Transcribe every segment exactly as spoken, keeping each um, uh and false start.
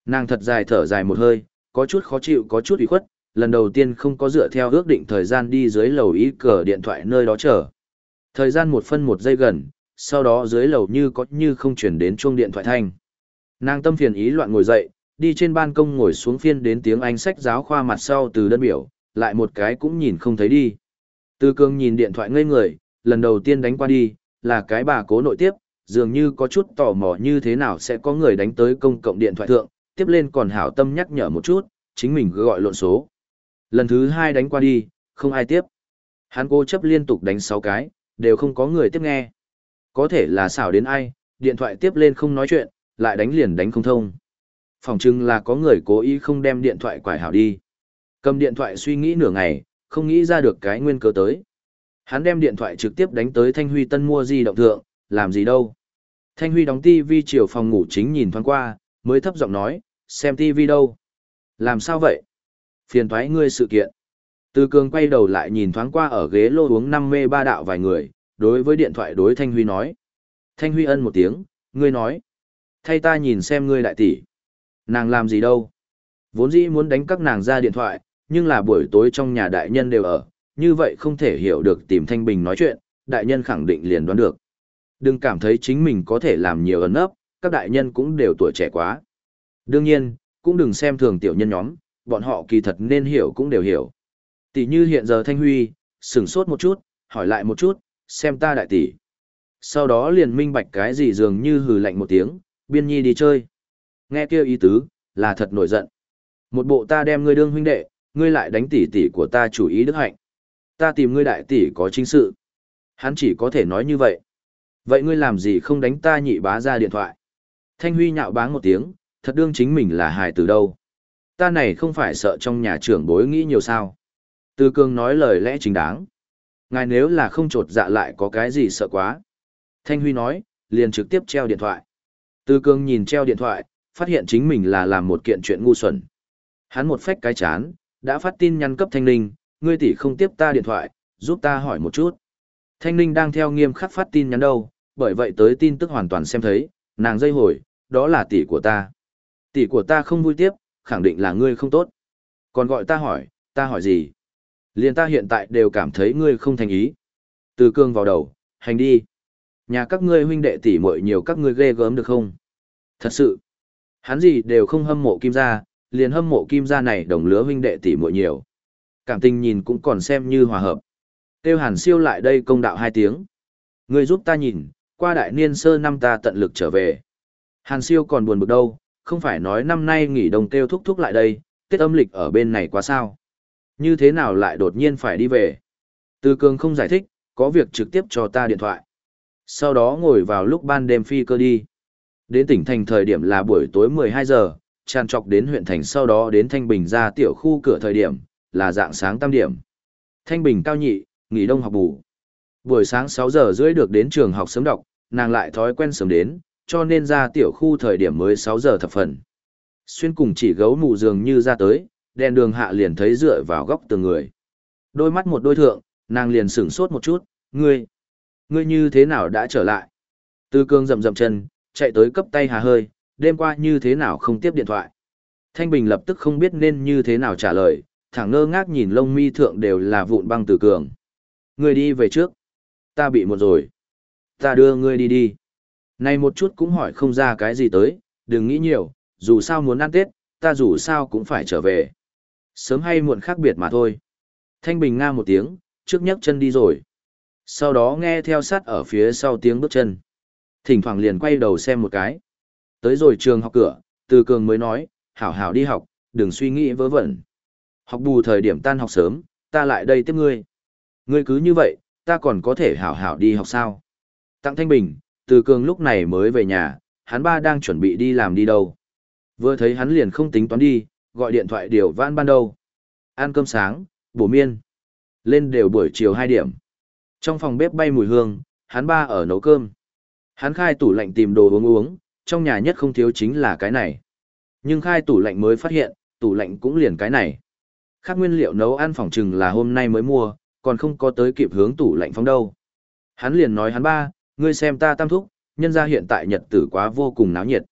Nàng thật dài thở dài một hơi, có chút khó chịu có chút ủy khuất, lần đầu tiên không có dựa theo ước định thời gian đi dưới lầu ý cờ điện thoại nơi đó chờ. Thời gian một phân một giây gần, sau đó dưới lầu như có như không chuyển đến chuông điện thoại thanh. Nàng tâm phiền ý loạn ngồi dậy, đi trên ban công ngồi xuống phiên đến tiếng Anh sách giáo khoa mặt sau từ đơn biểu, lại một cái cũng nhìn không thấy đi. Tư Cương nhìn điện thoại ngây người, lần đầu tiên đánh qua đi, là cái bà cố nội tiếp, dường như có chút tò mò như thế nào sẽ có người đánh tới công cộng điện thoại thượng, tiếp lên còn hảo tâm nhắc nhở một chút, chính mình cứ gọi lộn số. Lần thứ hai đánh qua đi, không ai tiếp. Hắn cố chấp liên tục đánh sáu cái, đều không có người tiếp nghe. Có thể là xảo đến ai, điện thoại tiếp lên không nói chuyện, lại đánh liền đánh không thông. Phòng chừng là có người cố ý không đem điện thoại quải hảo đi. Cầm điện thoại suy nghĩ nửa ngày, không nghĩ ra được cái nguyên cớ tới. Hắn đem điện thoại trực tiếp đánh tới Thanh Huy tân mua di động thượng, làm gì đâu. Thanh Huy đóng tivi chiều phòng ngủ chính nhìn thoáng qua, mới thấp giọng nói, xem tivi đâu. Làm sao vậy? Phiền thoái ngươi sự kiện. Từ Cường quay đầu lại nhìn thoáng qua ở ghế lô uống năm mê ba đạo vài người, đối với điện thoại đối Thanh Huy nói. Thanh Huy ân một tiếng, ngươi nói. Thay ta nhìn xem ngươi đại tỷ. Nàng làm gì đâu? Vốn dĩ muốn đánh các nàng ra điện thoại, nhưng là buổi tối trong nhà đại nhân đều ở, như vậy không thể hiểu được tìm Thanh Bình nói chuyện, đại nhân khẳng định liền đoán được. Đừng cảm thấy chính mình có thể làm nhiều ẩn ấp, các đại nhân cũng đều tuổi trẻ quá. Đương nhiên, cũng đừng xem thường tiểu nhân nhóm, bọn họ kỳ thật nên hiểu cũng đều hiểu. Tỷ như hiện giờ Thanh Huy, sửng sốt một chút, hỏi lại một chút, xem ta đại tỷ. Sau đó liền minh bạch cái gì dường như hừ lạnh một tiếng, biên nhi đi chơi. Nghe kêu ý tứ, là thật nổi giận. Một bộ ta đem ngươi đương huynh đệ, ngươi lại đánh tỷ tỷ của ta chủ ý đức hạnh. Ta tìm ngươi đại tỷ có chính sự. Hắn chỉ có thể nói như vậy. Vậy ngươi làm gì không đánh ta nhị bá ra điện thoại? Thanh Huy nhạo báng một tiếng, thật đương chính mình là hài từ đâu. Ta này không phải sợ trong nhà trưởng bối nghĩ nhiều sao. Từ Cường nói lời lẽ chính đáng. Ngài nếu là không trột dạ lại có cái gì sợ quá. Thanh Huy nói, liền trực tiếp treo điện thoại. Từ Cường nhìn treo điện thoại, phát hiện chính mình là làm một kiện chuyện ngu xuẩn. Hắn một phách cái chán, đã phát tin nhắn cấp Thanh Ninh, ngươi tỷ không tiếp ta điện thoại, giúp ta hỏi một chút. Thanh Ninh đang theo nghiêm khắc phát tin nhắn đâu, bởi vậy tới tin tức hoàn toàn xem thấy, nàng dây hồi, đó là tỷ của ta. Tỷ của ta không vui tiếp, khẳng định là ngươi không tốt. Còn gọi ta hỏi, ta hỏi gì? Liền ta hiện tại đều cảm thấy ngươi không thành ý. Từ Cương vào đầu, hành đi. Nhà các ngươi huynh đệ tỷ muội nhiều các ngươi ghê gớm được không? Thật sự, hắn gì đều không hâm mộ Kim gia, liền hâm mộ Kim gia này đồng lứa huynh đệ tỷ muội nhiều. Cảm tình nhìn cũng còn xem như hòa hợp. Tiêu Hàn Siêu lại đây công đạo hai tiếng. Ngươi giúp ta nhìn, qua đại niên sơ năm ta tận lực trở về. Hàn Siêu còn buồn bực đâu, không phải nói năm nay nghỉ đông Tiêu thúc thúc lại đây, Tết âm lịch ở bên này quá sao? Như thế nào lại đột nhiên phải đi về? Từ Cường không giải thích, có việc trực tiếp cho ta điện thoại. Sau đó ngồi vào lúc ban đêm phi cơ đi. Đến tỉnh thành thời điểm là buổi tối mười hai giờ, tràn trọc đến huyện thành sau đó đến Thanh Bình ra tiểu khu cửa thời điểm, là dạng sáng tam điểm. Thanh Bình cao nhị, nghỉ đông học bù. Buổi sáng sáu giờ rưỡi được đến trường học sớm đọc, nàng lại thói quen sớm đến, cho nên ra tiểu khu thời điểm mới sáu giờ thập phần. Xuyên cùng chỉ gấu mù dường như ra tới, đèn đường hạ liền thấy dựa vào góc tường người. Đôi mắt một đôi thượng, nàng liền sửng sốt một chút, ngươi, ngươi như thế nào đã trở lại? Tư Cương rậm rậm chân, chạy tới cấp tay hà hơi, đêm qua như thế nào không tiếp điện thoại. Thanh Bình lập tức không biết nên như thế nào trả lời, thẳng ngơ ngác nhìn lông mi thượng đều là vụn băng Từ Cường. Ngươi đi về trước. Ta bị một rồi. Ta đưa ngươi đi đi. Này một chút cũng hỏi không ra cái gì tới, đừng nghĩ nhiều, dù sao muốn ăn Tết, ta dù sao cũng phải trở về. Sớm hay muộn khác biệt mà thôi. Thanh Bình nga một tiếng, trước nhấc chân đi rồi. Sau đó nghe theo sát ở phía sau tiếng bước chân. Thỉnh thoảng liền quay đầu xem một cái. Tới rồi trường học cửa, Từ Cường mới nói, hảo hảo đi học, đừng suy nghĩ vớ vẩn. Học bù thời điểm tan học sớm, ta lại đây tiếp ngươi. Ngươi cứ như vậy, ta còn có thể hảo hảo đi học sao? Tặng Thanh Bình, Từ Cường lúc này mới về nhà, hắn ba đang chuẩn bị đi làm đi đâu. Vừa thấy hắn liền không tính toán đi, gọi điện thoại điều vãn ban đầu. Ăn cơm sáng, bổ miên. Lên đều buổi chiều hai điểm. Trong phòng bếp bay mùi hương, hắn ba ở nấu cơm. Hắn khai tủ lạnh tìm đồ uống uống, trong nhà nhất không thiếu chính là cái này. Nhưng khai tủ lạnh mới phát hiện, tủ lạnh cũng liền cái này. Khác nguyên liệu nấu ăn phòng chừng là hôm nay mới mua, còn không có tới kịp hướng tủ lạnh phóng đâu. Hắn liền nói hắn ba, ngươi xem ta tam thúc, nhân ra hiện tại nhật tử quá vô cùng náo nhiệt.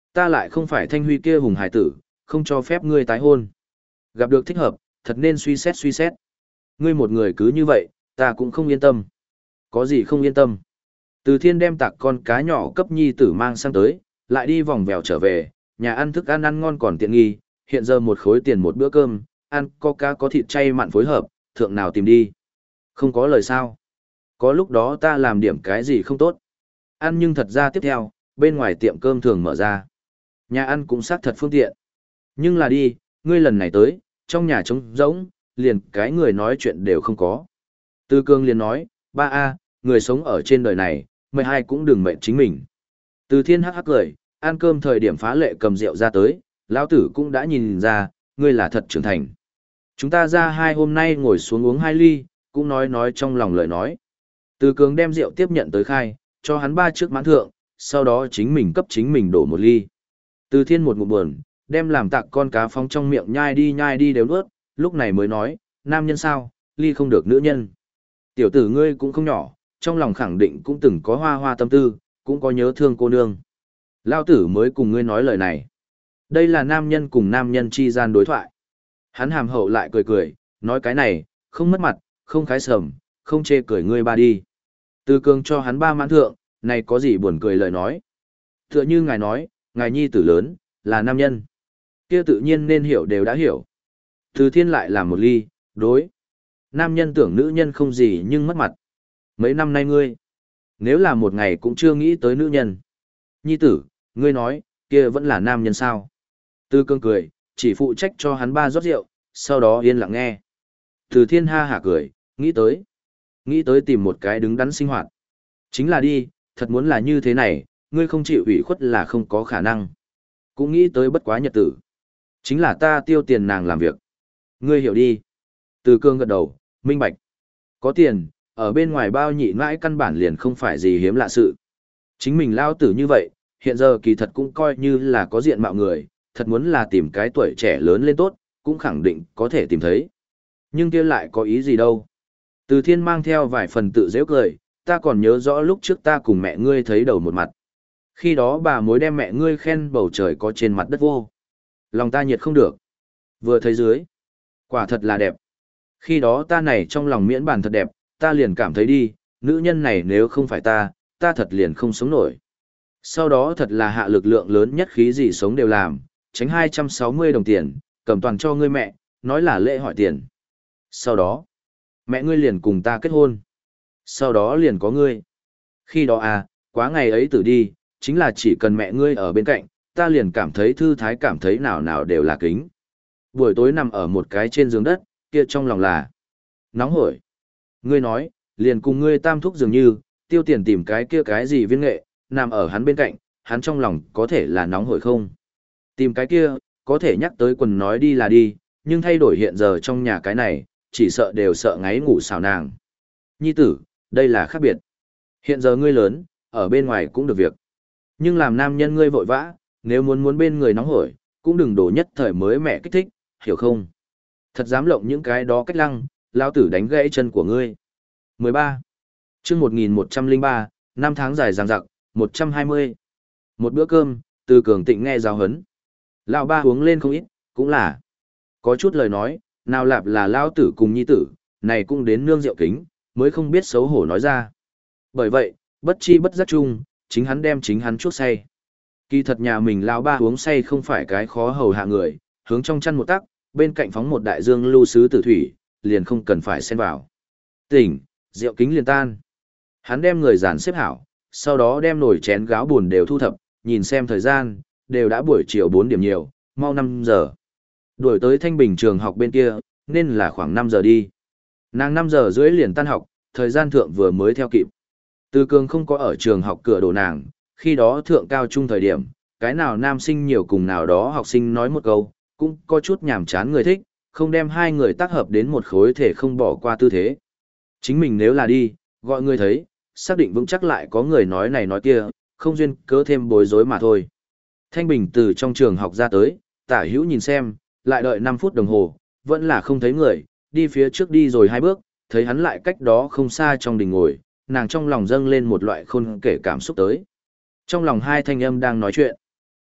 Ta lại không phải Thanh Huy kia hùng hải tử, không cho phép ngươi tái hôn. Gặp được thích hợp, thật nên suy xét suy xét. Ngươi một người cứ như vậy, ta cũng không yên tâm. Có gì không yên tâm. Từ Thiên đem tạc con cá nhỏ cấp nhi tử mang sang tới, lại đi vòng vèo trở về, nhà ăn thức ăn ăn ngon còn tiện nghi, hiện giờ một khối tiền một bữa cơm, ăn có cá có thịt chay mặn phối hợp, thượng nào tìm đi. Không có lời sao. Có lúc đó ta làm điểm cái gì không tốt. Ăn nhưng thật ra tiếp theo, bên ngoài tiệm cơm thường mở ra. Nhà ăn cũng xác thật phương tiện. Nhưng là đi, ngươi lần này tới, trong nhà trống rỗng, liền cái người nói chuyện đều không có. Tư Cương liền nói, ba a, người sống ở trên đời này, mười hai cũng đừng mệnh chính mình. Từ Thiên hắc hắc cười, ăn cơm thời điểm phá lệ cầm rượu ra tới, lão tử cũng đã nhìn ra, ngươi là thật trưởng thành. Chúng ta ra hai hôm nay ngồi xuống uống hai ly, cũng nói nói trong lòng lời nói. Từ Cường đem rượu tiếp nhận tới khai, cho hắn ba trước mãn thượng, sau đó chính mình cấp chính mình đổ một ly. Từ Thiên một ngụm buồn, đem làm tạc con cá phóng trong miệng nhai đi nhai đi đều nuốt, lúc này mới nói, nam nhân sao, ly không được nữ nhân. Tiểu tử ngươi cũng không nhỏ, trong lòng khẳng định cũng từng có hoa hoa tâm tư, cũng có nhớ thương cô nương. Lao tử mới cùng ngươi nói lời này. Đây là nam nhân cùng nam nhân chi gian đối thoại. Hắn hàm hậu lại cười cười, nói cái này, không mất mặt, không khái sầm, không chê cười ngươi ba đi. Từ Cường cho hắn ba mãn thượng, này có gì buồn cười lời nói. Tựa như ngài nói, ngài nhi tử lớn, là nam nhân. Kia tự nhiên nên hiểu đều đã hiểu. Từ Thiên lại làm một ly, đối. Nam nhân tưởng nữ nhân không gì nhưng mất mặt. Mấy năm nay ngươi, nếu là một ngày cũng chưa nghĩ tới nữ nhân. Nhi tử, ngươi nói, kia vẫn là nam nhân sao? Tư Cương cười, chỉ phụ trách cho hắn ba rót rượu, sau đó yên lặng nghe. Từ Thiên ha hả cười, nghĩ tới. Nghĩ tới tìm một cái đứng đắn sinh hoạt. Chính là đi, thật muốn là như thế này, ngươi không chịu ủy khuất là không có khả năng. Cũng nghĩ tới bất quá nhật tử. Chính là ta tiêu tiền nàng làm việc. Ngươi hiểu đi. Từ Cương gật đầu, minh bạch. Có tiền, ở bên ngoài bao nhị mãi căn bản liền không phải gì hiếm lạ sự. Chính mình lao tử như vậy, hiện giờ kỳ thật cũng coi như là có diện mạo người, thật muốn là tìm cái tuổi trẻ lớn lên tốt, cũng khẳng định có thể tìm thấy. Nhưng kia lại có ý gì đâu. Từ Thiên mang theo vài phần tự dễ cười, ta còn nhớ rõ lúc trước ta cùng mẹ ngươi thấy đầu một mặt. Khi đó bà mối đem mẹ ngươi khen bầu trời có trên mặt đất vô. Lòng ta nhiệt không được. Vừa thấy dưới. Quả thật là đẹp. Khi đó ta này trong lòng miễn bàn thật đẹp, ta liền cảm thấy đi, nữ nhân này nếu không phải ta, ta thật liền không sống nổi. Sau đó thật là hạ lực lượng lớn nhất khí gì sống đều làm, tránh hai trăm sáu mươi đồng tiền, cầm toàn cho ngươi mẹ, nói là lễ hỏi tiền. Sau đó, mẹ ngươi liền cùng ta kết hôn. Sau đó liền có ngươi. Khi đó à, quá ngày ấy tử đi, chính là chỉ cần mẹ ngươi ở bên cạnh, ta liền cảm thấy thư thái cảm thấy nào nào đều là kính. Buổi tối nằm ở một cái trên giường đất, kia trong lòng là nóng hổi. Ngươi nói, liền cùng ngươi tam thúc dường như, tiêu tiền tìm cái kia cái gì viên nghệ, nằm ở hắn bên cạnh, hắn trong lòng có thể là nóng hổi không? Tìm cái kia, có thể nhắc tới quần nói đi là đi, nhưng thay đổi hiện giờ trong nhà cái này, chỉ sợ đều sợ ngáy ngủ xào nàng. Nhi tử, đây là khác biệt. Hiện giờ ngươi lớn, ở bên ngoài cũng được việc. Nhưng làm nam nhân ngươi vội vã, nếu muốn muốn bên người nóng hổi, cũng đừng đổ nhất thời mới mẹ kích thích, hiểu không? Thật dám lộng những cái đó cách lăng, lao tử đánh gãy chân của ngươi. mười ba. chương một nghìn một trăm lẻ ba, năm tháng dài dằng dặc, một trăm hai mươi. Một bữa cơm, từ Cường Tịnh nghe giáo hấn. Lão ba uống lên không ít, cũng là. Có chút lời nói, nào lạp là lao tử cùng nhi tử, này cũng đến nương rượu kính, mới không biết xấu hổ nói ra. Bởi vậy, bất chi bất giác chung, chính hắn đem chính hắn chuốc say. Kỳ thật nhà mình lão ba uống say không phải cái khó hầu hạ người, hướng trong chăn một tắc, bên cạnh phóng một đại dương lưu sứ tử thủy, liền không cần phải xen vào. Tỉnh, rượu kính liền tan. Hắn đem người dàn xếp hảo, sau đó đem nồi chén gáo buồn đều thu thập, nhìn xem thời gian, đều đã buổi chiều bốn điểm nhiều, mau năm giờ. Đuổi tới Thanh Bình trường học bên kia, nên là khoảng năm giờ đi. Nàng năm giờ rưỡi liền tan học, thời gian thượng vừa mới theo kịp. Từ Cường không có ở trường học cửa đổ nàng, khi đó thượng cao trung thời điểm, cái nào nam sinh nhiều cùng nào đó học sinh nói một câu, cũng có chút nhàm chán người thích, không đem hai người tác hợp đến một khối thể không bỏ qua tư thế. Chính mình nếu là đi, gọi người thấy, xác định vững chắc lại có người nói này nói kia, không duyên cớ thêm bối rối mà thôi. Thanh Bình từ trong trường học ra tới, tả hữu nhìn xem, lại đợi năm phút đồng hồ, vẫn là không thấy người, đi phía trước đi rồi hai bước, thấy hắn lại cách đó không xa trong đình ngồi, nàng trong lòng dâng lên một loại khôn kể cảm xúc tới. Trong lòng hai thanh âm đang nói chuyện.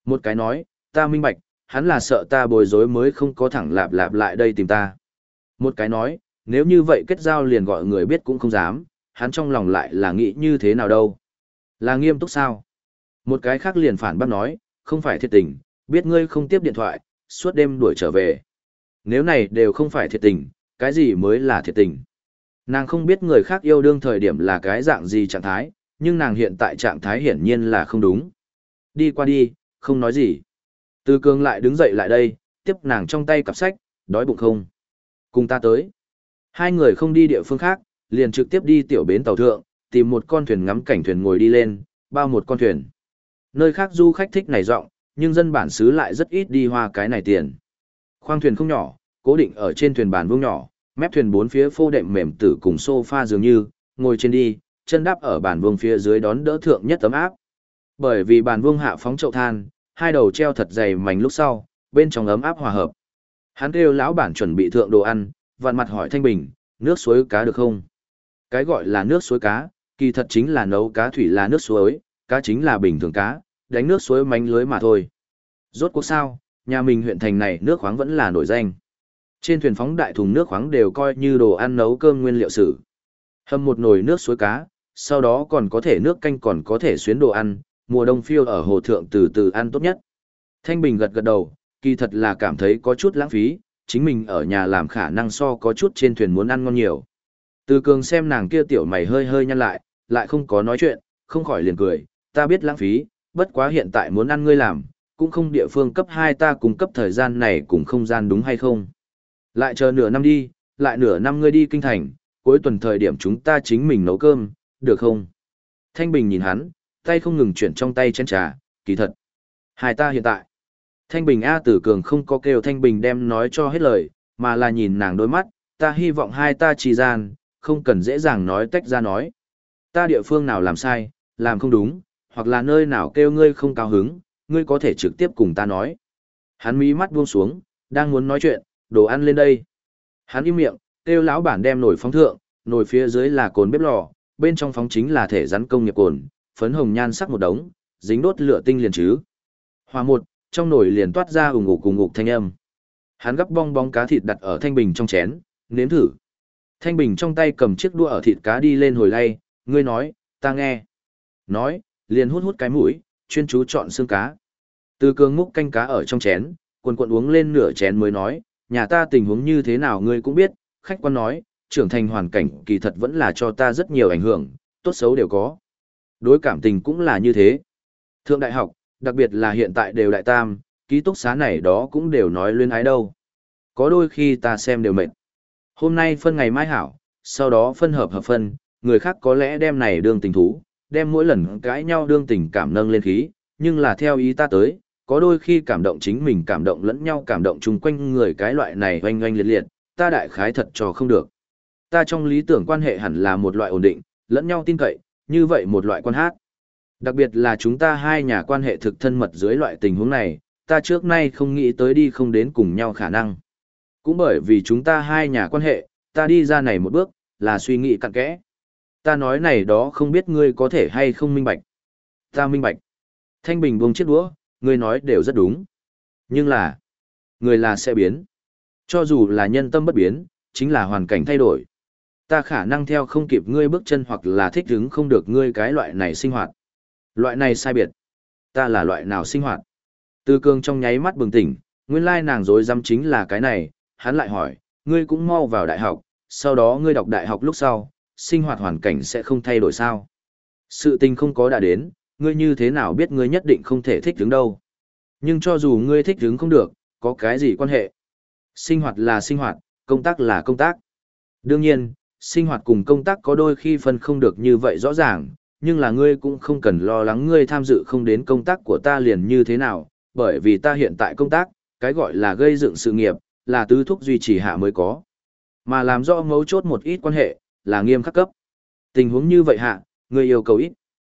Một cái nói, ta minh bạch, hắn là sợ ta bối rối mới không có thẳng lạp lạp lại đây tìm ta. Một cái nói, nếu như vậy kết giao liền gọi người biết cũng không dám, hắn trong lòng lại là nghĩ như thế nào đâu. Là nghiêm túc sao? Một cái khác liền phản bác nói, không phải thiệt tình, biết ngươi không tiếp điện thoại, suốt đêm đuổi trở về. Nếu này đều không phải thiệt tình, cái gì mới là thiệt tình? Nàng không biết người khác yêu đương thời điểm là cái dạng gì trạng thái, nhưng nàng hiện tại trạng thái hiển nhiên là không đúng. Đi qua đi, không nói gì. Từ Cường lại đứng dậy lại đây, tiếp nàng trong tay cặp sách, đói bụng không? Cùng ta tới. Hai người không đi địa phương khác, liền trực tiếp đi tiểu bến tàu thượng, tìm một con thuyền ngắm cảnh thuyền ngồi đi lên, bao một con thuyền. Nơi khác du khách thích này rộng, nhưng dân bản xứ lại rất ít đi hoa cái này tiền. Khoang thuyền không nhỏ, cố định ở trên thuyền bàn vuông nhỏ, mép thuyền bốn phía phô đệm mềm tử cùng sofa dường như, ngồi trên đi, chân đáp ở bàn vuông phía dưới đón đỡ thượng nhất tấm áp. Bởi vì bàn vuông hạ phóng chậu than, hai đầu treo thật dày mảnh lúc sau, bên trong ấm áp hòa hợp. Hắn kêu lão bản chuẩn bị thượng đồ ăn, vặn mặt hỏi Thanh Bình, nước suối cá được không? Cái gọi là nước suối cá, kỳ thật chính là nấu cá thủy là nước suối, cá chính là bình thường cá, đánh nước suối mánh lưới mà thôi. Rốt cuộc sao, nhà mình huyện thành này nước khoáng vẫn là nổi danh. Trên thuyền phóng đại thùng nước khoáng đều coi như đồ ăn nấu cơm nguyên liệu sử. Hầm một nồi nước suối cá, sau đó còn có thể nước canh còn có thể xuyến đồ ăn, mùa đông phiêu ở hồ thượng từ từ ăn tốt nhất. Thanh Bình gật gật đầu, kỳ thật là cảm thấy có chút lãng phí, chính mình ở nhà làm khả năng so có chút trên thuyền muốn ăn ngon nhiều. Từ Cường xem nàng kia tiểu mày hơi hơi nhăn lại, lại không có nói chuyện, không khỏi liền cười, ta biết lãng phí, bất quá hiện tại muốn ăn ngươi làm, cũng không địa phương cấp hai ta cung cấp thời gian này cùng không gian đúng hay không. Lại chờ nửa năm đi, lại nửa năm ngươi đi kinh thành, cuối tuần thời điểm chúng ta chính mình nấu cơm, được không? Thanh Bình nhìn hắn, tay không ngừng chuyển trong tay chén trà, kỳ thật. Hai ta hiện tại. Thanh Bình A Tử Cường không có kêu Thanh Bình đem nói cho hết lời, mà là nhìn nàng đôi mắt, ta hy vọng hai ta trì gian, không cần dễ dàng nói tách ra nói. Ta địa phương nào làm sai, làm không đúng, hoặc là nơi nào kêu ngươi không cao hứng, ngươi có thể trực tiếp cùng ta nói. Hắn mí mắt buông xuống, đang muốn nói chuyện, đồ ăn lên đây. Hắn im miệng, kêu lão bản đem nồi phóng thượng, nồi phía dưới là cồn bếp lò, bên trong phóng chính là thể rắn công nghiệp cồn, phấn hồng nhan sắc một đống, dính đốt lửa tinh liền chứ. Hòa một, trong nồi liền toát ra ủng ngục cùng ngục thanh âm. Hắn gắp bong bóng cá thịt đặt ở Thanh Bình trong chén, nếm thử. Thanh Bình trong tay cầm chiếc đũa ở thịt cá đi lên hồi lay, ngươi nói, ta nghe. Nói, liền hút hút cái mũi, chuyên chú chọn xương cá. Từ Cường múc canh cá ở trong chén, quần quần uống lên nửa chén mới nói, nhà ta tình huống như thế nào ngươi cũng biết, khách quan nói, trưởng thành hoàn cảnh kỳ thật vẫn là cho ta rất nhiều ảnh hưởng, tốt xấu đều có. Đối cảm tình cũng là như thế. Thượng đại học, đặc biệt là hiện tại đều đại tam, ký túc xá này đó cũng đều nói luyến ái đâu. Có đôi khi ta xem đều mệt. Hôm nay phân ngày mai hảo, sau đó phân hợp hợp phân, người khác có lẽ đem này đương tình thú, đem mỗi lần cãi nhau đương tình cảm nâng lên khí, nhưng là theo ý ta tới, có đôi khi cảm động chính mình cảm động lẫn nhau cảm động chung quanh người cái loại này oanh oanh liệt liệt, ta đại khái thật cho không được. Ta trong lý tưởng quan hệ hẳn là một loại ổn định, lẫn nhau tin cậy, như vậy một loại quan hát. Đặc biệt là chúng ta hai nhà quan hệ thực thân mật dưới loại tình huống này, ta trước nay không nghĩ tới đi không đến cùng nhau khả năng. Cũng bởi vì chúng ta hai nhà quan hệ, ta đi ra này một bước, là suy nghĩ cặn kẽ. Ta nói này đó không biết ngươi có thể hay không minh bạch. Ta minh bạch. Thanh Bình buông chiếc đũa, ngươi nói đều rất đúng. Nhưng là, người là sẽ biến. Cho dù là nhân tâm bất biến, chính là hoàn cảnh thay đổi. Ta khả năng theo không kịp ngươi bước chân hoặc là thích ứng không được ngươi cái loại này sinh hoạt. Loại này sai biệt. Ta là loại nào sinh hoạt? Từ Cường trong nháy mắt bừng tỉnh, nguyên lai nàng dối dám chính là cái này, hắn lại hỏi, ngươi cũng mau vào đại học, sau đó ngươi đọc đại học lúc sau, sinh hoạt hoàn cảnh sẽ không thay đổi sao? Sự tình không có đã đến, ngươi như thế nào biết ngươi nhất định không thể thích ứng đâu? Nhưng cho dù ngươi thích ứng không được, có cái gì quan hệ? Sinh hoạt là sinh hoạt, công tác là công tác. Đương nhiên, sinh hoạt cùng công tác có đôi khi phân không được như vậy rõ ràng, nhưng là ngươi cũng không cần lo lắng ngươi tham dự không đến công tác của ta liền như thế nào, bởi vì ta hiện tại công tác, cái gọi là gây dựng sự nghiệp, là tứ thúc duy trì hạ mới có. Mà làm rõ mấu chốt một ít quan hệ, là nghiêm khắc cấp. Tình huống như vậy hạ, ngươi yêu cầu ít.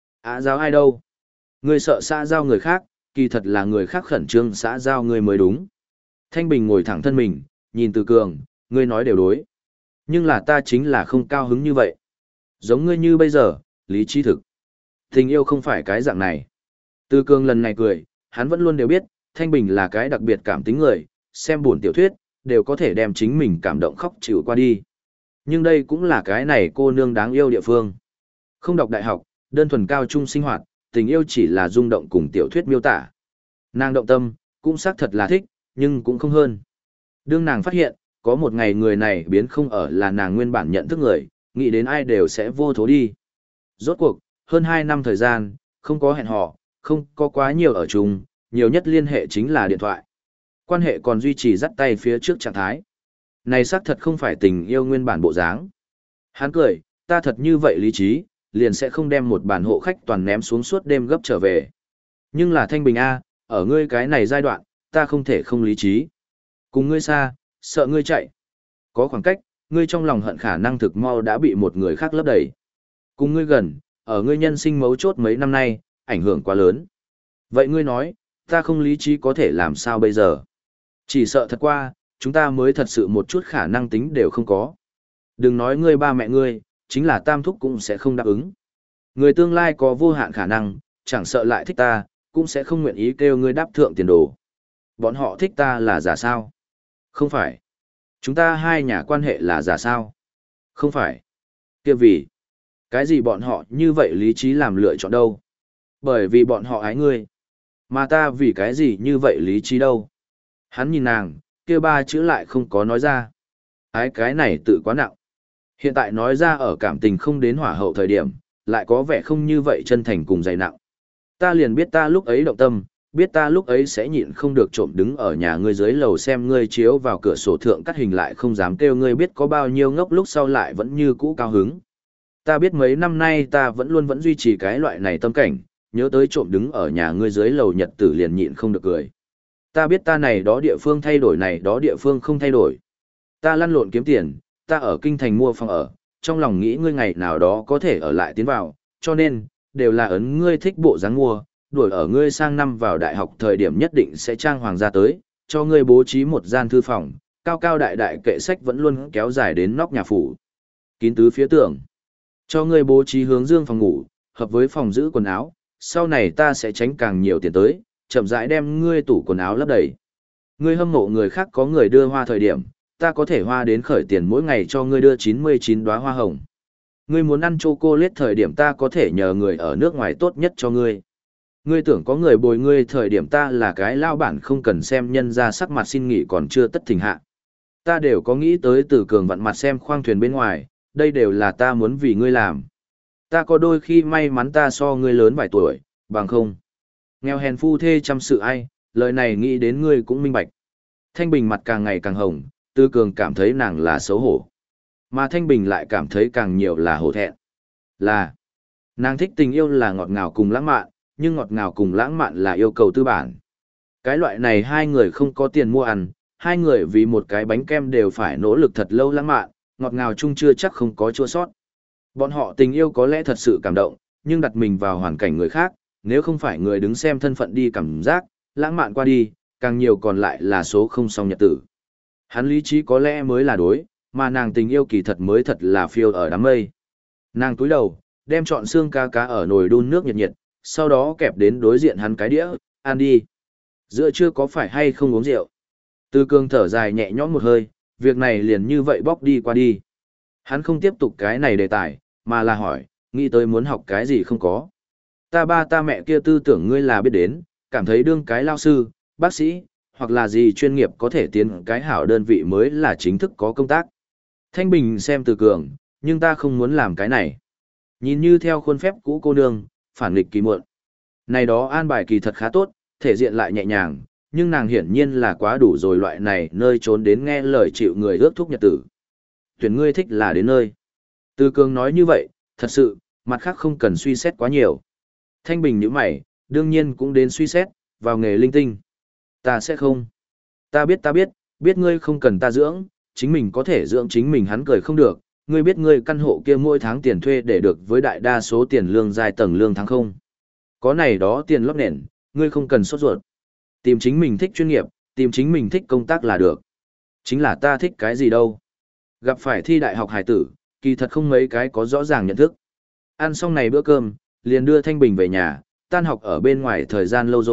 À giao ai đâu? Ngươi sợ xã giao người khác, kỳ thật là người khác khẩn trương xã giao ngươi mới đúng. Thanh Bình ngồi thẳng thân mình, nhìn Từ Cường, ngươi nói đều đối. Nhưng là ta chính là không cao hứng như vậy. Giống ngươi như bây giờ, lý trí thực. Tình yêu không phải cái dạng này. Từ Cường lần này cười, hắn vẫn luôn đều biết, Thanh Bình là cái đặc biệt cảm tính người, xem buồn tiểu thuyết, đều có thể đem chính mình cảm động khóc chịu qua đi. Nhưng đây cũng là cái này cô nương đáng yêu địa phương. Không đọc đại học, đơn thuần cao trung sinh hoạt, tình yêu chỉ là rung động cùng tiểu thuyết miêu tả. Nàng động tâm, cũng xác thật là thích, nhưng cũng không hơn. Đương nàng phát hiện, có một ngày người này biến không ở là nàng nguyên bản nhận thức người, nghĩ đến ai đều sẽ vô thố đi. Rốt cuộc, hơn hai năm thời gian, không có hẹn hò, không có quá nhiều ở chung, nhiều nhất liên hệ chính là điện thoại. Quan hệ còn duy trì dắt tay phía trước trạng thái. Này xác thật không phải tình yêu nguyên bản bộ dáng. Hắn cười, ta thật như vậy lý trí, liền sẽ không đem một bản hộ khách toàn ném xuống suốt đêm gấp trở về. Nhưng là Thanh Bình A, ở ngươi cái này giai đoạn, ta không thể không lý trí. Cùng ngươi xa, sợ ngươi chạy. Có khoảng cách, ngươi trong lòng hận khả năng thực mau đã bị một người khác lấp đầy. Cùng ngươi gần, ở ngươi nhân sinh mấu chốt mấy năm nay, ảnh hưởng quá lớn. Vậy ngươi nói, ta không lý trí có thể làm sao bây giờ? Chỉ sợ thật qua, chúng ta mới thật sự một chút khả năng tính đều không có. Đừng nói ngươi ba mẹ ngươi, chính là tam thúc cũng sẽ không đáp ứng. Người tương lai có vô hạn khả năng, chẳng sợ lại thích ta, cũng sẽ không nguyện ý kêu ngươi đáp thượng tiền đồ. Bọn họ thích ta là giả sao? Không phải. Chúng ta hai nhà quan hệ là giả sao? Không phải. Kia vì, cái gì bọn họ như vậy lý trí làm lựa chọn đâu? Bởi vì bọn họ ái ngươi. Mà ta vì cái gì như vậy lý trí đâu? Hắn nhìn nàng, kia ba chữ lại không có nói ra. Ái cái này tự quá nặng. Hiện tại nói ra ở cảm tình không đến hỏa hậu thời điểm, lại có vẻ không như vậy chân thành cùng dày nặng. Ta liền biết ta lúc ấy động tâm, biết ta lúc ấy sẽ nhịn không được trộm đứng ở nhà ngươi dưới lầu xem ngươi chiếu vào cửa sổ thượng cắt hình lại không dám kêu ngươi biết có bao nhiêu ngốc lúc sau lại vẫn như cũ cao hứng. Ta biết mấy năm nay ta vẫn luôn vẫn duy trì cái loại này tâm cảnh, nhớ tới trộm đứng ở nhà ngươi dưới lầu nhật tử liền nhịn không được cười. Ta biết ta này đó địa phương thay đổi này đó địa phương không thay đổi. Ta lăn lộn kiếm tiền, ta ở kinh thành mua phòng ở, trong lòng nghĩ ngươi ngày nào đó có thể ở lại tiến vào, cho nên, đều là ấn ngươi thích bộ dáng mua, đuổi ở ngươi sang năm vào đại học thời điểm nhất định sẽ trang hoàng ra tới, cho ngươi bố trí một gian thư phòng, cao cao đại đại kệ sách vẫn luôn kéo dài đến nóc nhà phủ. Kín tứ phía tường. Cho ngươi bố trí hướng dương phòng ngủ, hợp với phòng giữ quần áo, sau này ta sẽ tránh càng nhiều tiền tới, chậm rãi đem ngươi tủ quần áo lấp đầy. Ngươi hâm mộ người khác có người đưa hoa thời điểm, ta có thể hoa đến khởi tiền mỗi ngày cho ngươi đưa chín mươi chín đóa hoa hồng. Ngươi muốn ăn chocolate thời điểm ta có thể nhờ người ở nước ngoài tốt nhất cho ngươi. Ngươi tưởng có người bồi ngươi thời điểm ta là cái lao bản không cần xem nhân ra sắc mặt xin nghỉ còn chưa tất thình hạ. Ta đều có nghĩ tới từ cường vặn mặt xem khoang thuyền bên ngoài, đây đều là ta muốn vì ngươi làm. Ta có đôi khi may mắn ta so ngươi lớn vài tuổi, bằng không. Nghèo hèn phu thê chăm sự ai, lời này nghĩ đến ngươi cũng minh bạch. Thanh Bình mặt càng ngày càng hồng, Tư Cường cảm thấy nàng là xấu hổ. Mà Thanh Bình lại cảm thấy càng nhiều là hổ thẹn. Là, nàng thích tình yêu là ngọt ngào cùng lãng mạn, nhưng ngọt ngào cùng lãng mạn là yêu cầu tư bản. Cái loại này hai người không có tiền mua ăn, hai người vì một cái bánh kem đều phải nỗ lực thật lâu lãng mạn, ngọt ngào chung chưa chắc không có chua sót. Bọn họ tình yêu có lẽ thật sự cảm động, nhưng đặt mình vào hoàn cảnh người khác, nếu không phải người đứng xem thân phận đi cảm giác, lãng mạn qua đi, càng nhiều còn lại là số không song nhật tử. Hắn lý trí có lẽ mới là đối, mà nàng tình yêu kỳ thật mới thật là phiêu ở đám mây. Nàng túi đầu, đem trọn xương cá cá ở nồi đun nước nhiệt nhiệt, sau đó kẹp đến đối diện hắn cái đĩa, ăn đi. Giữa trưa có phải hay không uống rượu? Tư Cương thở dài nhẹ nhõm một hơi, việc này liền như vậy bóc đi qua đi. Hắn không tiếp tục cái này đề tài, mà là hỏi, nghĩ tới muốn học cái gì không có. Ta ba ta mẹ kia tư tưởng ngươi là biết đến, cảm thấy đương cái lao sư, bác sĩ, hoặc là gì chuyên nghiệp có thể tiến cái hảo đơn vị mới là chính thức có công tác. Thanh Bình xem Từ Cường, nhưng ta không muốn làm cái này. Nhìn như theo khuôn phép cũ cô nương, phản nghịch kỳ muộn. Này đó an bài kỳ thật khá tốt, thể diện lại nhẹ nhàng, nhưng nàng hiển nhiên là quá đủ rồi loại này nơi trốn đến nghe lời chịu người ước thúc nhật tử. Tuyển ngươi thích là đến nơi. Từ Cường nói như vậy, thật sự, mặt khác không cần suy xét quá nhiều. Thanh Bình nhíu mày, đương nhiên cũng đến suy xét, vào nghề linh tinh. Ta sẽ không. Ta biết ta biết, biết ngươi không cần ta dưỡng, chính mình có thể dưỡng chính mình hắn cười không được. Ngươi biết ngươi căn hộ kia mỗi tháng tiền thuê để được với đại đa số tiền lương dài tầng lương tháng không. Có này đó tiền lót nền, ngươi không cần sốt ruột. Tìm chính mình thích chuyên nghiệp, tìm chính mình thích công tác là được. Chính là ta thích cái gì đâu. Gặp phải thi đại học hải tử, kỳ thật không mấy cái có rõ ràng nhận thức. Ăn xong này bữa cơm, liền đưa Thanh Bình về nhà, tan học ở bên ngoài thời gian lâu rồi,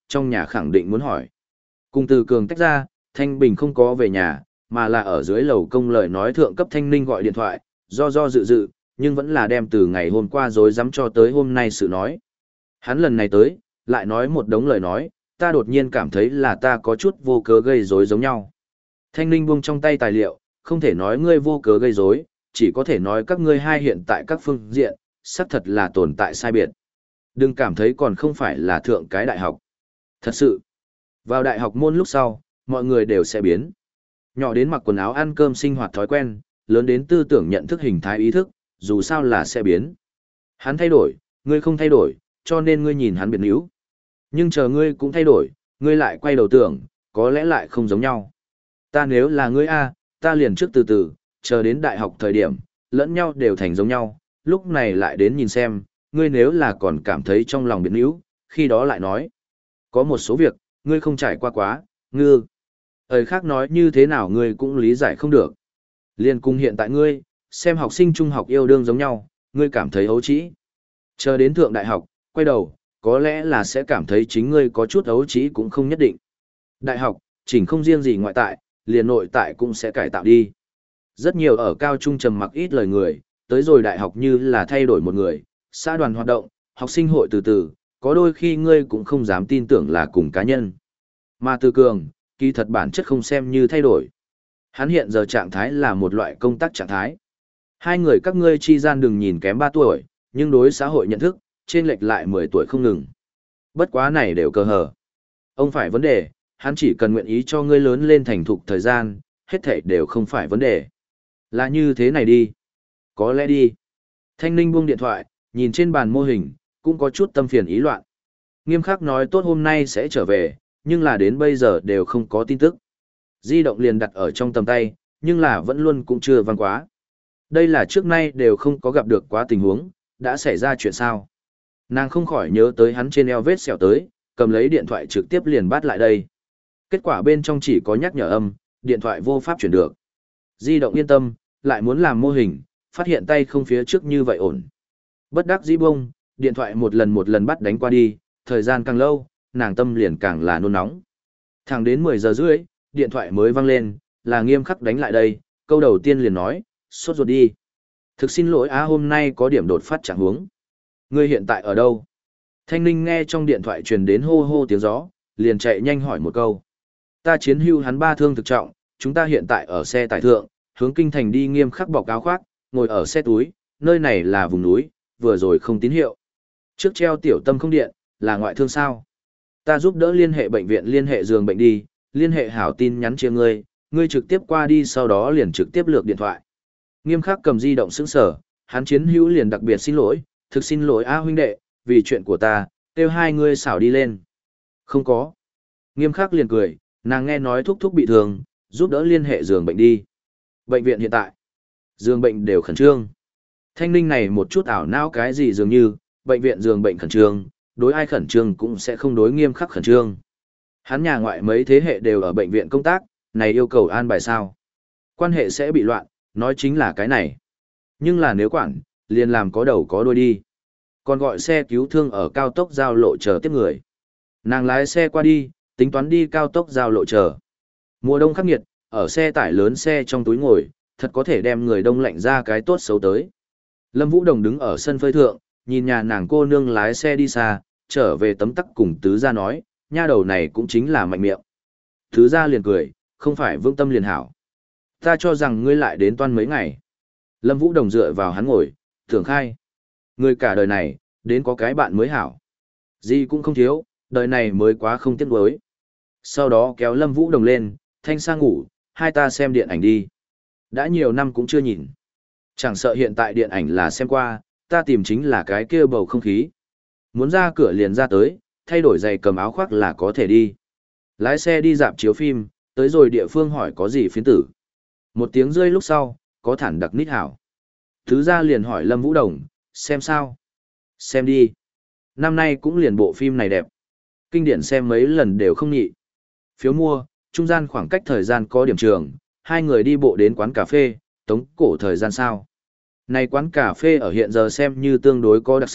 trong nhà khẳng định muốn hỏi. Cùng Từ Cường tách ra, Thanh Bình không có về nhà, mà là ở dưới lầu công lời nói thượng cấp Thanh Ninh gọi điện thoại, do do dự dự, nhưng vẫn là đem từ ngày hôm qua dối dám cho tới hôm nay sự nói. Hắn lần này tới, lại nói một đống lời nói, ta đột nhiên cảm thấy là ta có chút vô cớ gây rối giống nhau. Thanh Ninh buông trong tay tài liệu, không thể nói ngươi vô cớ gây rối, chỉ có thể nói các ngươi hai hiện tại các phương diện, xác thật là tồn tại sai biệt. Đừng cảm thấy còn không phải là thượng cái đại học. Thật sự, vào đại học môn lúc sau, mọi người đều sẽ biến. Nhỏ đến mặc quần áo ăn cơm sinh hoạt thói quen, lớn đến tư tưởng nhận thức hình thái ý thức, dù sao là sẽ biến. Hắn thay đổi, ngươi không thay đổi, cho nên ngươi nhìn hắn biệt níu. Nhưng chờ ngươi cũng thay đổi, ngươi lại quay đầu tưởng, có lẽ lại không giống nhau. Ta nếu là ngươi A, ta liền trước từ từ, chờ đến đại học thời điểm, lẫn nhau đều thành giống nhau, lúc này lại đến nhìn xem, ngươi nếu là còn cảm thấy trong lòng biệt níu, khi đó lại nói. Có một số việc, ngươi không trải qua quá, ngư. Ơi khác nói như thế nào ngươi cũng lý giải không được. Liên cung hiện tại ngươi, xem học sinh trung học yêu đương giống nhau, ngươi cảm thấy ấu trĩ. Chờ đến thượng đại học, quay đầu, có lẽ là sẽ cảm thấy chính ngươi có chút ấu trĩ cũng không nhất định. Đại học, chỉnh không riêng gì ngoại tại, liền nội tại cũng sẽ cải tạo đi. Rất nhiều ở cao trung trầm mặc ít lời người, tới rồi đại học như là thay đổi một người, xã đoàn hoạt động, học sinh hội từ từ, có đôi khi ngươi cũng không dám tin tưởng là cùng cá nhân. Mà Từ Cường, kỳ thật bản chất không xem như thay đổi. Hắn hiện giờ trạng thái là một loại công tác trạng thái. Hai người các ngươi chi gian đừng nhìn kém ba tuổi, nhưng đối xã hội nhận thức, trên lệch lại mười tuổi không ngừng. Bất quá này đều cơ hở. Ông phải vấn đề, hắn chỉ cần nguyện ý cho ngươi lớn lên thành thục thời gian, hết thảy đều không phải vấn đề. Là như thế này đi. Có lẽ đi. Thanh Ninh buông điện thoại, nhìn trên bàn mô hình, cũng có chút tâm phiền ý loạn. Nghiêm khắc nói tốt hôm nay sẽ trở về, nhưng là đến bây giờ đều không có tin tức. Di động liền đặt ở trong tầm tay, nhưng là vẫn luôn cũng chưa vang quá. Đây là trước nay đều không có gặp được quá tình huống, đã xảy ra chuyện sao. Nàng không khỏi nhớ tới hắn trên eo vết sẹo tới, cầm lấy điện thoại trực tiếp liền bắt lại đây. Kết quả bên trong chỉ có nhắc nhở âm, điện thoại vô pháp chuyển được. Di động yên tâm, lại muốn làm mô hình, phát hiện tay không phía trước như vậy ổn. Bất đắc dĩ bông, điện thoại một lần một lần bắt đánh qua đi, thời gian càng lâu, nàng tâm liền càng là nôn nóng. Thẳng đến mười giờ rưỡi, điện thoại mới vang lên, là Nghiêm Khắc đánh lại đây, câu đầu tiên liền nói, sốt ruột đi. Thực xin lỗi á hôm nay có điểm đột phát chẳng huống. Ngươi hiện tại ở đâu? Thanh Ninh nghe trong điện thoại truyền đến hô hô tiếng gió, liền chạy nhanh hỏi một câu. Ta chiến hưu hắn ba thương thực trọng, chúng ta hiện tại ở xe tải thượng, hướng kinh thành đi. Nghiêm Khắc bọc áo khoác, ngồi ở xe túi, nơi này là vùng núi, vừa rồi không tín hiệu. Trước treo tiểu tâm không điện, là ngoại thương sao? Ta giúp đỡ liên hệ bệnh viện liên hệ giường bệnh đi, liên hệ hảo tin nhắn chia ngươi, ngươi trực tiếp qua đi sau đó liền trực tiếp lược điện thoại. Nghiêm Khắc cầm di động sững sở, hắn chiến hữu liền đặc biệt xin lỗi, thực xin lỗi a huynh đệ, vì chuyện của ta, kêu hai ngươi xảo đi lên. Không có. Nghiêm Khắc liền cười, nàng nghe nói thúc thúc bị thương, giúp đỡ liên hệ giường bệnh đi. Bệnh viện hiện tại, giường bệnh đều khẩn trương. Thanh Ninh này một chút ảo não cái gì dường như, bệnh viện giường bệnh khẩn trương, đối ai khẩn trương cũng sẽ không đối Nghiêm Khắc khẩn trương. Hắn nhà ngoại mấy thế hệ đều ở bệnh viện công tác, này yêu cầu an bài sao. Quan hệ sẽ bị loạn, nói chính là cái này. Nhưng là nếu quản, liền làm có đầu có đuôi đi. Còn gọi xe cứu thương ở cao tốc giao lộ chờ tiếp người. Nàng lái xe qua đi, tính toán đi cao tốc giao lộ chờ. Mùa đông khắc nghiệt, ở xe tải lớn xe trong túi ngồi, thật có thể đem người đông lạnh ra cái tốt xấu tới. Lâm Vũ Đồng đứng ở sân phơi thượng, nhìn nhà nàng cô nương lái xe đi xa, trở về tấm tắc cùng tứ gia nói, nha đầu này cũng chính là mạnh miệng. Tứ gia liền cười, không phải vương tâm liền hảo. Ta cho rằng ngươi lại đến toan mấy ngày. Lâm Vũ Đồng dựa vào hắn ngồi, tưởng khai. Ngươi cả đời này, đến có cái bạn mới hảo. Gì cũng không thiếu, đời này mới quá không tiếc nuối. Sau đó kéo Lâm Vũ Đồng lên, thanh sang ngủ, hai ta xem điện ảnh đi. Đã nhiều năm cũng chưa nhìn. Chẳng sợ hiện tại điện ảnh là xem qua, ta tìm chính là cái kia bầu không khí. Muốn ra cửa liền ra tới, thay đổi giày cầm áo khoác là có thể đi. Lái xe đi dạp chiếu phim, tới rồi địa phương hỏi có gì phiến tử. Một tiếng rơi lúc sau, có thản đặc nít hảo. Thứ ra liền hỏi Lâm Vũ Đồng, xem sao? Xem đi. Năm nay cũng liền bộ phim này đẹp. Kinh điển xem mấy lần đều không nhị. Phiếu mua, trung gian khoảng cách thời gian có điểm trường, hai người đi bộ đến quán cà phê, tống cổ thời gian sao. Này quán cà phê ở hiện giờ xem như tương đối có đặc sắc,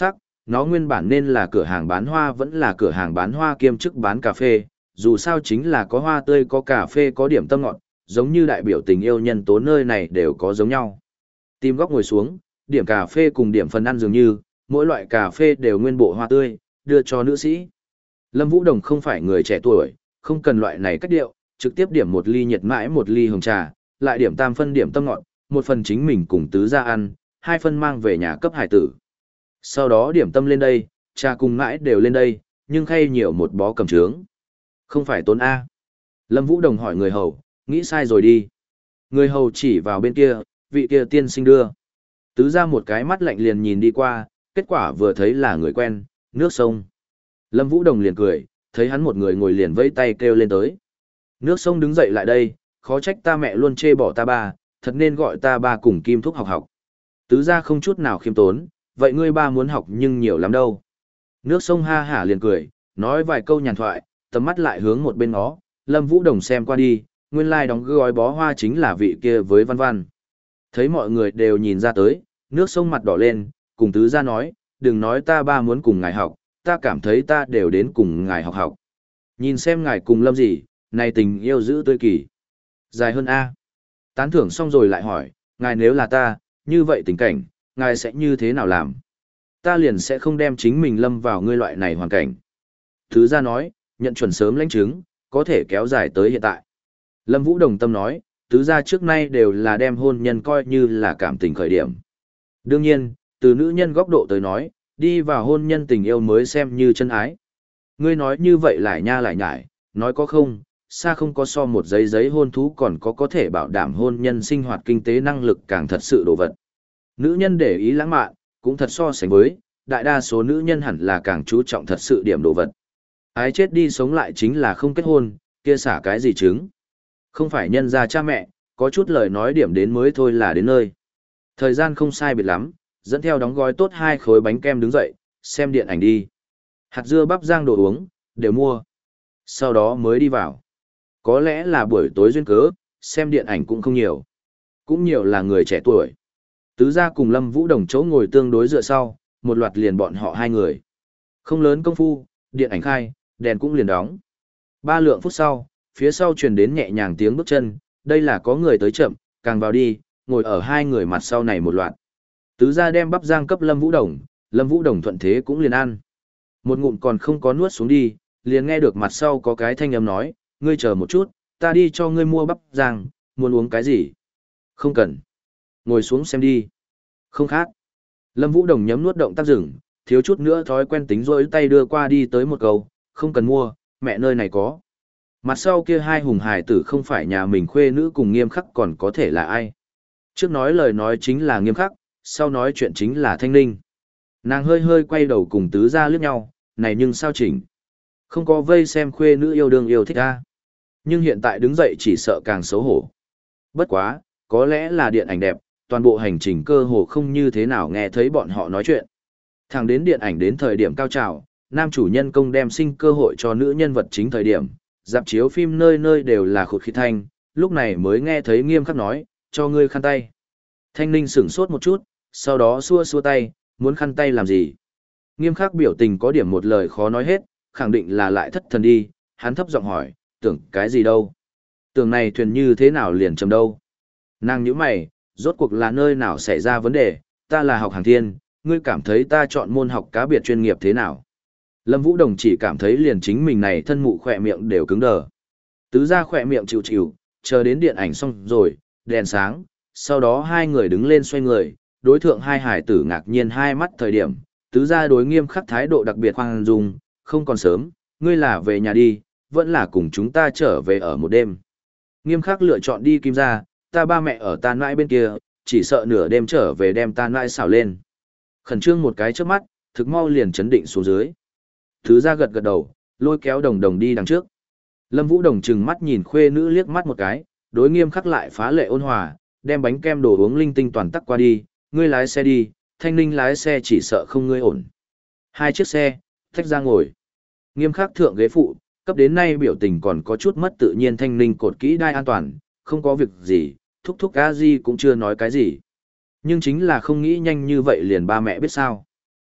nó nguyên bản nên là cửa hàng bán hoa vẫn là cửa hàng bán hoa kiêm chức bán cà phê, dù sao chính là có hoa tươi có cà phê có điểm tâm ngọt, giống như đại biểu tình yêu nhân tố nơi này đều có giống nhau. Tìm góc ngồi xuống, điểm cà phê cùng điểm phần ăn dường như, mỗi loại cà phê đều nguyên bộ hoa tươi, đưa cho nữ sĩ. Lâm Vũ Đồng không phải người trẻ tuổi, không cần loại này cách điệu, trực tiếp điểm một ly nhiệt mãi một ly hồng trà, lại điểm tam phân điểm tâm ngọt, một phần chính mình cùng tứ ra ăn, hai phân mang về nhà cấp hải tử. Sau đó điểm tâm lên đây, trà cùng mãi đều lên đây, nhưng khay nhiều một bó cầm trướng. Không phải tốn A. Lâm Vũ Đồng hỏi người hầu, nghĩ sai rồi đi. Người hầu chỉ vào bên kia, vị kia tiên sinh đưa. Tứ ra một cái mắt lạnh liền nhìn đi qua, kết quả vừa thấy là người quen, nước sông. Lâm Vũ Đồng liền cười, thấy hắn một người ngồi liền vẫy tay kêu lên tới. Nước sông đứng dậy lại đây, khó trách ta mẹ luôn chê bỏ ta ba, thật nên gọi ta ba cùng Kim Thúc học học. Tứ ra không chút nào khiêm tốn, vậy ngươi ba muốn học nhưng nhiều lắm đâu. Nước sông ha hả liền cười, nói vài câu nhàn thoại, tầm mắt lại hướng một bên ngó, Lâm Vũ Đồng xem qua đi, nguyên lai like đóng gói bó hoa chính là vị kia với Văn Văn. Thấy mọi người đều nhìn ra tới, nước sông mặt đỏ lên, cùng tứ ra nói, đừng nói ta ba muốn cùng ngài học, ta cảm thấy ta đều đến cùng ngài học học. Nhìn xem ngài cùng Lâm gì, này tình yêu giữ tươi kỳ. Dài hơn A. Tán thưởng xong rồi lại hỏi, ngài nếu là ta, như vậy tình cảnh, ngài sẽ như thế nào làm? Ta liền sẽ không đem chính mình lâm vào ngươi loại này hoàn cảnh. Thứ ra nói, nhận chuẩn sớm lãnh chứng, có thể kéo dài tới hiện tại. Lâm Vũ Đồng tâm nói, tứ gia trước nay đều là đem hôn nhân coi như là cảm tình khởi điểm. Đương nhiên, từ nữ nhân góc độ tới nói, đi vào hôn nhân tình yêu mới xem như chân ái. Ngươi nói như vậy lại nha lại nhải, nói có không, xa không có so một giấy giấy hôn thú còn có có thể bảo đảm hôn nhân sinh hoạt kinh tế năng lực càng thật sự đồ vật. Nữ nhân để ý lãng mạn, cũng thật so sánh với, đại đa số nữ nhân hẳn là càng chú trọng thật sự điểm đồ vật. Ái chết đi sống lại chính là không kết hôn, kia xả cái gì chứng. Không phải nhân ra cha mẹ, có chút lời nói điểm đến mới thôi là đến nơi. Thời gian không sai biệt lắm, dẫn theo đóng gói tốt hai khối bánh kem đứng dậy, xem điện ảnh đi. Hạt dưa bắp rang đồ uống, đều mua. Sau đó mới đi vào. Có lẽ là buổi tối duyên cớ, xem điện ảnh cũng không nhiều. Cũng nhiều là người trẻ tuổi. Tứ gia cùng Lâm Vũ Đồng chỗ ngồi tương đối dựa sau, một loạt liền bọn họ hai người. Không lớn công phu, điện ảnh khai, đèn cũng liền đóng. Ba lượng phút sau, phía sau truyền đến nhẹ nhàng tiếng bước chân, đây là có người tới chậm, càng vào đi, ngồi ở hai người mặt sau này một loạt. Tứ gia đem bắp rang cấp Lâm Vũ Đồng, Lâm Vũ Đồng thuận thế cũng liền ăn. Một ngụm còn không có nuốt xuống đi, liền nghe được mặt sau có cái thanh âm nói, ngươi chờ một chút, ta đi cho ngươi mua bắp rang, muốn uống cái gì? Không cần. Ngồi xuống xem đi. Không khác. Lâm Vũ Đồng nhấm nuốt động tác dừng, thiếu chút nữa thói quen tính rỗi tay đưa qua đi tới một câu, không cần mua, mẹ nơi này có. Mặt sau kia hai hùng hài tử không phải nhà mình khuê nữ cùng Nghiêm Khắc còn có thể là ai. Trước nói lời nói chính là Nghiêm Khắc, sau nói chuyện chính là Thanh Ninh. Nàng hơi hơi quay đầu cùng tứ gia liếc nhau, này nhưng sao chỉnh. Không có vây xem khuê nữ yêu đương yêu thích a. Nhưng hiện tại đứng dậy chỉ sợ càng xấu hổ. Bất quá, có lẽ là điện ảnh đẹp, toàn bộ hành trình cơ hồ không như thế nào nghe thấy bọn họ nói chuyện. Thẳng đến điện ảnh đến thời điểm cao trào, nam chủ nhân công đem sinh cơ hội cho nữ nhân vật chính thời điểm, dạp chiếu phim nơi nơi đều là khụt khịt thanh, lúc này mới nghe thấy Nghiêm Khắc nói, cho ngươi khăn tay. Thanh Ninh sửng sốt một chút, sau đó xua xua tay, muốn khăn tay làm gì? Nghiêm Khắc biểu tình có điểm một lời khó nói hết, khẳng định là lại thất thần đi, hắn thấp giọng hỏi, tưởng cái gì đâu? Tưởng này thuyền như thế nào liền chầm đâu? Nàng nhíu mày, rốt cuộc là nơi nào xảy ra vấn đề, ta là học hàng thiên, ngươi cảm thấy ta chọn môn học cá biệt chuyên nghiệp thế nào? Lâm Vũ Đồng chỉ cảm thấy liền chính mình này thân mụ khỏe miệng đều cứng đờ. Tứ ra khỏe miệng chịu chịu, chờ đến điện ảnh xong rồi, đèn sáng, sau đó hai người đứng lên xoay người, đối thượng hai hải tử ngạc nhiên hai mắt thời điểm, tứ ra đối Nghiêm Khắc thái độ đặc biệt khoan dung, không còn sớm, ngươi là về nhà đi, vẫn là cùng chúng ta trở về ở một đêm. Nghiêm Khắc lựa chọn đi Kim gia, ta ba mẹ ở tan mãi bên kia, chỉ sợ nửa đêm trở về đem tan mãi xảo lên. Khẩn trương một cái trước mắt, thực mau liền chấn định xuống dưới. Thứ ra gật gật đầu, lôi kéo Đồng Đồng đi đằng trước. Lâm Vũ Đồng trừng mắt nhìn khuê nữ liếc mắt một cái, đối Nghiêm Khắc lại phá lệ ôn hòa, đem bánh kem đồ uống linh tinh toàn tắc qua đi, ngươi lái xe đi, Thanh Ninh lái xe chỉ sợ không ngươi ổn. Hai chiếc xe, tách ra ngồi. Nghiêm Khắc thượng ghế phụ, cấp đến nay biểu tình còn có chút mất tự nhiên. Thanh Ninh cột kỹ đai an toàn, không có việc gì, thúc thúc a di cũng chưa nói cái gì. Nhưng chính là không nghĩ nhanh như vậy liền ba mẹ biết sao.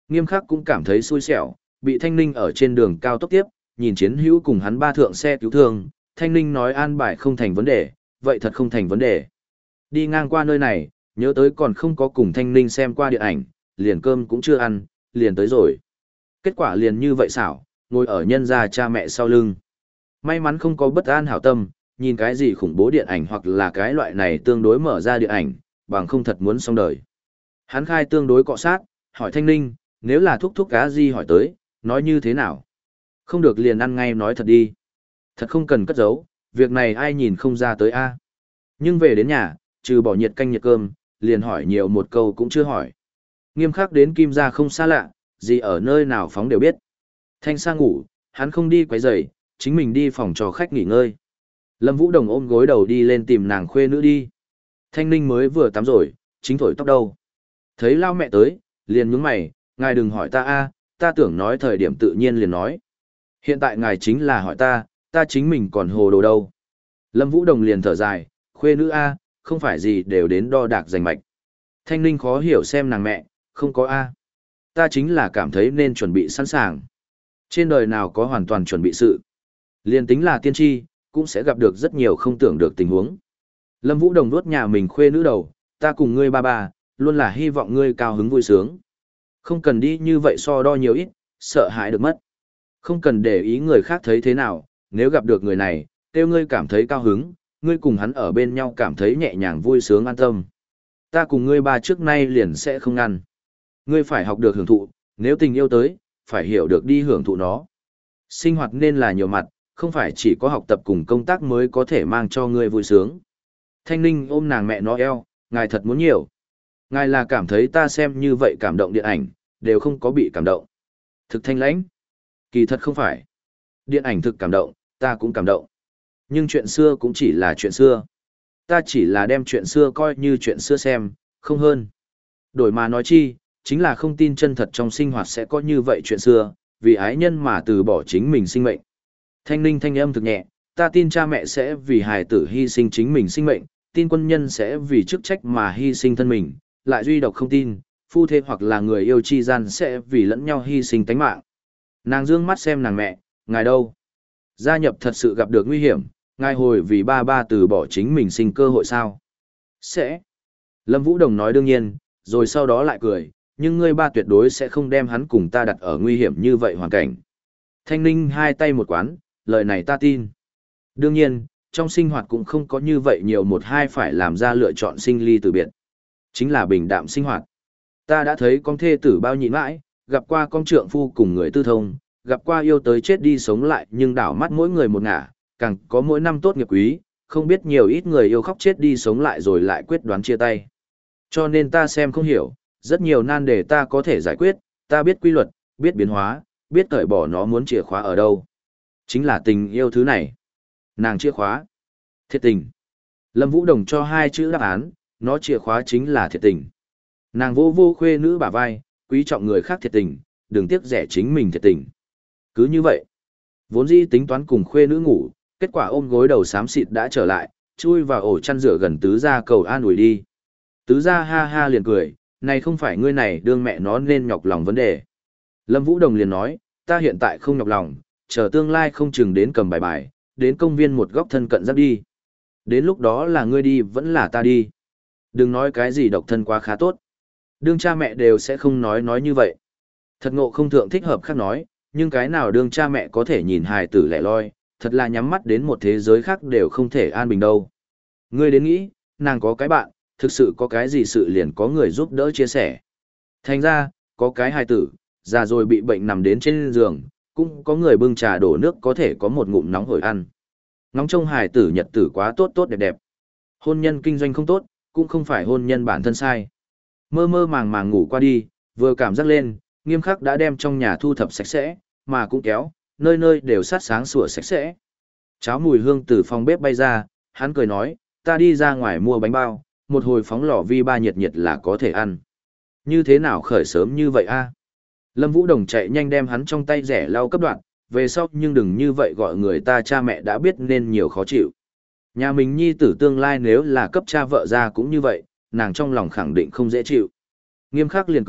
Nghiêm khắc cũng cảm thấy xui xẻo, bị Thanh Ninh ở trên đường cao tốc tiếp, nhìn chiến hữu cùng hắn ba thượng xe cứu thương, Thanh Ninh nói an bài không thành vấn đề, vậy thật không thành vấn đề. Đi ngang qua nơi này, nhớ tới còn không có cùng Thanh Ninh xem qua điện ảnh, liền cơm cũng chưa ăn, liền tới rồi. Kết quả liền như vậy xảo, ngồi ở nhân gia cha mẹ sau lưng. May mắn không có bất an hảo tâm, nhìn cái gì khủng bố điện ảnh hoặc là cái loại này tương đối mở ra điện ảnh, bằng không thật muốn xong đời. Hắn khai tương đối cọ sát, hỏi Thanh Ninh, nếu là thúc thúc cá gì hỏi tới, nói như thế nào? Không được liền ăn ngay nói thật đi. Thật không cần cất giấu, việc này ai nhìn không ra tới a. Nhưng về đến nhà, trừ bỏ nhiệt canh nhiệt cơm, liền hỏi nhiều một câu cũng chưa hỏi. Nghiêm khắc đến Kim gia không xa lạ, gì ở nơi nào phóng đều biết. Thanh Sa ngủ, hắn không đi quấy rầy, chính mình đi phòng cho khách nghỉ ngơi. Lâm Vũ Đồng ôm gối đầu đi lên tìm nàng khuê nữ đi. Thanh Ninh mới vừa tắm rồi, chính thổi tóc đâu. Thấy lao mẹ tới, liền nhướng mày, ngài đừng hỏi ta a, ta tưởng nói thời điểm tự nhiên liền nói. Hiện tại ngài chính là hỏi ta, ta chính mình còn hồ đồ đâu. Lâm Vũ Đồng liền thở dài, khuê nữ a, không phải gì đều đến đo đạc giành mạch. Thanh Ninh khó hiểu xem nàng mẹ, không có a. Ta chính là cảm thấy nên chuẩn bị sẵn sàng. Trên đời nào có hoàn toàn chuẩn bị sự. Liên tính là tiên tri, cũng sẽ gặp được rất nhiều không tưởng được tình huống. Lâm Vũ Đồng đuốt nhà mình khuê nữ đầu, ta cùng ngươi ba ba, luôn là hy vọng ngươi cao hứng vui sướng. Không cần đi như vậy so đo nhiều ít, sợ hãi được mất. Không cần để ý người khác thấy thế nào, nếu gặp được người này, kêu ngươi cảm thấy cao hứng, ngươi cùng hắn ở bên nhau cảm thấy nhẹ nhàng vui sướng an tâm. Ta cùng ngươi ba trước nay liền sẽ không ngăn. Ngươi phải học được hưởng thụ, nếu tình yêu tới, phải hiểu được đi hưởng thụ nó. Sinh hoạt nên là nhiều mặt, không phải chỉ có học tập cùng công tác mới có thể mang cho ngươi vui sướng. Thanh Ninh ôm nàng mẹ nó eo, ngài thật muốn nhiều. Ngài là cảm thấy ta xem như vậy cảm động điện ảnh, đều không có bị cảm động. Thực thanh lãnh. Kỳ thật không phải. Điện ảnh thực cảm động, ta cũng cảm động. Nhưng chuyện xưa cũng chỉ là chuyện xưa. Ta chỉ là đem chuyện xưa coi như chuyện xưa xem, không hơn. Đổi mà nói chi, chính là không tin chân thật trong sinh hoạt sẽ có như vậy chuyện xưa, vì ái nhân mà từ bỏ chính mình sinh mệnh. Thanh Ninh thanh âm thực nhẹ, ta tin cha mẹ sẽ vì hài tử hy sinh chính mình sinh mệnh, tin quân nhân sẽ vì chức trách mà hy sinh thân mình, lại duy độc không tin, phu thê hoặc là người yêu chi gian sẽ vì lẫn nhau hy sinh tánh mạng. Nàng dương mắt xem nàng mẹ, ngài đâu? Gia nhập thật sự gặp được nguy hiểm, ngài hồi vì ba ba từ bỏ chính mình sinh cơ hội sao? Sẽ. Lâm Vũ Đồng nói đương nhiên, rồi sau đó lại cười, nhưng ngươi ba tuyệt đối sẽ không đem hắn cùng ta đặt ở nguy hiểm như vậy hoàn cảnh. Thanh Ninh hai tay một quán, lời này ta tin. Đương nhiên, trong sinh hoạt cũng không có như vậy nhiều một hai phải làm ra lựa chọn sinh ly từ biệt. Chính là bình đạm sinh hoạt. Ta đã thấy con thê tử bao nhịn mãi, gặp qua con trượng phu cùng người tư thông, gặp qua yêu tới chết đi sống lại nhưng đảo mắt mỗi người một ngả, càng có mỗi năm tốt nghiệp quý, không biết nhiều ít người yêu khóc chết đi sống lại rồi lại quyết đoán chia tay. Cho nên ta xem không hiểu, rất nhiều nan đề ta có thể giải quyết, ta biết quy luật, biết biến hóa, biết cởi bỏ nó muốn chìa khóa ở đâu. Chính là tình yêu thứ này. Nàng chìa khóa. Thiệt tình. Lâm Vũ Đồng cho hai chữ đáp án, nó chìa khóa chính là thiệt tình. Nàng vô vô khuê nữ bả vai, quý trọng người khác thiệt tình, đừng tiếc rẻ chính mình thiệt tình. Cứ như vậy, vốn dĩ tính toán cùng khuê nữ ngủ, kết quả ôm gối đầu xám xịt đã trở lại, chui vào ổ chăn rửa gần tứ gia cầu an ủi đi. Tứ gia ha ha liền cười, này không phải ngươi này đương mẹ nó nên nhọc lòng vấn đề. Lâm Vũ Đồng liền nói, ta hiện tại không nhọc lòng, chờ tương lai không chừng đến cầm bài bài, đến công viên một góc thân cận giáp đi. Đến lúc đó là ngươi đi vẫn là ta đi. Đừng nói cái gì độc thân quá khá tốt. Đương cha mẹ đều sẽ không nói nói như vậy. Thật ngộ không thượng thích hợp khác nói, nhưng cái nào đương cha mẹ có thể nhìn hài tử lẻ loi, thật là nhắm mắt đến một thế giới khác đều không thể an bình đâu. Ngươi đến nghĩ, nàng có cái bạn, thực sự có cái gì sự liền có người giúp đỡ chia sẻ. Thành ra, có cái hài tử, già rồi bị bệnh nằm đến trên giường, cũng có người bưng trà đổ nước có thể có một ngụm nóng hổi ăn. Ngóng trông hài tử nhật tử quá tốt tốt đẹp đẹp. Hôn nhân kinh doanh không tốt, cũng không phải hôn nhân bản thân sai. Mơ mơ màng màng ngủ qua đi, vừa cảm giác lên, Nghiêm Khắc đã đem trong nhà thu thập sạch sẽ, mà cũng kéo, nơi nơi đều sát sáng sủa sạch sẽ. Cháo mùi hương từ phòng bếp bay ra, hắn cười nói, ta đi ra ngoài mua bánh bao, một hồi phóng lò vi ba nhiệt nhiệt là có thể ăn. Như thế nào khởi sớm như vậy a? Lâm Vũ Đồng chạy nhanh đem hắn trong tay rẻ lau cấp đoạn, về sau nhưng đừng như vậy gọi người ta cha mẹ đã biết nên nhiều khó chịu. Nhà mình nhi tử tương lai nếu là cấp cha vợ ra cũng như vậy, nàng trong lòng khẳng định không dễ chịu. Nghiêm Khắc liền cười,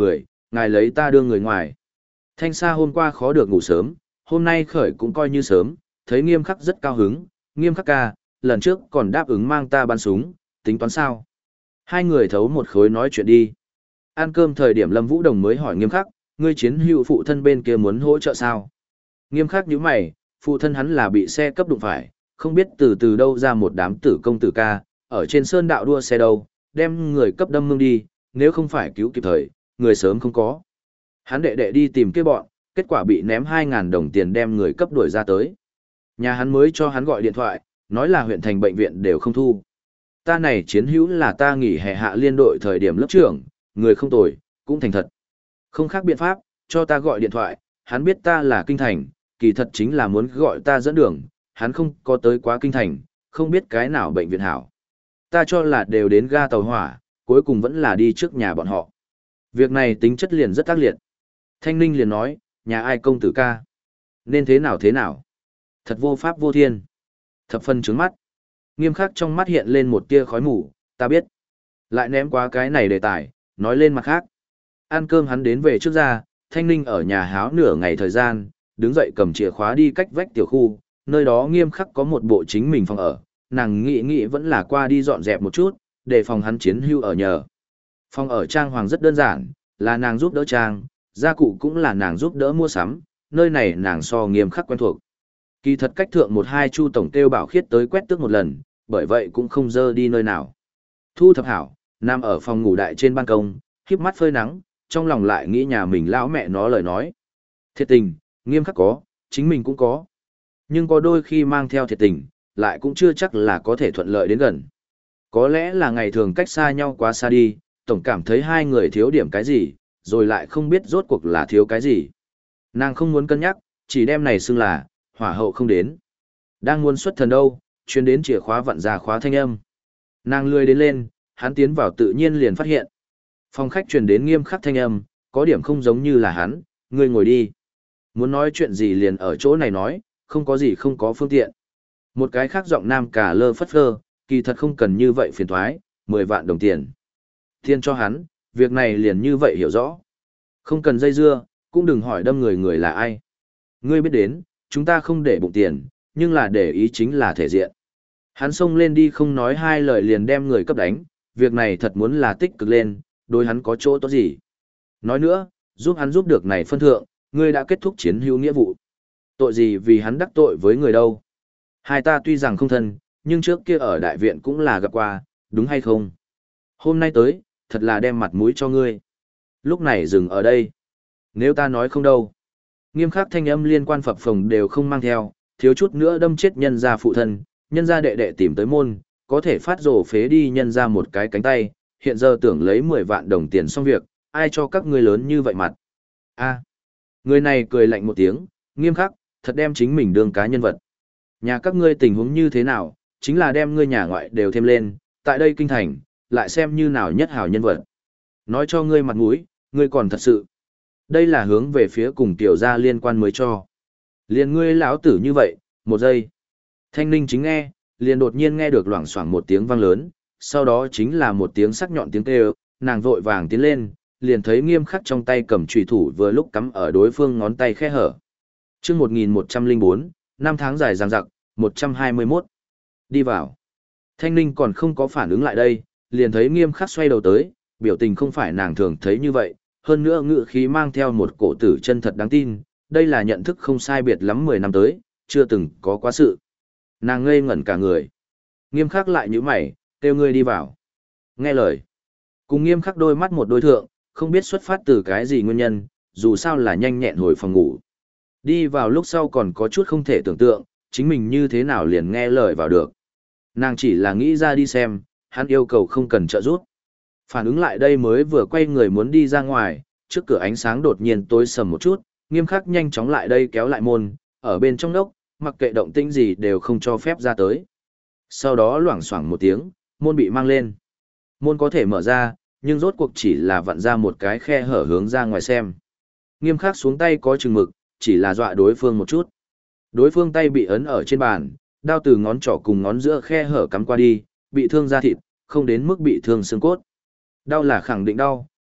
ngài lấy ta đưa người ngoài. Thanh Sa hôm qua khó được ngủ sớm, hôm nay khởi cũng coi như sớm, thấy Nghiêm Khắc rất cao hứng, Nghiêm Khắc ca, lần trước còn đáp ứng mang ta bắn súng, tính toán sao? Hai người thấu một khối nói chuyện đi. Ăn cơm thời điểm Lâm Vũ Đồng mới hỏi Nghiêm Khắc, ngươi chiến hữu phụ thân bên kia muốn hỗ trợ sao? Nghiêm Khắc nhíu mày, phụ thân hắn là bị xe cấp đụng phải, không biết từ từ đâu ra một đám tử công tử ca, ở trên sơn đạo đua xe đâu, đem người cấp đâm mương đi, nếu không phải cứu kịp thời, người sớm không có. Hắn đệ đệ đi tìm kia bọn, kết quả bị ném hai ngàn đồng tiền đem người cấp đuổi ra tới. Nhà hắn mới cho hắn gọi điện thoại, nói là huyện thành bệnh viện đều không thu. Ta này chiến hữu là ta nghỉ hè hạ liên đội thời điểm lớp trưởng, người không tồi, cũng thành thật. Không khác biện pháp, cho ta gọi điện thoại, hắn biết ta là kinh thành, kỳ thật chính là muốn gọi ta dẫn đường, hắn không có tới quá kinh thành, không biết cái nào bệnh viện hảo. Ta cho là đều đến ga tàu hỏa, cuối cùng vẫn là đi trước nhà bọn họ. Việc này tính chất liền rất tác liệt. Thanh Ninh liền nói, nhà ai công tử ca? Nên thế nào thế nào? Thật vô pháp vô thiên. Thập phân trứng mắt. Nghiêm Khắc trong mắt hiện lên một tia khói mù, ta biết. Lại ném qua cái này đề tài, nói lên mặt khác. Ăn cơm hắn đến về trước ra, Thanh Ninh ở nhà háo nửa ngày thời gian, đứng dậy cầm chìa khóa đi cách vách tiểu khu, nơi đó Nghiêm Khắc có một bộ chính mình phòng ở, nàng nghĩ nghĩ vẫn là qua đi dọn dẹp một chút, để phòng hắn chiến hưu ở nhờ. Phòng ở trang hoàng rất đơn giản, là nàng giúp đỡ trang, gia cụ cũng là nàng giúp đỡ mua sắm, nơi này nàng so Nghiêm Khắc quen thuộc. Kỳ thật cách thượng một hai chu tổng kêu bảo khiết tới quét tước một lần, bởi vậy cũng không dơ đi nơi nào. Thu thập hảo, nằm ở phòng ngủ đại trên ban công, híp mắt phơi nắng, trong lòng lại nghĩ nhà mình lão mẹ nó lời nói. Thiệt tình, Nghiêm Khắc có, chính mình cũng có. Nhưng có đôi khi mang theo thiệt tình, lại cũng chưa chắc là có thể thuận lợi đến gần. Có lẽ là ngày thường cách xa nhau quá xa đi, tổng cảm thấy hai người thiếu điểm cái gì, rồi lại không biết rốt cuộc là thiếu cái gì. Nàng không muốn cân nhắc, chỉ đem này xưng là, hỏa hậu không đến. Đang muốn xuất thần đâu, chuyên đến chìa khóa vặn ra khóa thanh âm. Nàng lười đến lên, hắn tiến vào tự nhiên liền phát hiện. Phòng khách truyền đến Nghiêm Khắc thanh âm, có điểm không giống như là hắn, ngươi ngồi đi. Muốn nói chuyện gì liền ở chỗ này nói, không có gì không có phương tiện. Một cái khác giọng nam cả lơ phất phơ, kỳ thật không cần như vậy phiền thoái, mười vạn đồng tiền. Thiên cho hắn, việc này liền như vậy hiểu rõ. Không cần dây dưa, cũng đừng hỏi đâm người người là ai. Ngươi biết đến, chúng ta không để bụng tiền, nhưng là để ý chính là thể diện. Hắn xông lên đi không nói hai lời liền đem người cấp đánh, việc này thật muốn là tích cực lên, đối hắn có chỗ tốt gì. Nói nữa, giúp hắn giúp được này phân thượng, ngươi đã kết thúc chiến hữu nghĩa vụ. Tội gì vì hắn đắc tội với người đâu. Hai ta tuy rằng không thân, nhưng trước kia ở đại viện cũng là gặp qua, đúng hay không? Hôm nay tới, thật là đem mặt mũi cho ngươi. Lúc này dừng ở đây. Nếu ta nói không đâu. Nghiêm Khắc thanh âm liên quan phập phồng đều không mang theo, thiếu chút nữa đâm chết nhân gia phụ thân, nhân gia đệ đệ tìm tới môn, có thể phát rồ phế đi nhân gia một cái cánh tay, hiện giờ tưởng lấy mười vạn đồng tiền xong việc, ai cho các ngươi lớn như vậy mặt. A. Người này cười lạnh một tiếng, Nghiêm Khắc, thật đem chính mình đương cá nhân vật. Nhà các ngươi tình huống như thế nào, chính là đem ngươi nhà ngoại đều thêm lên, tại đây kinh thành, lại xem như nào nhất hảo nhân vật. Nói cho ngươi mặt mũi, ngươi còn thật sự. Đây là hướng về phía cùng tiểu gia liên quan mới cho. Liền ngươi lão tử như vậy, một giây. Thanh Ninh chính nghe, liền đột nhiên nghe được loảng xoảng một tiếng vang lớn, sau đó chính là một tiếng sắc nhọn tiếng kêu, nàng vội vàng tiến lên, liền thấy Nghiêm Khắc trong tay cầm chùy thủ vừa lúc cắm ở đối phương ngón tay khe hở. Chương một nghìn một trăm lẻ bốn, năm tháng dài dằng dặc, một trăm hai mươi mốt. Đi vào. Thanh Ninh còn không có phản ứng lại đây, liền thấy Nghiêm Khắc xoay đầu tới, biểu tình không phải nàng thường thấy như vậy, hơn nữa ngữ khí mang theo một cổ tử chân thật đáng tin, đây là nhận thức không sai biệt lắm mười năm tới, chưa từng có quá sự. Nàng ngây ngẩn cả người. Nghiêm Khắc lại như mày, kêu ngươi đi vào. Nghe lời. Cùng Nghiêm Khắc đôi mắt một đối thượng, không biết xuất phát từ cái gì nguyên nhân, dù sao là nhanh nhẹn hồi phòng ngủ. Đi vào lúc sau còn có chút không thể tưởng tượng, chính mình như thế nào liền nghe lời vào được. Nàng chỉ là nghĩ ra đi xem, hắn yêu cầu không cần trợ giúp. Phản ứng lại đây mới vừa quay người muốn đi ra ngoài, trước cửa ánh sáng đột nhiên tối sầm một chút, Nghiêm Khắc nhanh chóng lại đây kéo lại môn, ở bên trong đốc, mặc kệ động tĩnh gì đều không cho phép ra tới. Sau đó loảng xoảng một tiếng, môn bị mang lên. Môn có thể mở ra, nhưng rốt cuộc chỉ là vặn ra một cái khe hở hướng ra ngoài xem. Nghiêm Khắc xuống tay có chừng mực, chỉ là dọa đối phương một chút. Đối phương tay bị ấn ở trên bàn, đao từ ngón trỏ cùng ngón giữa khe hở cắm qua đi, bị thương da thịt, không đến mức bị thương xương cốt. Đau là khẳng định đau,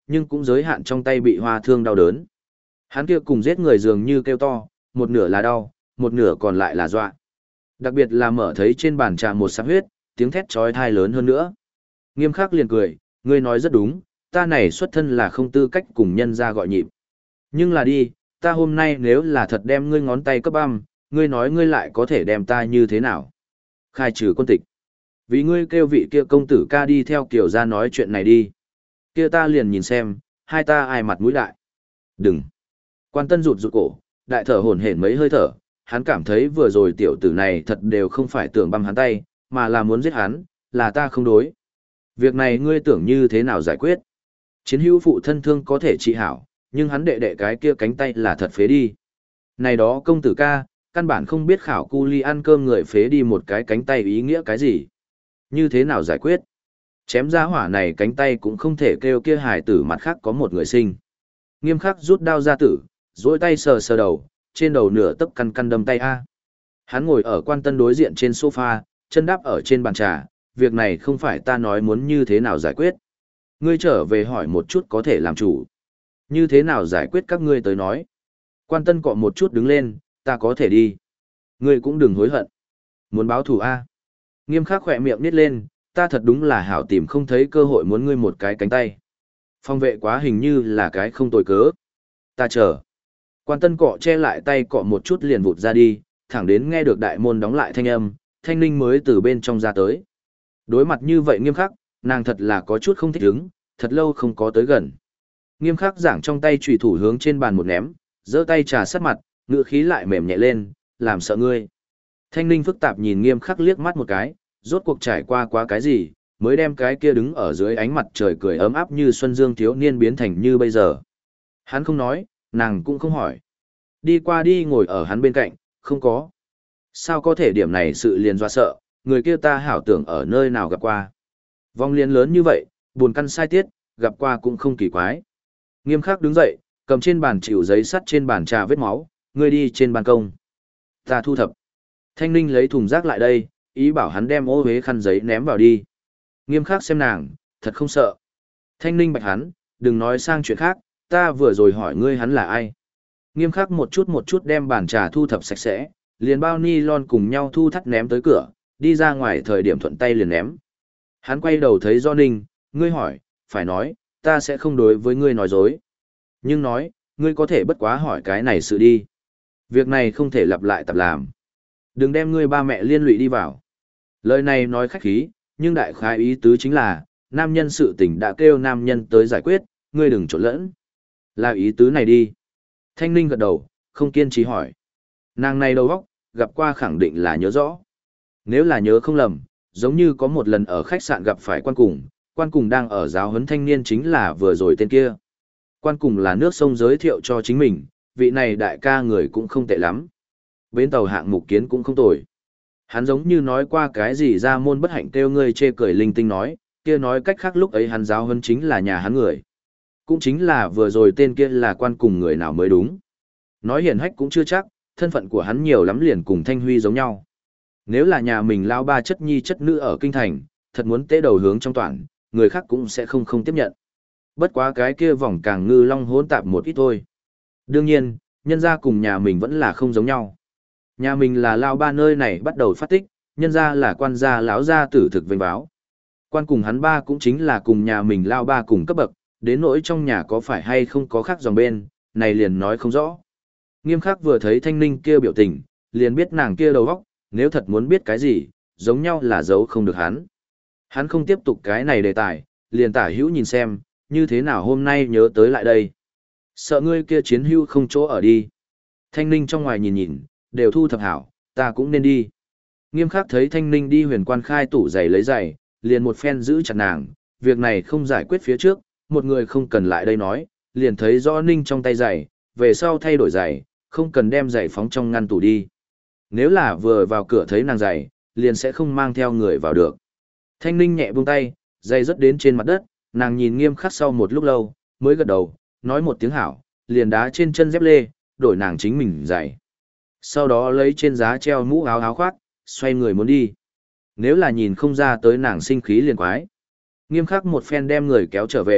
nhưng cũng giới hạn trong tay bị hoa thương đau đớn. Hắn kia cùng giết người dường như kêu to, một nửa là đau, một nửa còn lại là dọa. Đặc biệt là mở thấy trên bàn trà một sắp huyết, tiếng thét chói tai lớn hơn nữa. Nghiêm khắc liền cười, ngươi nói rất đúng, ta này xuất thân là không tư cách cùng nhân ra gọi nhịp. Nhưng là đi, ta hôm nay nếu là thật đem ngươi ngón tay cấp băm, ngươi nói ngươi lại có thể đem ta như thế nào? Khai trừ quân tịch. Vì ngươi kêu vị kia công tử ca đi theo kiểu ra nói chuyện này đi. Kia ta liền nhìn xem, hai ta ai mặt mũi đại. Đừng. Quan Tân rụt rụt cổ, đại thở hổn hển mấy hơi thở, hắn cảm thấy vừa rồi tiểu tử này thật đều không phải tưởng băm hắn tay, mà là muốn giết hắn, là ta không đối. Việc này ngươi tưởng như thế nào giải quyết? Chiến hữu phụ thân thương có thể trị hảo, nhưng hắn đệ đệ cái kia cánh tay là thật phế đi. Này đó công tử ca, căn bản không biết khảo cu ly ăn cơm người phế đi một cái cánh tay ý nghĩa cái gì. Như thế nào giải quyết? Chém ra hỏa này cánh tay cũng không thể kêu kia hài tử mặt khác có một người sinh. Nghiêm khắc rút đao ra tử, dối tay sờ sờ đầu, trên đầu nửa tấc căn căn đâm tay A. Hắn ngồi ở Quan Tân đối diện trên sofa, chân đáp ở trên bàn trà, việc này không phải ta nói muốn như thế nào giải quyết. Ngươi trở về hỏi một chút có thể làm chủ. Như thế nào giải quyết các ngươi tới nói. Quan Tân cọ một chút đứng lên, ta có thể đi. Ngươi cũng đừng hối hận. Muốn báo thù A. Nghiêm khắc khỏe miệng nít lên, ta thật đúng là hảo tìm không thấy cơ hội muốn ngươi một cái cánh tay. Phong vệ quá hình như là cái không tồi cớ. Ta chờ. Quan Tân cọ che lại tay cọ một chút liền vụt ra đi, thẳng đến nghe được đại môn đóng lại thanh âm, Thanh Ninh mới từ bên trong ra tới. Đối mặt như vậy nghiêm khắc, nàng thật là có chút không thích ứng, thật lâu không có tới gần. Nghiêm khắc giảng trong tay chủy thủ hướng trên bàn một ném, giơ tay trà sát mặt, ngữ khí lại mềm nhẹ lên, làm sợ ngươi. Thanh Ninh phức tạp nhìn nghiêm khắc liếc mắt một cái, rốt cuộc trải qua quá cái gì, mới đem cái kia đứng ở dưới ánh mặt trời cười ấm áp như xuân dương thiếu niên biến thành như bây giờ. Hắn không nói, nàng cũng không hỏi. Đi qua đi ngồi ở hắn bên cạnh, không có. Sao có thể điểm này sự liền dọa sợ, người kia ta hảo tưởng ở nơi nào gặp qua. Vong liên lớn như vậy, buồn căn sai tiết, gặp qua cũng không kỳ quái. Nghiêm khắc đứng dậy, cầm trên bàn chịu giấy sắt trên bàn trà vết máu, ngươi đi trên ban công. Ta thu thập. Thanh Ninh lấy thùng rác lại đây, ý bảo hắn đem ô huế khăn giấy ném vào đi. Nghiêm khắc xem nàng, thật không sợ. Thanh Ninh bạch hắn, đừng nói sang chuyện khác, ta vừa rồi hỏi ngươi hắn là ai. Nghiêm khắc một chút một chút đem bàn trà thu thập sạch sẽ, liền bao ni lon cùng nhau thu thắt ném tới cửa, đi ra ngoài thời điểm thuận tay liền ném. Hắn quay đầu thấy Do Ninh, ngươi hỏi, phải nói, ta sẽ không đối với ngươi nói dối. Nhưng nói, ngươi có thể bất quá hỏi cái này sự đi. Việc này không thể lặp lại tập làm. Đừng đem ngươi ba mẹ liên lụy đi vào. Lời này nói khách khí, nhưng đại khái ý tứ chính là, nam nhân sự tình đã kêu nam nhân tới giải quyết, ngươi đừng trộn lẫn. Là ý tứ này đi. Thanh Ninh gật đầu, không kiên trì hỏi. Nàng này đầu óc, gặp qua khẳng định là nhớ rõ. Nếu là nhớ không lầm, giống như có một lần ở khách sạn gặp phải quan cùng, quan cùng đang ở giáo huấn thanh niên chính là vừa rồi tên kia. Quan cùng là nước sông giới thiệu cho chính mình, vị này đại ca người cũng không tệ lắm. Bến tàu hạng mục kiến cũng không tồi. Hắn giống như nói qua cái gì ra môn bất hạnh kêu ngươi chê cười linh tinh nói, kia nói cách khác lúc ấy hắn giáo huấn chính là nhà hắn người. Cũng chính là vừa rồi tên kia là quan cùng người nào mới đúng. Nói hiển hách cũng chưa chắc, thân phận của hắn nhiều lắm liền cùng Thanh Huy giống nhau. Nếu là nhà mình lao ba chất nhi chất nữ ở kinh thành, thật muốn tế đầu hướng trong toàn, người khác cũng sẽ không không tiếp nhận. Bất quá cái kia vòng càng ngư long hỗn tạp một ít thôi. Đương nhiên, nhân gia cùng nhà mình vẫn là không giống nhau. Nhà mình là lao ba nơi này bắt đầu phát tích, nhân gia là quan gia lão gia tử thực vinh báo. Quan cùng hắn ba cũng chính là cùng nhà mình lao ba cùng cấp bậc, đến nỗi trong nhà có phải hay không có khác dòng bên, này liền nói không rõ. Nghiêm khắc vừa thấy Thanh Ninh kia biểu tình, liền biết nàng kia đầu óc, nếu thật muốn biết cái gì, giống nhau là giấu không được hắn. Hắn không tiếp tục cái này đề tài, liền tả hữu nhìn xem, như thế nào hôm nay nhớ tới lại đây. Sợ ngươi kia chiến hữu không chỗ ở đi. Thanh Ninh trong ngoài nhìn nhìn, đều thu thập hảo, ta cũng nên đi. Nghiêm khắc thấy Thanh Ninh đi huyền quan khai tủ giày lấy giày, liền một phen giữ chặt nàng, việc này không giải quyết phía trước, một người không cần lại đây nói, liền thấy rõ Ninh trong tay giày, về sau thay đổi giày, không cần đem giày phóng trong ngăn tủ đi. Nếu là vừa vào cửa thấy nàng giày, liền sẽ không mang theo người vào được. Thanh Ninh nhẹ buông tay, giày rớt đến trên mặt đất, nàng nhìn Nghiêm khắc sau một lúc lâu, mới gật đầu, nói một tiếng hảo, liền đá trên chân dép lê, đổi nàng chính mình giày. Sau đó lấy trên giá treo mũ áo áo khoác, xoay người muốn đi. Nếu là nhìn không ra tới nàng sinh khí liền quái. Nghiêm khắc một phen đem người kéo trở về,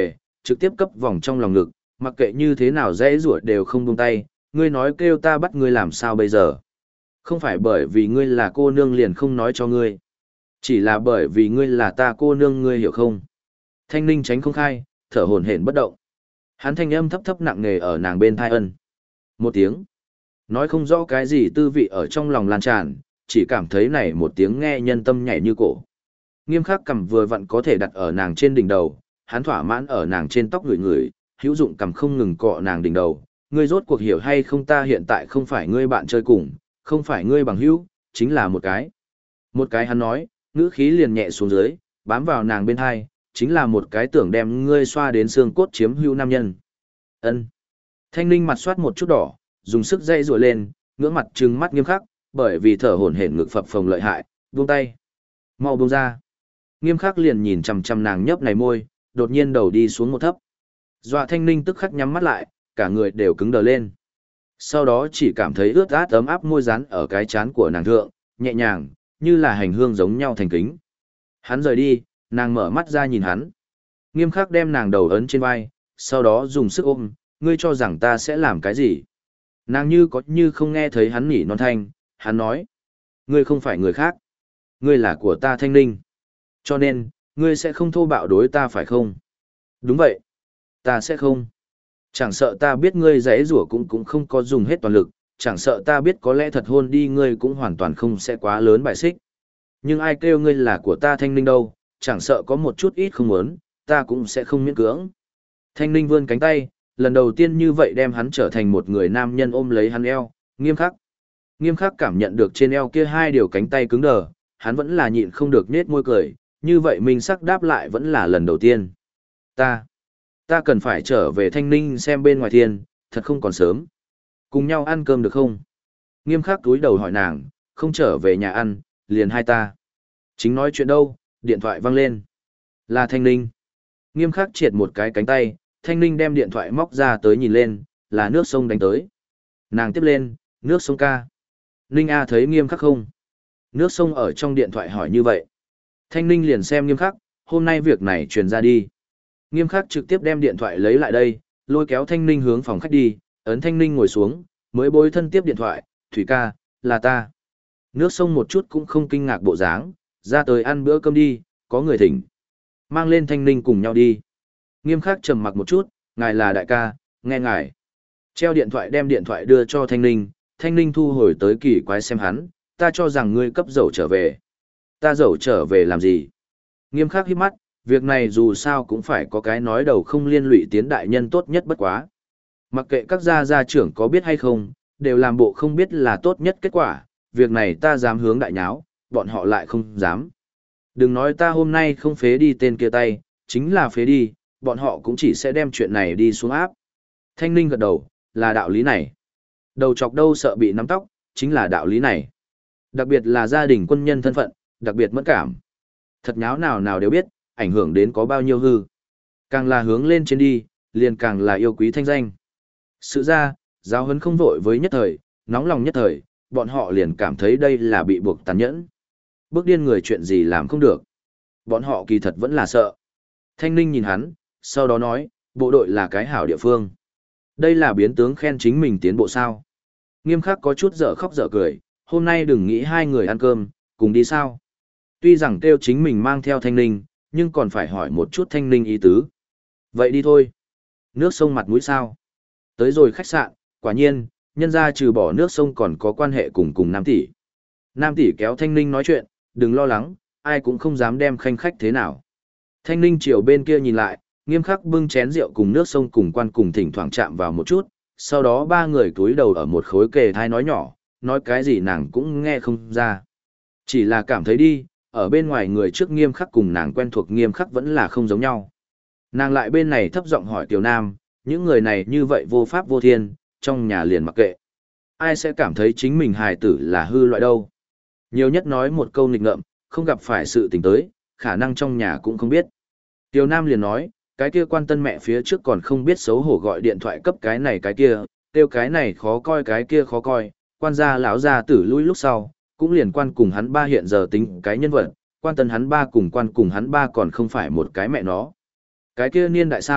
trực tiếp cấp vòng trong lòng ngực, mặc kệ như thế nào dễ rủa đều không buông tay, ngươi nói kêu ta bắt ngươi làm sao bây giờ? Không phải bởi vì ngươi là cô nương liền không nói cho ngươi. Chỉ là bởi vì ngươi là ta cô nương ngươi hiểu không? Thanh ninh tránh không khai, thở hổn hển bất động. Hắn thanh âm thấp thấp nặng nề ở nàng bên thai ân. Một tiếng. Nói không rõ cái gì tư vị ở trong lòng lan tràn, chỉ cảm thấy này một tiếng nghe nhân tâm nhảy như cổ. Nghiêm khắc cầm vừa vặn có thể đặt ở nàng trên đỉnh đầu, hắn thỏa mãn ở nàng trên tóc người người, hữu dụng cầm không ngừng cọ nàng đỉnh đầu. Ngươi rốt cuộc hiểu hay không, ta hiện tại không phải ngươi bạn chơi cùng, không phải ngươi bằng hữu, chính là một cái. Một cái hắn nói, ngữ khí liền nhẹ xuống dưới, bám vào nàng bên hai, chính là một cái tưởng đem ngươi xoa đến xương cốt chiếm hữu nam nhân. Ân. Thanh ninh mặt soát một chút đỏ, dùng sức dây rùa lên, ngưỡng mặt trừng mắt nghiêm khắc, bởi vì thở hổn hển ngực phập phồng lợi hại, buông tay. Mau buông ra. Nghiêm khắc liền nhìn chằm chằm nàng nhấp này môi, đột nhiên đầu đi xuống một thấp. Dọa thanh ninh tức khắc nhắm mắt lại, cả người đều cứng đờ lên. Sau đó chỉ cảm thấy ướt át ấm áp môi rán ở cái chán của nàng thượng, nhẹ nhàng, như là hành hương giống nhau thành kính. Hắn rời đi, nàng mở mắt ra nhìn hắn. Nghiêm khắc đem nàng đầu ấn trên vai, sau đó dùng sức ôm, ngươi cho rằng ta sẽ làm cái gì? Nàng như có như không nghe thấy hắn nhỉ non thanh, hắn nói. Ngươi không phải người khác. Ngươi là của ta Thanh Ninh. Cho nên, ngươi sẽ không thô bạo đối ta phải không? Đúng vậy. Ta sẽ không. Chẳng sợ ta biết ngươi giãy giụa cũng cũng không có dùng hết toàn lực, chẳng sợ ta biết có lẽ thật hôn đi ngươi cũng hoàn toàn không sẽ quá lớn bài xích. Nhưng ai kêu ngươi là của ta Thanh Ninh đâu, chẳng sợ có một chút ít không muốn, ta cũng sẽ không miễn cưỡng. Thanh Ninh vươn cánh tay, lần đầu tiên như vậy đem hắn trở thành một người nam nhân ôm lấy hắn eo, nghiêm khắc. Nghiêm khắc cảm nhận được trên eo kia hai điều cánh tay cứng đờ, hắn vẫn là nhịn không được nết môi cười, như vậy mình sắc đáp lại vẫn là lần đầu tiên. Ta, ta cần phải trở về Thanh Ninh xem bên ngoài thiên, thật không còn sớm. Cùng nhau ăn cơm được không? Nghiêm khắc túi đầu hỏi nàng, không trở về nhà ăn, liền hai ta. Chính nói chuyện đâu, điện thoại vang lên. Là Thanh Ninh. Nghiêm khắc triệt một cái cánh tay, Thanh Ninh đem điện thoại móc ra tới nhìn lên, là nước sông đánh tới. Nàng tiếp lên, nước sông ca. Ninh A thấy nghiêm khắc không? Nước sông ở trong điện thoại hỏi như vậy. Thanh Ninh liền xem nghiêm khắc, hôm nay việc này truyền ra đi. Nghiêm khắc trực tiếp đem điện thoại lấy lại đây, lôi kéo Thanh Ninh hướng phòng khách đi, ấn Thanh Ninh ngồi xuống, mới bối thân tiếp điện thoại, Thủy ca, là ta. Nước sông một chút cũng không kinh ngạc bộ dáng, ra tới ăn bữa cơm đi, có người thỉnh. Mang lên Thanh Ninh cùng nhau đi. Nghiêm khắc trầm mặc một chút, ngài là đại ca, nghe ngài. Treo điện thoại đem điện thoại đưa cho Thanh Ninh, Thanh Ninh thu hồi tới kỳ quái xem hắn, ta cho rằng ngươi cấp dầu trở về. Ta dầu trở về làm gì? Nghiêm khắc hít mắt, việc này dù sao cũng phải có cái nói đầu không liên lụy tiến đại nhân tốt nhất bất quá. Mặc kệ các gia gia trưởng có biết hay không, đều làm bộ không biết là tốt nhất kết quả, việc này ta dám hướng đại nháo, bọn họ lại không dám. Đừng nói ta hôm nay không phế đi tên kia tay, chính là phế đi, bọn họ cũng chỉ sẽ đem chuyện này đi xuống áp. Thanh Ninh gật đầu, là đạo lý này. Đầu chọc đâu sợ bị nắm tóc, chính là đạo lý này. Đặc biệt là gia đình quân nhân thân phận, đặc biệt mẫn cảm. Thật nháo nào nào đều biết, ảnh hưởng đến có bao nhiêu hư. Càng là hướng lên trên đi, liền càng là yêu quý thanh danh. Sự ra, giáo huấn không vội với nhất thời, nóng lòng nhất thời, bọn họ liền cảm thấy đây là bị buộc tàn nhẫn. Bước điên người chuyện gì làm không được. Bọn họ kỳ thật vẫn là sợ. Thanh Ninh nhìn hắn, sau đó nói, bộ đội là cái hảo địa phương. Đây là biến tướng khen chính mình tiến bộ sao. Nghiêm khắc có chút dở khóc dở cười, hôm nay đừng nghĩ hai người ăn cơm, cùng đi sao. Tuy rằng kêu chính mình mang theo Thanh Ninh, nhưng còn phải hỏi một chút Thanh Ninh ý tứ. Vậy đi thôi. Nước sông mặt mũi sao. Tới rồi khách sạn, quả nhiên, nhân ra trừ bỏ nước sông còn có quan hệ cùng cùng Nam tỷ. Nam tỷ kéo Thanh Ninh nói chuyện, đừng lo lắng, ai cũng không dám đem khanh khách thế nào. Thanh Ninh chiều bên kia nhìn lại, nghiêm khắc bưng chén rượu cùng nước sông cùng quan cùng thỉnh thoảng chạm vào một chút, sau đó ba người túi đầu ở một khối kề thai nói nhỏ, nói cái gì nàng cũng nghe không ra. Chỉ là cảm thấy đi, ở bên ngoài người trước nghiêm khắc cùng nàng quen thuộc nghiêm khắc vẫn là không giống nhau. Nàng lại bên này thấp giọng hỏi Tiểu Nam, những người này như vậy vô pháp vô thiên, trong nhà liền mặc kệ. Ai sẽ cảm thấy chính mình hài tử là hư loại đâu. Nhiều nhất nói một câu nghịch ngợm, không gặp phải sự tình tới, khả năng trong nhà cũng không biết. Tiểu Nam liền nói, cái kia quan tân mẹ phía trước còn không biết xấu hổ gọi điện thoại cấp cái này cái kia, tiêu cái này khó coi cái kia khó coi, quan gia lão gia tử lui lúc sau, cũng liền quan cùng hắn ba hiện giờ tính cái nhân vật, quan tân hắn ba cùng quan cùng hắn ba còn không phải một cái mẹ nó. Cái kia niên đại sao,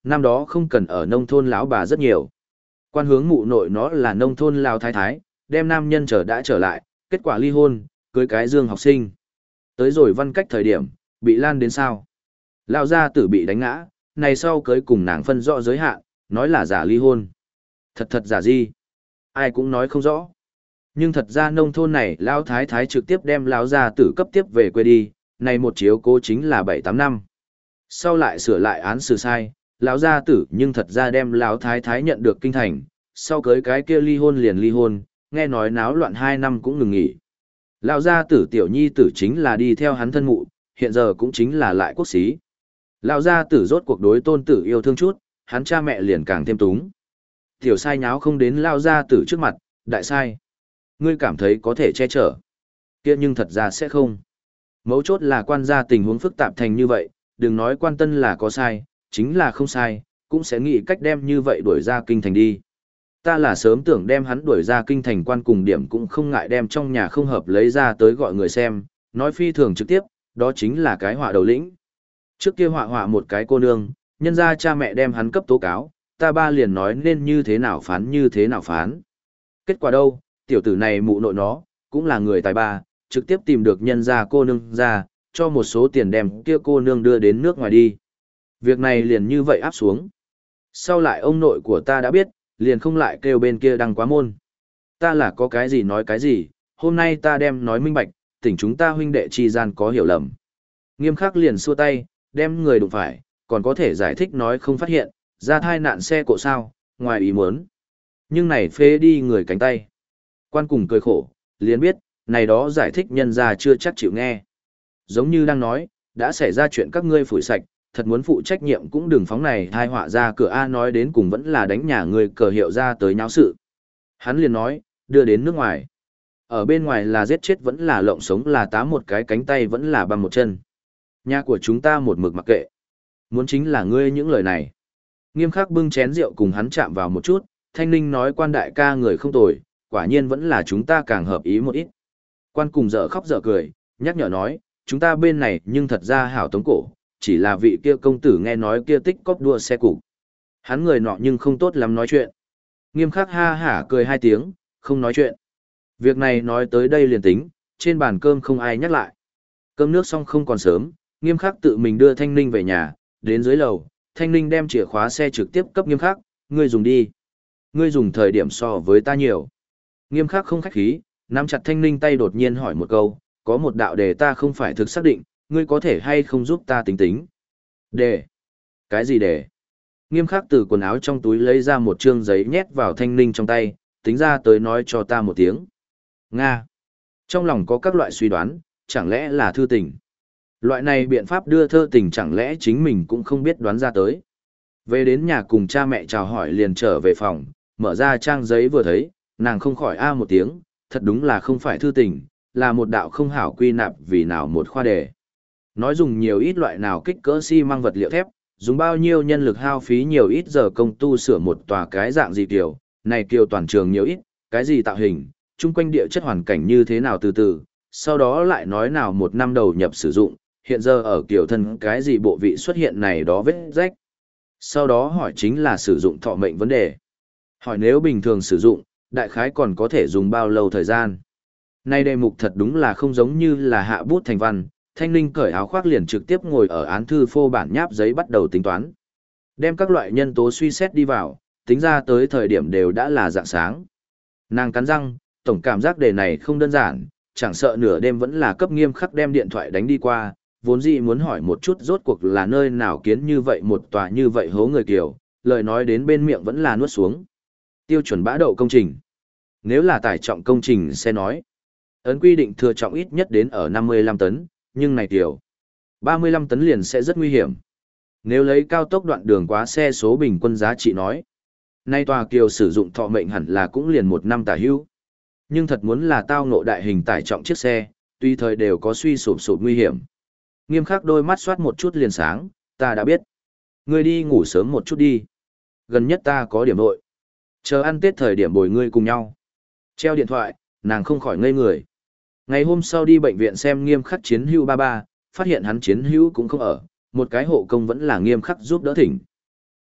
Năm đó không cần ở nông thôn lão bà rất nhiều. Quan hướng mụ nội nó là nông thôn lao thái thái, đem nam nhân trở đã trở lại, kết quả ly hôn, cưới cái dương học sinh. Tới rồi văn cách thời điểm, bị lan đến sao. Lao gia tử bị đánh ngã, này sau cưới cùng nàng phân rõ giới hạn, nói là giả ly hôn. Thật thật giả gì? Ai cũng nói không rõ. Nhưng thật ra nông thôn này Lão thái thái trực tiếp đem Lão gia tử cấp tiếp về quê đi, này một chiếu cố chính là bảy tám năm. Sau lại sửa lại án xử sai, Lão gia tử nhưng thật ra đem Lão thái thái nhận được kinh thành, sau cưới cái kia ly hôn liền ly hôn, nghe nói náo loạn hai năm cũng ngừng nghỉ. Lão gia tử tiểu nhi tử chính là đi theo hắn thân mụ, hiện giờ cũng chính là lại quốc sĩ. Lão gia tử rốt cuộc đối tôn tử yêu thương chút, hắn cha mẹ liền càng thêm túng. Tiểu sai nháo không đến Lão gia tử trước mặt, đại sai. Ngươi cảm thấy có thể che chở. Kia nhưng thật ra sẽ không. Mấu chốt là quan gia tình huống phức tạp thành như vậy, đừng nói quan tân là có sai, chính là không sai, cũng sẽ nghĩ cách đem như vậy đuổi ra kinh thành đi. Ta là sớm tưởng đem hắn đuổi ra kinh thành quan cùng điểm cũng không ngại đem trong nhà không hợp lấy ra tới gọi người xem, nói phi thường trực tiếp, đó chính là cái họa đầu lĩnh. Trước kia họa họa một cái cô nương, nhân ra cha mẹ đem hắn cấp tố cáo, ta ba liền nói nên như thế nào phán như thế nào phán. Kết quả đâu, tiểu tử này mụ nội nó, cũng là người tài ba, trực tiếp tìm được nhân ra cô nương ra, cho một số tiền đem kia cô nương đưa đến nước ngoài đi. Việc này liền như vậy áp xuống. Sau lại ông nội của ta đã biết, liền không lại kêu bên kia đăng quá môn. Ta là có cái gì nói cái gì, hôm nay ta đem nói minh bạch, tỉnh chúng ta huynh đệ chi gian có hiểu lầm. Nghiêm khắc liền xua tay, đem người đụng phải, còn có thể giải thích nói không phát hiện, ra thai nạn xe cộ sao, ngoài ý muốn. Nhưng này phê đi người cánh tay. Quan cùng cười khổ, liền biết, này đó giải thích nhân ra chưa chắc chịu nghe. Giống như đang nói, đã xảy ra chuyện các ngươi phủi sạch, thật muốn phụ trách nhiệm cũng đừng phóng này thai họa ra cửa A nói đến cùng vẫn là đánh nhà người cờ hiệu ra tới nháo sự. Hắn liền nói, đưa đến nước ngoài. Ở bên ngoài là giết chết vẫn là lộng sống là tá một cái cánh tay vẫn là bằng một chân. Nhà của chúng ta một mực mặc kệ. Muốn chính là ngươi những lời này. Nghiêm khắc bưng chén rượu cùng hắn chạm vào một chút, Thanh Ninh nói quan đại ca người không tồi, quả nhiên vẫn là chúng ta càng hợp ý một ít. Quan cùng dở khóc dở cười, nhắc nhở nói, chúng ta bên này nhưng thật ra hảo tống cổ, chỉ là vị kia công tử nghe nói kia tích cóp đua xe cục. Hắn người nọ nhưng không tốt lắm nói chuyện. Nghiêm khắc ha hả cười hai tiếng, không nói chuyện. Việc này nói tới đây liền tính, trên bàn cơm không ai nhắc lại. Cơm nước xong không còn sớm, Nghiêm khắc tự mình đưa Thanh Ninh về nhà, đến dưới lầu, Thanh Ninh đem chìa khóa xe trực tiếp cấp Nghiêm khắc, ngươi dùng đi. Ngươi dùng thời điểm so với ta nhiều. Nghiêm khắc không khách khí, nắm chặt Thanh Ninh tay đột nhiên hỏi một câu, có một đạo đề ta không phải thực xác định, ngươi có thể hay không giúp ta tính tính. Đề? Cái gì đề? Nghiêm khắc từ quần áo trong túi lấy ra một trương giấy nhét vào Thanh Ninh trong tay, tính ra tới nói cho ta một tiếng. Nga. Trong lòng có các loại suy đoán, chẳng lẽ là thư tình. Loại này biện pháp đưa thơ tình chẳng lẽ chính mình cũng không biết đoán ra tới. Về đến nhà cùng cha mẹ chào hỏi liền trở về phòng, mở ra trang giấy vừa thấy, nàng không khỏi a một tiếng, thật đúng là không phải thư tình, là một đạo không hảo quy nạp vì nào một khoa đề. Nói dùng nhiều ít loại nào kích cỡ xi măng vật liệu thép, dùng bao nhiêu nhân lực hao phí nhiều ít giờ công tu sửa một tòa cái dạng gì kiểu, này kiều toàn trường nhiều ít, cái gì tạo hình, chung quanh địa chất hoàn cảnh như thế nào từ từ, sau đó lại nói nào một năm đầu nhập sử dụng, hiện giờ ở kiểu thân cái gì bộ vị xuất hiện này đó vết rách. Sau đó hỏi chính là sử dụng thọ mệnh vấn đề. Hỏi nếu bình thường sử dụng, đại khái còn có thể dùng bao lâu thời gian. Nay đề mục thật đúng là không giống như là hạ bút thành văn, Thanh Ninh cởi áo khoác liền trực tiếp ngồi ở án thư phô bản nháp giấy bắt đầu tính toán. Đem các loại nhân tố suy xét đi vào, tính ra tới thời điểm đều đã là dạng sáng. Nàng cắn răng, tổng cảm giác đề này không đơn giản, chẳng sợ nửa đêm vẫn là cấp Nghiêm khắc đem điện thoại đánh đi qua, vốn dĩ muốn hỏi một chút rốt cuộc là nơi nào kiến như vậy một tòa như vậy hố người kiều, lời nói đến bên miệng vẫn là nuốt xuống. Tiêu chuẩn bã đậu công trình. Nếu là tải trọng công trình sẽ nói, ấn quy định thừa trọng ít nhất đến ở năm mươi lăm tấn, nhưng này kiểu ba mươi lăm tấn liền sẽ rất nguy hiểm. Nếu lấy cao tốc đoạn đường quá xe số bình quân giá trị nói, nay tòa kiều sử dụng thọ mệnh hẳn là cũng liền một năm tả hữu. Nhưng thật muốn là tao ngộ đại hình tải trọng chiếc xe, tuy thời đều có suy sụp sụp nguy hiểm. Nghiêm khắc đôi mắt soát một chút liền sáng, ta đã biết. Ngươi đi ngủ sớm một chút đi. Gần nhất ta có điểm nội. Chờ ăn Tết thời điểm bồi ngươi cùng nhau. Treo điện thoại, nàng không khỏi ngây người. Ngày hôm sau đi bệnh viện xem Nghiêm khắc chiến hữu ba ba, phát hiện hắn chiến hữu cũng không ở, một cái hộ công vẫn là Nghiêm khắc giúp đỡ thỉnh.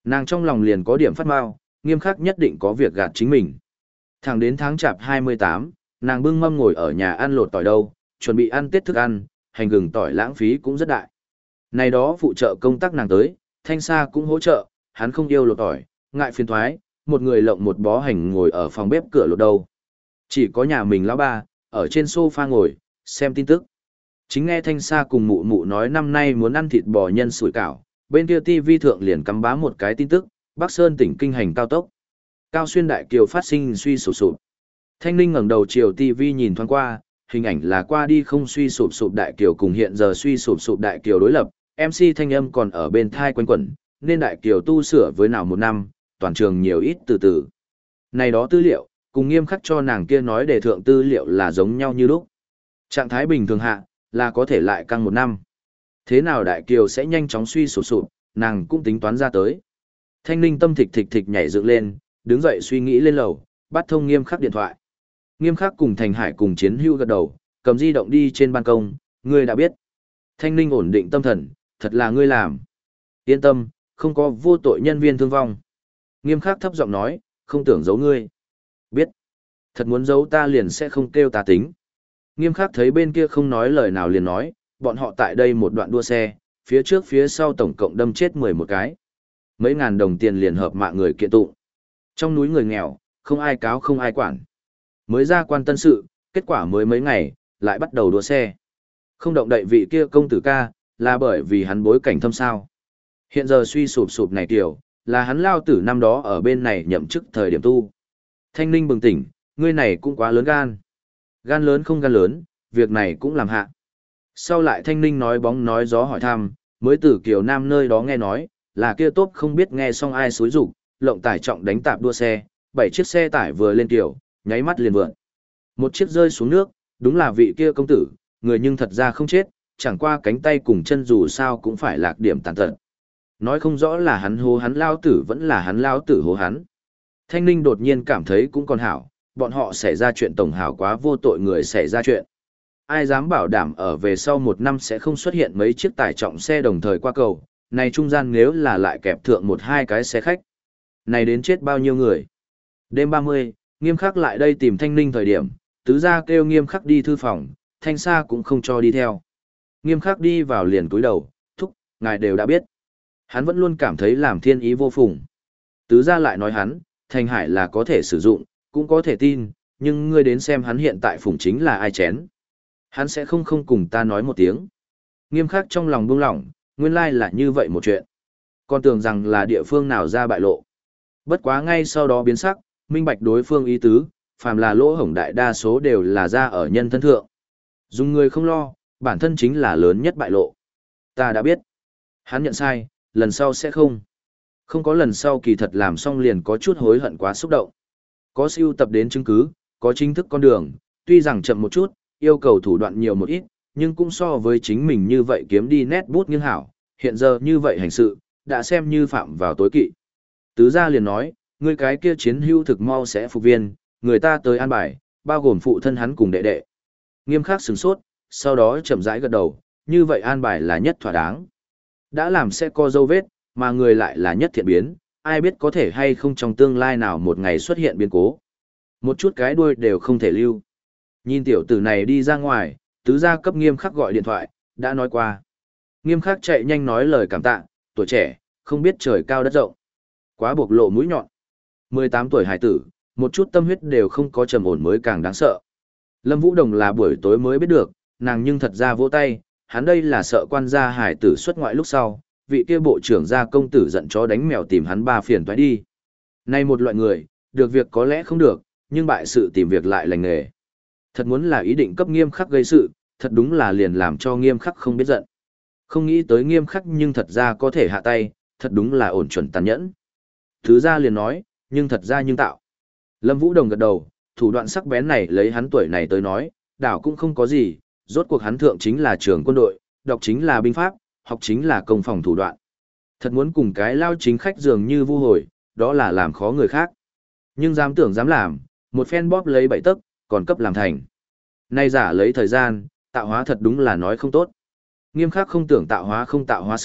Nàng trong lòng liền có điểm phát mau, nghiêm khắc nhất định có việc gạt chính mình. Thẳng đến tháng chạp hai mươi tám, nàng bưng mâm ngồi ở nhà ăn lột tỏi đâu, chuẩn bị ăn Tết thức ăn, hành gừng tỏi lãng phí cũng rất đại. Này đó phụ trợ công tác nàng tới, Thanh Sa cũng hỗ trợ, hắn không yêu lột tỏi, ngại phiền thoái, một người lộng một bó hành ngồi ở phòng bếp cửa lột đâu. Chỉ có nhà mình lão ba, ở trên sofa ngồi, xem tin tức. Chính nghe Thanh Sa cùng mụ mụ nói năm nay muốn ăn thịt bò nhân sủi cảo, bên kia ti vi thượng liền cắm bá một cái tin tức, Bắc Sơn tỉnh kinh hành cao tốc. Cao xuyên đại kiều phát sinh suy sụp sụp. Thanh Ninh ngẩng đầu chiều ti vi nhìn thoáng qua, hình ảnh là qua đi không suy sụp sụp đại kiều cùng hiện giờ suy sụp sụp đại kiều đối lập, em xê thanh âm còn ở bên thai quanh quẩn, nên đại kiều tu sửa với nào một năm, toàn trường nhiều ít từ từ. Này đó tư liệu, cùng nghiêm khắc cho nàng kia nói để thượng tư liệu là giống nhau như lúc. Trạng thái bình thường hạ, là có thể lại căng một năm. Thế nào đại kiều sẽ nhanh chóng suy sụp sụp, nàng cũng tính toán ra tới. Thanh Ninh tâm thịch thịch thịch nhảy dựng lên, đứng dậy suy nghĩ lên lầu, bắt thông nghiêm khắc điện thoại. Nghiêm khắc cùng Thành Hải cùng Chiến Hưu gật đầu, cầm di động đi trên ban công, ngươi đã biết. Thanh Ninh ổn định tâm thần, thật là ngươi làm. Yên tâm, không có vô tội nhân viên thương vong. Nghiêm khắc thấp giọng nói, không tưởng giấu ngươi. Biết. Thật muốn giấu ta liền sẽ không kêu ta tính. Nghiêm khắc thấy bên kia không nói lời nào liền nói, bọn họ tại đây một đoạn đua xe, phía trước phía sau tổng cộng đâm chết mười một cái. Mấy ngàn đồng tiền liền hợp mạng người kiện tụng. Trong núi người nghèo, không ai cáo không ai quản. Mới ra quan tân sự, kết quả mới mấy ngày, lại bắt đầu đua xe. Không động đậy vị kia công tử ca, là bởi vì hắn bối cảnh thâm sao. Hiện giờ suy sụp sụp này kiểu, là hắn lao tử năm đó ở bên này nhậm chức thời điểm tu. Thanh Ninh bừng tỉnh, ngươi này cũng quá lớn gan. Gan lớn không gan lớn, việc này cũng làm hạ. Sau lại Thanh Ninh nói bóng nói gió hỏi thăm, mới từ Kiều Nam nơi đó nghe nói, là kia tốt không biết nghe xong ai xối rụng, lộng tải trọng đánh tạp đua xe, bảy chiếc xe tải vừa lên kiểu, nháy mắt liền vượn. Một chiếc rơi xuống nước, đúng là vị kia công tử, người nhưng thật ra không chết, chẳng qua cánh tay cùng chân dù sao cũng phải lạc điểm tàn tật. Nói không rõ là hắn hô hắn lao tử vẫn là hắn lao tử hô hắn. Thanh Ninh đột nhiên cảm thấy cũng còn hảo, bọn họ xảy ra chuyện tổng hảo quá vô tội người xảy ra chuyện. Ai dám bảo đảm ở về sau một năm sẽ không xuất hiện mấy chiếc tải trọng xe đồng thời qua cầu, này trung gian nếu là lại kẹp thượng một hai cái xe khách. Này đến chết bao nhiêu người. Đêm ba mươi, Nghiêm khắc lại đây tìm Thanh Ninh thời điểm, tứ gia kêu Nghiêm khắc đi thư phòng, Thanh Sa cũng không cho đi theo. Nghiêm khắc đi vào liền cúi đầu, thúc, ngài đều đã biết. Hắn vẫn luôn cảm thấy làm thiên ý vô phùng. Tứ gia lại nói hắn, Thành Hải là có thể sử dụng, cũng có thể tin, nhưng ngươi đến xem hắn hiện tại phùng chính là ai chén. Hắn sẽ không không cùng ta nói một tiếng. Nghiêm khắc trong lòng buông lỏng, nguyên lai là như vậy một chuyện. Còn tưởng rằng là địa phương nào ra bại lộ. Bất quá ngay sau đó biến sắc, minh bạch đối phương ý tứ, phàm là lỗ hổng đại đa số đều là ra ở nhân thân thượng. Dùng người không lo, bản thân chính là lớn nhất bại lộ. Ta đã biết. Hắn nhận sai, lần sau sẽ không. Không có lần sau kỳ thật làm xong liền có chút hối hận quá xúc động. Có siêu tập đến chứng cứ, có chính thức con đường, tuy rằng chậm một chút, yêu cầu thủ đoạn nhiều một ít, nhưng cũng so với chính mình như vậy kiếm đi nét bút nghiêng hảo, hiện giờ như vậy hành sự, đã xem như phạm vào tối kỵ. Tứ gia liền nói, người cái kia chiến hữu thực mau sẽ phục viên, người ta tới an bài, bao gồm phụ thân hắn cùng đệ đệ. Nghiêm khắc sửng sốt, sau đó chậm rãi gật đầu, như vậy an bài là nhất thỏa đáng. Đã làm sẽ có dấu vết, mà người lại là nhất thiện biến, ai biết có thể hay không trong tương lai nào một ngày xuất hiện biến cố. Một chút cái đuôi đều không thể lưu. Nhìn tiểu tử này đi ra ngoài, tứ gia cấp Nghiêm khắc gọi điện thoại, đã nói qua. Nghiêm khắc chạy nhanh nói lời cảm tạ, tuổi trẻ, không biết trời cao đất rộng. Quá bộc lộ mũi nhọn. mười tám tuổi hải tử, một chút tâm huyết đều không có trầm ổn mới càng đáng sợ. Lâm Vũ Đồng là buổi tối mới biết được, nàng nhưng thật ra vỗ tay, hắn đây là sợ quan gia hải tử xuất ngoại lúc sau, vị kia bộ trưởng gia công tử giận chó đánh mèo tìm hắn ba phiền toái đi. Này một loại người, được việc có lẽ không được, nhưng bại sự tìm việc lại lành nghề. Thật muốn là ý định cấp Nghiêm khắc gây sự, thật đúng là liền làm cho Nghiêm khắc không biết giận. Không nghĩ tới Nghiêm khắc nhưng thật ra có thể hạ tay, thật đúng là ổn chuẩn tàn nhẫn. Thứ ra liền nói, nhưng thật ra nhưng tạo. Lâm Vũ Đồng gật đầu, thủ đoạn sắc bén này lấy hắn tuổi này tới nói, đảo cũng không có gì, rốt cuộc hắn thượng chính là trường quân đội, đọc chính là binh pháp, học chính là công phòng thủ đoạn. Thật muốn cùng cái lao chính khách dường như vu hồi, đó là làm khó người khác. Nhưng dám tưởng dám làm, một phen bóp lấy bảy tấc, còn cấp làm thành. Nay giả lấy thời gian, tạo hóa thật đúng là nói không tốt. Nghiêm khắc không tưởng tạo hóa không tạo hóa sự,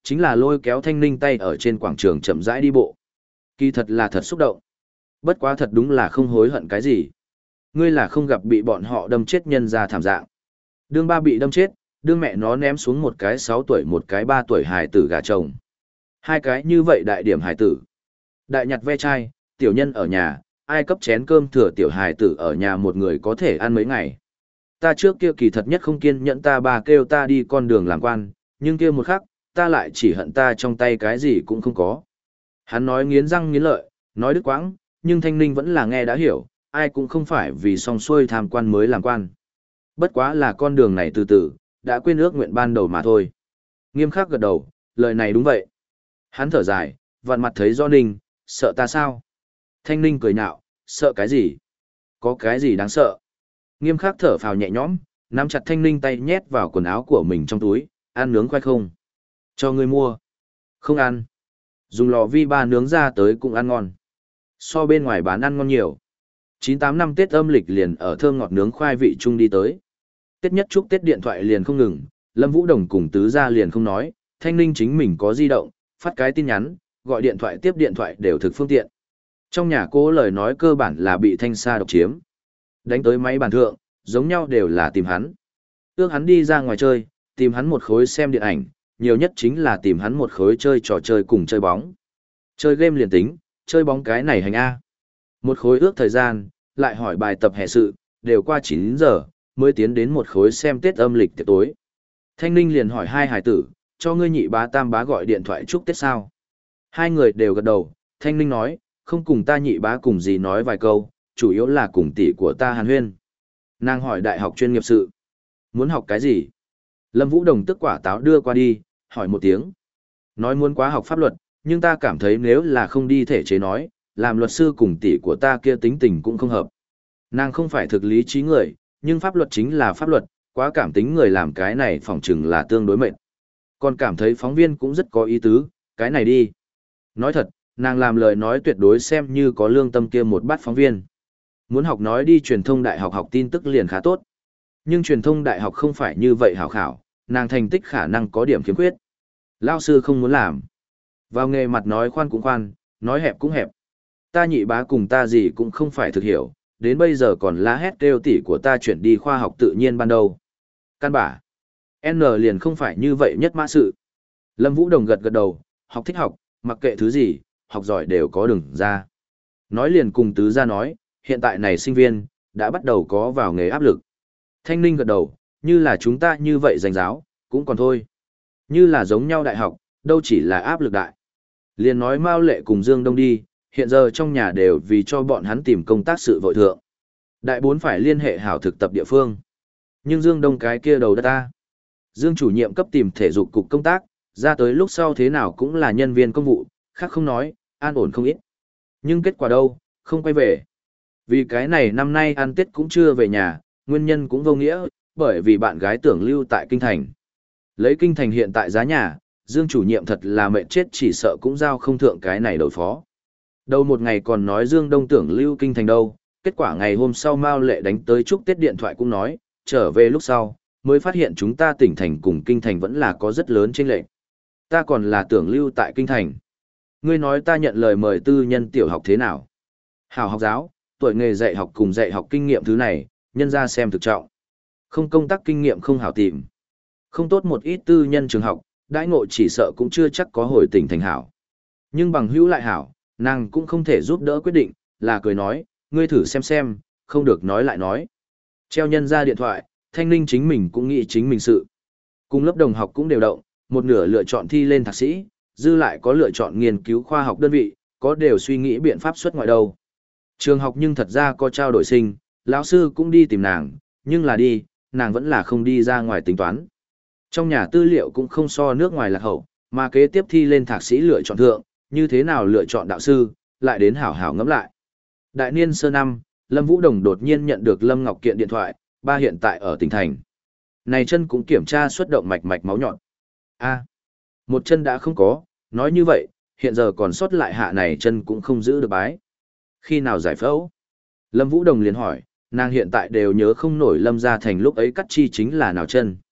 chính là lôi kéo Thanh Ninh tay ở trên quảng trường chậm rãi đi bộ. Kỳ thật là thật xúc động. Bất quá thật đúng là không hối hận cái gì. Ngươi là không gặp bị bọn họ đâm chết nhân ra thảm dạng. Đương ba bị đâm chết, đương mẹ nó ném xuống một cái sáu tuổi một cái ba tuổi hài tử gà chồng. Hai cái như vậy đại điểm hài tử. Đại nhặt ve chai, tiểu nhân ở nhà, ai cấp chén cơm thừa tiểu hài tử ở nhà một người có thể ăn mấy ngày. Ta trước kia kỳ thật nhất không kiên nhẫn ta bà kêu ta đi con đường làm quan, nhưng kia một khắc, ta lại chỉ hận ta trong tay cái gì cũng không có. Hắn nói nghiến răng nghiến lợi, nói đứt quãng, nhưng Thanh Ninh vẫn là nghe đã hiểu, ai cũng không phải vì song xuôi tham quan mới làm quan. Bất quá là con đường này từ từ, đã quên ước nguyện ban đầu mà thôi. Nghiêm khắc gật đầu, lời này đúng vậy. Hắn thở dài, vặn mặt thấy Do Ninh, sợ ta sao? Thanh Ninh cười nhạo, sợ cái gì? Có cái gì đáng sợ? Nghiêm khắc thở phào nhẹ nhõm, nắm chặt Thanh Ninh tay nhét vào quần áo của mình trong túi, ăn nướng khoai không? Cho ngươi mua. Không ăn. Dùng lò vi ba nướng ra tới cũng ăn ngon. So bên ngoài bán ăn ngon nhiều. chín tám năm Tết âm lịch liền ở thơm ngọt nướng khoai vị chung đi tới. Tết nhất chúc Tết điện thoại liền không ngừng, Lâm Vũ Đồng cùng tứ gia liền không nói, Thanh Ninh chính mình có di động, phát cái tin nhắn, gọi điện thoại tiếp điện thoại đều thực phương tiện. Trong nhà cô lời nói cơ bản là bị Thanh Sa độc chiếm. Đánh tới máy bàn thượng, giống nhau đều là tìm hắn. Ước hắn đi ra ngoài chơi, tìm hắn một khối xem điện ảnh, nhiều nhất chính là tìm hắn một khối chơi trò chơi cùng chơi bóng. Chơi game liền tính, chơi bóng cái này hành A. Một khối ước thời gian, lại hỏi bài tập hè sự, đều qua chín giờ, mới tiến đến một khối xem Tết âm lịch tiệc tối. Thanh Ninh liền hỏi hai hải tử, cho ngươi nhị bá tam bá gọi điện thoại chúc Tết sao? Hai người đều gật đầu, Thanh Ninh nói, không cùng ta nhị bá cùng gì nói vài câu, chủ yếu là cùng tỷ của ta Hàn Huyên. Nàng hỏi đại học chuyên nghiệp sự. Muốn học cái gì? Lâm Vũ Đồng tức quả táo đưa qua đi, hỏi một tiếng. Nói muốn quá học pháp luật, nhưng ta cảm thấy nếu là không đi thể chế nói, làm luật sư cùng tỷ của ta kia tính tình cũng không hợp. Nàng không phải thực lý trí người, nhưng pháp luật chính là pháp luật, quá cảm tính người làm cái này phỏng chừng là tương đối mệt. Còn cảm thấy phóng viên cũng rất có ý tứ, cái này đi. Nói thật, nàng làm lời nói tuyệt đối xem như có lương tâm kia một bát phóng viên. Muốn học nói đi truyền thông đại học học tin tức liền khá tốt. Nhưng truyền thông đại học không phải như vậy hảo khảo, nàng thành tích khả năng có điểm khiếm khuyết. Lao sư không muốn làm. Vào nghề mặt nói khoan cũng khoan, nói hẹp cũng hẹp. Ta nhị bá cùng ta gì cũng không phải thực hiểu, đến bây giờ còn la hét kêu tỷ của ta chuyển đi khoa học tự nhiên ban đầu. Căn bản, N liền không phải như vậy nhất mã sự. Lâm Vũ Đồng gật gật đầu, học thích học, mặc kệ thứ gì, học giỏi đều có đường ra. Nói liền cùng tứ gia nói, hiện tại này sinh viên, đã bắt đầu có vào nghề áp lực. Thanh Ninh gật đầu, như là chúng ta như vậy giành giáo, cũng còn thôi. Như là giống nhau đại học, đâu chỉ là áp lực đại. Liền nói Mao Lệ cùng Dương Đông đi, hiện giờ trong nhà đều vì cho bọn hắn tìm công tác sự vội thượng. Đại bốn phải liên hệ hảo thực tập địa phương. Nhưng Dương Đông cái kia đầu đất ta. Dương chủ nhiệm cấp tìm thể dục cục công tác, ra tới lúc sau thế nào cũng là nhân viên công vụ, khác không nói, an ổn không ít. Nhưng kết quả đâu, không quay về. Vì cái này năm nay ăn Tết cũng chưa về nhà, nguyên nhân cũng vô nghĩa, bởi vì bạn gái tưởng lưu tại Kinh Thành. Lấy Kinh Thành hiện tại giá nhà, Dương chủ nhiệm thật là mệt chết chỉ sợ cũng giao không thượng cái này đầu phó. Đầu một ngày còn nói Dương Đông tưởng lưu Kinh Thành đâu, kết quả ngày hôm sau Mao Lệ đánh tới chúc Tết điện thoại cũng nói, trở về lúc sau, mới phát hiện chúng ta tỉnh thành cùng Kinh Thành vẫn là có rất lớn chênh lệch. Ta còn là tưởng lưu tại Kinh Thành. Ngươi nói ta nhận lời mời tư nhân tiểu học thế nào? Hảo học giáo, tuổi nghề dạy học cùng dạy học kinh nghiệm thứ này, nhân ra xem thực trọng. Không công tác kinh nghiệm không hảo tìm. Không tốt một ít tư nhân trường học, đãi ngộ chỉ sợ cũng chưa chắc có hồi tỉnh thành hảo. Nhưng bằng hữu lại hảo, nàng cũng không thể giúp đỡ quyết định, là cười nói, ngươi thử xem xem, không được nói lại nói. Treo nhân ra điện thoại, Thanh Ninh chính mình cũng nghĩ chính mình sự. Cùng lớp đồng học cũng đều động, một nửa lựa chọn thi lên thạc sĩ, dư lại có lựa chọn nghiên cứu khoa học đơn vị, có đều suy nghĩ biện pháp xuất ngoại đâu. Trường học nhưng thật ra có trao đổi sinh, lão sư cũng đi tìm nàng, nhưng là đi, nàng vẫn là không đi ra ngoài tính toán. Trong nhà tư liệu cũng không so nước ngoài lạc hậu, mà kế tiếp thi lên thạc sĩ lựa chọn thượng, như thế nào lựa chọn đạo sư, lại đến hảo hảo ngẫm lại. Đại niên sơ năm, Lâm Vũ Đồng đột nhiên nhận được Lâm Ngọc Kiện điện thoại, ba hiện tại ở tỉnh thành. Này chân cũng kiểm tra xuất động mạch mạch máu nhọn. A, một chân đã không có, nói như vậy, hiện giờ còn sót lại hạ này chân cũng không giữ được bái. Khi nào giải phẫu? Lâm Vũ Đồng liền hỏi, nàng hiện tại đều nhớ không nổi Lâm Gia Thành lúc ấy cắt chi chính là nào chân.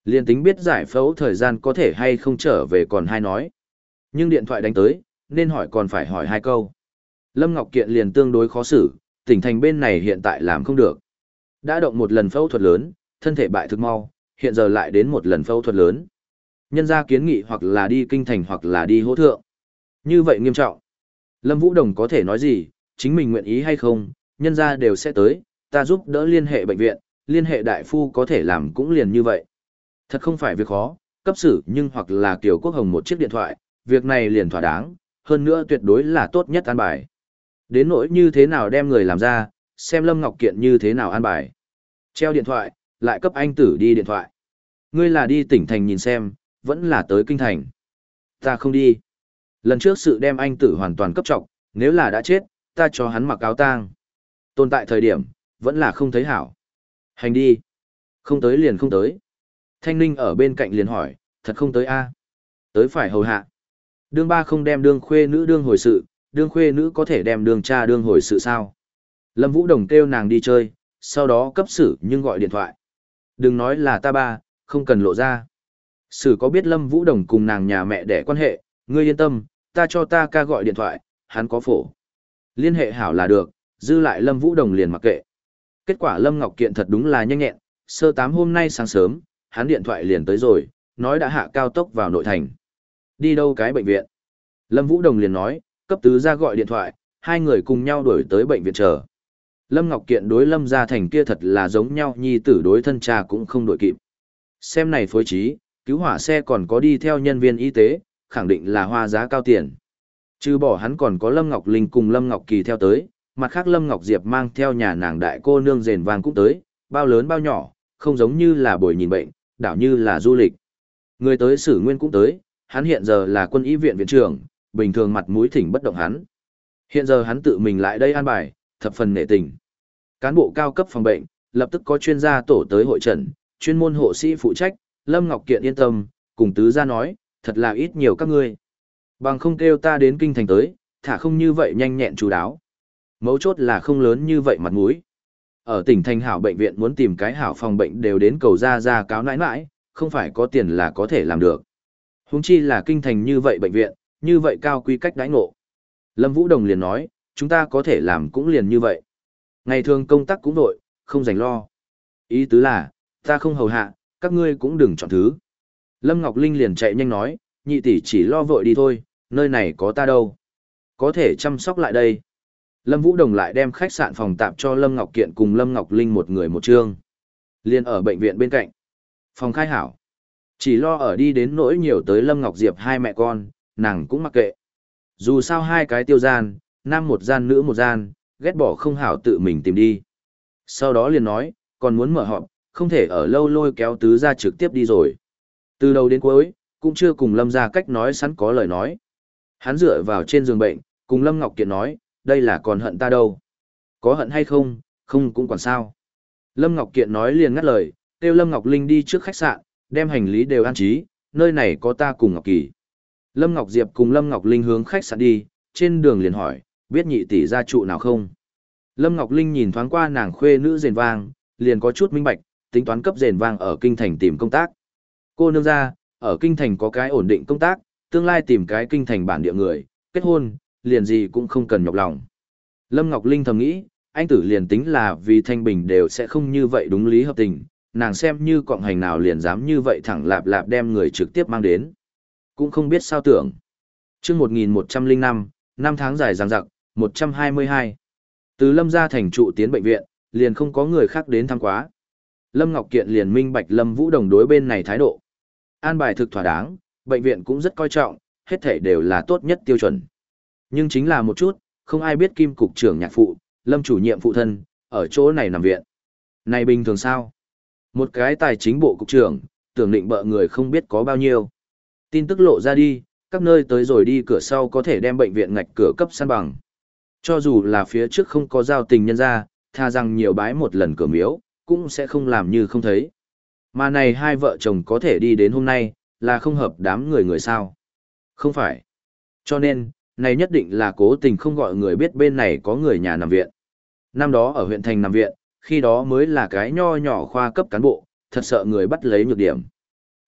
Liên tính biết giải phẫu thời gian có thể hay không trở về còn hai nói. Nhưng điện thoại đánh tới, nên hỏi còn phải hỏi hai câu. Lâm Ngọc Kiện liền tương đối khó xử, tỉnh thành bên này hiện tại làm không được. Đã động một lần phẫu thuật lớn, thân thể bại thực mau, hiện giờ lại đến một lần phẫu thuật lớn. Nhân ra kiến nghị hoặc là đi kinh thành hoặc là đi hỗ thượng. Như vậy nghiêm trọng. Lâm Vũ Đồng có thể nói gì, chính mình nguyện ý hay không, nhân ra đều sẽ tới, ta giúp đỡ liên hệ bệnh viện, liên hệ đại phu có thể làm cũng liền như vậy. Thật không phải việc khó, cấp xử nhưng hoặc là Kiều Quốc Hồng một chiếc điện thoại, việc này liền thỏa đáng, hơn nữa tuyệt đối là tốt nhất an bài. Đến nỗi như thế nào đem người làm ra, xem Lâm Ngọc Kiện như thế nào an bài. Treo điện thoại, lại cấp anh tử đi điện thoại. Ngươi là đi tỉnh thành nhìn xem, vẫn là tới kinh thành. Ta không đi. Lần trước sự đem anh tử hoàn toàn cấp trọng, nếu là đã chết, ta cho hắn mặc áo tang. Tồn tại thời điểm, vẫn là không thấy hảo. Hành đi. Không tới liền không tới. Thanh Ninh ở bên cạnh liền hỏi, thật không tới a? Tới phải hầu hạ. Đương ba không đem đương khuê nữ đương hồi sự, đương khuê nữ có thể đem đương cha đương hồi sự sao? Lâm Vũ Đồng kêu nàng đi chơi, sau đó cấp xử nhưng gọi điện thoại. Đừng nói là ta ba, không cần lộ ra. Sử có biết Lâm Vũ Đồng cùng nàng nhà mẹ đẻ quan hệ, ngươi yên tâm, ta cho ta ca gọi điện thoại, hắn có phổ. Liên hệ hảo là được, dư lại Lâm Vũ Đồng liền mặc kệ. Kết quả Lâm Ngọc Kiện thật đúng là nhanh nhẹn, sơ tám hôm nay sáng sớm, hắn điện thoại liền tới rồi, nói đã hạ cao tốc vào nội thành. Đi đâu cái bệnh viện? Lâm Vũ Đồng liền nói, cấp tứ ra gọi điện thoại, hai người cùng nhau đuổi tới bệnh viện chờ. Lâm Ngọc Kiện đối Lâm Gia Thành kia thật là giống nhau, nhi tử đối thân cha cũng không đuổi kịp. Xem này phối trí, cứu hỏa xe còn có đi theo nhân viên y tế, khẳng định là hoa giá cao tiền. Trừ bỏ hắn còn có Lâm Ngọc Linh cùng Lâm Ngọc Kỳ theo tới, mặt khác Lâm Ngọc Diệp mang theo nhà nàng đại cô nương rền vang cũng tới, bao lớn bao nhỏ, không giống như là buổi nhìn bệnh, đảo như là du lịch. Người tới Sử Nguyên cũng tới, hắn hiện giờ là quân y viện viện trưởng, bình thường mặt mũi thỉnh bất động hắn. Hiện giờ hắn tự mình lại đây an bài, thập phần nể tình. Cán bộ cao cấp phòng bệnh, lập tức có chuyên gia tổ tới hội trần, chuyên môn hộ sĩ phụ trách, Lâm Ngọc Kiện yên tâm, cùng tứ gia nói, thật là ít nhiều các ngươi. Bằng không kêu ta đến kinh thành tới, thả không như vậy nhanh nhẹn chú đáo. Mấu chốt là không lớn như vậy mặt mũi. Ở tỉnh thành hảo bệnh viện muốn tìm cái hảo phòng bệnh đều đến cầu ra ra cáo nãi nãi, không phải có tiền là có thể làm được. Huống chi là kinh thành như vậy bệnh viện, như vậy cao quy cách đãi ngộ. Lâm Vũ Đồng liền nói, chúng ta có thể làm cũng liền như vậy. Ngày thường công tác cũng đội, không dành lo. Ý tứ là, ta không hầu hạ, các ngươi cũng đừng chọn thứ. Lâm Ngọc Linh liền chạy nhanh nói, nhị tỷ chỉ lo vội đi thôi, nơi này có ta đâu. Có thể chăm sóc lại đây. Lâm Vũ Đồng lại đem khách sạn phòng tạm cho Lâm Ngọc Kiện cùng Lâm Ngọc Linh một người một trương. Liên ở bệnh viện bên cạnh. Phòng khai hảo. Chỉ lo ở đi đến nỗi nhiều tới Lâm Ngọc Diệp hai mẹ con, nàng cũng mặc kệ. Dù sao hai cái tiêu gian, nam một gian nữ một gian, ghét bỏ không hảo tự mình tìm đi. Sau đó liền nói, còn muốn mở họp, không thể ở lâu lôi kéo tứ ra trực tiếp đi rồi. Từ đầu đến cuối, cũng chưa cùng Lâm ra cách nói sẵn có lời nói. Hắn dựa vào trên giường bệnh, cùng Lâm Ngọc Kiện nói, đây là còn hận ta đâu. Có hận hay không, không cũng còn sao. Lâm Ngọc Kiện nói liền ngắt lời, kêu Lâm Ngọc Linh đi trước khách sạn, đem hành lý đều an trí, nơi này có ta cùng Ngọc Kỳ. Lâm Ngọc Diệp cùng Lâm Ngọc Linh hướng khách sạn đi, trên đường liền hỏi, biết nhị tỷ gia trụ nào không? Lâm Ngọc Linh nhìn thoáng qua nàng khuê nữ rền vang, liền có chút minh bạch, tính toán cấp rền vang ở kinh thành tìm công tác. Cô nương ra, ở kinh thành có cái ổn định công tác, tương lai tìm cái kinh thành bản địa người, kết hôn, liền gì cũng không cần nhọc lòng. Lâm Ngọc Linh thầm nghĩ, anh tử liền tính là vì thanh bình đều sẽ không như vậy đúng lý hợp tình, nàng xem như cọng hành nào liền dám như vậy thẳng lạp lạp đem người trực tiếp mang đến. Cũng không biết sao tưởng. Trước một nghìn một trăm lẻ năm, năm tháng dài dằng dặc, một trăm hai mươi hai. Từ Lâm gia thành trụ tiến bệnh viện, liền không có người khác đến thăm quá. Lâm Ngọc Kiện liền minh bạch Lâm Vũ Đồng đối bên này thái độ. An bài thực thỏa đáng, bệnh viện cũng rất coi trọng, hết thảy đều là tốt nhất tiêu chuẩn. Nhưng chính là một chút, không ai biết Kim cục trưởng nhạc phụ, Lâm chủ nhiệm phụ thân, ở chỗ này nằm viện. Này bình thường sao? Một cái tài chính bộ cục trưởng, tưởng định bợ người không biết có bao nhiêu. Tin tức lộ ra đi, các nơi tới rồi đi cửa sau có thể đem bệnh viện ngạch cửa cấp san bằng. Cho dù là phía trước không có giao tình nhân ra, tha rằng nhiều bái một lần cửa miếu, cũng sẽ không làm như không thấy. Mà này hai vợ chồng có thể đi đến hôm nay, là không hợp đám người người sao. Không phải. Cho nên, này nhất định là cố tình không gọi người biết bên này có người nhà nằm viện. Năm đó ở huyện thành nằm viện, khi đó mới là cái nho nhỏ khoa cấp cán bộ, thật sợ người bắt lấy nhược điểm.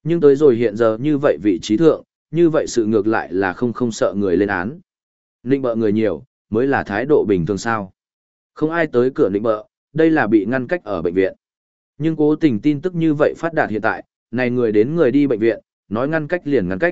Nhưng tới rồi hiện giờ như vậy vị trí thượng, như vậy sự ngược lại là không không sợ người lên án. Nịnh bợ người nhiều, mới là thái độ bình thường sao. Không ai tới cửa nịnh bợ, đây là bị ngăn cách ở bệnh viện. Nhưng cố tình tin tức như vậy phát đạt hiện tại, này người đến người đi bệnh viện, nói ngăn cách liền ngăn cách.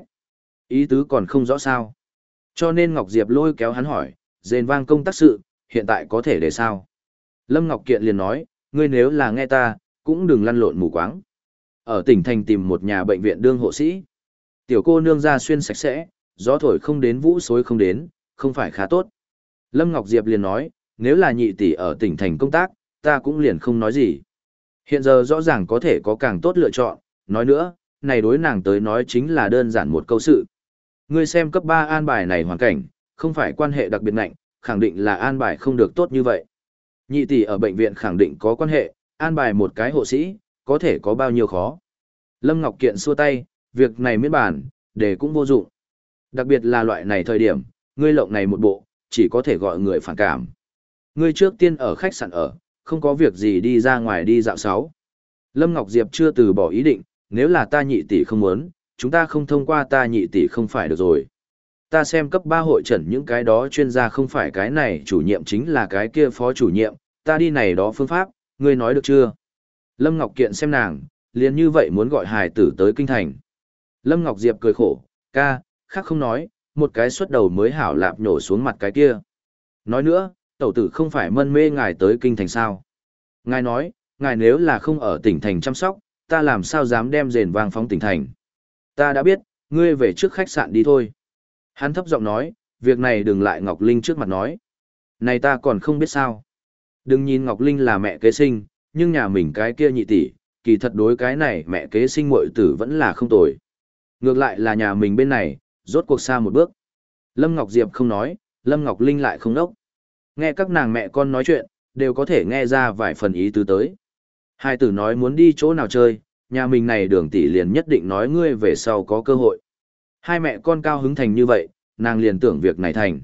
Ý tứ còn không rõ sao. Cho nên Ngọc Diệp lôi kéo hắn hỏi, rền vang công tác sự, hiện tại có thể để sao? Lâm Ngọc Kiện liền nói, ngươi nếu là nghe ta, cũng đừng lăn lộn mù quáng. Ở tỉnh thành tìm một nhà bệnh viện đương hộ sĩ. Tiểu cô nương ra xuyên sạch sẽ, gió thổi không đến vũ xối không đến, không phải khá tốt. Lâm Ngọc Diệp liền nói, nếu là nhị tỷ ở tỉnh thành công tác, ta cũng liền không nói gì. Hiện giờ rõ ràng có thể có càng tốt lựa chọn, nói nữa, này đối nàng tới nói chính là đơn giản một câu sự. Ngươi xem cấp ba an bài này hoàn cảnh, không phải quan hệ đặc biệt nạnh, khẳng định là an bài không được tốt như vậy. Nhị tỷ ở bệnh viện khẳng định có quan hệ, an bài một cái hộ sĩ, có thể có bao nhiêu khó. Lâm Ngọc Kiện xua tay, việc này miễn bàn, để cũng vô dụng. Đặc biệt là loại này thời điểm, ngươi lộng này một bộ, chỉ có thể gọi người phản cảm. Ngươi trước tiên ở khách sạn ở, không có việc gì đi ra ngoài đi dạo sáu. Lâm Ngọc Diệp chưa từ bỏ ý định, nếu là ta nhị tỷ không muốn, chúng ta không thông qua ta nhị tỷ không phải được rồi. Ta xem cấp ba hội trần những cái đó chuyên gia không phải cái này chủ nhiệm chính là cái kia phó chủ nhiệm, ta đi này đó phương pháp, ngươi nói được chưa? Lâm Ngọc Kiện xem nàng, liền như vậy muốn gọi hài tử tới kinh thành. Lâm Ngọc Diệp cười khổ, ca, khác không nói, một cái xuất đầu mới hảo lạp nhổ xuống mặt cái kia. Nói nữa, tẩu tử không phải mân mê ngài tới kinh thành sao. Ngài nói, ngài nếu là không ở tỉnh thành chăm sóc, ta làm sao dám đem rền vang phóng tỉnh thành. Ta đã biết, ngươi về trước khách sạn đi thôi. Hắn thấp giọng nói, việc này đừng lại Ngọc Linh trước mặt nói. Này ta còn không biết sao. Đừng nhìn Ngọc Linh là mẹ kế sinh, nhưng nhà mình cái kia nhị tỷ, kỳ thật đối cái này mẹ kế sinh muội tử vẫn là không tồi. Ngược lại là nhà mình bên này, rốt cuộc xa một bước. Lâm Ngọc Diệp không nói, Lâm Ngọc Linh lại không đốc. Nghe các nàng mẹ con nói chuyện, đều có thể nghe ra vài phần ý tứ tới. Hai tử nói muốn đi chỗ nào chơi, nhà mình này đường tỷ liền nhất định nói ngươi về sau có cơ hội. Hai mẹ con cao hứng thành như vậy, nàng liền tưởng việc này thành.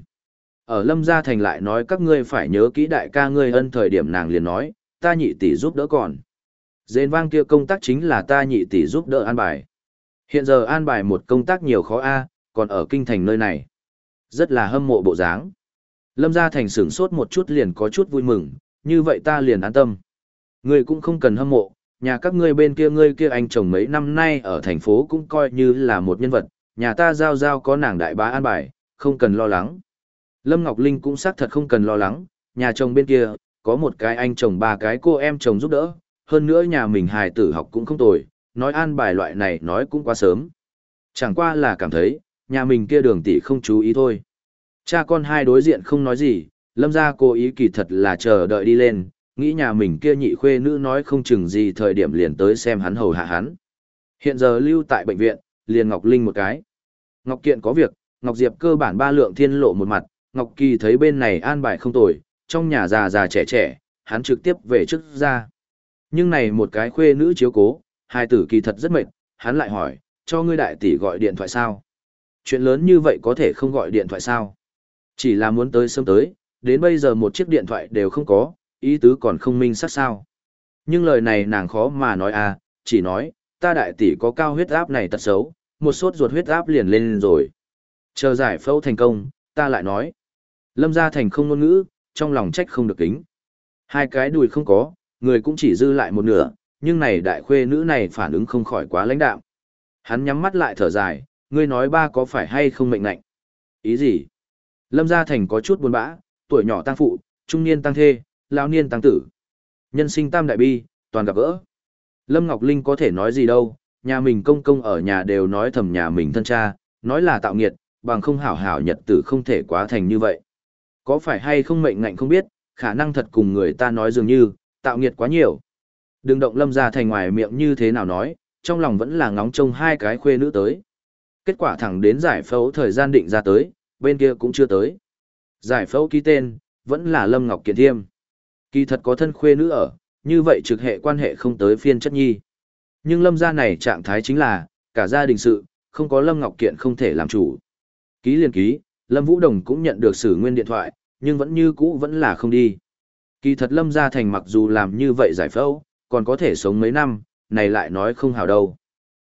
Ở Lâm Gia Thành lại nói các ngươi phải nhớ kỹ đại ca ngươi ân thời điểm nàng liền nói, ta nhị tỷ giúp đỡ còn. Dền vang kia công tác chính là ta nhị tỷ giúp đỡ an bài. Hiện giờ an bài một công tác nhiều khó a, còn ở kinh thành nơi này. Rất là hâm mộ bộ dáng. Lâm Gia Thành sửng sốt một chút liền có chút vui mừng, như vậy ta liền an tâm. Ngươi cũng không cần hâm mộ, nhà các ngươi bên kia ngươi kia anh chồng mấy năm nay ở thành phố cũng coi như là một nhân vật, nhà ta giao giao có nàng đại bá an bài, không cần lo lắng. Lâm Ngọc Linh cũng xác thật không cần lo lắng, nhà chồng bên kia, có một cái anh chồng ba cái cô em chồng giúp đỡ, hơn nữa nhà mình hài tử học cũng không tồi, nói an bài loại này nói cũng quá sớm. Chẳng qua là cảm thấy, nhà mình kia đường tỷ không chú ý thôi. Cha con hai đối diện không nói gì, Lâm gia cố ý kỳ thật là chờ đợi đi lên, nghĩ nhà mình kia nhị khuê nữ nói không chừng gì thời điểm liền tới xem hắn hầu hạ hắn. Hiện giờ lưu tại bệnh viện, liền Ngọc Linh một cái. Ngọc Kiện có việc, Ngọc Diệp cơ bản ba lượng thiên lộ một mặt, Ngọc Kỳ thấy bên này an bài không tồi, trong nhà già già trẻ trẻ, hắn trực tiếp về trước ra. Nhưng này một cái khuê nữ chiếu cố, hai tử kỳ thật rất mệt, hắn lại hỏi, cho ngươi đại tỷ gọi điện thoại sao? Chuyện lớn như vậy có thể không gọi điện thoại sao? Chỉ là muốn tới sớm tới, đến bây giờ một chiếc điện thoại đều không có, ý tứ còn không minh xác sao. Nhưng lời này nàng khó mà nói à, chỉ nói, ta đại tỷ có cao huyết áp này tật xấu, một sốt ruột huyết áp liền lên rồi. Chờ giải phẫu thành công, ta lại nói. Lâm Gia Thành không ngôn ngữ, trong lòng trách không được kính. Hai cái đùi không có, người cũng chỉ dư lại một nửa, nhưng này đại khuê nữ này phản ứng không khỏi quá lãnh đạm. Hắn nhắm mắt lại thở dài, ngươi nói ba có phải hay không mệnh lệnh? Ý gì? Lâm Gia Thành có chút buồn bã, tuổi nhỏ tăng phụ, trung niên tăng thê, lão niên tăng tử. Nhân sinh tam đại bi, toàn gặp gỡ. Lâm Ngọc Linh có thể nói gì đâu, nhà mình công công ở nhà đều nói thầm nhà mình thân cha, nói là tạo nghiệt, bằng không hảo hảo nhật tử không thể quá thành như vậy. Có phải hay không mệnh ngạnh không biết, khả năng thật cùng người ta nói dường như, tạo nghiệt quá nhiều. Đừng động Lâm Gia Thành ngoài miệng như thế nào nói, trong lòng vẫn là ngóng trông hai cái khuê nữ tới. Kết quả thẳng đến giải phẫu thời gian định ra tới, bên kia cũng chưa tới. Giải phẫu ký tên, vẫn là Lâm Ngọc Kiện Thiêm. Kỳ thật có thân khuê nữ ở, như vậy trực hệ quan hệ không tới phiên chất nhi. Nhưng Lâm gia này trạng thái chính là, cả gia đình sự, không có Lâm Ngọc Kiện không thể làm chủ. Ký liền ký, Lâm Vũ Đồng cũng nhận được Sử Nguyên điện thoại, nhưng vẫn như cũ vẫn là không đi. Kỳ thật Lâm Gia Thành mặc dù làm như vậy giải phẫu, còn có thể sống mấy năm, này lại nói không hào đâu.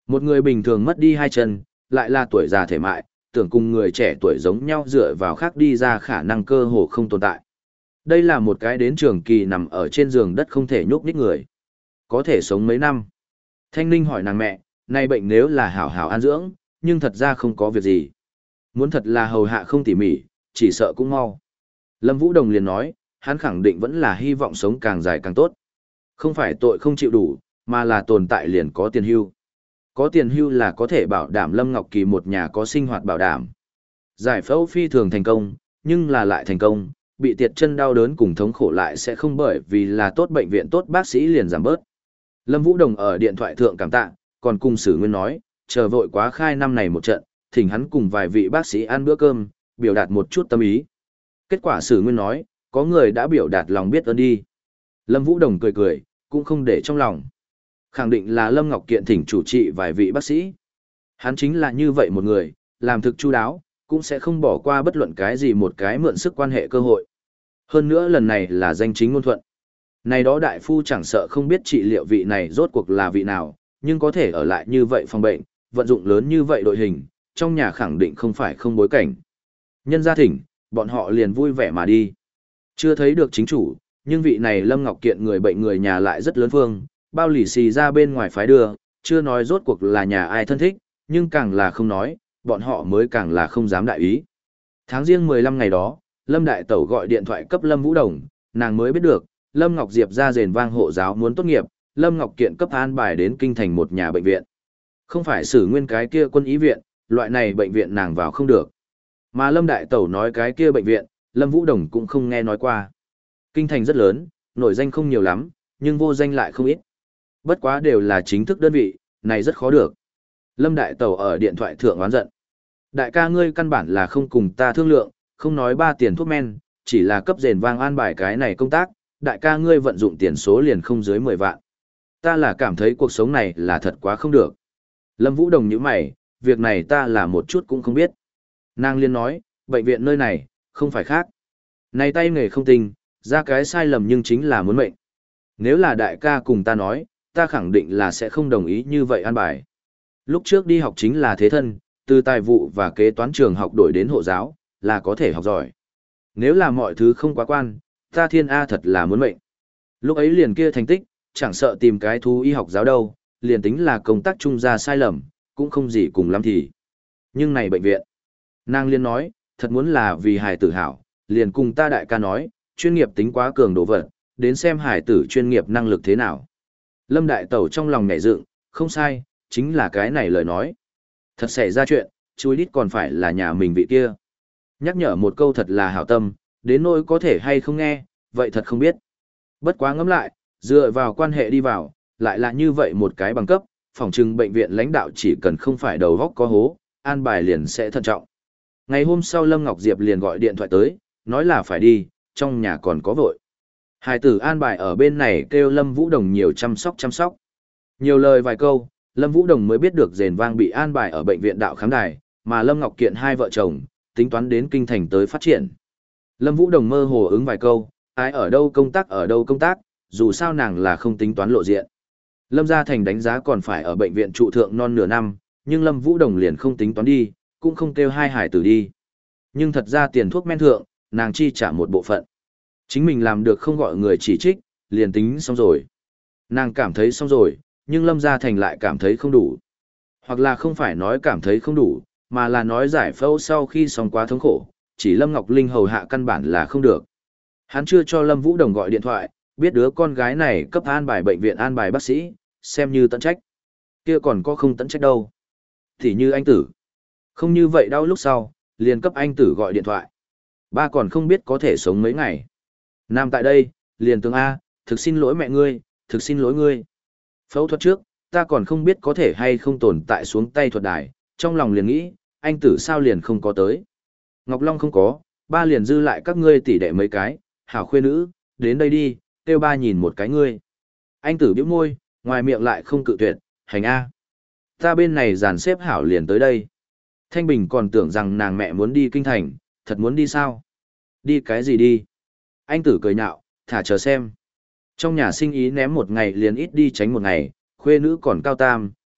Một người bình thường mất đi hai chân, lại là tuổi già thể mại, tưởng cùng người trẻ tuổi giống nhau dựa vào khác đi ra khả năng cơ hồ không tồn tại. Đây là một cái đến trường kỳ nằm ở trên giường đất không thể nhúc nhích người. Có thể sống mấy năm. Thanh Ninh hỏi nàng mẹ, này bệnh nếu là hảo hảo an dưỡng, nhưng thật ra không có việc gì. Muốn thật là hầu hạ không tỉ mỉ, chỉ sợ cũng mau. Lâm Vũ Đồng liền nói, hắn khẳng định vẫn là hy vọng sống càng dài càng tốt. Không phải tội không chịu đủ, mà là tồn tại liền có tiền hưu. Có tiền hưu là có thể bảo đảm Lâm Ngọc Kỳ một nhà có sinh hoạt bảo đảm. Giải phẫu phi thường thành công, nhưng là lại thành công, bị tiệt chân đau đớn cùng thống khổ lại sẽ không bởi vì là tốt bệnh viện tốt bác sĩ liền giảm bớt. Lâm Vũ Đồng ở điện thoại thượng cảm tạ, còn cùng Sử Nguyên nói, chờ vội quá khai năm này một trận, thỉnh hắn cùng vài vị bác sĩ ăn bữa cơm, biểu đạt một chút tâm ý. Kết quả Sử Nguyên nói, có người đã biểu đạt lòng biết ơn đi. Lâm Vũ Đồng cười cười, cũng không để trong lòng. Khẳng định là Lâm Ngọc Kiện thỉnh chủ trị vài vị bác sĩ. Hắn chính là như vậy một người, làm thực chu đáo, cũng sẽ không bỏ qua bất luận cái gì một cái mượn sức quan hệ cơ hội. Hơn nữa lần này là danh chính ngôn thuận. Này đó đại phu chẳng sợ không biết trị liệu vị này rốt cuộc là vị nào, nhưng có thể ở lại như vậy phòng bệnh, vận dụng lớn như vậy đội hình, trong nhà khẳng định không phải không bối cảnh. Nhân gia thỉnh, bọn họ liền vui vẻ mà đi. Chưa thấy được chính chủ, nhưng vị này Lâm Ngọc Kiện người bệnh người nhà lại rất lớn phương, bao lì xì ra bên ngoài phái đưa, chưa nói rốt cuộc là nhà ai thân thích, nhưng càng là không nói, bọn họ mới càng là không dám đại ý. Tháng riêng mười lăm ngày đó, Lâm Đại Tẩu gọi điện thoại cấp Lâm Vũ Đồng, nàng mới biết được, Lâm Ngọc Diệp ra rền vang hộ giáo muốn tốt nghiệp, Lâm Ngọc Kiện cấp an bài đến kinh thành một nhà bệnh viện. Không phải Sử Nguyên cái kia quân ý viện, loại này bệnh viện nàng vào không được. Mà Lâm Đại Tẩu nói cái kia bệnh viện, Lâm Vũ Đồng cũng không nghe nói qua. Kinh thành rất lớn, nổi danh không nhiều lắm, nhưng vô danh lại không ít. Bất quá đều là chính thức đơn vị, này rất khó được. Lâm Đại Tẩu ở điện thoại thượng oán giận. Đại ca ngươi căn bản là không cùng ta thương lượng, không nói ba tiền thuốc men, chỉ là cấp rền vang an bài cái này công tác, đại ca ngươi vận dụng tiền số liền không dưới mười vạn. Ta là cảm thấy cuộc sống này là thật quá không được. Lâm Vũ Đồng nhíu mày, việc này ta là một chút cũng không biết. Nàng liên nói, bệnh viện nơi này, không phải khác. Này tay nghề không tinh, ra cái sai lầm nhưng chính là muốn mệnh. Nếu là đại ca cùng ta nói, ta khẳng định là sẽ không đồng ý như vậy an bài. Lúc trước đi học chính là thế thân, từ tài vụ và kế toán trường học đổi đến hộ giáo, là có thể học giỏi. Nếu là mọi thứ không quá quan, ta thiên A thật là muốn mệnh. Lúc ấy liền kia thành tích, chẳng sợ tìm cái thú y học giáo đâu, liền tính là công tác trung ra sai lầm, cũng không gì cùng lắm thì. Nhưng này bệnh viện, nàng liên nói, thật muốn là vì hài tử hảo, liền cùng ta đại ca nói, chuyên nghiệp tính quá cường độ vật, đến xem hài tử chuyên nghiệp năng lực thế nào. Lâm Đại Tẩu trong lòng nhảy dựng, không sai, chính là cái này lời nói. Thật xảy ra chuyện, chú đít còn phải là nhà mình vị kia. Nhắc nhở một câu thật là hảo tâm, đến nỗi có thể hay không nghe, vậy thật không biết. Bất quá ngẫm lại, dựa vào quan hệ đi vào, lại là như vậy một cái bằng cấp, phòng trừng bệnh viện lãnh đạo chỉ cần không phải đầu góc có hố, an bài liền sẽ thận trọng. Ngày hôm sau Lâm Ngọc Diệp liền gọi điện thoại tới, nói là phải đi, trong nhà còn có vội. Hải tử an bài ở bên này kêu Lâm Vũ Đồng nhiều chăm sóc chăm sóc. Nhiều lời vài câu, Lâm Vũ Đồng mới biết được rền vang bị an bài ở bệnh viện đạo khám đài, mà Lâm Ngọc Kiện hai vợ chồng, tính toán đến kinh thành tới phát triển. Lâm Vũ Đồng mơ hồ ứng vài câu, ai ở đâu công tác ở đâu công tác, dù sao nàng là không tính toán lộ diện. Lâm Gia Thành đánh giá còn phải ở bệnh viện trụ thượng non nửa năm, nhưng Lâm Vũ Đồng liền không tính toán đi, cũng không kêu hai hải tử đi. Nhưng thật ra tiền thuốc men thượng, nàng chi trả một bộ phận. Chính mình làm được không gọi người chỉ trích, liền tính xong rồi. Nàng cảm thấy xong rồi, nhưng Lâm Gia Thành lại cảm thấy không đủ. Hoặc là không phải nói cảm thấy không đủ, mà là nói giải phẫu sau khi xong quá thống khổ, chỉ Lâm Ngọc Linh hầu hạ căn bản là không được. Hắn chưa cho Lâm Vũ Đồng gọi điện thoại, biết đứa con gái này cấp an bài bệnh viện an bài bác sĩ, xem như tận trách. Kia còn có không tận trách đâu. Thì như anh tử. Không như vậy đâu lúc sau, liền cấp anh tử gọi điện thoại. Ba còn không biết có thể sống mấy ngày. Nam tại đây, liền tướng A, thực xin lỗi mẹ ngươi, thực xin lỗi ngươi. Phẫu thuật trước, ta còn không biết có thể hay không tồn tại xuống tay thuật đài, trong lòng liền nghĩ, anh tử sao liền không có tới. Ngọc Long không có, ba liền dư lại các ngươi tỷ đệ mấy cái, hảo khuê nữ, đến đây đi, kêu ba nhìn một cái ngươi. Anh tử bĩu môi, ngoài miệng lại không cự tuyệt, hành A. Ta bên này dàn xếp hảo liền tới đây. Thanh Bình còn tưởng rằng nàng mẹ muốn đi kinh thành, thật muốn đi sao? Đi cái gì đi? Anh tử cười nhạo, thả chờ xem. Trong nhà sinh ý ném một ngày liền ít đi tránh một ngày, khuê nữ còn cao tam,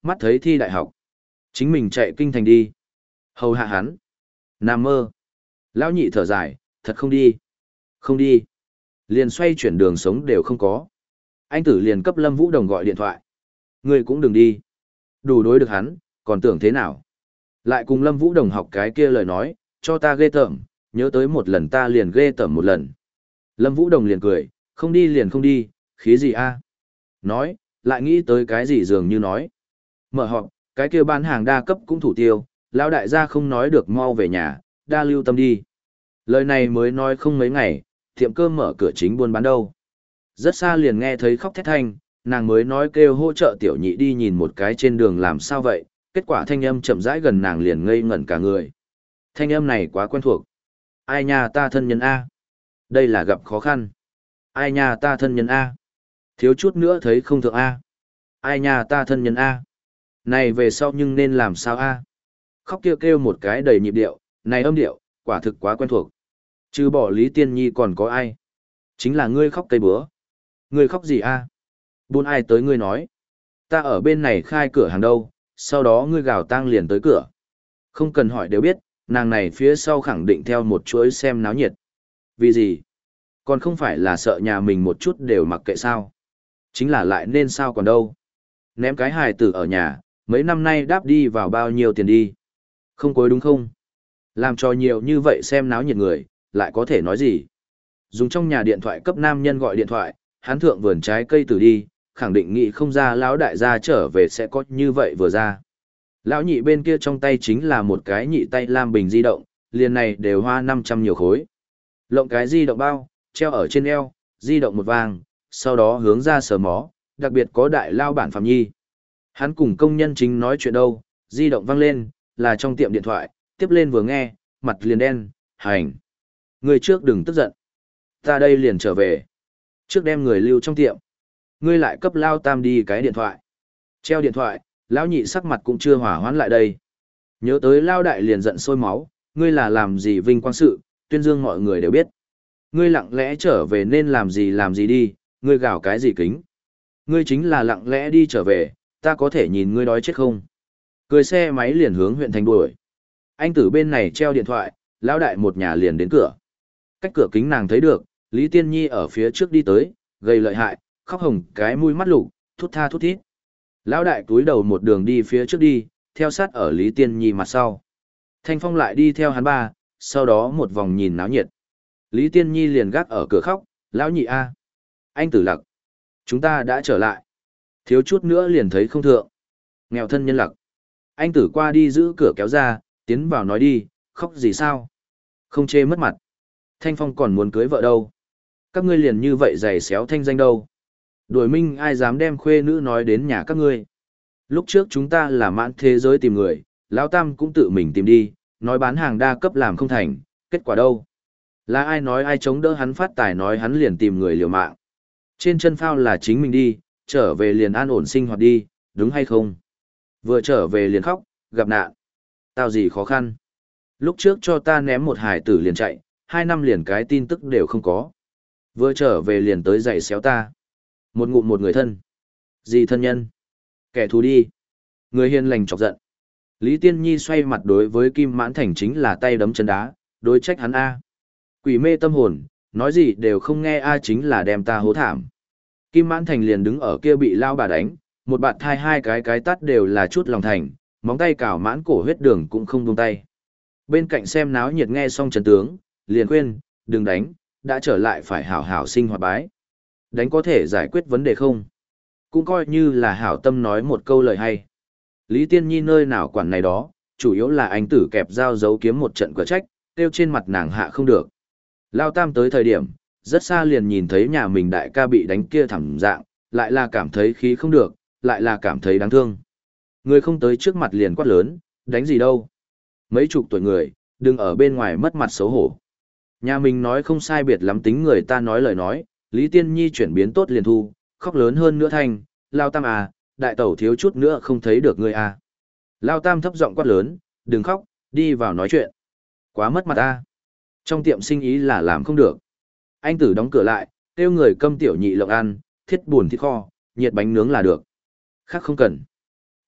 mắt thấy thi đại học. Chính mình chạy kinh thành đi. Hầu hạ hắn. Nam mơ. Lão nhị thở dài, thật không đi. Không đi. Liền xoay chuyển đường sống đều không có. Anh tử liền cấp Lâm Vũ Đồng gọi điện thoại. Ngươi cũng đừng đi. Đủ đối được hắn, còn tưởng thế nào. Lại cùng Lâm Vũ Đồng học cái kia lời nói, cho ta ghê tởm, nhớ tới một lần ta liền ghê tởm một lần. Lâm Vũ Đồng liền cười, không đi liền không đi, khí gì a? Nói, lại nghĩ tới cái gì dường như nói. Mở họp, cái kia bán hàng đa cấp cũng thủ tiêu, lão đại gia không nói được mau về nhà, đa lưu tâm đi. Lời này mới nói không mấy ngày, tiệm cơm mở cửa chính buôn bán đâu. Rất xa liền nghe thấy khóc thét thanh, nàng mới nói kêu hỗ trợ tiểu nhị đi nhìn một cái trên đường làm sao vậy, kết quả thanh âm chậm rãi gần nàng liền ngây ngẩn cả người. Thanh âm này quá quen thuộc. Ai nha ta thân nhân A. Đây là gặp khó khăn. Ai nha ta thân nhân A. Thiếu chút nữa thấy không thượng A. Ai nha ta thân nhân A. Này về sau nhưng nên làm sao A. Khóc kêu kêu một cái đầy nhịp điệu, này âm điệu, quả thực quá quen thuộc. Chứ bỏ Lý Tiên Nhi còn có ai? Chính là ngươi khóc cây bữa. Ngươi khóc gì A? Buôn ai tới ngươi nói. Ta ở bên này khai cửa hàng đâu, sau đó ngươi gào tang liền tới cửa. Không cần hỏi đều biết, nàng này phía sau khẳng định theo một chuỗi xem náo nhiệt. Vì gì? Còn không phải là sợ nhà mình một chút đều mặc kệ sao. Chính là lại nên sao còn đâu. Ném cái hài tử ở nhà, mấy năm nay đáp đi vào bao nhiêu tiền đi. Không cối đúng không? Làm cho nhiều như vậy xem náo nhiệt người, lại có thể nói gì? Dùng trong nhà điện thoại cấp nam nhân gọi điện thoại, hắn thượng vườn trái cây tử đi, khẳng định nghĩ không ra lão đại gia trở về sẽ có như vậy vừa ra. Lão nhị bên kia trong tay chính là một cái nhị tay lam bình di động, liền này đều hoa năm trăm nhiều khối. Lộng cái di động bao, treo ở trên eo, di động một vàng, sau đó hướng ra sờ mó, đặc biệt có đại lao bản Phạm Nhi. Hắn cùng công nhân chính nói chuyện đâu, di động vang lên, là trong tiệm điện thoại, tiếp lên vừa nghe, mặt liền đen, hành. Người trước đừng tức giận. Ta đây liền trở về. Trước đem người lưu trong tiệm. Ngươi lại cấp lao tam đi cái điện thoại. Treo điện thoại, lão nhị sắc mặt cũng chưa hỏa hoãn lại đây. Nhớ tới lao đại liền giận sôi máu, ngươi là làm gì vinh quang sự, tuyên dương mọi người đều biết. Ngươi lặng lẽ trở về nên làm gì làm gì đi, ngươi gào cái gì kính. Ngươi chính là lặng lẽ đi trở về, ta có thể nhìn ngươi đói chết không. Cười xe máy liền hướng huyện thành đuổi. Anh tử bên này treo điện thoại, lão đại một nhà liền đến cửa. Cách cửa kính nàng thấy được, Lý Tiên Nhi ở phía trước đi tới, gây lợi hại, khóc hồng cái mũi mắt lục, thút tha thút thít. Lão đại túi đầu một đường đi phía trước đi, theo sát ở Lý Tiên Nhi mặt sau. Thanh Phong lại đi theo hắn ba, sau đó một vòng nhìn náo nhiệt. Lý Tiên Nhi liền gác ở cửa khóc, lão nhị a, anh tử lặc, chúng ta đã trở lại. Thiếu chút nữa liền thấy không thượng. Nghèo thân nhân lặc. Anh tử qua đi giữ cửa kéo ra, tiến vào nói đi, khóc gì sao? Không chê mất mặt. Thanh Phong còn muốn cưới vợ đâu. Các ngươi liền như vậy giày xéo thanh danh đâu. Đuổi minh ai dám đem khuê nữ nói đến nhà các ngươi. Lúc trước chúng ta là mãn thế giới tìm người, lão tam cũng tự mình tìm đi, nói bán hàng đa cấp làm không thành, kết quả đâu? Là ai nói ai chống đỡ hắn phát tài nói hắn liền tìm người liều mạng. Trên chân phao là chính mình đi, trở về liền an ổn sinh hoạt đi, đúng hay không? Vừa trở về liền khóc, gặp nạn. Tao gì khó khăn. Lúc trước cho ta ném một hải tử liền chạy, hai năm liền cái tin tức đều không có. Vừa trở về liền tới giày xéo ta. Một ngụm một người thân. Gì thân nhân? Kẻ thù đi. Người hiền lành chọc giận. Lý Tiên Nhi xoay mặt đối với Kim Mãn Thành chính là tay đấm chân đá, đối trách hắn A. Quỷ mê tâm hồn, nói gì đều không nghe A chính là đem ta hố thảm. Kim Mãn Thành liền đứng ở kia bị lao bà đánh, một bạn thai hai cái cái tắt đều là chút lòng thành, móng tay cào mãn cổ huyết đường cũng không buông tay. Bên cạnh xem náo nhiệt nghe xong trần tướng, liền khuyên, đừng đánh, đã trở lại phải hảo hảo sinh hoạt bái. Đánh có thể giải quyết vấn đề không? Cũng coi như là hảo tâm nói một câu lời hay. Lý Tiên Nhi nơi nào quản này đó, chủ yếu là anh tử kẹp dao giấu kiếm một trận cửa trách, tiêu trên mặt nàng hạ không được. Lao Tam tới thời điểm, rất xa liền nhìn thấy nhà mình đại ca bị đánh kia thẳng dạng, lại là cảm thấy khí không được, lại là cảm thấy đáng thương. Người không tới trước mặt liền quát lớn, đánh gì đâu. Mấy chục tuổi người, đừng ở bên ngoài mất mặt xấu hổ. Nhà mình nói không sai biệt lắm tính người ta nói lời nói, Lý Tiên Nhi chuyển biến tốt liền thu, khóc lớn hơn nữa thanh, Lao Tam à, đại tẩu thiếu chút nữa không thấy được ngươi à. Lao Tam thấp giọng quát lớn, đừng khóc, đi vào nói chuyện. Quá mất mặt à. Trong tiệm sinh ý là làm không được. Anh tử đóng cửa lại, kêu người câm tiểu nhị lộng ăn, thiết buồn thịt kho, nhiệt bánh nướng là được. Khác không cần.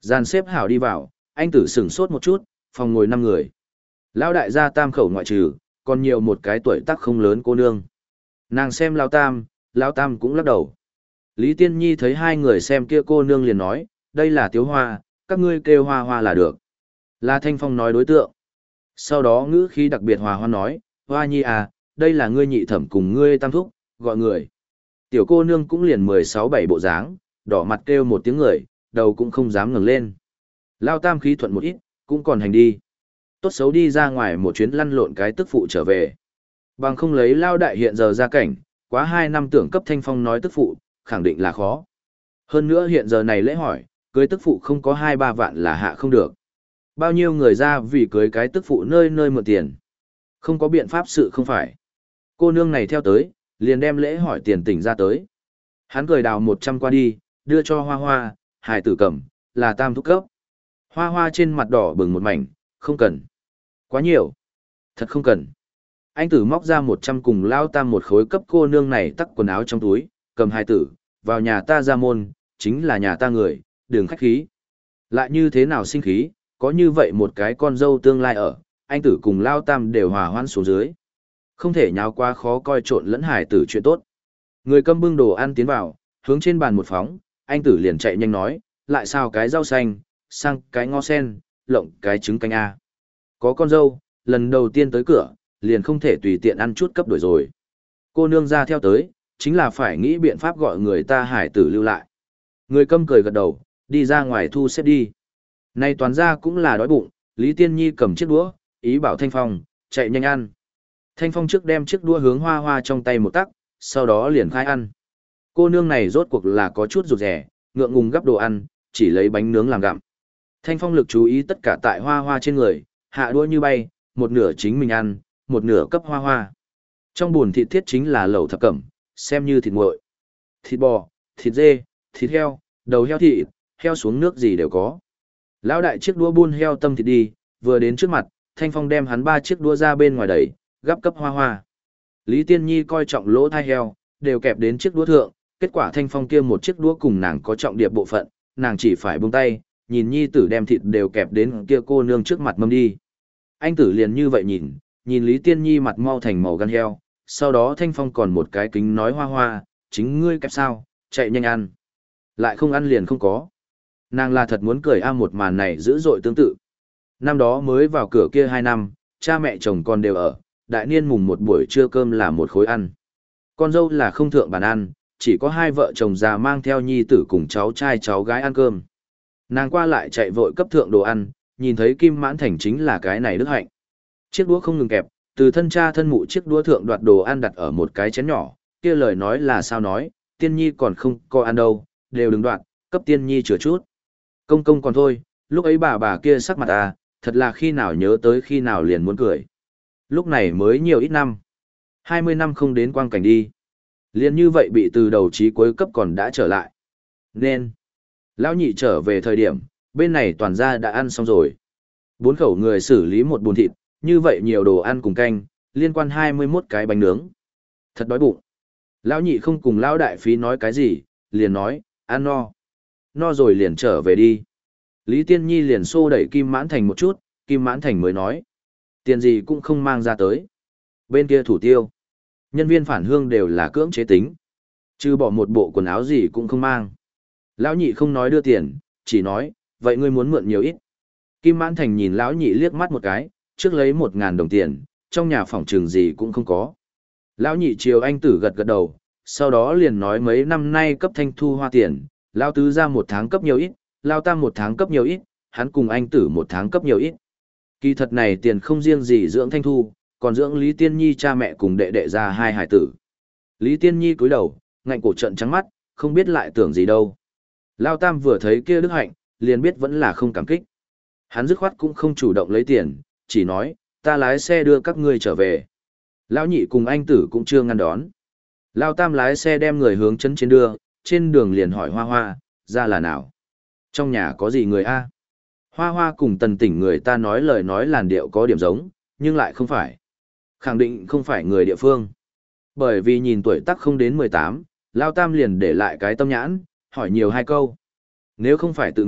Gian xếp hảo đi vào, anh tử sửng sốt một chút, phòng ngồi năm người. Lão đại gia tam khẩu ngoại trừ, còn nhiều một cái tuổi tác không lớn cô nương. Nàng xem Lão Tam, Lão Tam cũng lắc đầu. Lý Tiên Nhi thấy hai người xem kia cô nương liền nói, đây là Tiếu Hoa, các ngươi kêu Hoa Hoa là được. La Thanh Phong nói đối tượng. Sau đó ngữ khí đặc biệt hòa hoan nói, Hoa Nhi à, đây là ngươi nhị thẩm cùng ngươi tam thúc, gọi người. Tiểu cô nương cũng liền mười sáu bảy bộ dáng, đỏ mặt kêu một tiếng người, đầu cũng không dám ngẩng lên. Lao Tam khí thuận một ít, cũng còn hành đi. Tốt xấu đi ra ngoài một chuyến lăn lộn cái tức phụ trở về. Bằng không lấy Lao đại hiện giờ ra cảnh, quá hai năm tưởng cấp Thanh Phong nói tức phụ, khẳng định là khó. Hơn nữa hiện giờ này lễ hỏi, cưới tức phụ không có hai ba vạn là hạ không được. Bao nhiêu người ra vì cưới cái tức phụ nơi nơi mượn tiền. Không có biện pháp sự không phải. Cô nương này theo tới, liền đem lễ hỏi tiền tỉnh ra tới. Hắn cười đào một trăm qua đi, đưa cho Hoa Hoa, hài tử cầm, là tam thúc cấp. Hoa Hoa trên mặt đỏ bừng một mảnh, không cần. Quá nhiều. Thật không cần. Anh tử móc ra một trăm cùng Lao Tam một khối cấp cô nương này tắc quần áo trong túi, cầm hài tử, vào nhà ta ra môn, chính là nhà ta người, đừng khách khí. Lại như thế nào sinh khí, có như vậy một cái con dâu tương lai ở, anh tử cùng Lao Tam đều hòa hoãn xuống dưới. Không thể nháo quá khó coi trộn lẫn hài tử chuyện tốt. Người câm bưng đồ ăn tiến vào, hướng trên bàn một phóng, anh tử liền chạy nhanh nói, lại sao cái rau xanh, sang cái ngó sen, lộng cái trứng canh A. Có con dâu, lần đầu tiên tới cửa, liền không thể tùy tiện ăn chút cấp đổi rồi. Cô nương ra theo tới, chính là phải nghĩ biện pháp gọi người ta hải tử lưu lại. Người câm cười gật đầu, đi ra ngoài thu xếp đi. Nay toàn ra cũng là đói bụng, Lý Tiên Nhi cầm chiếc đũa, ý bảo Thanh Phong, chạy nhanh ăn. Thanh Phong trước đem chiếc đũa hướng Hoa Hoa trong tay một tắc, sau đó liền khai ăn. Cô nương này rốt cuộc là có chút rụt rẻ, ngượng ngùng gắp đồ ăn, chỉ lấy bánh nướng làm gặm. Thanh Phong lực chú ý tất cả tại Hoa Hoa trên người, hạ đũa như bay, một nửa chính mình ăn, một nửa cấp Hoa Hoa. Trong buồn thịt thiết chính là lẩu thập cẩm, xem như thịt nguội. Thịt bò, thịt dê, thịt heo, đầu heo thịt, heo xuống nước gì đều có. Lão đại chiếc đũa buôn heo tâm thịt đi, vừa đến trước mặt, Thanh Phong đem hắn ba chiếc đũa ra bên ngoài đẩy, gắp cấp Hoa Hoa. Lý Tiên Nhi coi trọng lỗ thai heo, đều kẹp đến chiếc đũa thượng, kết quả Thanh Phong kia một chiếc đũa cùng nàng có trọng điệp bộ phận, nàng chỉ phải buông tay, nhìn nhi tử đem thịt đều kẹp đến kia cô nương trước mặt mâm đi. Anh tử liền như vậy nhìn, nhìn Lý Tiên Nhi mặt mau thành màu gan heo, sau đó Thanh Phong còn một cái kính nói Hoa Hoa, chính ngươi kẹp sao, chạy nhanh ăn. Lại không ăn liền không có. Nàng là thật muốn cười a một màn này dữ dội tương tự. Năm đó mới vào cửa kia hai năm, cha mẹ chồng còn đều ở, đại niên mùng một buổi trưa cơm là một khối ăn. Con dâu là không thượng bàn ăn, chỉ có hai vợ chồng già mang theo nhi tử cùng cháu trai cháu gái ăn cơm. Nàng qua lại chạy vội cấp thượng đồ ăn, nhìn thấy Kim Mãn Thành chính là cái này đức hạnh. Chiếc đũa không ngừng kẹp, từ thân cha thân mụ chiếc đũa thượng đoạt đồ ăn đặt ở một cái chén nhỏ, kia lời nói là sao nói, Tiên Nhi còn không có ăn đâu, đều đừng đoạt, cấp Tiên Nhi chừa chút. Công công còn thôi, lúc ấy bà bà kia sắc mặt à, thật là khi nào nhớ tới khi nào liền muốn cười. Lúc này mới nhiều ít năm. hai mươi năm không đến quang cảnh đi. Liền như vậy bị từ đầu chí cuối cấp còn đã trở lại. Nên, lão nhị trở về thời điểm, bên này toàn gia đã ăn xong rồi. Bốn khẩu người xử lý một bồn thịt, như vậy nhiều đồ ăn cùng canh, liên quan hai mươi mốt cái bánh nướng. Thật đói bụng. Lão nhị không cùng lão đại phí nói cái gì, liền nói, ăn no. No rồi liền trở về đi. Lý Tiên Nhi liền xô đẩy Kim Mãn Thành một chút, Kim Mãn Thành mới nói. Tiền gì cũng không mang ra tới. Bên kia thủ tiêu. Nhân viên phản hương đều là cưỡng chế tính. Chứ bỏ một bộ quần áo gì cũng không mang. Lão nhị không nói đưa tiền, chỉ nói, vậy ngươi muốn mượn nhiều ít. Kim Mãn Thành nhìn lão nhị liếc mắt một cái, trước lấy một ngàn đồng tiền, trong nhà phòng trường gì cũng không có. Lão nhị chiều anh tử gật gật đầu, sau đó liền nói mấy năm nay cấp thanh thu hoa tiền, lão tứ ra một tháng cấp nhiều ít, lão tam một tháng cấp nhiều ít, hắn cùng anh tử một tháng cấp nhiều ít. Kỳ thật này tiền không riêng gì dưỡng thanh thu, còn dưỡng Lý Tiên Nhi cha mẹ cùng đệ đệ ra hai hải tử. Lý Tiên Nhi cúi đầu, ngạnh cổ trận trắng mắt, không biết lại tưởng gì đâu. Lão tam vừa thấy kia đức hạnh, liền biết vẫn là không cảm kích. Hắn dứt khoát cũng không chủ động lấy tiền, chỉ nói, ta lái xe đưa các ngươi trở về. Lão nhị cùng anh tử cũng chưa ngăn đón. Lão tam lái xe đem người hướng chân trên đưa, trên đường liền hỏi Hoa Hoa, ra là nào? Trong nhà có gì người a? Hoa Hoa cùng tần tỉnh người ta nói lời nói làn điệu có điểm giống, nhưng lại không phải. Khẳng định không phải người địa phương. Bởi vì nhìn tuổi tác không đến mười tám, Lão tam liền để lại cái tâm nhãn, hỏi nhiều hai câu. Nếu không phải tự nguyện,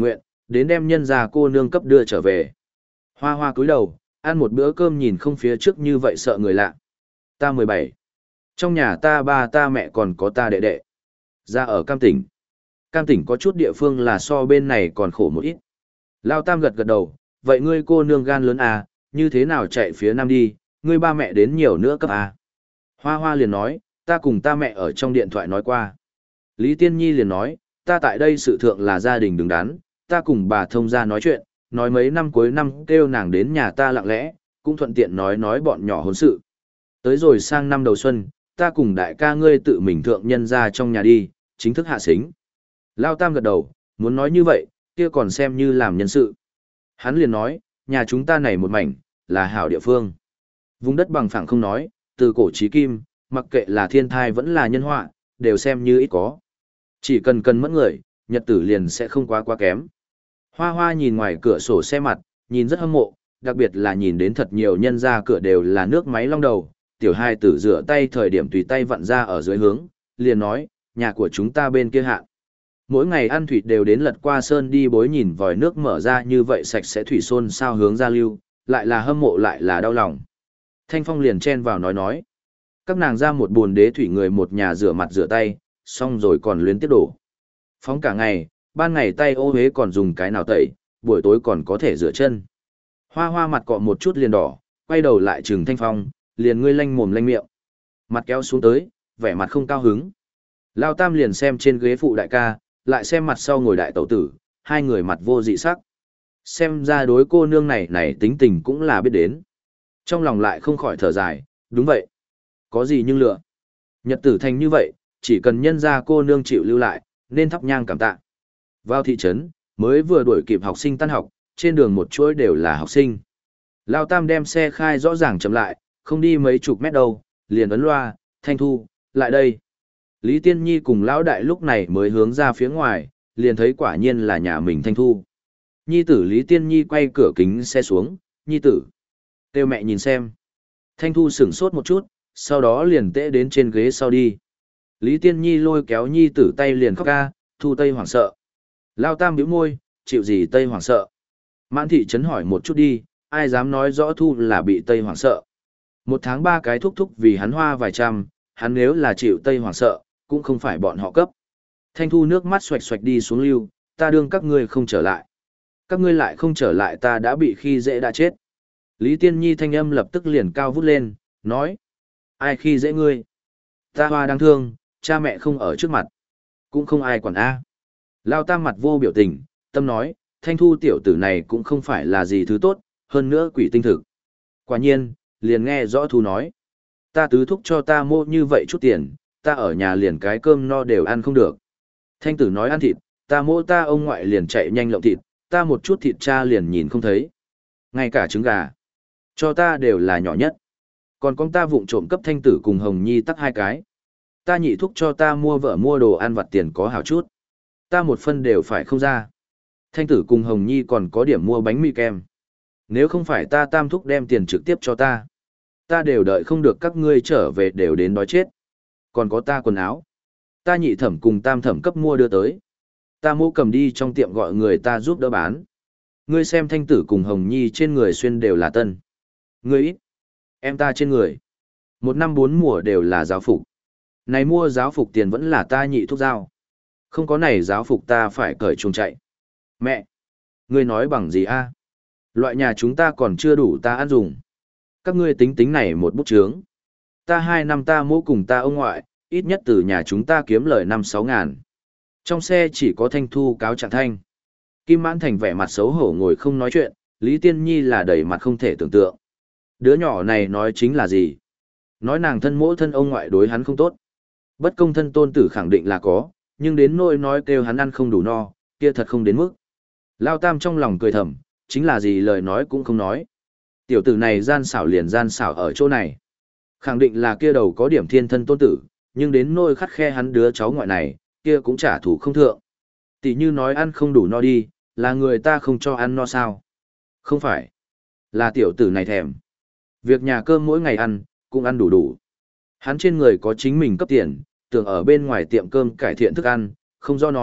đến đem nhân gia cô nương cấp đưa trở về. Hoa hoa cúi đầu, ăn một bữa cơm nhìn không phía trước như vậy sợ người lạ. Ta mười bảy. Trong nhà ta ba ta mẹ còn có ta đệ đệ. Ra ở Cam Tỉnh. Cam Tỉnh có chút địa phương là so bên này còn khổ một ít. Lao Tam gật gật đầu, vậy ngươi cô nương gan lớn à, như thế nào chạy phía Nam đi, ngươi ba mẹ đến nhiều nữa cấp à. Hoa hoa liền nói, ta cùng ta mẹ ở trong điện thoại nói qua. Lý Tiên Nhi liền nói, ta tại đây sự thượng là gia đình đứng đắn, ta cùng bà thông gia nói chuyện, nói mấy năm cuối năm kêu nàng đến nhà ta lặng lẽ, cũng thuận tiện nói nói bọn nhỏ hôn sự. Tới rồi sang năm đầu xuân, ta cùng đại ca ngươi tự mình thượng nhân ra trong nhà đi, chính thức hạ xính. Lao Tam gật đầu, muốn nói như vậy, kia còn xem như làm nhân sự. Hắn liền nói, nhà chúng ta này một mảnh, là hảo địa phương. Vùng đất bằng phẳng không nói, từ cổ chí kim, mặc kệ là thiên thai vẫn là nhân họa, đều xem như ít có. Chỉ cần cần mất người, nhật tử liền sẽ không quá quá kém. Hoa hoa nhìn ngoài cửa sổ xe mặt, nhìn rất hâm mộ, đặc biệt là nhìn đến thật nhiều nhân ra cửa đều là nước máy long đầu, tiểu hai tử rửa tay thời điểm tùy tay vặn ra ở dưới hướng, liền nói, nhà của chúng ta bên kia hạ. Mỗi ngày ăn thủy đều đến lật qua sơn đi bối nhìn vòi nước mở ra như vậy sạch sẽ thủy xôn sao hướng ra lưu, lại là hâm mộ lại là đau lòng. Thanh Phong liền chen vào nói nói. Các nàng ra một buồn đế thủy người một nhà rửa mặt rửa tay, xong rồi còn luyến tiếp đổ. Phóng cả ngày, ban ngày tay ô hế còn dùng cái nào tẩy, buổi tối còn có thể rửa chân. Hoa hoa mặt cọ một chút liền đỏ, quay đầu lại trừng Thanh Phong, liền ngươi lanh mồm lanh miệng. Mặt kéo xuống tới, vẻ mặt không cao hứng. Lao Tam liền xem trên ghế phụ đại ca, lại xem mặt sau ngồi đại tẩu tử, hai người mặt vô dị sắc. Xem ra đối cô nương này này tính tình cũng là biết đến. Trong lòng lại không khỏi thở dài, đúng vậy. Có gì nhưng lựa. Nhật tử thành như vậy, chỉ cần nhân ra cô nương chịu lưu lại, nên thắp nhang cảm tạ. Vào thị trấn, mới vừa đuổi kịp học sinh tan học, trên đường một chuỗi đều là học sinh. Lao Tam đem xe khai rõ ràng chậm lại, không đi mấy chục mét đâu, liền ấn loa, Thanh Thu, lại đây. Lý Tiên Nhi cùng Lão Đại lúc này mới hướng ra phía ngoài, liền thấy quả nhiên là nhà mình Thanh Thu. Nhi tử Lý Tiên Nhi quay cửa kính xe xuống, Nhi tử. Kêu mẹ nhìn xem. Thanh Thu sửng sốt một chút, sau đó liền tễ đến trên ghế sau đi. Lý Tiên Nhi lôi kéo Nhi tử tay liền khóc ca, Thu Tây hoảng sợ. Lao Tam bĩu môi, chịu gì Tây hoảng sợ. Mãn thị trấn hỏi một chút đi, ai dám nói rõ Thu là bị Tây hoảng sợ. Một tháng ba cái thúc thúc vì hắn hoa vài trăm, hắn nếu là chịu Tây hoảng sợ, cũng không phải bọn họ cấp. Thanh Thu nước mắt xoạch xoạch đi xuống lưu, ta đương các ngươi không trở lại. Các ngươi lại không trở lại ta đã bị khi dễ đã chết. Lý Tiên Nhi thanh âm lập tức liền cao vút lên, nói. Ai khi dễ ngươi? Ta hoa đáng thương, cha mẹ không ở trước mặt. Cũng không ai quản A. Lao Tam mặt vô biểu tình, tâm nói, Thanh Thu tiểu tử này cũng không phải là gì thứ tốt, hơn nữa quỷ tinh thực. Quả nhiên, liền nghe rõ Thu nói. Ta tứ thúc cho ta mua như vậy chút tiền, ta ở nhà liền cái cơm no đều ăn không được. Thanh tử nói ăn thịt, ta mô ta ông ngoại liền chạy nhanh lộng thịt, ta một chút thịt cha liền nhìn không thấy. Ngay cả trứng gà, cho ta đều là nhỏ nhất. Còn con ta vụng trộm cấp Thanh tử cùng Hồng Nhi tắc hai cái. Ta nhị thúc cho ta mua vợ mua đồ ăn vặt tiền có hảo chút. Ta một phân đều phải không ra. Thanh tử cùng Hồng Nhi còn có điểm mua bánh mì kem. Nếu không phải ta tam thúc đem tiền trực tiếp cho ta, ta đều đợi không được các ngươi trở về đều đến đói chết. Còn có ta quần áo. Ta nhị thẩm cùng tam thẩm cấp mua đưa tới. Ta mua cầm đi trong tiệm gọi người ta giúp đỡ bán. Ngươi xem Thanh tử cùng Hồng Nhi trên người xuyên đều là tân. Ngươi ít. Em ta trên người. Một năm bốn mùa đều là giáo phục. Này mua giáo phục tiền vẫn là ta nhị thúc giao. Không có này giáo phục ta phải cởi chuồng chạy. Mẹ! Ngươi nói bằng gì a? Loại nhà chúng ta còn chưa đủ ta ăn dùng. Các ngươi tính tính này một bút chướng. Ta hai năm ta mô cùng ta ông ngoại, ít nhất từ nhà chúng ta kiếm lời năm sáu ngàn. Trong xe chỉ có Thanh Thu cáo trạng thanh. Kim Mãn Thành vẻ mặt xấu hổ ngồi không nói chuyện, Lý Tiên Nhi là đầy mặt không thể tưởng tượng. Đứa nhỏ này nói chính là gì? Nói nàng thân mỗ thân ông ngoại đối hắn không tốt. Bất công thân tôn tử khẳng định là có, nhưng đến nỗi nói kêu hắn ăn không đủ no, kia thật không đến mức. Lao Tam trong lòng cười thầm, chính là gì lời nói cũng không nói. Tiểu tử này gian xảo liền gian xảo ở chỗ này. Khẳng định là kia đầu có điểm thiên thân tôn tử, nhưng đến nỗi khắt khe hắn đứa cháu ngoại này, kia cũng trả thù không thượng. Tỷ như nói ăn không đủ no đi, là người ta không cho ăn no sao? Không phải. Là tiểu tử này thèm. Việc nhà cơm mỗi ngày ăn, cũng ăn đủ đủ. Hắn trên người có chính mình cấp tiền, tưởng ở bên ngoài tiệm cơm cải thiện thức ăn, không do nói,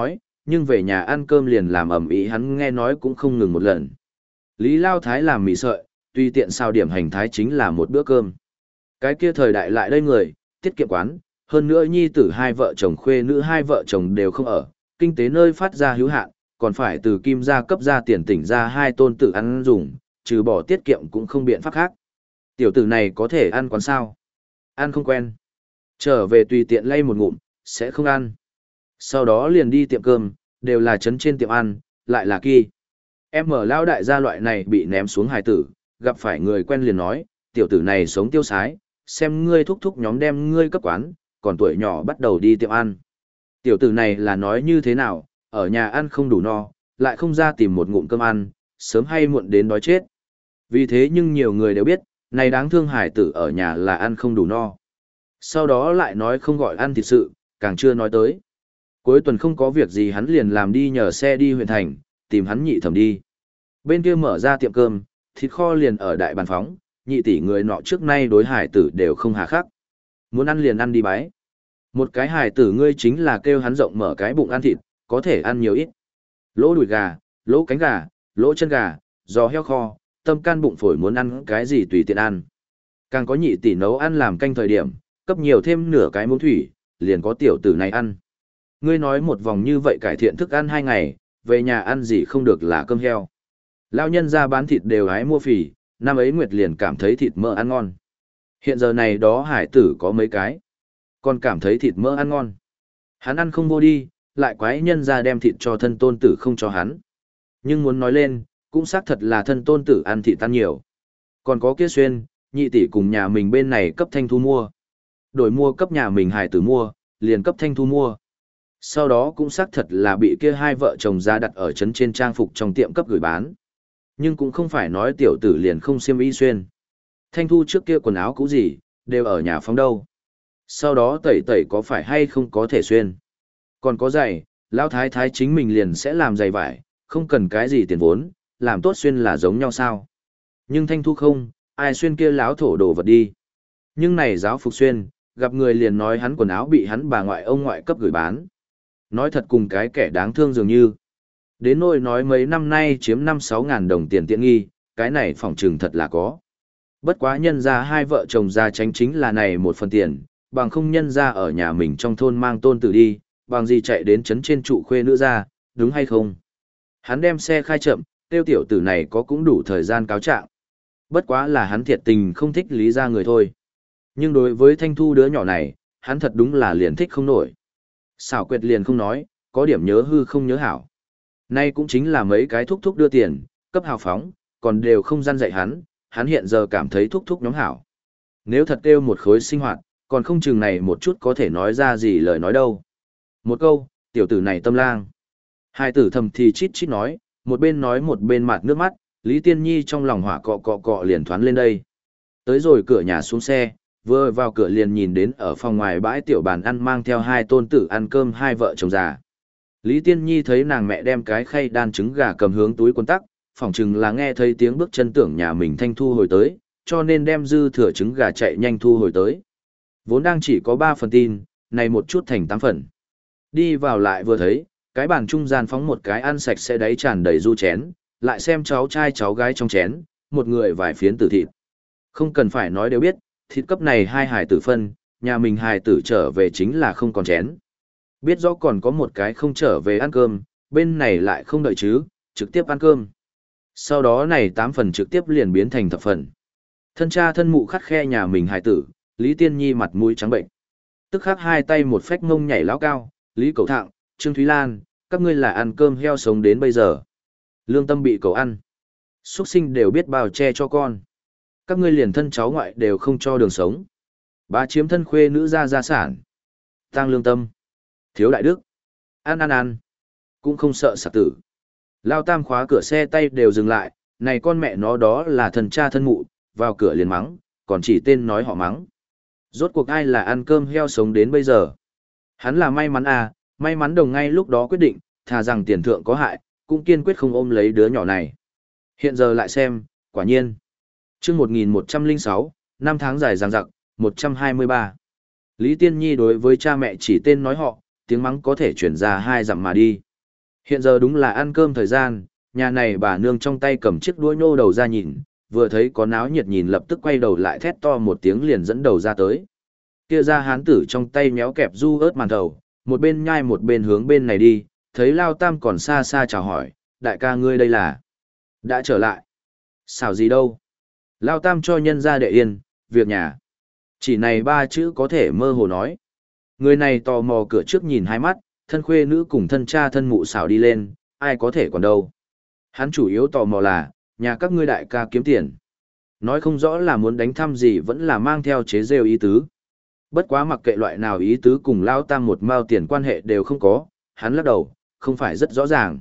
nhưng về nhà ăn cơm liền làm ầm ĩ hắn nghe nói cũng không ngừng một lần. Lý Lao Thái làm mì sợi, tùy tiện sao điểm hành thái chính là một bữa cơm. Cái kia thời đại lại đây người, tiết kiệm quán, hơn nữa nhi tử hai vợ chồng khuê nữ hai vợ chồng đều không ở, kinh tế nơi phát ra hữu hạn, còn phải từ kim gia cấp ra tiền tỉnh ra hai tôn tử ăn dùng, trừ bỏ tiết kiệm cũng không biện pháp khác. Tiểu tử này có thể ăn quán sao? Ăn không quen. Trở về tùy tiện lay một ngụm, sẽ không ăn. Sau đó liền đi tiệm cơm, đều là trấn trên tiệm ăn, lại là kỳ. Em mở lao đại gia loại này bị ném xuống hài tử, gặp phải người quen liền nói, tiểu tử này sống tiêu sái, xem ngươi thúc thúc nhóm đem ngươi cấp quán, còn tuổi nhỏ bắt đầu đi tiệm ăn. Tiểu tử này là nói như thế nào, ở nhà ăn không đủ no, lại không ra tìm một ngụm cơm ăn, sớm hay muộn đến đói chết. Vì thế nhưng nhiều người đều biết, này đáng thương hải tử ở nhà là ăn không đủ no. Sau đó lại nói không gọi ăn thịt sự, càng chưa nói tới. Cuối tuần không có việc gì hắn liền làm đi nhờ xe đi huyện thành, tìm hắn nhị thẩm đi. Bên kia mở ra tiệm cơm, thịt kho liền ở đại bàn phóng, nhị tỷ người nọ trước nay đối hải tử đều không hà khắc. Muốn ăn liền ăn đi bái. Một cái hải tử ngươi chính là kêu hắn rộng mở cái bụng ăn thịt, có thể ăn nhiều ít. Lỗ đùi gà, lỗ cánh gà, lỗ chân gà, giò heo kho, tâm can bụng phổi muốn ăn cái gì tùy tiện ăn. Càng có nhị tỷ nấu ăn làm canh thời điểm, cấp nhiều thêm nửa cái muỗng thủy, liền có tiểu tử này ăn. Ngươi nói một vòng như vậy cải thiện thức ăn hai ngày, về nhà ăn gì không được là cơm heo. Lão nhân ra bán thịt đều hái mua phì, năm ấy Nguyệt liền cảm thấy thịt mỡ ăn ngon. Hiện giờ này đó hải tử có mấy cái, còn cảm thấy thịt mỡ ăn ngon. Hắn ăn không vô đi, lại quái nhân ra đem thịt cho thân tôn tử không cho hắn. Nhưng muốn nói lên, cũng xác thật là thân tôn tử ăn thịt tan nhiều. Còn có kia xuyên, nhị tỷ cùng nhà mình bên này cấp thanh thu mua. Đổi mua cấp nhà mình hải tử mua, liền cấp thanh thu mua. Sau đó cũng xác thật là bị kia hai vợ chồng ra đặt ở trấn trên trang phục trong tiệm cấp gửi bán. Nhưng cũng không phải nói tiểu tử liền không xiêm y xuyên. Thanh thu trước kia quần áo cũ gì, đều ở nhà phóng đâu. Sau đó tẩy tẩy có phải hay không có thể xuyên. Còn có giày, lão thái thái chính mình liền sẽ làm giày vải, không cần cái gì tiền vốn, làm tốt xuyên là giống nhau sao. Nhưng thanh thu không, ai xuyên kia láo thổ đồ vật đi. Nhưng này giáo phục xuyên, gặp người liền nói hắn quần áo bị hắn bà ngoại ông ngoại cấp gửi bán. Nói thật cùng cái kẻ đáng thương dường như. Đến nỗi nói mấy năm nay chiếm năm sáu ngàn đồng tiền tiện nghi, cái này phỏng trừng thật là có. Bất quá nhân ra hai vợ chồng ra tránh chính là này một phần tiền, bằng không nhân ra ở nhà mình trong thôn mang tôn tử đi, bằng gì chạy đến trấn trên trụ khuê nữ ra, đúng hay không? Hắn đem xe khai chậm, tiêu tiểu tử này có cũng đủ thời gian cáo trạng. Bất quá là hắn thiệt tình không thích lý ra người thôi. Nhưng đối với thanh thu đứa nhỏ này, hắn thật đúng là liền thích không nổi. Xảo quyệt liền không nói, có điểm nhớ hư không nhớ hảo. Nay cũng chính là mấy cái thúc thúc đưa tiền, cấp hào phóng, còn đều không gian dạy hắn, hắn hiện giờ cảm thấy thúc thúc nhóm hảo. Nếu thật kêu một khối sinh hoạt, còn không chừng này một chút có thể nói ra gì lời nói đâu. Một câu, tiểu tử này tâm lang. Hai tử thầm thì chít chít nói, một bên nói một bên mặt nước mắt, Lý Tiên Nhi trong lòng hỏa cọ cọ cọ liền thoán lên đây. Tới rồi cửa nhà xuống xe, vừa vào cửa liền nhìn đến ở phòng ngoài bãi tiểu bàn ăn mang theo hai tôn tử ăn cơm hai vợ chồng già. Lý Tiên Nhi thấy nàng mẹ đem cái khay đan trứng gà cầm hướng túi quần tắc, phỏng chừng là nghe thấy tiếng bước chân tưởng nhà mình thanh thu hồi tới, cho nên đem dư thừa trứng gà chạy nhanh thu hồi tới. Vốn đang chỉ có ba phần tin, này một chút thành tám phần. Đi vào lại vừa thấy, cái bàn trung gian phóng một cái ăn sạch sẽ đáy tràn đầy du chén, lại xem cháu trai cháu gái trong chén, một người vài phiến tử thịt. Không cần phải nói đều biết, thịt cấp này hai hài tử phân, nhà mình hài tử trở về chính là không còn chén. Biết rõ còn có một cái không trở về ăn cơm, bên này lại không đợi chứ, trực tiếp ăn cơm. Sau đó này tám phần trực tiếp liền biến thành thập phần. Thân cha thân mụ khắt khe nhà mình hài tử, Lý Tiên Nhi mặt mũi trắng bệnh. Tức khắc hai tay một phách ngông nhảy lão cao, Lý Cầu Thạng, Trương Thúy Lan, các ngươi là ăn cơm heo sống đến bây giờ. Lương tâm bị cầu ăn. Xuất sinh đều biết bao che cho con. Các ngươi liền thân cháu ngoại đều không cho đường sống. Bá chiếm thân khuê nữ gia gia sản. Tăng lương tâm. Thiếu đại đức. Ăn ăn ăn. Cũng không sợ sạc tử. Lao tam khóa cửa xe tay đều dừng lại. Này con mẹ nó đó là thần cha thân mụ. Vào cửa liền mắng. Còn chỉ tên nói họ mắng. Rốt cuộc ai là ăn cơm heo sống đến bây giờ. Hắn là may mắn à. May mắn đồng ngay lúc đó quyết định. Thà rằng tiền thượng có hại. Cũng kiên quyết không ôm lấy đứa nhỏ này. Hiện giờ lại xem. Quả nhiên. Chương một nghìn một trăm lẻ sáu, năm tháng dài dằng dặc, một trăm hai mươi ba. Lý Tiên Nhi đối với cha mẹ chỉ tên nói họ, tiếng mắng có thể chuyển ra hai dặm mà đi. Hiện giờ đúng là ăn cơm thời gian, nhà này bà nương trong tay cầm chiếc đũa nhô đầu ra nhìn, vừa thấy có náo nhiệt nhìn lập tức quay đầu lại thét to một tiếng liền dẫn đầu ra tới. Kia ra hán tử trong tay méo kẹp du ớt màn thầu, một bên nhai một bên hướng bên này đi, thấy Lao Tam còn xa xa chào hỏi, đại ca ngươi đây là đã trở lại. Xảo gì đâu. Lao Tam cho nhân ra đệ yên, việc nhà. Chỉ này ba chữ có thể mơ hồ nói. Người này tò mò cửa trước nhìn hai mắt, thân khuê nữ cùng thân cha thân mụ xảo đi lên, ai có thể còn đâu. Hắn chủ yếu tò mò là, nhà các ngươi đại ca kiếm tiền. Nói không rõ là muốn đánh thăm gì vẫn là mang theo chế rêu ý tứ. Bất quá mặc kệ loại nào ý tứ cùng Lao Tam một mao tiền quan hệ đều không có, hắn lắc đầu, không phải rất rõ ràng.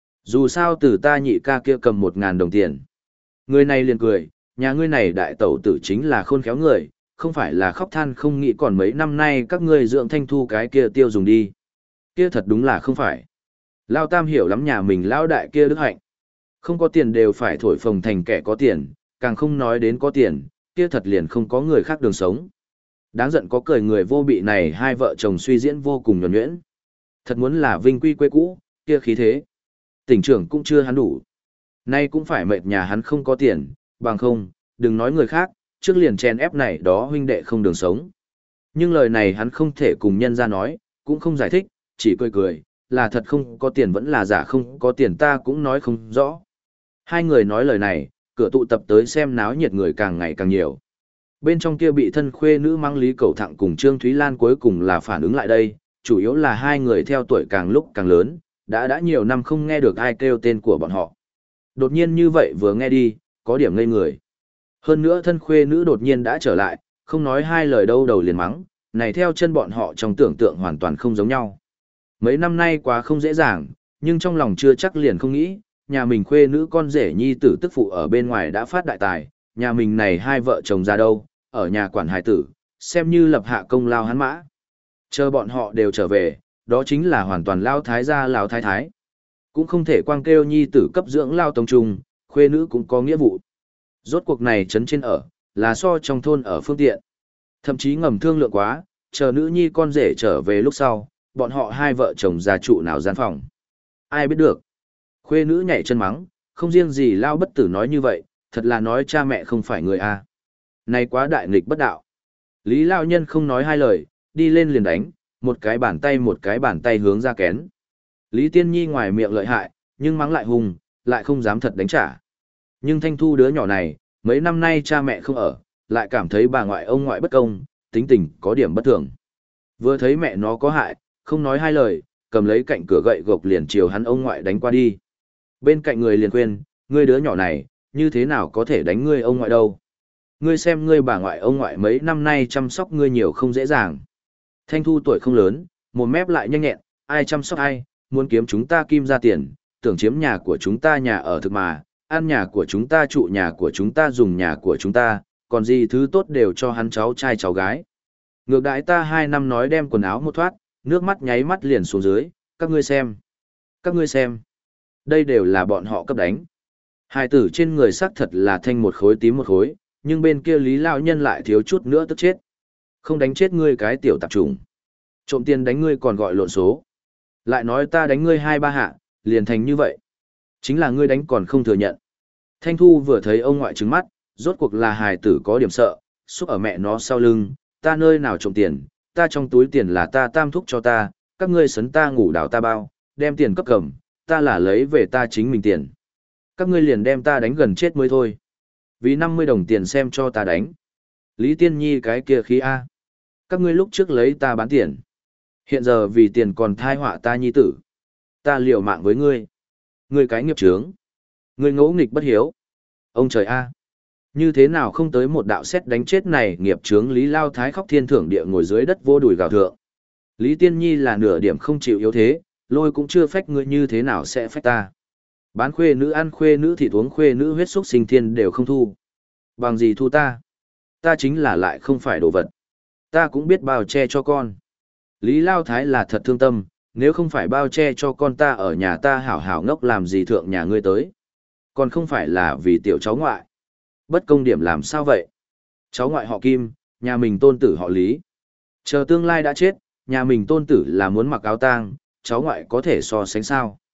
Dù sao từ ta nhị ca kia cầm một ngàn đồng tiền. Người này liền cười, nhà ngươi này đại tẩu tử chính là khôn khéo người, không phải là khóc than không nghĩ còn mấy năm nay các ngươi dưỡng thanh thu cái kia tiêu dùng đi. Kia thật đúng là không phải. Lao Tam hiểu lắm nhà mình Lao đại kia đức hạnh. Không có tiền đều phải thổi phồng thành kẻ có tiền, càng không nói đến có tiền, kia thật liền không có người khác đường sống. Đáng giận có cười người vô bị này hai vợ chồng suy diễn vô cùng nhuần nhuyễn. Thật muốn là vinh quy quê cũ, kia khí thế. Tỉnh trưởng cũng chưa hắn đủ. Nay cũng phải mệt nhà hắn không có tiền, bằng không, đừng nói người khác, trước liền chen ép này đó huynh đệ không đường sống. Nhưng lời này hắn không thể cùng nhân ra nói, cũng không giải thích, chỉ cười cười, là thật không có tiền vẫn là giả không có tiền ta cũng nói không rõ. Hai người nói lời này, cửa tụ tập tới xem náo nhiệt người càng ngày càng nhiều. Bên trong kia bị thân khuê nữ mang Lý Cẩu Thặng cùng Trương Thúy Lan cuối cùng là phản ứng lại đây, chủ yếu là hai người theo tuổi càng lúc càng lớn, đã đã nhiều năm không nghe được ai kêu tên của bọn họ. Đột nhiên như vậy vừa nghe đi, có điểm ngây người. Hơn nữa thân khuê nữ đột nhiên đã trở lại, không nói hai lời đâu đầu liền mắng, này theo chân bọn họ trong tưởng tượng hoàn toàn không giống nhau. Mấy năm nay quá không dễ dàng, nhưng trong lòng chưa chắc liền không nghĩ, nhà mình khuê nữ con rể nhi tử tức phụ ở bên ngoài đã phát đại tài, nhà mình này hai vợ chồng ra đâu, ở nhà quản hài tử, xem như lập hạ công lao hắn mã. Chờ bọn họ đều trở về, đó chính là hoàn toàn lao thái gia lao thái thái. Cũng không thể quang kêu nhi tử cấp dưỡng lao tông trung, khuê nữ cũng có nghĩa vụ. Rốt cuộc này trấn trên ở, là so trong thôn ở phương tiện. Thậm chí ngầm thương lượng quá, chờ nữ nhi con rể trở về lúc sau, bọn họ hai vợ chồng già trụ nào gian phòng. Ai biết được. Khuê nữ nhảy chân mắng, không riêng gì lao bất tử nói như vậy, thật là nói cha mẹ không phải người a. Này quá đại nghịch bất đạo. Lý lao nhân không nói hai lời, đi lên liền đánh, một cái bàn tay một cái bàn tay hướng ra kén. Lý Tiên Nhi ngoài miệng lợi hại, nhưng mắng lại hùng, lại không dám thật đánh trả. Nhưng Thanh Thu đứa nhỏ này, mấy năm nay cha mẹ không ở, lại cảm thấy bà ngoại ông ngoại bất công, tính tình có điểm bất thường. Vừa thấy mẹ nó có hại, không nói hai lời, cầm lấy cạnh cửa gậy gộc liền chiều hắn ông ngoại đánh qua đi. Bên cạnh người liền khuyên, ngươi đứa nhỏ này, như thế nào có thể đánh ngươi ông ngoại đâu. Ngươi xem ngươi bà ngoại ông ngoại mấy năm nay chăm sóc ngươi nhiều không dễ dàng. Thanh Thu tuổi không lớn, một mép lại nhanh nhẹn, ai chăm sóc ai, muốn kiếm chúng ta kim ra tiền, tưởng chiếm nhà của chúng ta nhà ở thực mà, ăn nhà của chúng ta trụ nhà của chúng ta dùng nhà của chúng ta, còn gì thứ tốt đều cho hắn cháu trai cháu gái. Ngược đãi ta hai năm nói đem quần áo một thoát, nước mắt nháy mắt liền xuống dưới, các ngươi xem. Các ngươi xem. Đây đều là bọn họ cấp đánh. Hai tử trên người xác thật là thanh một khối tím một khối, nhưng bên kia Lý Lão Nhân lại thiếu chút nữa tức chết. Không đánh chết ngươi cái tiểu tạp trùng. Trộm tiền đánh ngươi còn gọi lộn số. Lại nói ta đánh ngươi hai ba hạ, liền thành như vậy. Chính là ngươi đánh còn không thừa nhận. Thanh Thu vừa thấy ông ngoại trứng mắt, rốt cuộc là hài tử có điểm sợ, xúc ở mẹ nó sau lưng, ta nơi nào trộm tiền, ta trong túi tiền là ta tam thúc cho ta, các ngươi sấn ta ngủ đảo ta bao, đem tiền cấp cầm, ta là lấy về ta chính mình tiền. Các ngươi liền đem ta đánh gần chết mới thôi. Vì năm mươi đồng tiền xem cho ta đánh. Lý Tiên Nhi cái kia khí A. Các ngươi lúc trước lấy ta bán tiền. Hiện giờ vì tiền còn thai họa ta nhi tử. Ta liều mạng với ngươi. Ngươi cái nghiệp trướng. Ngươi ngỗ nghịch bất hiếu. Ông trời A. Như thế nào không tới một đạo xét đánh chết này nghiệp trướng Lý Lao Thái khóc thiên thưởng địa ngồi dưới đất vô đùi gào thượng. Lý Tiên Nhi là nửa điểm không chịu yếu thế, lôi cũng chưa phách ngươi như thế nào sẽ phách ta. Bán khuê nữ ăn khuê nữ thịt uống khuê nữ huyết xúc sinh thiên đều không thu. Bằng gì thu ta? Ta chính là lại không phải đồ vật. Ta cũng biết bao che cho con. Lý Lao Thái là thật thương tâm, nếu không phải bao che cho con ta ở nhà ta hảo hảo ngốc làm gì thượng nhà ngươi tới. Còn không phải là vì tiểu cháu ngoại. Bất công điểm làm sao vậy? Cháu ngoại họ Kim, nhà mình tôn tử họ Lý. Chờ tương lai đã chết, nhà mình tôn tử là muốn mặc áo tang, cháu ngoại có thể so sánh sao.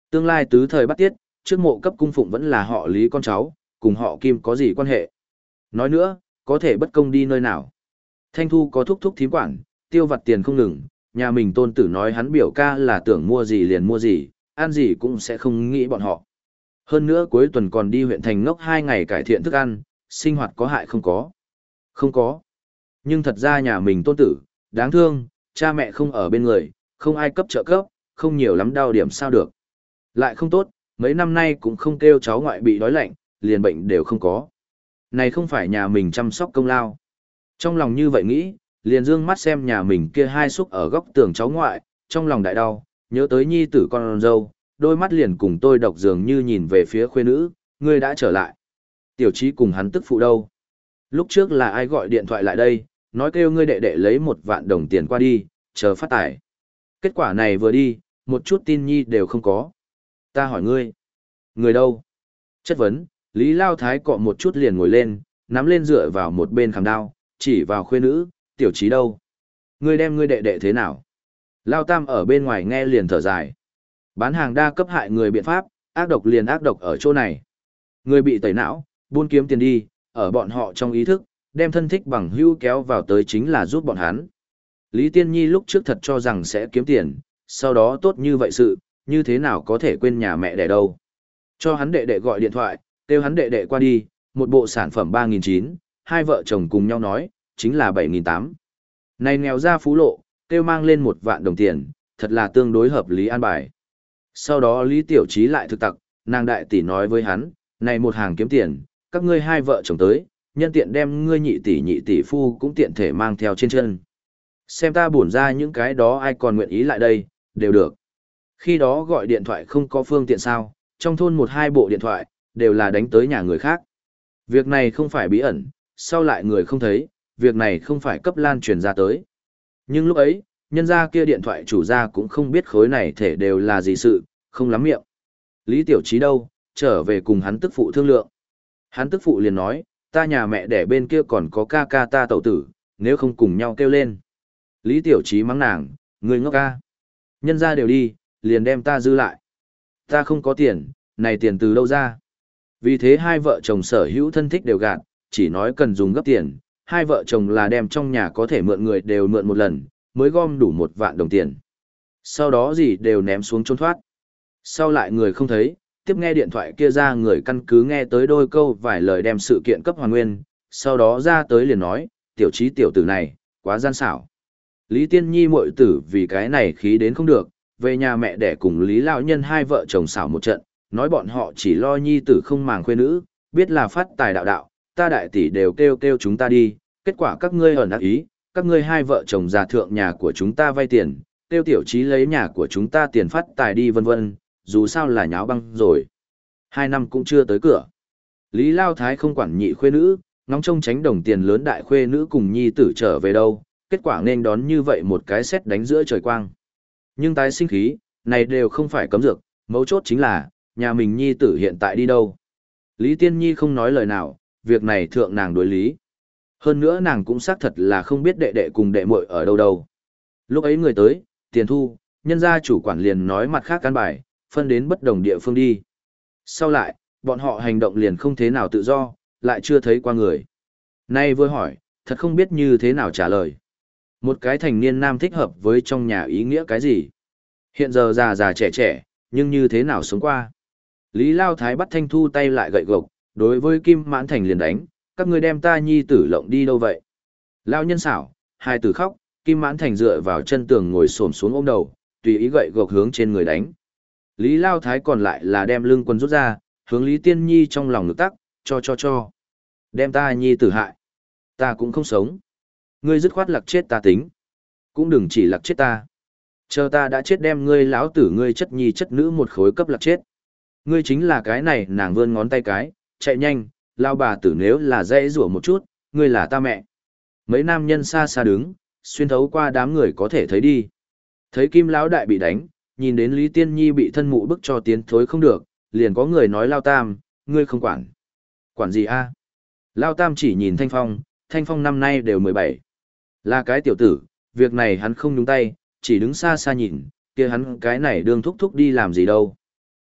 Tương lai tứ thời bắt tiết, trước mộ cấp cung phụng vẫn là họ Lý con cháu, cùng họ Kim có gì quan hệ. Nói nữa, có thể bất công đi nơi nào. Thanh Thu có thúc thúc thím quản, tiêu vặt tiền không ngừng, nhà mình tôn tử nói hắn biểu ca là tưởng mua gì liền mua gì, ăn gì cũng sẽ không nghĩ bọn họ. Hơn nữa cuối tuần còn đi huyện thành ngốc hai ngày cải thiện thức ăn, sinh hoạt có hại không có. Không có. Nhưng thật ra nhà mình tôn tử, đáng thương, cha mẹ không ở bên người, không ai cấp trợ cấp, không nhiều lắm đau điểm sao được. Lại không tốt, mấy năm nay cũng không kêu cháu ngoại bị đói lạnh, liền bệnh đều không có. Này không phải nhà mình chăm sóc công lao. Trong lòng như vậy nghĩ, liền dương mắt xem nhà mình kia hai xúc ở góc tường cháu ngoại, trong lòng đại đau, nhớ tới nhi tử con dâu, đôi mắt liền cùng tôi độc dường như nhìn về phía khuê nữ, ngươi đã trở lại. Tiểu Chí cùng hắn tức phụ đâu? Lúc trước là ai gọi điện thoại lại đây, nói kêu ngươi đệ đệ lấy một vạn đồng tiền qua đi, chờ phát tải. Kết quả này vừa đi, một chút tin nhi đều không có. Ta hỏi ngươi, người đâu? Chất vấn, Lý Lao Thái cọ một chút liền ngồi lên, nắm lên dựa vào một bên khảm đao, chỉ vào khuê nữ, Tiểu Chí đâu? Ngươi đem ngươi đệ đệ thế nào? Lao Tam ở bên ngoài nghe liền thở dài. Bán hàng đa cấp hại người biện pháp, ác độc liền ác độc ở chỗ này. Người bị tẩy não, buôn kiếm tiền đi, ở bọn họ trong ý thức, đem thân thích bằng hữu kéo vào tới chính là giúp bọn hắn. Lý Tiên Nhi lúc trước thật cho rằng sẽ kiếm tiền, sau đó tốt như vậy sự, như thế nào có thể quên nhà mẹ đẻ đâu. Cho hắn đệ đệ gọi điện thoại, kêu hắn đệ đệ qua đi, một bộ sản phẩm ba nghìn chín trăm, hai vợ chồng cùng nhau nói, chính là bảy nghìn tám trăm. Này nghèo ra phú lộ, kêu mang lên một vạn đồng tiền, thật là tương đối hợp lý an bài. Sau đó Lý Tiểu Chí lại thực tặc, nàng đại tỷ nói với hắn, này một hàng kiếm tiền, các ngươi hai vợ chồng tới, nhân tiện đem ngươi nhị tỷ nhị tỷ phu cũng tiện thể mang theo trên chân. Xem ta buồn ra những cái đó ai còn nguyện ý lại đây, đều được. Khi đó gọi điện thoại không có phương tiện sao, trong thôn một hai bộ điện thoại, đều là đánh tới nhà người khác. Việc này không phải bí ẩn, sau lại người không thấy, việc này không phải cấp lan truyền ra tới. Nhưng lúc ấy, nhân gia kia điện thoại chủ gia cũng không biết khối này thể đều là gì sự, không lắm miệng. Lý Tiểu Chí đâu, trở về cùng hắn tức phụ thương lượng. Hắn tức phụ liền nói, ta nhà mẹ đẻ bên kia còn có ca ca ta tẩu tử, nếu không cùng nhau kêu lên. Lý Tiểu Chí mắng nàng, người ngốc ca. Nhân gia đều đi, liền đem ta dư lại. Ta không có tiền, này tiền từ đâu ra? Vì thế hai vợ chồng sở hữu thân thích đều gạt, chỉ nói cần dùng gấp tiền, hai vợ chồng là đem trong nhà có thể mượn người đều mượn một lần, mới gom đủ một vạn đồng tiền. Sau đó gì đều ném xuống trốn thoát. Sau lại người không thấy, tiếp nghe điện thoại kia ra người căn cứ nghe tới đôi câu vài lời đem sự kiện cấp hoàn nguyên, sau đó ra tới liền nói, Tiểu Chí tiểu tử này, quá gian xảo. Lý Tiên Nhi muội tử vì cái này khí đến không được, về nhà mẹ đẻ cùng Lý Lão Nhân hai vợ chồng xảo một trận, nói bọn họ chỉ lo nhi tử không màng khuê nữ, biết là phát tài đạo đạo, ta đại tỷ đều kêu kêu chúng ta đi, kết quả các ngươi ẩn ác ý, các ngươi hai vợ chồng già thượng nhà của chúng ta vay tiền, kêu Tiểu Chí lấy nhà của chúng ta tiền phát tài đi vân vân, dù sao là nháo băng rồi. Hai năm cũng chưa tới cửa. Lý Lao Thái không quản nhị khuê nữ, ngóng trông tránh đồng tiền lớn đại khuê nữ cùng nhi tử trở về đâu, kết quả nên đón như vậy một cái sét đánh giữa trời quang. Nhưng tái sinh khí, này đều không phải cấm dược, mấu chốt chính là, nhà mình nhi tử hiện tại đi đâu. Lý Tiên Nhi không nói lời nào, việc này thượng nàng đối lý. Hơn nữa nàng cũng xác thật là không biết đệ đệ cùng đệ muội ở đâu đâu. Lúc ấy người tới, tiền thu, nhân gia chủ quản liền nói mặt khác căn bài, phân đến bất đồng địa phương đi. Sau lại, bọn họ hành động liền không thế nào tự do, lại chưa thấy qua người. Nay vừa hỏi, thật không biết như thế nào trả lời. Một cái thành niên nam thích hợp với trong nhà ý nghĩa cái gì? Hiện giờ già già trẻ trẻ, nhưng như thế nào sống qua? Lý Lao Thái bắt Thanh Thu tay lại gậy gộc, đối với Kim Mãn Thành liền đánh, các ngươi đem ta nhi tử lộng đi đâu vậy? Lao nhân xảo, hai tử khóc, Kim Mãn Thành dựa vào chân tường ngồi xổm xuống ôm đầu, tùy ý gậy gộc hướng trên người đánh. Lý Lao Thái còn lại là đem lưng quần rút ra, hướng Lý Tiên Nhi trong lòng ngực tắc, cho cho cho. Đem ta nhi tử hại. Ta cũng không sống. Ngươi dứt khoát lặc chết ta tính. Cũng đừng chỉ lặc chết ta. Chờ ta đã chết đem ngươi lão tử ngươi chất nhi chất nữ một khối cấp lặc chết. Ngươi chính là cái này nàng vươn ngón tay cái, chạy nhanh, lao bà tử nếu là dễ rủa một chút, ngươi là ta mẹ. Mấy nam nhân xa xa đứng, xuyên thấu qua đám người có thể thấy đi. Thấy Kim lão đại bị đánh, nhìn đến Lý Tiên Nhi bị thân mụ bức cho tiến thối không được, liền có người nói Lao Tam, ngươi không quản. Quản gì a? Lao Tam chỉ nhìn Thanh Phong, Thanh Phong năm nay đều mười bảy. Là cái tiểu tử, việc này hắn không nhúng tay, chỉ đứng xa xa nhìn, kia hắn cái này đương thúc thúc đi làm gì đâu.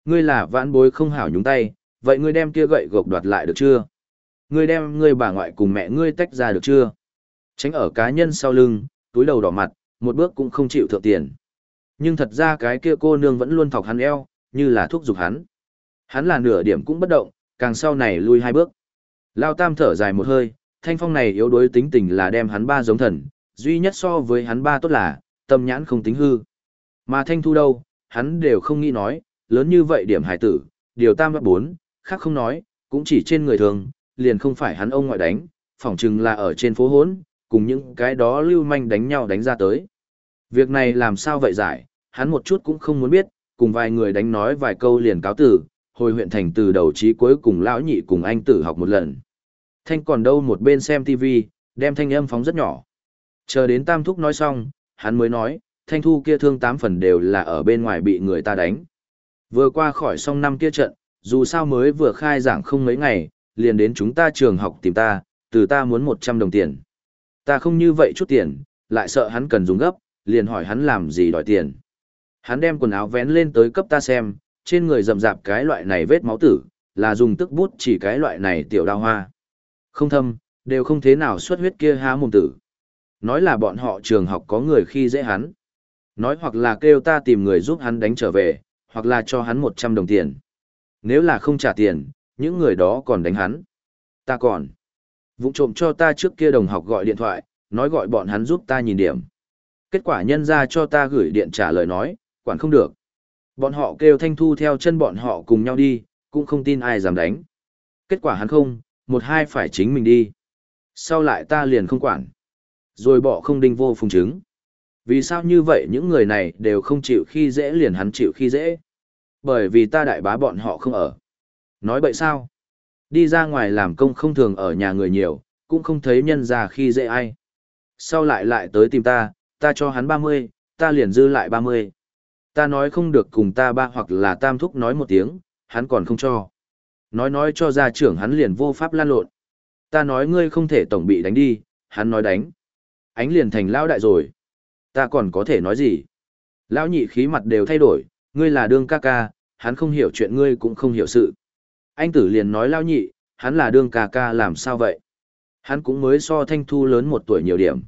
Ngươi là vãn bối không hảo nhúng tay, vậy ngươi đem kia gậy gộc đoạt lại được chưa? Ngươi đem ngươi bà ngoại cùng mẹ ngươi tách ra được chưa? Tránh ở cá nhân sau lưng, túi đầu đỏ mặt, một bước cũng không chịu thượng tiền. Nhưng thật ra cái kia cô nương vẫn luôn thọc hắn eo, như là thúc giục hắn. Hắn là nửa điểm cũng bất động, càng sau này lui hai bước. Lao Tam thở dài một hơi, Thanh Phong này yếu đuối tính tình là đem hắn ba giống thần, duy nhất so với hắn ba tốt là, tâm nhãn không tính hư. Mà Thanh Thu đâu, hắn đều không nghĩ nói, lớn như vậy điểm hải tử, điều tam bắt bốn, khác không nói, cũng chỉ trên người thường, liền không phải hắn ông ngoại đánh, phỏng chừng là ở trên phố hốn, cùng những cái đó lưu manh đánh nhau đánh ra tới. Việc này làm sao vậy giải, hắn một chút cũng không muốn biết, cùng vài người đánh nói vài câu liền cáo tử, hồi huyện thành từ đầu chí cuối cùng lão nhị cùng anh tử học một lần. Thanh còn đâu một bên xem tivi, đem thanh âm phóng rất nhỏ. Chờ đến Tam Thúc nói xong, hắn mới nói, Thanh Thu kia thương tám phần đều là ở bên ngoài bị người ta đánh. Vừa qua khỏi xong năm kia trận, dù sao mới vừa khai giảng không mấy ngày, liền đến chúng ta trường học tìm ta, từ ta muốn một trăm đồng tiền. Ta không như vậy chút tiền, lại sợ hắn cần dùng gấp, liền hỏi hắn làm gì đòi tiền. Hắn đem quần áo vén lên tới cấp ta xem, trên người rậm rạp cái loại này vết máu tử, là dùng tức bút chỉ cái loại này tiểu đao hoa. Không thâm, đều không thế nào xuất huyết kia há mồm tử. Nói là bọn họ trường học có người khi dễ hắn. Nói hoặc là kêu ta tìm người giúp hắn đánh trở về, hoặc là cho hắn một trăm đồng tiền. Nếu là không trả tiền, những người đó còn đánh hắn. Ta còn vụng trộm cho ta trước kia đồng học gọi điện thoại, nói gọi bọn hắn giúp ta nhìn điểm. Kết quả nhân ra cho ta gửi điện trả lời nói, quản không được. Bọn họ kêu Thanh Thu theo chân bọn họ cùng nhau đi, cũng không tin ai dám đánh. Kết quả hắn không, một hai phải chính mình đi. Sau lại ta liền không quản. Rồi bỏ không đinh vô phùng chứng. Vì sao như vậy những người này đều không chịu khi dễ liền hắn chịu khi dễ? Bởi vì ta đại bá bọn họ không ở. Nói bậy sao? Đi ra ngoài làm công không thường ở nhà người nhiều, cũng không thấy nhân ra khi dễ ai. Sau lại lại tới tìm ta, ta cho hắn ba mươi, ta liền dư lại ba mươi. Ta nói không được cùng ta ba hoặc là Tam Thúc nói một tiếng, hắn còn không cho. Nói nói cho gia trưởng hắn liền vô pháp lan lộn. Ta nói ngươi không thể tổng bị đánh đi, hắn nói đánh. Ánh liền thành lão đại rồi. Ta còn có thể nói gì? Lão nhị khí mặt đều thay đổi, ngươi là đương ca ca, hắn không hiểu chuyện ngươi cũng không hiểu sự. Anh tử liền nói lão nhị, hắn là đương ca ca làm sao vậy? Hắn cũng mới so Thanh Thu lớn một tuổi nhiều điểm.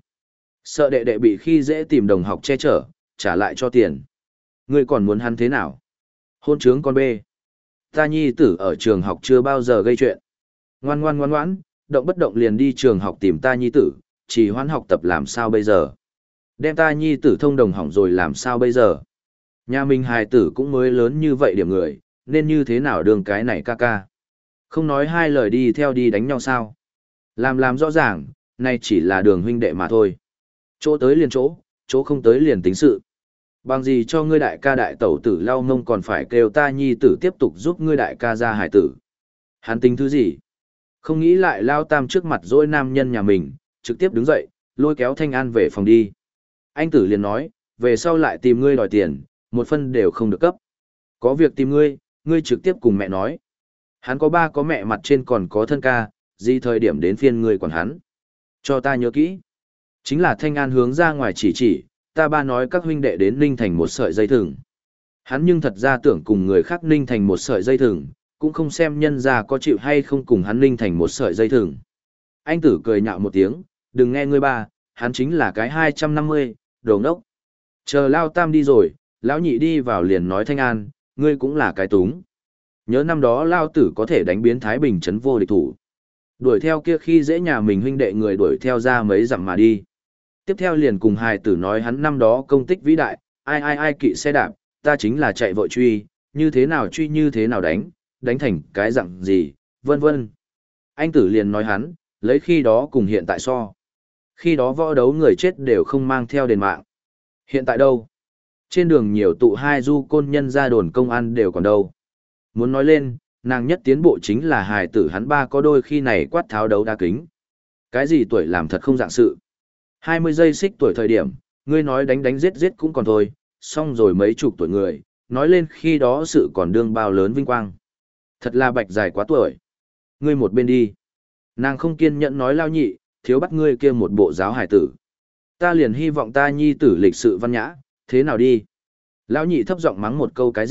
Sợ đệ đệ bị khi dễ tìm đồng học che chở, trả lại cho tiền. Ngươi còn muốn hắn thế nào? Hôn trướng con bê. Ta nhi tử ở trường học chưa bao giờ gây chuyện. Ngoan ngoan ngoan ngoãn, động bất động liền đi trường học tìm ta nhi tử, chỉ hoãn học tập làm sao bây giờ? Đem ta nhi tử thông đồng hỏng rồi làm sao bây giờ? Nhà mình hài tử cũng mới lớn như vậy điểm người, nên như thế nào đường cái này ca ca? Không nói hai lời đi theo đi đánh nhau sao? Làm làm rõ ràng, nay chỉ là đường huynh đệ mà thôi. Chỗ tới liền chỗ, chỗ không tới liền tính sự. Bằng gì cho ngươi đại ca đại tẩu tử lau mông còn phải kêu ta nhi tử tiếp tục giúp ngươi đại ca ra hải tử. Hắn tính thứ gì? Không nghĩ lại lao tam trước mặt dỗi nam nhân nhà mình, trực tiếp đứng dậy, lôi kéo Thanh An về phòng đi. Anh tử liền nói, về sau lại tìm ngươi đòi tiền, một phân đều không được cấp. Có việc tìm ngươi, ngươi trực tiếp cùng mẹ nói. Hắn có ba có mẹ mặt trên còn có thân ca, gì thời điểm đến phiên ngươi quản hắn. Cho ta nhớ kỹ. Chính là Thanh An hướng ra ngoài chỉ chỉ, ta ba nói các huynh đệ đến ninh thành một sợi dây thừng. Hắn nhưng thật ra tưởng cùng người khác ninh thành một sợi dây thừng, cũng không xem nhân ra có chịu hay không cùng hắn ninh thành một sợi dây thừng. Anh tử cười nhạo một tiếng, đừng nghe ngươi ba, hắn chính là cái hai trăm năm mươi, đồ ngốc. Chờ lao tam đi rồi, lão nhị đi vào liền nói Thanh An, ngươi cũng là cái túng. Nhớ năm đó lao tử có thể đánh biến Thái Bình trấn vô địch thủ. Đuổi theo kia khi dễ nhà mình huynh đệ người đuổi theo ra mấy dặm mà đi. Tiếp theo liền cùng hài tử nói hắn năm đó công tích vĩ đại, ai ai ai kỵ xe đạp, ta chính là chạy vội truy, như thế nào truy như thế nào đánh, đánh thành cái dạng gì, vân vân. Anh tử liền nói hắn, lấy khi đó cùng hiện tại so. Khi đó võ đấu người chết đều không mang theo đền mạng. Hiện tại đâu? Trên đường nhiều tụ hai du côn nhân ra đồn công an đều còn đâu. Muốn nói lên, nàng nhất tiến bộ chính là hài tử hắn ba có đôi khi này quát tháo đấu đa kính. Cái gì tuổi làm thật không dạng sự. hai mươi giây xích tuổi thời điểm, ngươi nói đánh đánh giết giết cũng còn thôi, xong rồi mấy chục tuổi người, nói lên khi đó sự còn đương bao lớn vinh quang. Thật là bạch dài quá tuổi. Ngươi một bên đi. Nàng không kiên nhẫn nói lao nhị, thiếu bắt ngươi kia một bộ giáo hải tử. Ta liền hy vọng ta nhi tử lịch sự văn nhã, thế nào đi. Lão nhị thấp giọng mắng một câu cái gì,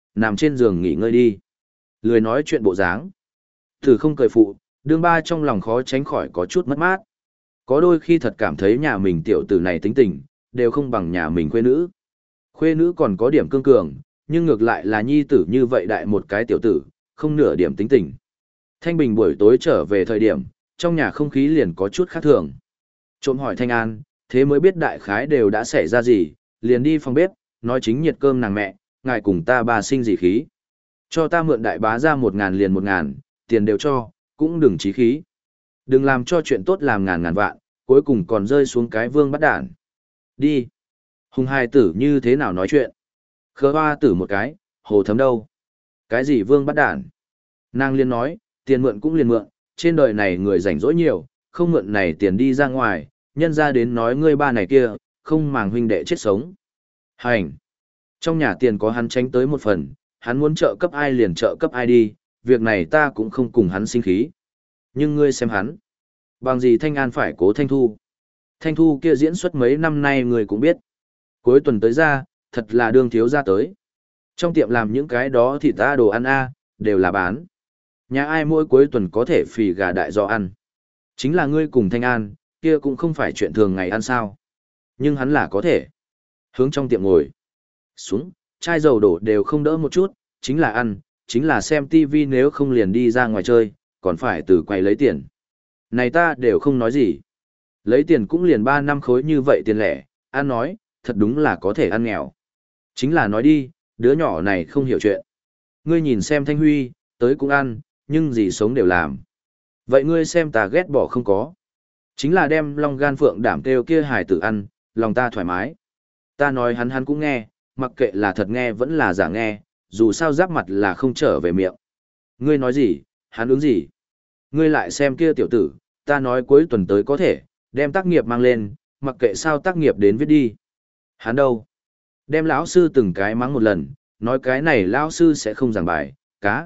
nằm trên giường nghỉ ngơi đi. Lười nói chuyện bộ dáng. Thử không cười phụ, đương ba trong lòng khó tránh khỏi có chút mất mát. Có đôi khi thật cảm thấy nhà mình tiểu tử này tính tình, đều không bằng nhà mình khuê nữ. Khuê nữ còn có điểm cương cường, nhưng ngược lại là nhi tử như vậy đại một cái tiểu tử, không nửa điểm tính tình. Thanh Bình buổi tối trở về thời điểm, trong nhà không khí liền có chút khác thường. Trộm hỏi Thanh An, thế mới biết đại khái đều đã xảy ra gì, liền đi phòng bếp, nói chính nhiệt cơm nàng mẹ, ngài cùng ta bà sinh gì khí. Cho ta mượn đại bá ra một ngàn liền một ngàn, tiền đều cho, cũng đừng chí khí. Đừng làm cho chuyện tốt làm ngàn ngàn vạn, cuối cùng còn rơi xuống cái vương bắt đản. Đi. Hùng hai tử như thế nào nói chuyện? Khớ hoa tử một cái, hồ thấm đâu? Cái gì vương bắt đản? Nàng liên nói, tiền mượn cũng liền mượn, trên đời này người rảnh rỗi nhiều, không mượn này tiền đi ra ngoài, nhân ra đến nói ngươi ba này kia, không màng huynh đệ chết sống. Hành. Trong nhà tiền có hắn tránh tới một phần, hắn muốn trợ cấp ai liền trợ cấp ai đi, việc này ta cũng không cùng hắn sinh khí. Nhưng ngươi xem hắn. Bằng gì Thanh An phải cố Thanh Thu. Thanh Thu kia diễn xuất mấy năm nay người cũng biết. Cuối tuần tới ra, thật là đương thiếu ra tới. Trong tiệm làm những cái đó thì ta đồ ăn a đều là bán. Nhà ai mỗi cuối tuần có thể phì gà đại do ăn. Chính là ngươi cùng Thanh An, kia cũng không phải chuyện thường ngày ăn sao. Nhưng hắn là có thể. Hướng trong tiệm ngồi. Xuống, chai dầu đổ đều không đỡ một chút, chính là ăn, chính là xem tivi nếu không liền đi ra ngoài chơi, còn phải từ quầy lấy tiền. Này ta đều không nói gì. Lấy tiền cũng liền ba năm khối như vậy tiền lẻ, ăn nói, thật đúng là có thể ăn nghèo. Chính là nói đi, đứa nhỏ này không hiểu chuyện. Ngươi nhìn xem Thanh Huy, tới cũng ăn, nhưng gì sống đều làm. Vậy ngươi xem ta ghét bỏ không có. Chính là đem long gan phượng đảm kêu kia hài tử ăn, lòng ta thoải mái. Ta nói hắn hắn cũng nghe, mặc kệ là thật nghe vẫn là giả nghe, dù sao giáp mặt là không trở về miệng. Ngươi nói gì, hắn ứng gì. Ngươi lại xem kia tiểu tử, ta nói cuối tuần tới có thể, đem tác nghiệp mang lên, mặc kệ sao tác nghiệp đến viết đi. Hắn đâu? Đem lão sư từng cái mắng một lần, nói cái này lão sư sẽ không giảng bài, cá.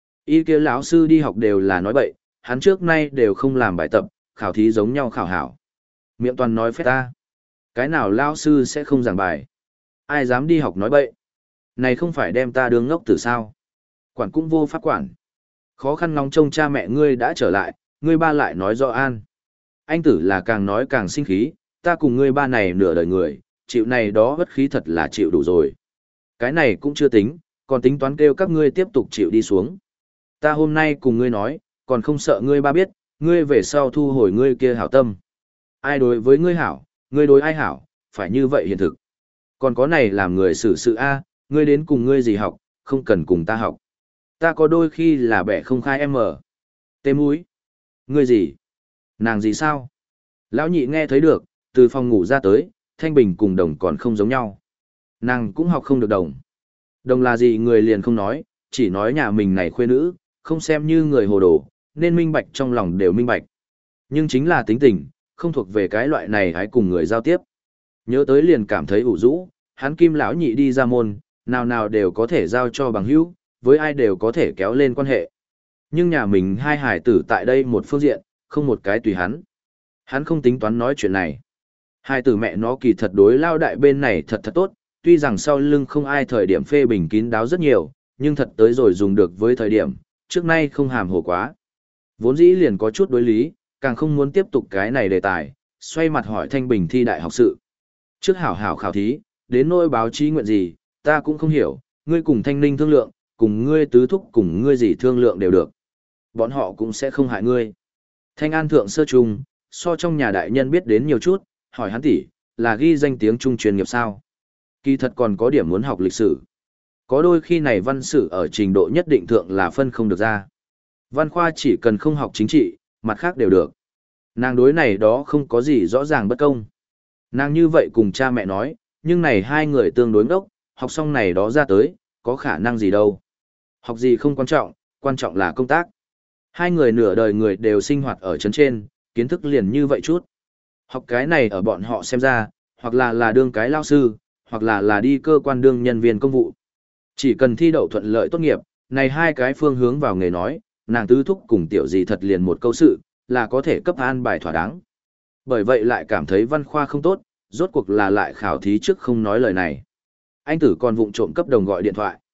Y kia lão sư đi học đều là nói bậy, hắn trước nay đều không làm bài tập, khảo thí giống nhau khảo hảo. Miệng toàn nói phét ta. Cái nào lão sư sẽ không giảng bài? Ai dám đi học nói bậy? Này không phải đem ta đương ngốc tử sao? Quản cũng vô pháp quản. Khó khăn ngóng trông cha mẹ ngươi đã trở lại, ngươi ba lại nói rõ an. Anh tử là càng nói càng sinh khí, ta cùng ngươi ba này nửa đời người, chịu này đó bất khí thật là chịu đủ rồi. Cái này cũng chưa tính, còn tính toán kêu các ngươi tiếp tục chịu đi xuống. Ta hôm nay cùng ngươi nói, còn không sợ ngươi ba biết, ngươi về sau thu hồi ngươi kia hảo tâm. Ai đối với ngươi hảo, ngươi đối ai hảo, phải như vậy hiện thực. Còn có này làm người xử sự A, ngươi đến cùng ngươi gì học, không cần cùng ta học. Ta có đôi khi là bẻ không khai em mở. Tê mũi. Ngươi gì? Nàng gì sao? Lão nhị nghe thấy được, từ phòng ngủ ra tới, Thanh Bình cùng đồng còn không giống nhau. Nàng cũng học không được đồng. Đồng là gì người liền không nói, chỉ nói nhà mình này khuê nữ, không xem như người hồ đồ, nên minh bạch trong lòng đều minh bạch. Nhưng chính là tính tình, không thuộc về cái loại này hãy cùng người giao tiếp. Nhớ tới liền cảm thấy ủ rũ, hắn kim lão nhị đi ra môn, nào nào đều có thể giao cho bằng hữu, với ai đều có thể kéo lên quan hệ. Nhưng nhà mình hai hải tử tại đây một phương diện, không một cái tùy hắn. Hắn không tính toán nói chuyện này. Hai tử mẹ nó kỳ thật đối lao đại bên này thật thật tốt, tuy rằng sau lưng không ai thời điểm phê bình kín đáo rất nhiều, nhưng thật tới rồi dùng được với thời điểm, trước nay không hàm hồ quá. Vốn dĩ liền có chút đối lý, càng không muốn tiếp tục cái này đề tài, xoay mặt hỏi Thanh Bình thi đại học sự. Trước hảo hảo khảo thí, đến nỗi báo chí nguyện gì, ta cũng không hiểu, ngươi cùng Thanh Ninh thương lượng, cùng ngươi tứ thúc cùng ngươi gì thương lượng đều được. Bọn họ cũng sẽ không hại ngươi. Thanh An thượng sơ trung, so trong nhà đại nhân biết đến nhiều chút, hỏi hắn tỷ, là ghi danh tiếng Trung chuyên nghiệp sao? Kỳ thật còn có điểm muốn học lịch sử. Có đôi khi này văn sử ở trình độ nhất định thượng là phân không được ra. Văn khoa chỉ cần không học chính trị, mặt khác đều được. Nàng đối này đó không có gì rõ ràng bất công. Nàng như vậy cùng cha mẹ nói, nhưng này hai người tương đối ngốc, học xong này đó ra tới, có khả năng gì đâu. Học gì không quan trọng, quan trọng là công tác. Hai người nửa đời người đều sinh hoạt ở trấn trên, kiến thức liền như vậy chút. Học cái này ở bọn họ xem ra, hoặc là là đương cái lao sư, hoặc là là đi cơ quan đương nhân viên công vụ. Chỉ cần thi đậu thuận lợi tốt nghiệp, này hai cái phương hướng vào nghề nói, nàng tứ thúc cùng tiểu gì thật liền một câu sự, là có thể cấp an bài thỏa đáng. Bởi vậy lại cảm thấy văn khoa không tốt, rốt cuộc là lại khảo thí trước không nói lời này. Anh tử còn vụng trộm cấp đồng gọi điện thoại.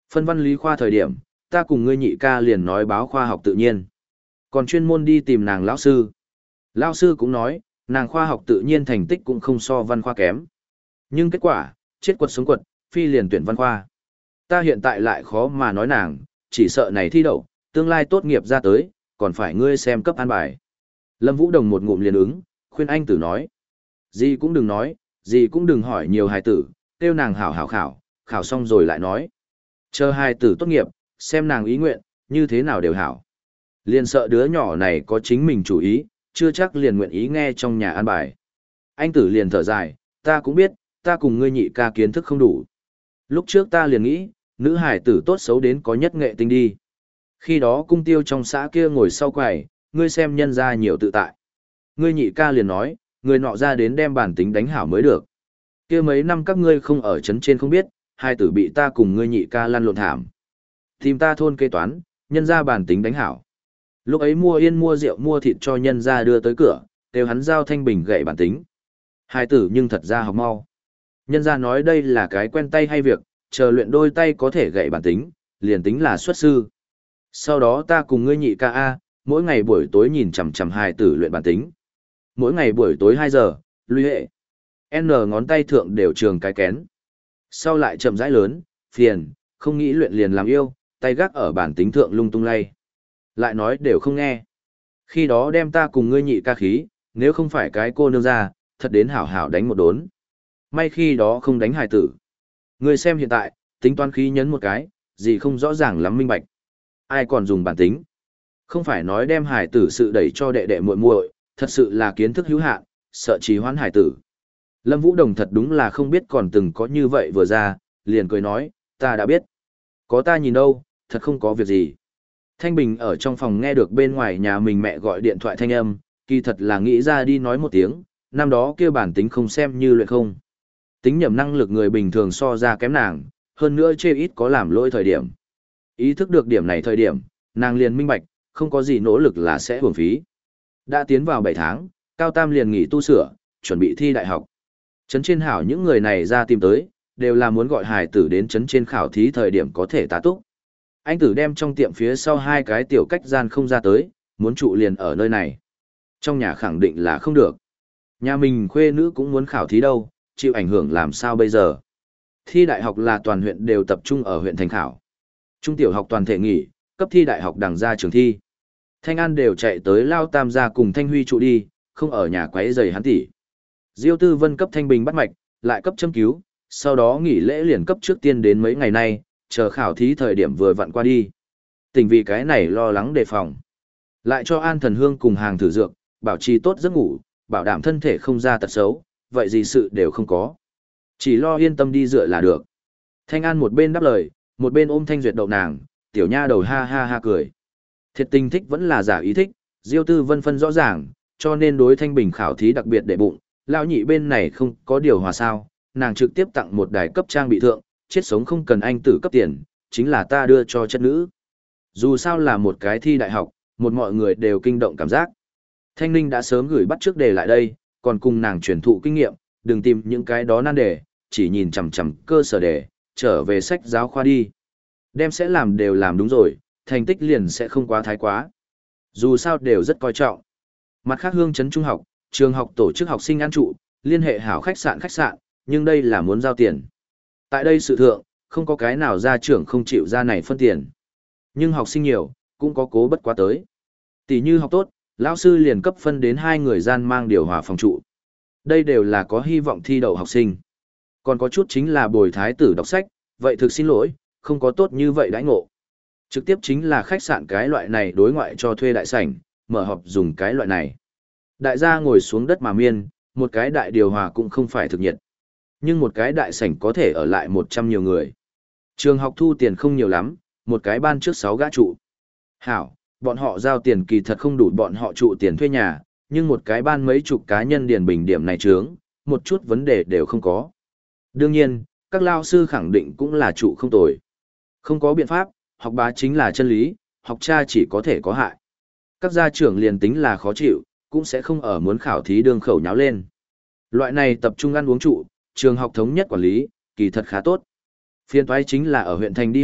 Phân văn lý khoa thời điểm, ta cùng ngươi nhị ca liền nói báo khoa học tự nhiên. Còn chuyên môn đi tìm nàng lão sư. Lão sư cũng nói, nàng khoa học tự nhiên thành tích cũng không so văn khoa kém. Nhưng kết quả, chết quật sống quật, phi liền tuyển văn khoa. Ta hiện tại lại khó mà nói nàng, chỉ sợ này thi đậu, tương lai tốt nghiệp ra tới, còn phải ngươi xem cấp an bài. Lâm Vũ Đồng một ngụm liền ứng, khuyên anh tử nói. Gì cũng đừng nói, gì cũng đừng hỏi nhiều hài tử, kêu nàng hảo hảo khảo, khảo xong rồi lại nói. Chờ hài tử tốt nghiệp, xem nàng ý nguyện, như thế nào đều hảo. Liền sợ đứa nhỏ này có chính mình chủ ý, chưa chắc liền nguyện ý nghe trong nhà an bài. Anh tử liền thở dài, ta cũng biết, ta cùng ngươi nhị ca kiến thức không đủ. Lúc trước ta liền nghĩ, nữ hải tử tốt xấu đến có nhất nghệ tinh đi. Khi đó cung tiêu trong xã kia ngồi sau quầy, ngươi xem nhân ra nhiều tự tại. Ngươi nhị ca liền nói, người nọ ra đến đem bản tính đánh hảo mới được. Kia mấy năm các ngươi không ở trấn trên không biết, hai tử bị ta cùng ngươi nhị ca lăn lộn thảm. Tìm ta thôn kế toán, nhân ra bản tính đánh hảo. Lúc ấy mua yên mua rượu mua thịt cho nhân ra đưa tới cửa, đều hắn giao thanh bình gậy bản tính. Hai tử nhưng thật ra học mau. Nhân ra nói đây là cái quen tay hay việc, chờ luyện đôi tay có thể gậy bản tính, liền tính là xuất sư. Sau đó ta cùng ngươi nhị ca A, mỗi ngày buổi tối nhìn chằm chằm hai tử luyện bản tính. Mỗi ngày buổi tối hai giờ, lùi hệ. N ngón tay thượng đều trường cái kén. Sau lại chậm rãi lớn, phiền, không nghĩ luyện liền làm yêu, tay gác ở bản tính thượng lung tung lay. Lại nói đều không nghe. Khi đó đem ta cùng ngươi nhị ca khí, nếu không phải cái cô nương ra, thật đến hảo hảo đánh một đốn. May khi đó không đánh hài tử. Ngươi xem hiện tại, tính toán khí nhấn một cái, gì không rõ ràng lắm minh bạch. Ai còn dùng bản tính? Không phải nói đem hài tử sự đẩy cho đệ đệ muội muội, thật sự là kiến thức hữu hạn, sợ trì hoãn hài tử. Lâm Vũ Đồng thật đúng là không biết còn từng có như vậy vừa ra, liền cười nói, ta đã biết. Có ta nhìn đâu, thật không có việc gì. Thanh Bình ở trong phòng nghe được bên ngoài nhà mình mẹ gọi điện thoại thanh âm, kỳ thật là nghĩ ra đi nói một tiếng, năm đó kia bản tính không xem như luyện không. Tính nhẩm năng lực người bình thường so ra kém nàng, hơn nữa chê ít có làm lỗi thời điểm. Ý thức được điểm này thời điểm, nàng liền minh bạch, không có gì nỗ lực là sẽ uổng phí. Đã tiến vào bảy tháng, Cao Tam liền nghỉ tu sửa, chuẩn bị thi đại học. Trấn trên hảo những người này ra tìm tới, đều là muốn gọi hài tử đến trấn trên khảo thí thời điểm có thể tá túc. Anh tử đem trong tiệm phía sau hai cái tiểu cách gian không ra tới, muốn trụ liền ở nơi này. Trong nhà khẳng định là không được. Nhà mình khuê nữ cũng muốn khảo thí đâu, chịu ảnh hưởng làm sao bây giờ. Thi đại học là toàn huyện đều tập trung ở huyện thành khảo. Trung tiểu học toàn thể nghỉ, cấp thi đại học đằng ra trường thi. Thanh An đều chạy tới Lao Tam gia cùng Thanh Huy trụ đi, không ở nhà quấy giày hắn tỷ. Diêu Tư Vân cấp Thanh Bình bắt mạch, lại cấp châm cứu, sau đó nghỉ lễ liền cấp trước tiên đến mấy ngày nay, chờ khảo thí thời điểm vừa vặn qua đi. Tình vì cái này lo lắng đề phòng. Lại cho An Thần Hương cùng hàng thử dược, bảo trì tốt giấc ngủ, bảo đảm thân thể không ra tật xấu, vậy gì sự đều không có. Chỉ lo yên tâm đi dựa là được. Thanh An một bên đáp lời, một bên ôm Thanh Duyệt đậu nàng, tiểu nha đầu ha ha ha cười. Thiệt tình thích vẫn là giả ý thích, Diêu Tư Vân phân rõ ràng, cho nên đối Thanh Bình khảo thí đặc biệt để bụng, lão nhị bên này không có điều hòa sao, nàng trực tiếp tặng một đài cấp trang bị thượng, chết sống không cần anh tử cấp tiền, chính là ta đưa cho chất nữ. Dù sao là một cái thi đại học, một mọi người đều kinh động cảm giác. Thanh Ninh đã sớm gửi bắt trước đề lại đây, còn cùng nàng truyền thụ kinh nghiệm, đừng tìm những cái đó nan đề, chỉ nhìn chằm chằm cơ sở đề, trở về sách giáo khoa đi. Đem sẽ làm đều làm đúng rồi, thành tích liền sẽ không quá thái quá. Dù sao đều rất coi trọng. Mặt khác Hương trấn trung học, trường học tổ chức học sinh ăn trụ, liên hệ hảo khách sạn khách sạn, nhưng đây là muốn giao tiền. Tại đây sự thượng, không có cái nào gia trưởng không chịu ra này phân tiền. Nhưng học sinh nhiều, cũng có cố bất quá tới. Tỷ như học tốt, lão sư liền cấp phân đến hai người gian mang điều hòa phòng trụ. Đây đều là có hy vọng thi đậu học sinh. Còn có chút chính là bồi thái tử đọc sách, vậy thực xin lỗi, không có tốt như vậy đãi ngộ. Trực tiếp chính là khách sạn cái loại này đối ngoại cho thuê đại sảnh, mở họp dùng cái loại này. Đại gia ngồi xuống đất mà miên, một cái đại điều hòa cũng không phải thực nhiệt. Nhưng một cái đại sảnh có thể ở lại một trăm nhiều người. Trường học thu tiền không nhiều lắm, một cái ban trước sáu gã trụ. Hảo, bọn họ giao tiền kỳ thật không đủ bọn họ trụ tiền thuê nhà, nhưng một cái ban mấy chục cá nhân điền bình điểm này trướng, một chút vấn đề đều không có. Đương nhiên, các lao sư khẳng định cũng là trụ không tồi. Không có biện pháp, học bá chính là chân lý, học cha chỉ có thể có hại. Các gia trưởng liền tính là khó chịu, cũng sẽ không ở muốn khảo thí đương khẩu nháo lên. Loại này tập trung ăn uống trụ, trường học thống nhất quản lý, kỳ thật khá tốt. Phiên toái chính là ở huyện thành đi học,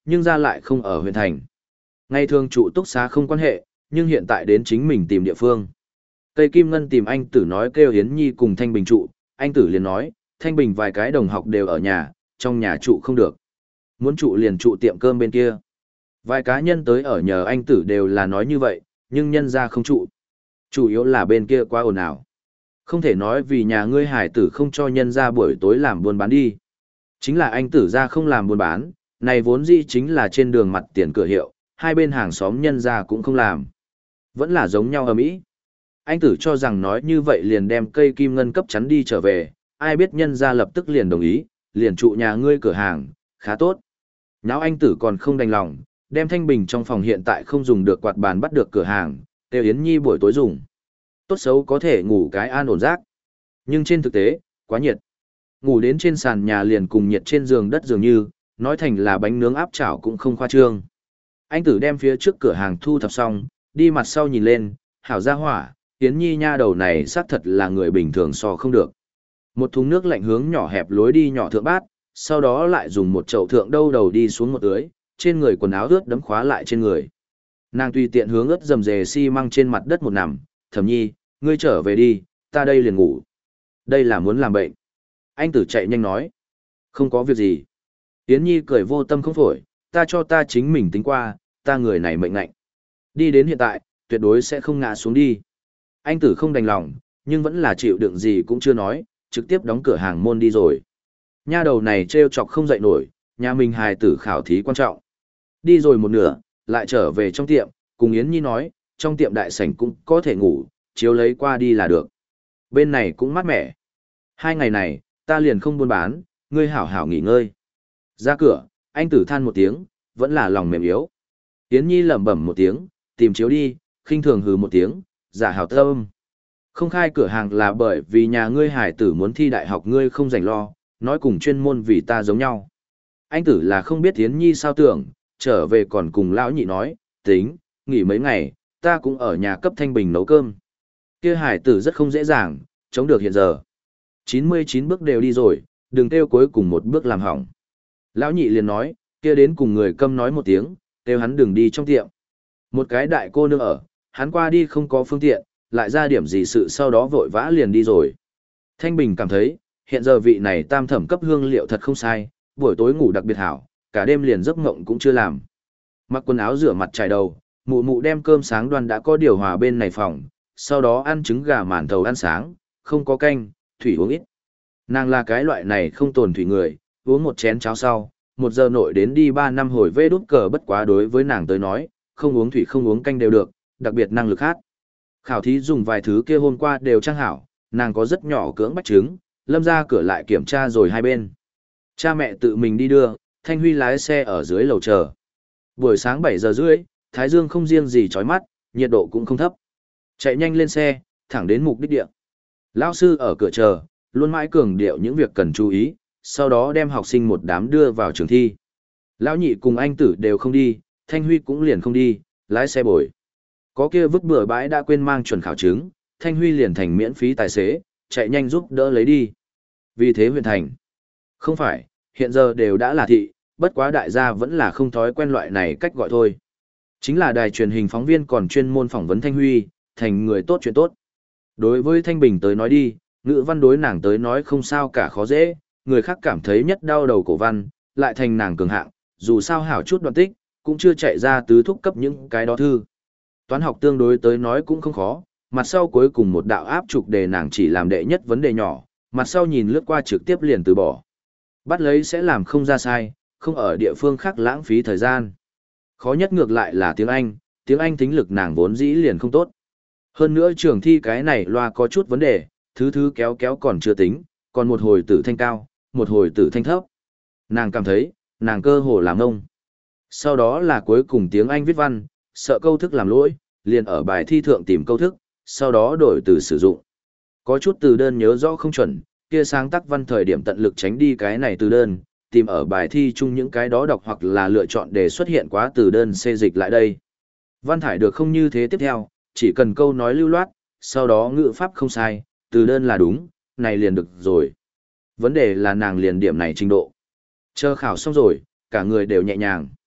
nhưng ra lại không ở huyện thành. Ngày thường trụ túc xá không quan hệ, nhưng hiện tại đến chính mình tìm địa phương. Tây Kim Ngân tìm anh Tử nói kêu Yến Nhi cùng Thanh Bình trụ, anh Tử liền nói, Thanh Bình vài cái đồng học đều ở nhà, trong nhà trụ không được. Muốn trụ liền trụ tiệm cơm bên kia. Vài cá nhân tới ở nhờ anh Tử đều là nói như vậy, nhưng nhân ra không trụ. Chủ yếu là bên kia quá ồn ào. Không thể nói vì nhà ngươi hải tử không cho nhân ra buổi tối làm buôn bán đi. Chính là anh Tử ra không làm buôn bán, này vốn dĩ chính là trên đường mặt tiền cửa hiệu, hai bên hàng xóm nhân ra cũng không làm. Vẫn là giống nhau ầm ĩ. Anh Tử cho rằng nói như vậy liền đem cây kim ngân cấp chắn đi trở về, ai biết nhân ra lập tức liền đồng ý, liền trụ nhà ngươi cửa hàng, khá tốt. Nháo anh Tử còn không đành lòng, đem Thanh Bình trong phòng hiện tại không dùng được quạt bàn bắt được cửa hàng, Tiêu Yến Nhi buổi tối dùng. Tốt xấu có thể ngủ cái an ổn giấc. Nhưng trên thực tế, quá nhiệt. Ngủ đến trên sàn nhà liền cùng nhiệt trên giường đất dường như, nói thành là bánh nướng áp chảo cũng không khoa trương. Anh Tử đem phía trước cửa hàng thu thập xong, đi mặt sau nhìn lên, hảo gia hỏa, Yến Nhi nha đầu này xác thật là người bình thường so không được. Một thùng nước lạnh hướng nhỏ hẹp lối đi nhỏ thượng bát, sau đó lại dùng một chậu thượng đâu đầu đi xuống một ưới, trên người quần áo ướt đấm khóa lại trên người. Nàng tùy tiện hướng ướt dầm dề xi măng trên mặt đất một nằm, Thẩm Nhi, ngươi trở về đi, ta đây liền ngủ. Đây là muốn làm bệnh. Anh Tử chạy nhanh nói. Không có việc gì. Yến Nhi cười vô tâm không phổi, ta cho ta chính mình tính qua, ta người này mệnh ngạnh. Đi đến hiện tại, tuyệt đối sẽ không ngã xuống đi. Anh Tử không đành lòng, nhưng vẫn là chịu đựng gì cũng chưa nói, trực tiếp đóng cửa hàng môn đi rồi. Nha đầu này trêu chọc không dậy nổi, nhà mình hài tử khảo thí quan trọng. Đi rồi một nửa, lại trở về trong tiệm, cùng Yến Nhi nói, trong tiệm đại sảnh cũng có thể ngủ, chiếu lấy qua đi là được. Bên này cũng mát mẻ. Hai ngày này, ta liền không buôn bán, ngươi hảo hảo nghỉ ngơi. Ra cửa, anh Tử than một tiếng, vẫn là lòng mềm yếu. Yến Nhi lẩm bẩm một tiếng, tìm chiếu đi, khinh thường hừ một tiếng, giả hảo tâm. Không khai cửa hàng là bởi vì nhà ngươi hải tử muốn thi đại học ngươi không rảnh lo, nói cùng chuyên môn vì ta giống nhau. Anh Tử là không biết Yến Nhi sao tưởng, trở về còn cùng lão nhị nói, tính, nghỉ mấy ngày, ta cũng ở nhà cấp Thanh Bình nấu cơm. Kia hải tử rất không dễ dàng, chống được hiện giờ. chín mươi chín bước đều đi rồi, đừng kêu cuối cùng một bước làm hỏng. Lão nhị liền nói, kia đến cùng người câm nói một tiếng, kêu hắn đừng đi trong tiệm. Một cái đại cô nương ở, hắn qua đi không có phương tiện, lại ra điểm gì sự sau đó vội vã liền đi rồi. Thanh Bình cảm thấy, hiện giờ vị này tam thẩm cấp hương liệu thật không sai, buổi tối ngủ đặc biệt hảo, cả đêm liền giấc ngộng cũng chưa làm. Mặc quần áo rửa mặt trải đầu, mụ mụ đem cơm sáng đoan đã có điều hòa bên này phòng, sau đó ăn trứng gà màn thầu ăn sáng, không có canh, thủy uống ít. Nàng là cái loại này không tồn thủy người, uống một chén cháo sau, một giờ nội đến đi ba năm hồi vê đút cờ bất quá đối với nàng tới nói, không uống thủy không uống canh đều được, đặc biệt năng lực hát. Khảo thí dùng vài thứ kia hôm qua đều trang hảo, nàng có rất nhỏ cưỡng bách trứng, lâm ra cửa lại kiểm tra rồi hai bên. Cha mẹ tự mình đi đưa, Thanh Huy lái xe ở dưới lầu chờ. Buổi sáng bảy giờ rưỡi, thái dương không riêng gì chói mắt, nhiệt độ cũng không thấp. Chạy nhanh lên xe, thẳng đến mục đích địa. Lão sư ở cửa chờ, luôn mãi cường điệu những việc cần chú ý, sau đó đem học sinh một đám đưa vào trường thi. Lão nhị cùng anh Tử đều không đi, Thanh Huy cũng liền không đi, lái xe bồi. Có kia vứt bừa bãi đã quên mang chuẩn khảo chứng, Thanh Huy liền thành miễn phí tài xế, chạy nhanh giúp đỡ lấy đi. Vì thế huyện thành. Không phải, hiện giờ đều đã là thị, bất quá đại gia vẫn là không thói quen loại này cách gọi thôi. Chính là đài truyền hình phóng viên còn chuyên môn phỏng vấn Thanh Huy, thành người tốt chuyện tốt. Đối với Thanh Bình tới nói đi, ngữ văn đối nàng tới nói không sao cả khó dễ, người khác cảm thấy nhất đau đầu cổ văn, lại thành nàng cường hạng, dù sao hảo chút đoạn tích, cũng chưa chạy ra tứ thúc cấp những cái đó thư. Toán học tương đối tới nói cũng không khó, mặt sau cuối cùng một đạo áp trục đề nàng chỉ làm đệ nhất vấn đề nhỏ, mặt sau nhìn lướt qua trực tiếp liền từ bỏ. Bắt lấy sẽ làm không ra sai, không ở địa phương khác lãng phí thời gian. Khó nhất ngược lại là tiếng Anh, tiếng Anh tính lực nàng vốn dĩ liền không tốt. Hơn nữa trường thi cái này loa có chút vấn đề, thứ thứ kéo kéo còn chưa tính, còn một hồi tử thanh cao, một hồi tử thanh thấp. Nàng cảm thấy, nàng cơ hồ làm ngông. Sau đó là cuối cùng tiếng Anh viết văn, sợ câu thức làm lỗi, liền ở bài thi thượng tìm câu thức, sau đó đổi từ sử dụng. Có chút từ đơn nhớ rõ không chuẩn, kia sáng tác văn thời điểm tận lực tránh đi cái này từ đơn, tìm ở bài thi chung những cái đó đọc hoặc là lựa chọn để xuất hiện quá từ đơn xê dịch lại đây. Văn thải được không như thế tiếp theo, chỉ cần câu nói lưu loát, sau đó ngữ pháp không sai, từ đơn là đúng, này liền được rồi. Vấn đề là nàng liền điểm này trình độ. Chờ khảo xong rồi, cả người đều nhẹ nhàng.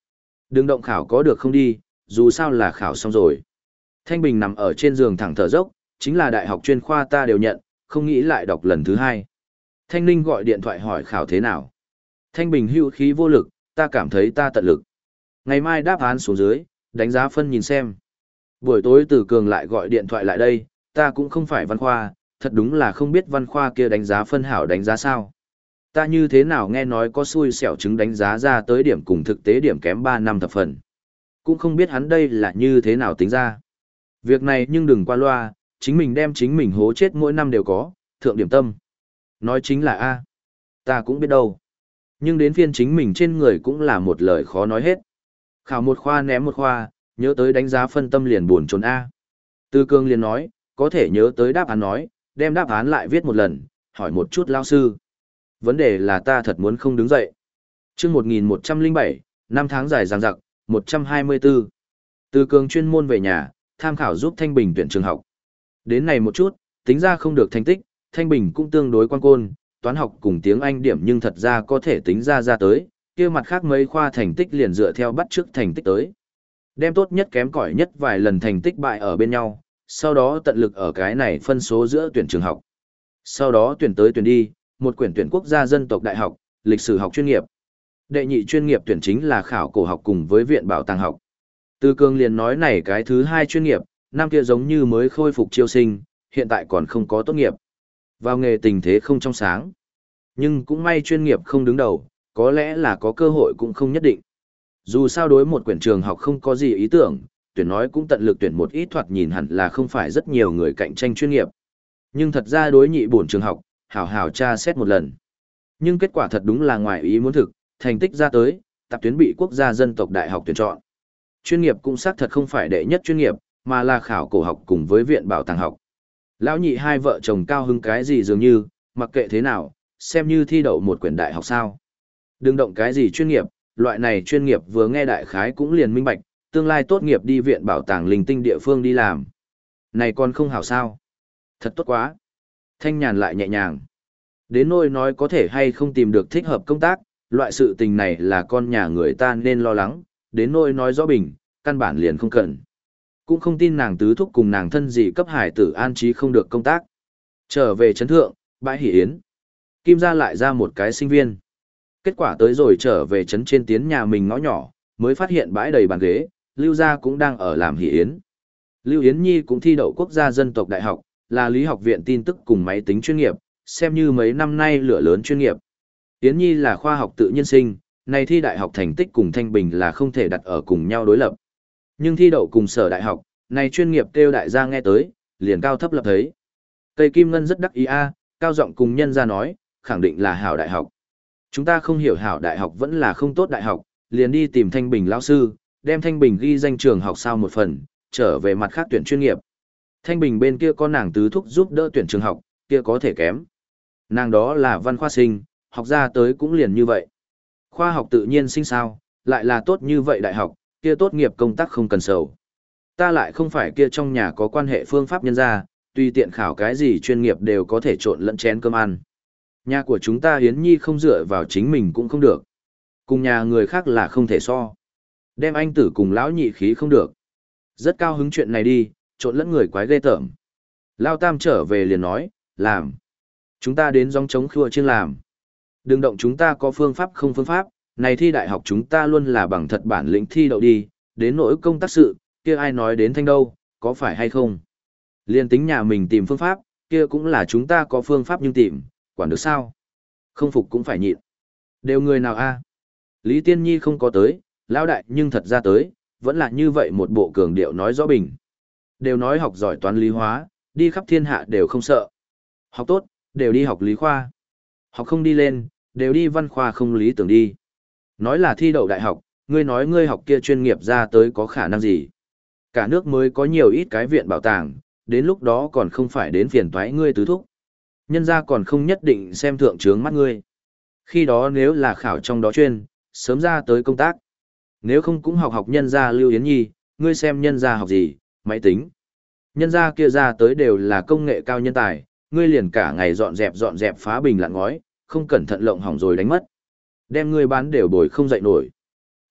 Đừng động khảo có được không đi, dù sao là khảo xong rồi. Thanh Bình nằm ở trên giường thẳng thở dốc, chính là đại học chuyên khoa ta đều nhận, không nghĩ lại đọc lần thứ hai. Thanh Ninh gọi điện thoại hỏi khảo thế nào. Thanh Bình hữu khí vô lực, ta cảm thấy ta tận lực. Ngày mai đáp án xuống dưới, đánh giá phân nhìn xem. Buổi tối Từ Cường lại gọi điện thoại lại đây, ta cũng không phải văn khoa, thật đúng là không biết văn khoa kia đánh giá phân hảo đánh giá sao. Ta như thế nào nghe nói có xui xẻo chứng đánh giá ra tới điểm cùng thực tế điểm kém ba năm thập phần. Cũng không biết hắn đây là như thế nào tính ra. Việc này nhưng đừng qua loa, chính mình đem chính mình hố chết mỗi năm đều có, thượng điểm tâm. Nói chính là A. Ta cũng biết đâu. Nhưng đến phiên chính mình trên người cũng là một lời khó nói hết. Khảo một khoa ném một khoa, nhớ tới đánh giá phân tâm liền buồn chồn A. Tư Cương liền nói, có thể nhớ tới đáp án nói, đem đáp án lại viết một lần, hỏi một chút lao sư. Vấn đề là ta thật muốn không đứng dậy. Trước một nghìn một trăm lẻ bảy, năm tháng dài dằng dặc, một trăm hai mươi tư. Tư Cương chuyên môn về nhà, tham khảo giúp Thanh Bình tuyển trường học. Đến này một chút, tính ra không được thành tích, Thanh Bình cũng tương đối quan côn, toán học cùng tiếng Anh điểm nhưng thật ra có thể tính ra ra tới, kia mặt khác mấy khoa thành tích liền dựa theo bắt chước thành tích tới. Đem tốt nhất kém cỏi nhất vài lần thành tích bại ở bên nhau, sau đó tận lực ở cái này phân số giữa tuyển trường học. Sau đó tuyển tới tuyển đi, một quyển tuyển quốc gia dân tộc đại học, lịch sử học chuyên nghiệp. Đệ nhị chuyên nghiệp tuyển chính là khảo cổ học cùng với viện bảo tàng học. Tư Cương liền nói này cái thứ hai chuyên nghiệp, năm kia giống như mới khôi phục chiêu sinh, hiện tại còn không có tốt nghiệp. Vào nghề tình thế không trong sáng. Nhưng cũng may chuyên nghiệp không đứng đầu, có lẽ là có cơ hội cũng không nhất định. Dù sao đối một quyển trường học không có gì ý tưởng, tuyển nói cũng tận lực tuyển một ít thoạt nhìn hẳn là không phải rất nhiều người cạnh tranh chuyên nghiệp. Nhưng thật ra đối nhị bổn trường học, hảo hảo tra xét một lần. Nhưng kết quả thật đúng là ngoài ý muốn thực, thành tích ra tới, tạp tuyến bị quốc gia dân tộc đại học tuyển chọn. Chuyên nghiệp cũng xác thật không phải đệ nhất chuyên nghiệp, mà là khảo cổ học cùng với viện bảo tàng học. Lão nhị hai vợ chồng cao hứng cái gì dường như, mặc kệ thế nào, xem như thi đậu một quyển đại học sao. Đừng động cái gì chuyên nghiệp, loại này chuyên nghiệp vừa nghe đại khái cũng liền minh bạch, tương lai tốt nghiệp đi viện bảo tàng linh tinh địa phương đi làm. Này còn không hảo sao. Thật tốt quá. Thanh nhàn lại nhẹ nhàng. Đến nỗi nói có thể hay không tìm được thích hợp công tác, loại sự tình này là con nhà người ta nên lo lắng, đến nỗi nói rõ bình, căn bản liền không cần. Cũng không tin nàng tứ thúc cùng nàng thân gì cấp hải tử an trí không được công tác. Trở về trấn thượng, bãi hỷ yến. Kim ra lại ra một cái sinh viên. Kết quả tới rồi trở về trấn trên tiến nhà mình ngõ nhỏ, mới phát hiện bãi đầy bàn ghế, Lưu gia cũng đang ở làm hỷ yến. Lưu Yến Nhi cũng thi đậu quốc gia dân tộc đại học, là lý học viện tin tức cùng máy tính chuyên nghiệp, xem như mấy năm nay lửa lớn chuyên nghiệp. Yến Nhi là khoa học tự nhiên sinh, này thi đại học thành tích cùng Thanh Bình là không thể đặt ở cùng nhau đối lập. Nhưng thi đậu cùng sở đại học, này chuyên nghiệp kêu đại gia nghe tới, liền cao thấp lập thấy. Tây Kim Ngân rất đắc ý a, cao giọng cùng nhân ra nói, khẳng định là hảo đại học. Chúng ta không hiểu hảo đại học vẫn là không tốt đại học, liền đi tìm Thanh Bình lão sư, đem Thanh Bình ghi danh trường học sao một phần, trở về mặt khác tuyển chuyên nghiệp. Thanh Bình bên kia có nàng tứ thúc giúp đỡ tuyển trường học, kia có thể kém. Nàng đó là văn khoa sinh, học ra tới cũng liền như vậy. Khoa học tự nhiên sinh sao, lại là tốt như vậy đại học, kia tốt nghiệp công tác không cần sầu. Ta lại không phải kia trong nhà có quan hệ phương pháp nhân ra, tùy tiện khảo cái gì chuyên nghiệp đều có thể trộn lẫn chén cơm ăn. Nhà của chúng ta Hiến Nhi không dựa vào chính mình cũng không được. Cùng nhà người khác là không thể so. Đem anh tử cùng lão nhị khí không được. Rất cao hứng chuyện này đi, trộn lẫn người quái ghê tởm. Lao Tam trở về liền nói, làm. Chúng ta đến dòng chống khua chiêng làm. Đừng động chúng ta có phương pháp không phương pháp, này thi đại học chúng ta luôn là bằng thật bản lĩnh thi đậu đi, đến nỗi công tác sự, kia ai nói đến thanh đâu, có phải hay không. Liên tính nhà mình tìm phương pháp, kia cũng là chúng ta có phương pháp nhưng tìm, quản được sao. Không phục cũng phải nhịn. Đều người nào a? Lý Tiên Nhi không có tới, lão đại nhưng thật ra tới, vẫn là như vậy một bộ cường điệu nói rõ bình. Đều nói học giỏi toán lý hóa, đi khắp thiên hạ đều không sợ. Học tốt, đều đi học lý khoa. Học không đi lên, đều đi văn khoa không lý tưởng đi. Nói là thi đậu đại học, ngươi nói ngươi học kia chuyên nghiệp ra tới có khả năng gì. Cả nước mới có nhiều ít cái viện bảo tàng, đến lúc đó còn không phải đến phiền toái ngươi tứ thúc. Nhân ra còn không nhất định xem thượng trướng mắt ngươi. Khi đó nếu là khảo trong đó chuyên, sớm ra tới công tác. Nếu không cũng học học nhân gia Lưu Yến Nhi, ngươi xem nhân gia học gì, máy tính. Nhân gia kia ra tới đều là công nghệ cao nhân tài, ngươi liền cả ngày dọn dẹp dọn dẹp phá bình lặn ngói, không cẩn thận lộng hỏng rồi đánh mất. Đem ngươi bán đều bồi không dậy nổi.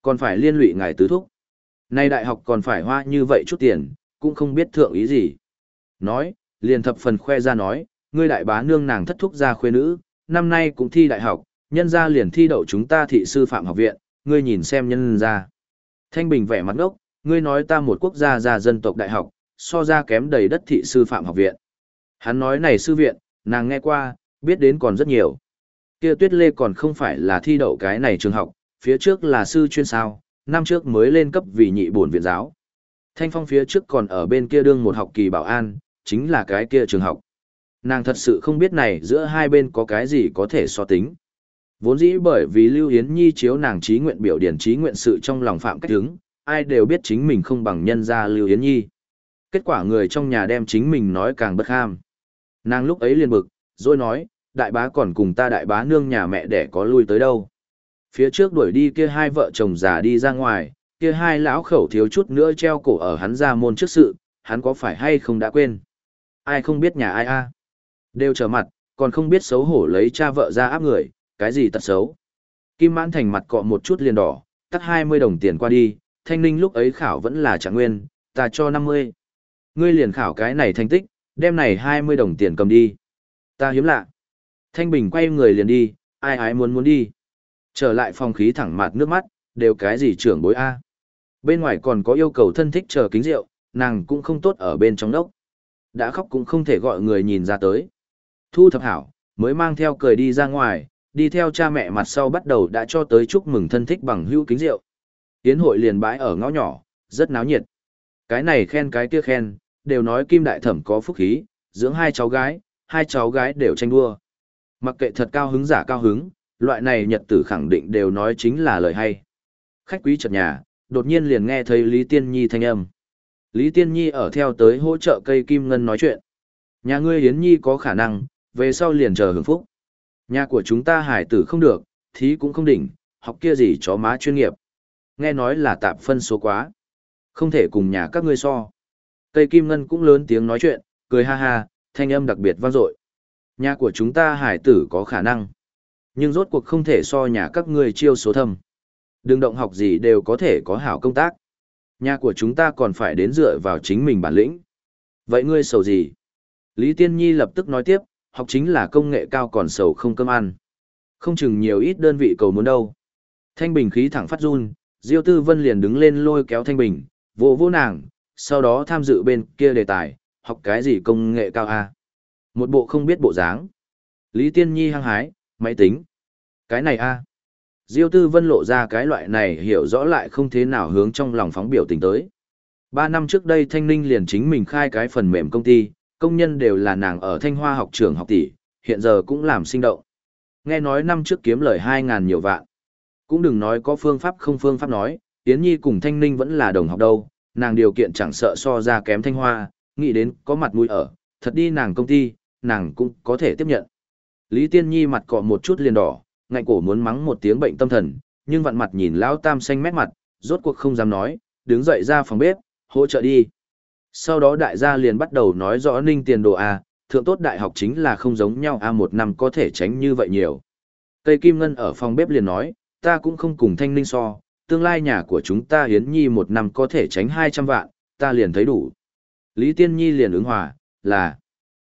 Còn phải liên lụy ngài tứ thúc. Nay đại học còn phải hoa như vậy chút tiền, cũng không biết thượng ý gì. Nói, liền thập phần khoe ra nói, ngươi đại bá nương nàng thất thúc gia khuê nữ, năm nay cũng thi đại học, nhân gia liền thi đậu chúng ta thị sư phạm học viện, ngươi nhìn xem nhân gia. Thanh Bình vẻ mặt ngốc, ngươi nói ta một quốc gia gia dân tộc đại học, so ra kém đầy đất thị sư phạm học viện. Hắn nói này sư viện, nàng nghe qua, biết đến còn rất nhiều. Kia Tuyết Lê còn không phải là thi đậu cái này trường học, phía trước là sư chuyên sao, năm trước mới lên cấp vì nhị bổn viện giáo. Thanh Phong phía trước còn ở bên kia đương một học kỳ bảo an, chính là cái kia trường học. Nàng thật sự không biết này giữa hai bên có cái gì có thể so tính. Vốn dĩ bởi vì Lưu Yến Nhi chiếu nàng trí nguyện biểu điển trí nguyện sự trong lòng phạm cách hứng, ai đều biết chính mình không bằng nhân ra Lưu Yến Nhi. Kết quả người trong nhà đem chính mình nói càng bất ham. Nàng lúc ấy liền bực, rồi nói, đại bá còn cùng ta đại bá nương nhà mẹ để có lui tới đâu. Phía trước đuổi đi kia hai vợ chồng già đi ra ngoài, kia hai lão khẩu thiếu chút nữa treo cổ ở hắn ra môn trước sự, hắn có phải hay không đã quên. Ai không biết nhà ai a Đều trở mặt, còn không biết xấu hổ lấy cha vợ ra áp người, cái gì tật xấu. Kim Mãn Thành mặt cọ một chút liền đỏ, tắt hai mươi đồng tiền qua đi, Thanh Ninh lúc ấy khảo vẫn là Trạng Nguyên, ta cho năm mươi. Ngươi liền khảo cái này thành tích, đem này hai mươi đồng tiền cầm đi. Ta hiếm lạ. Thanh Bình quay người liền đi, ai ái muốn muốn đi. Trở lại phòng khí thẳng mặt nước mắt, đều cái gì trưởng bối A. Bên ngoài còn có yêu cầu thân thích chờ kính rượu, nàng cũng không tốt ở bên trong đốc. Đã khóc cũng không thể gọi người nhìn ra tới. Thu thập hảo, mới mang theo cười đi ra ngoài, đi theo cha mẹ mặt sau bắt đầu đã cho tới chúc mừng thân thích bằng hữu kính rượu. Yến hội liền bãi ở ngõ nhỏ, rất náo nhiệt. Cái này khen cái kia khen, đều nói Kim Đại Thẩm có phúc khí, dưỡng hai cháu gái, hai cháu gái đều tranh đua. Mặc kệ thật cao hứng giả cao hứng, loại này nhật tử khẳng định đều nói chính là lời hay. Khách quý chợt nhà, đột nhiên liền nghe thấy Lý Tiên Nhi thanh âm. Lý Tiên Nhi ở theo tới hỗ trợ cây kim ngân nói chuyện. Nhà ngươi Yến Nhi có khả năng, về sau liền chờ hưởng phúc. Nhà của chúng ta hải tử không được, thí cũng không đỉnh, học kia gì chó má chuyên nghiệp. Nghe nói là tạp phân số quá. Không thể cùng nhà các ngươi so. Cây kim ngân cũng lớn tiếng nói chuyện, cười ha ha, thanh âm đặc biệt vang dội. Nhà của chúng ta hải tử có khả năng. Nhưng rốt cuộc không thể so nhà các ngươi chiêu số thâm. Đừng động học gì đều có thể có hảo công tác. Nhà của chúng ta còn phải đến dựa vào chính mình bản lĩnh. Vậy ngươi sầu gì? Lý Tiên Nhi lập tức nói tiếp, học chính là công nghệ cao còn sầu không cơm ăn. Không chừng nhiều ít đơn vị cầu muốn đâu. Thanh Bình khí thẳng phát run, Diêu Tư Vân liền đứng lên lôi kéo Thanh Bình, vỗ vỗ nàng, sau đó tham dự bên kia đề tài, học cái gì công nghệ cao a? Một bộ không biết bộ dáng. Lý Tiên Nhi hăng hái, máy tính. Cái này a? Diêu Tư Vân lộ ra cái loại này hiểu rõ lại không thế nào hướng trong lòng phóng biểu tình tới. Ba năm trước đây Thanh Ninh liền chính mình khai cái phần mềm công ty, công nhân đều là nàng ở Thanh Hoa học trường học tỷ, hiện giờ cũng làm sinh động. Nghe nói năm trước kiếm lời hai ngàn nhiều vạn. Cũng đừng nói có phương pháp không phương pháp nói, Yến Nhi cùng Thanh Ninh vẫn là đồng học đâu, nàng điều kiện chẳng sợ so ra kém Thanh Hoa, nghĩ đến có mặt mũi ở, thật đi nàng công ty, nàng cũng có thể tiếp nhận. Lý Tiên Nhi mặt cọ một chút liền đỏ, ngạnh cổ muốn mắng một tiếng bệnh tâm thần, nhưng vặn mặt nhìn lão tam xanh mét mặt, rốt cuộc không dám nói, đứng dậy ra phòng bếp, hỗ trợ đi. Sau đó đại gia liền bắt đầu nói rõ Ninh tiền đồ A, thượng tốt đại học chính là không giống nhau A một năm có thể tránh như vậy nhiều. Cây Kim Ngân ở phòng bếp liền nói, ta cũng không cùng Thanh Ninh so, tương lai nhà của chúng ta Hiến Nhi một năm có thể tránh hai trăm vạn, ta liền thấy đủ. Lý Tiên Nhi liền ứng hòa, là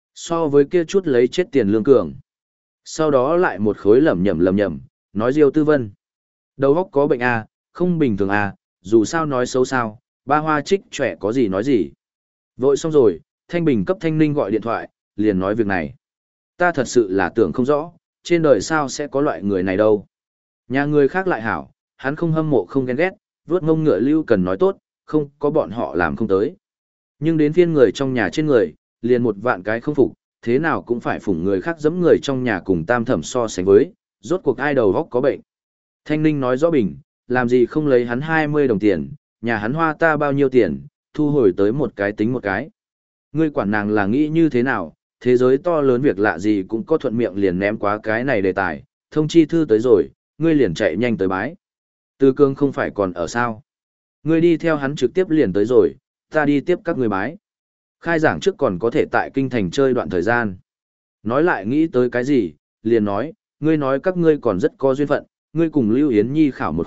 so với kia chút lấy chết tiền lương cường. Sau đó lại một khối lẩm nhẩm lẩm nhẩm, nói Diêu Tư Vân. Đầu óc có bệnh A, không bình thường A, dù sao nói xấu sao, ba hoa trích trẻ có gì nói gì. Vội xong rồi, Thanh Bình cấp Thanh Ninh gọi điện thoại, liền nói việc này. Ta thật sự là tưởng không rõ, trên đời sao sẽ có loại người này đâu. Nhà người khác lại hảo, hắn không hâm mộ không ghen ghét, vớt ngông ngựa lưu cần nói tốt, không có bọn họ làm không tới. Nhưng đến phiên người trong nhà trên người, liền một vạn cái không phục, thế nào cũng phải phủng người khác giẫm người trong nhà cùng tam thẩm so sánh với, rốt cuộc ai đầu góc có bệnh. Thanh Ninh nói rõ bình, làm gì không lấy hắn hai mươi đồng tiền, nhà hắn hoa ta bao nhiêu tiền, thu hồi tới một cái tính một cái. Ngươi quản nàng là nghĩ như thế nào, thế giới to lớn việc lạ gì cũng có thuận miệng liền ném quá cái này đề tài, thông chi thư tới rồi, ngươi liền chạy nhanh tới bái. Tư Cương không phải còn ở sao? Ngươi đi theo hắn trực tiếp liền tới rồi, ta đi tiếp các ngươi bái. Khai giảng trước còn có thể tại kinh thành chơi đoạn thời gian. Nói lại nghĩ tới cái gì, liền nói, ngươi nói các ngươi còn rất có duyên phận, ngươi cùng Lưu Yến Nhi khảo một khối,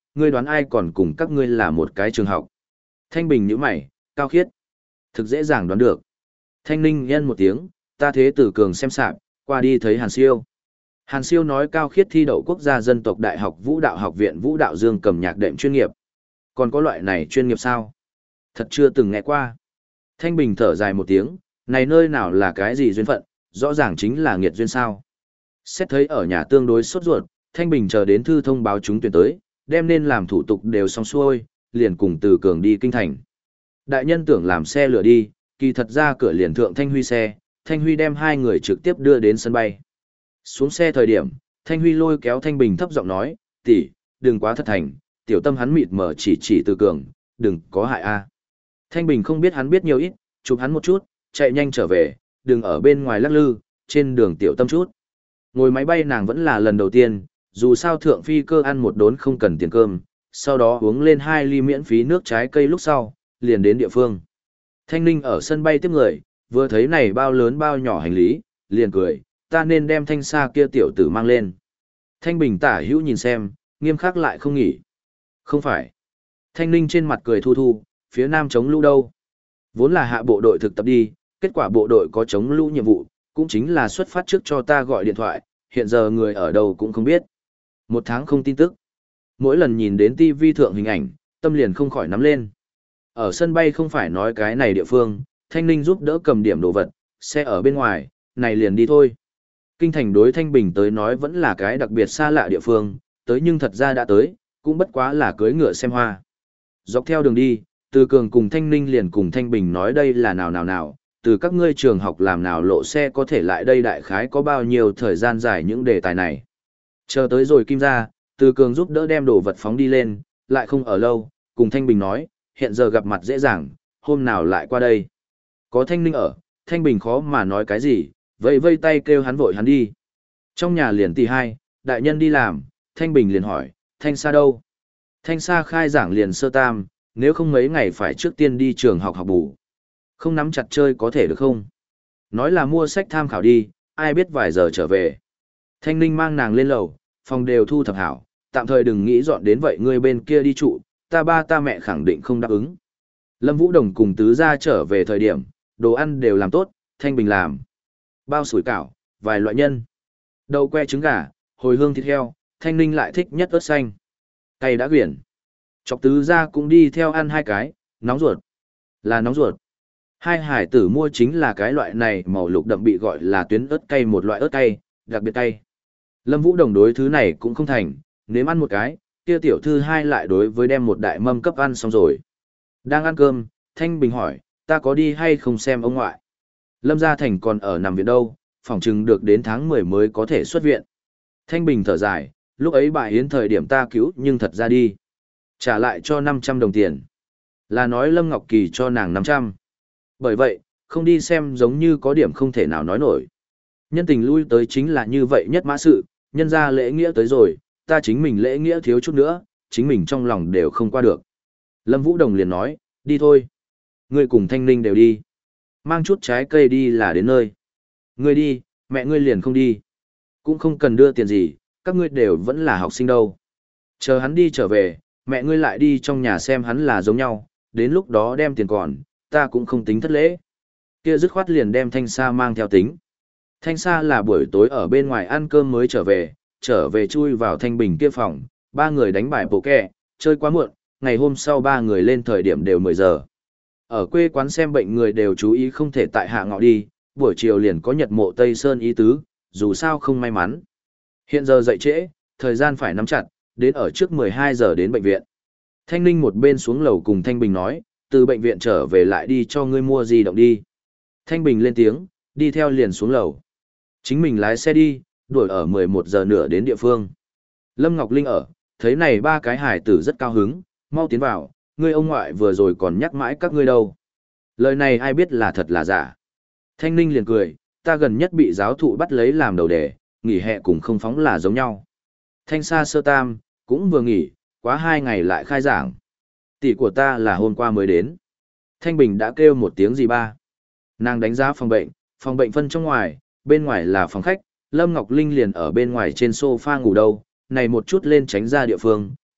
ngươi đoán ai còn cùng các ngươi là một cái trường học? Thanh Bình nhíu mày, Cao Khiết. Thực dễ dàng đoán được. Thanh Ninh nhân một tiếng, ta thế tử cường xem sạp, qua đi thấy Hàn Siêu. Hàn Siêu nói Cao Khiết thi đậu quốc gia dân tộc đại học vũ đạo học viện vũ đạo dương cầm nhạc đệm chuyên nghiệp. Còn có loại này chuyên nghiệp sao? Thật chưa từng nghe qua. Thanh Bình thở dài một tiếng, này nơi nào là cái gì duyên phận, rõ ràng chính là nghiệt duyên sao. Xét thấy ở nhà tương đối sốt ruột, Thanh Bình chờ đến thư thông báo chúng tuyển tới, đem nên làm thủ tục đều xong xuôi, liền cùng Từ Cường đi kinh thành. Đại nhân tưởng làm xe lửa đi, kỳ thật ra cửa liền thượng Thanh Huy xe, Thanh Huy đem hai người trực tiếp đưa đến sân bay. Xuống xe thời điểm, Thanh Huy lôi kéo Thanh Bình thấp giọng nói, tỷ, đừng quá thất thành, tiểu tâm hắn mịt mờ chỉ chỉ Từ Cường, đừng có hại a. Thanh Bình không biết hắn biết nhiều ít, chụp hắn một chút, chạy nhanh trở về, đừng ở bên ngoài lắc lư, trên đường tiểu tâm chút. Ngồi máy bay nàng vẫn là lần đầu tiên, dù sao thượng phi cơ ăn một đốn không cần tiền cơm, sau đó uống lên hai ly miễn phí nước trái cây lúc sau, liền đến địa phương. Thanh Ninh ở sân bay tiếp người, vừa thấy này bao lớn bao nhỏ hành lý, liền cười, ta nên đem Thanh Sa kia tiểu tử mang lên. Thanh Bình tả hữu nhìn xem, nghiêm khắc lại không nghỉ. Không phải. Thanh Ninh trên mặt cười thu thu, phía nam chống lũ đâu. Vốn là hạ bộ đội thực tập đi, kết quả bộ đội có chống lũ nhiệm vụ, cũng chính là xuất phát trước cho ta gọi điện thoại, hiện giờ người ở đâu cũng không biết. Một tháng không tin tức. Mỗi lần nhìn đến ti vi thượng hình ảnh, tâm liền không khỏi nắm lên. Ở sân bay không phải nói cái này địa phương, Thanh Ninh giúp đỡ cầm điểm đồ vật, xe ở bên ngoài, này liền đi thôi. Kinh thành đối Thanh Bình tới nói vẫn là cái đặc biệt xa lạ địa phương, tới nhưng thật ra đã tới, cũng bất quá là cưỡi ngựa xem hoa. Dọc theo đường đi, Từ Cường cùng Thanh Ninh liền cùng Thanh Bình nói đây là nào nào nào, từ các ngươi trường học làm nào lộ xe có thể lại đây đại khái có bao nhiêu thời gian dài những đề tài này. Chờ tới rồi Kim ra, Từ Cường giúp đỡ đem đồ vật phóng đi lên, lại không ở lâu, cùng Thanh Bình nói, hiện giờ gặp mặt dễ dàng, hôm nào lại qua đây. Có Thanh Ninh ở, Thanh Bình khó mà nói cái gì, vây vây tay kêu hắn vội hắn đi. Trong nhà liền tỷ hai, đại nhân đi làm, Thanh Bình liền hỏi, Thanh Sa đâu? Thanh Sa khai giảng liền sơ tam, nếu không mấy ngày phải trước tiên đi trường học học bù. Không nắm chặt chơi có thể được không? Nói là mua sách tham khảo đi, ai biết vài giờ trở về. Thanh Ninh mang nàng lên lầu, phòng đều thu thập hảo, tạm thời đừng nghĩ dọn đến vậy ngươi bên kia đi trụ, ta ba ta mẹ khẳng định không đáp ứng. Lâm Vũ Đồng cùng tứ gia trở về thời điểm, đồ ăn đều làm tốt, Thanh Bình làm. Bao sủi cảo, vài loại nhân. Đậu que trứng gà, hồi hương thịt heo, Thanh Ninh lại thích nhất ớt xanh. Cay đã quyển. Chọc tứ gia cũng đi theo ăn hai cái, nóng ruột. Là nóng ruột. Hai hải tử mua chính là cái loại này màu lục đậm bị gọi là tuyến ớt cay, một loại ớt cay, đặc biệt cay. Lâm Vũ Đồng đối thứ này cũng không thành, nếm ăn một cái, kia tiểu thư hai lại đối với đem một đại mâm cấp ăn xong rồi. Đang ăn cơm, Thanh Bình hỏi, ta có đi hay không xem ông ngoại? Lâm Gia Thành còn ở nằm viện đâu, phỏng chừng được đến tháng mười mới có thể xuất viện. Thanh Bình thở dài, lúc ấy bà Yến thời điểm ta cứu nhưng thật ra đi. Trả lại cho năm trăm đồng tiền. Là nói Lâm Ngọc Kỳ cho nàng năm trăm. Bởi vậy, không đi xem giống như có điểm không thể nào nói nổi. Nhân tình lui tới chính là như vậy nhất mã sự, nhân ra lễ nghĩa tới rồi, ta chính mình lễ nghĩa thiếu chút nữa, chính mình trong lòng đều không qua được. Lâm Vũ Đồng liền nói, đi thôi. Ngươi cùng Thanh Ninh đều đi. Mang chút trái cây đi là đến nơi. Ngươi đi, mẹ ngươi liền không đi. Cũng không cần đưa tiền gì, các ngươi đều vẫn là học sinh đâu. Chờ hắn đi trở về, mẹ ngươi lại đi trong nhà xem hắn là giống nhau, đến lúc đó đem tiền còn, ta cũng không tính thất lễ. Kia dứt khoát liền đem Thanh Sa mang theo tính. Thanh Sa là buổi tối ở bên ngoài ăn cơm mới trở về, trở về chui vào Thanh Bình kia phòng, ba người đánh bài bộ kẹ, chơi quá muộn, ngày hôm sau ba người lên thời điểm đều mười giờ. Ở quê quán xem bệnh người đều chú ý không thể tại hạ ngọ đi, buổi chiều liền có nhật mộ Tây Sơn ý tứ, dù sao không may mắn. Hiện giờ dậy trễ, thời gian phải nắm chặt, đến ở trước mười hai giờ đến bệnh viện. Thanh Ninh một bên xuống lầu cùng Thanh Bình nói, từ bệnh viện trở về lại đi cho ngươi mua di động đi. Thanh Bình lên tiếng, đi theo liền xuống lầu. Chính mình lái xe đi, đuổi ở mười một giờ nửa đến địa phương. Lâm Ngọc Linh ở, thấy này ba cái hải tử rất cao hứng, mau tiến vào, ngươi ông ngoại vừa rồi còn nhắc mãi các ngươi đâu. Lời này ai biết là thật là giả. Thanh Ninh liền cười, ta gần nhất bị giáo thụ bắt lấy làm đầu đề, nghỉ hè cùng không phóng là giống nhau. Thanh Sa sơ tam, cũng vừa nghỉ, quá hai ngày lại khai giảng. Tỷ của ta là hôm qua mới đến. Thanh Bình đã kêu một tiếng gì ba. Nàng đánh giá phòng bệnh, phòng bệnh phân trong ngoài, bên ngoài là phòng khách, Lâm Ngọc Linh liền ở bên ngoài trên sofa ngủ đâu, này một chút lên tránh ra địa phương,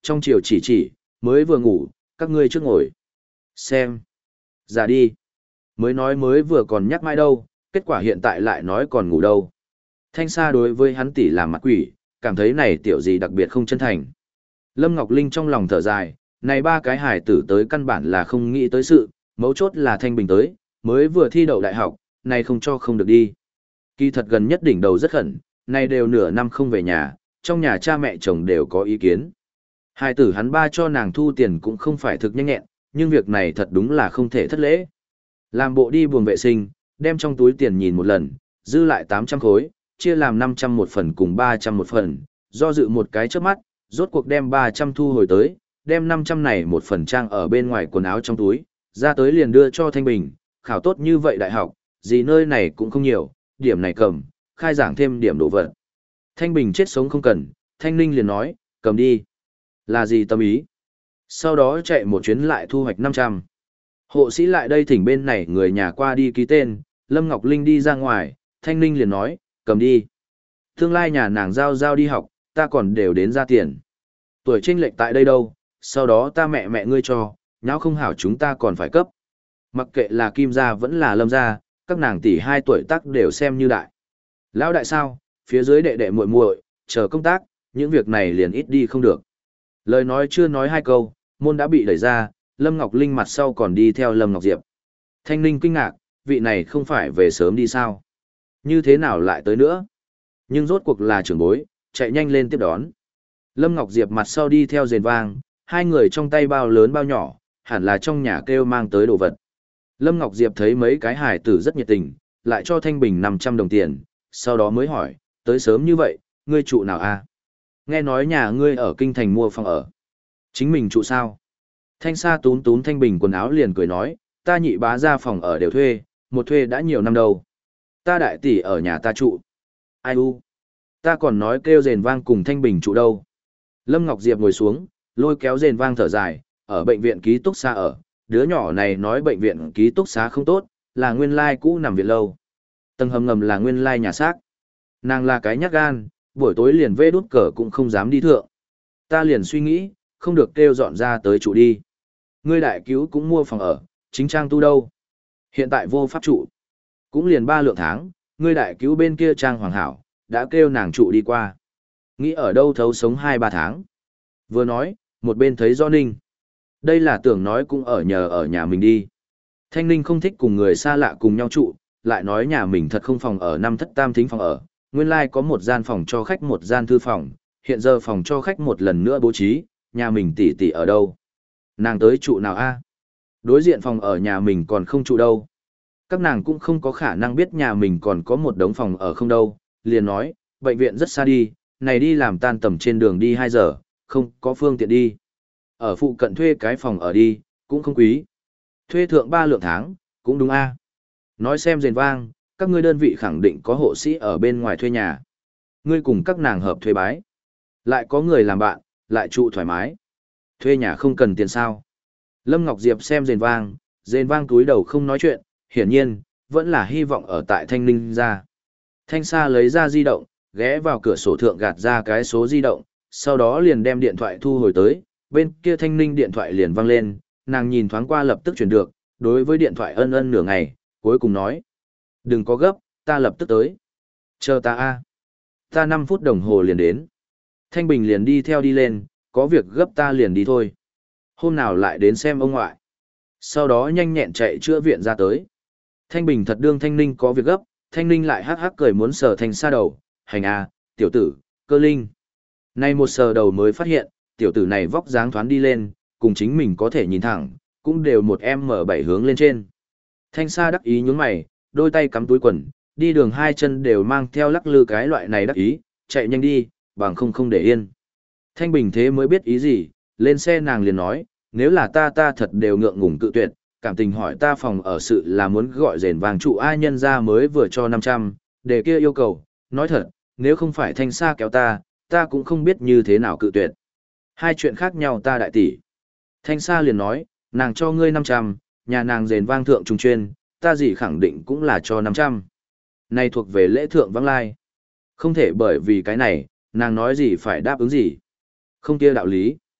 trong chiều chỉ chỉ, mới vừa ngủ, các ngươi trước ngồi. Xem. Ra đi. Mới nói mới vừa còn nhắc mãi đâu, kết quả hiện tại lại nói còn ngủ đâu. Thanh Sa đối với hắn tỷ làm mặt quỷ, cảm thấy này tiểu gì đặc biệt không chân thành. Lâm Ngọc Linh trong lòng thở dài, này ba cái hài tử tới căn bản là không nghĩ tới sự, mấu chốt là Thanh Bình tới, mới vừa thi đậu đại học, này không cho không được đi. Kỳ thật gần nhất đỉnh đầu rất khẩn, này đều nửa năm không về nhà, trong nhà cha mẹ chồng đều có ý kiến. Hài tử hắn ba cho nàng thu tiền cũng không phải thực nhanh nhẹn, nhưng việc này thật đúng là không thể thất lễ. Làm bộ đi buồng vệ sinh, đem trong túi tiền nhìn một lần, dư lại tám trăm khối, chia làm năm trăm một phần cùng ba trăm một phần, do dự một cái trước mắt, rốt cuộc đem ba trăm thu hồi tới, đem năm trăm này một phần trang ở bên ngoài quần áo trong túi, ra tới liền đưa cho Thanh Bình, khảo tốt như vậy đại học, gì nơi này cũng không nhiều, điểm này cầm, khai giảng thêm điểm đồ vật. Thanh Bình chết sống không cần, Thanh Ninh liền nói, cầm đi. Là gì tâm ý? Sau đó chạy một chuyến lại thu hoạch năm trăm. Hộ sĩ lại đây thỉnh bên này người nhà qua đi ký tên, Lâm Ngọc Linh đi ra ngoài, Thanh Ninh liền nói, cầm đi. Tương lai nhà nàng giao giao đi học, ta còn đều đến ra tiền. Tuổi chênh lệch tại đây đâu, sau đó ta mẹ mẹ ngươi cho, nháo không hảo chúng ta còn phải cấp. Mặc kệ là Kim gia vẫn là Lâm gia, các nàng tỷ hai tuổi tác đều xem như đại. Lão đại sao, phía dưới đệ đệ muội muội, chờ công tác, những việc này liền ít đi không được. Lời nói chưa nói hai câu, môn đã bị đẩy ra, Lâm Ngọc Linh mặt sau còn đi theo Lâm Ngọc Diệp. Thanh Ninh kinh ngạc, vị này không phải về sớm đi sao? Như thế nào lại tới nữa? Nhưng rốt cuộc là trưởng bối, chạy nhanh lên tiếp đón. Lâm Ngọc Diệp mặt sau đi theo rền vang, hai người trong tay bao lớn bao nhỏ, hẳn là trong nhà kêu mang tới đồ vật. Lâm Ngọc Diệp thấy mấy cái hài tử rất nhiệt tình, lại cho Thanh Bình năm trăm đồng tiền, sau đó mới hỏi, tới sớm như vậy, ngươi trụ nào a? Nghe nói nhà ngươi ở kinh thành mua phòng ở. Chính mình trụ sao? Thanh Sa tún tún Thanh Bình quần áo liền cười nói, ta nhị bá ra phòng ở đều thuê, một thuê đã nhiều năm đâu. Ta đại tỷ ở nhà ta trụ. Ai u? Ta còn nói kêu rền vang cùng Thanh Bình trụ đâu. Lâm Ngọc Diệp ngồi xuống, lôi kéo rền vang thở dài, ở bệnh viện ký túc xá ở, đứa nhỏ này nói bệnh viện ký túc xá không tốt, là nguyên lai cũ nằm viện lâu. Tầng hầm ngầm là nguyên lai nhà xác. Nàng là cái nhát gan, buổi tối liền vê đút cờ cũng không dám đi thượng. Ta liền suy nghĩ, không được kêu dọn ra tới trụ đi. Ngươi đại cứu cũng mua phòng ở, chính trang tu đâu. Hiện tại vô pháp trụ. Cũng liền ba lượng tháng, ngươi đại cứu bên kia trang hoàng hảo, đã kêu nàng trụ đi qua. Nghĩ ở đâu thấu sống hai ba tháng. Vừa nói, một bên thấy do Ninh. Đây là tưởng nói cũng ở nhờ ở nhà mình đi. Thanh Ninh không thích cùng người xa lạ cùng nhau trụ, lại nói nhà mình thật không phòng ở năm thất tam thính phòng ở. Nguyên lai like có một gian phòng cho khách một gian thư phòng, hiện giờ phòng cho khách một lần nữa bố trí, nhà mình tỷ tỷ ở đâu. Nàng tới trụ nào a? Đối diện phòng ở nhà mình còn không trụ đâu. Các nàng cũng không có khả năng biết nhà mình còn có một đống phòng ở không đâu, liền nói, bệnh viện rất xa đi, này đi làm tan tầm trên đường đi hai giờ, không có phương tiện đi. Ở phụ cận thuê cái phòng ở đi, cũng không quý. Thuê thượng ba lượng tháng, cũng đúng a. Nói xem rền vang, các ngươi đơn vị khẳng định có hộ sĩ ở bên ngoài thuê nhà. Ngươi cùng các nàng hợp thuê bái. Lại có người làm bạn, lại trụ thoải mái. Thuê nhà không cần tiền sao. Lâm Ngọc Diệp xem rền vang, rền vang túi đầu không nói chuyện, hiển nhiên, vẫn là hy vọng ở tại Thanh Ninh ra. Thanh Sa lấy ra di động, ghé vào cửa sổ thượng gạt ra cái số di động, sau đó liền đem điện thoại thu hồi tới, bên kia Thanh Ninh điện thoại liền vang lên, nàng nhìn thoáng qua lập tức chuyển được, đối với điện thoại ân ân nửa ngày, cuối cùng nói. Đừng có gấp, ta lập tức tới. Chờ ta a, ta năm phút đồng hồ liền đến. Thanh Bình liền đi theo đi lên, có việc gấp ta liền đi thôi. Hôm nào lại đến xem ông ngoại. Sau đó nhanh nhẹn chạy chữa viện ra tới. Thanh Bình thật đương Thanh Ninh có việc gấp, Thanh Ninh lại hắc hắc cười muốn sờ Thanh Sa đầu, hành a, tiểu tử, cơ linh. Nay một sờ đầu mới phát hiện, tiểu tử này vóc dáng thoáng đi lên, cùng chính mình có thể nhìn thẳng, cũng đều một em mở bảy hướng lên trên. Thanh Sa đắc ý nhún mày, đôi tay cắm túi quần, đi đường hai chân đều mang theo lắc lư cái loại này đắc ý, chạy nhanh đi, bằng không không để yên. Thanh Bình thế mới biết ý gì, lên xe nàng liền nói, nếu là ta ta thật đều ngượng ngùng cự tuyệt, cảm tình hỏi ta phòng ở sự là muốn gọi rền vàng trụ ai nhân ra mới vừa cho năm trăm, để kia yêu cầu, nói thật, nếu không phải Thanh Sa kéo ta, ta cũng không biết như thế nào cự tuyệt. Hai chuyện khác nhau ta đại tỷ. Thanh Sa liền nói, nàng cho ngươi năm trăm, nhà nàng rền vang thượng trung chuyên, ta gì khẳng định cũng là cho năm trăm. Này thuộc về lễ thượng vắng lai. Không thể bởi vì cái này, nàng nói gì phải đáp ứng gì. Không kia đạo lý.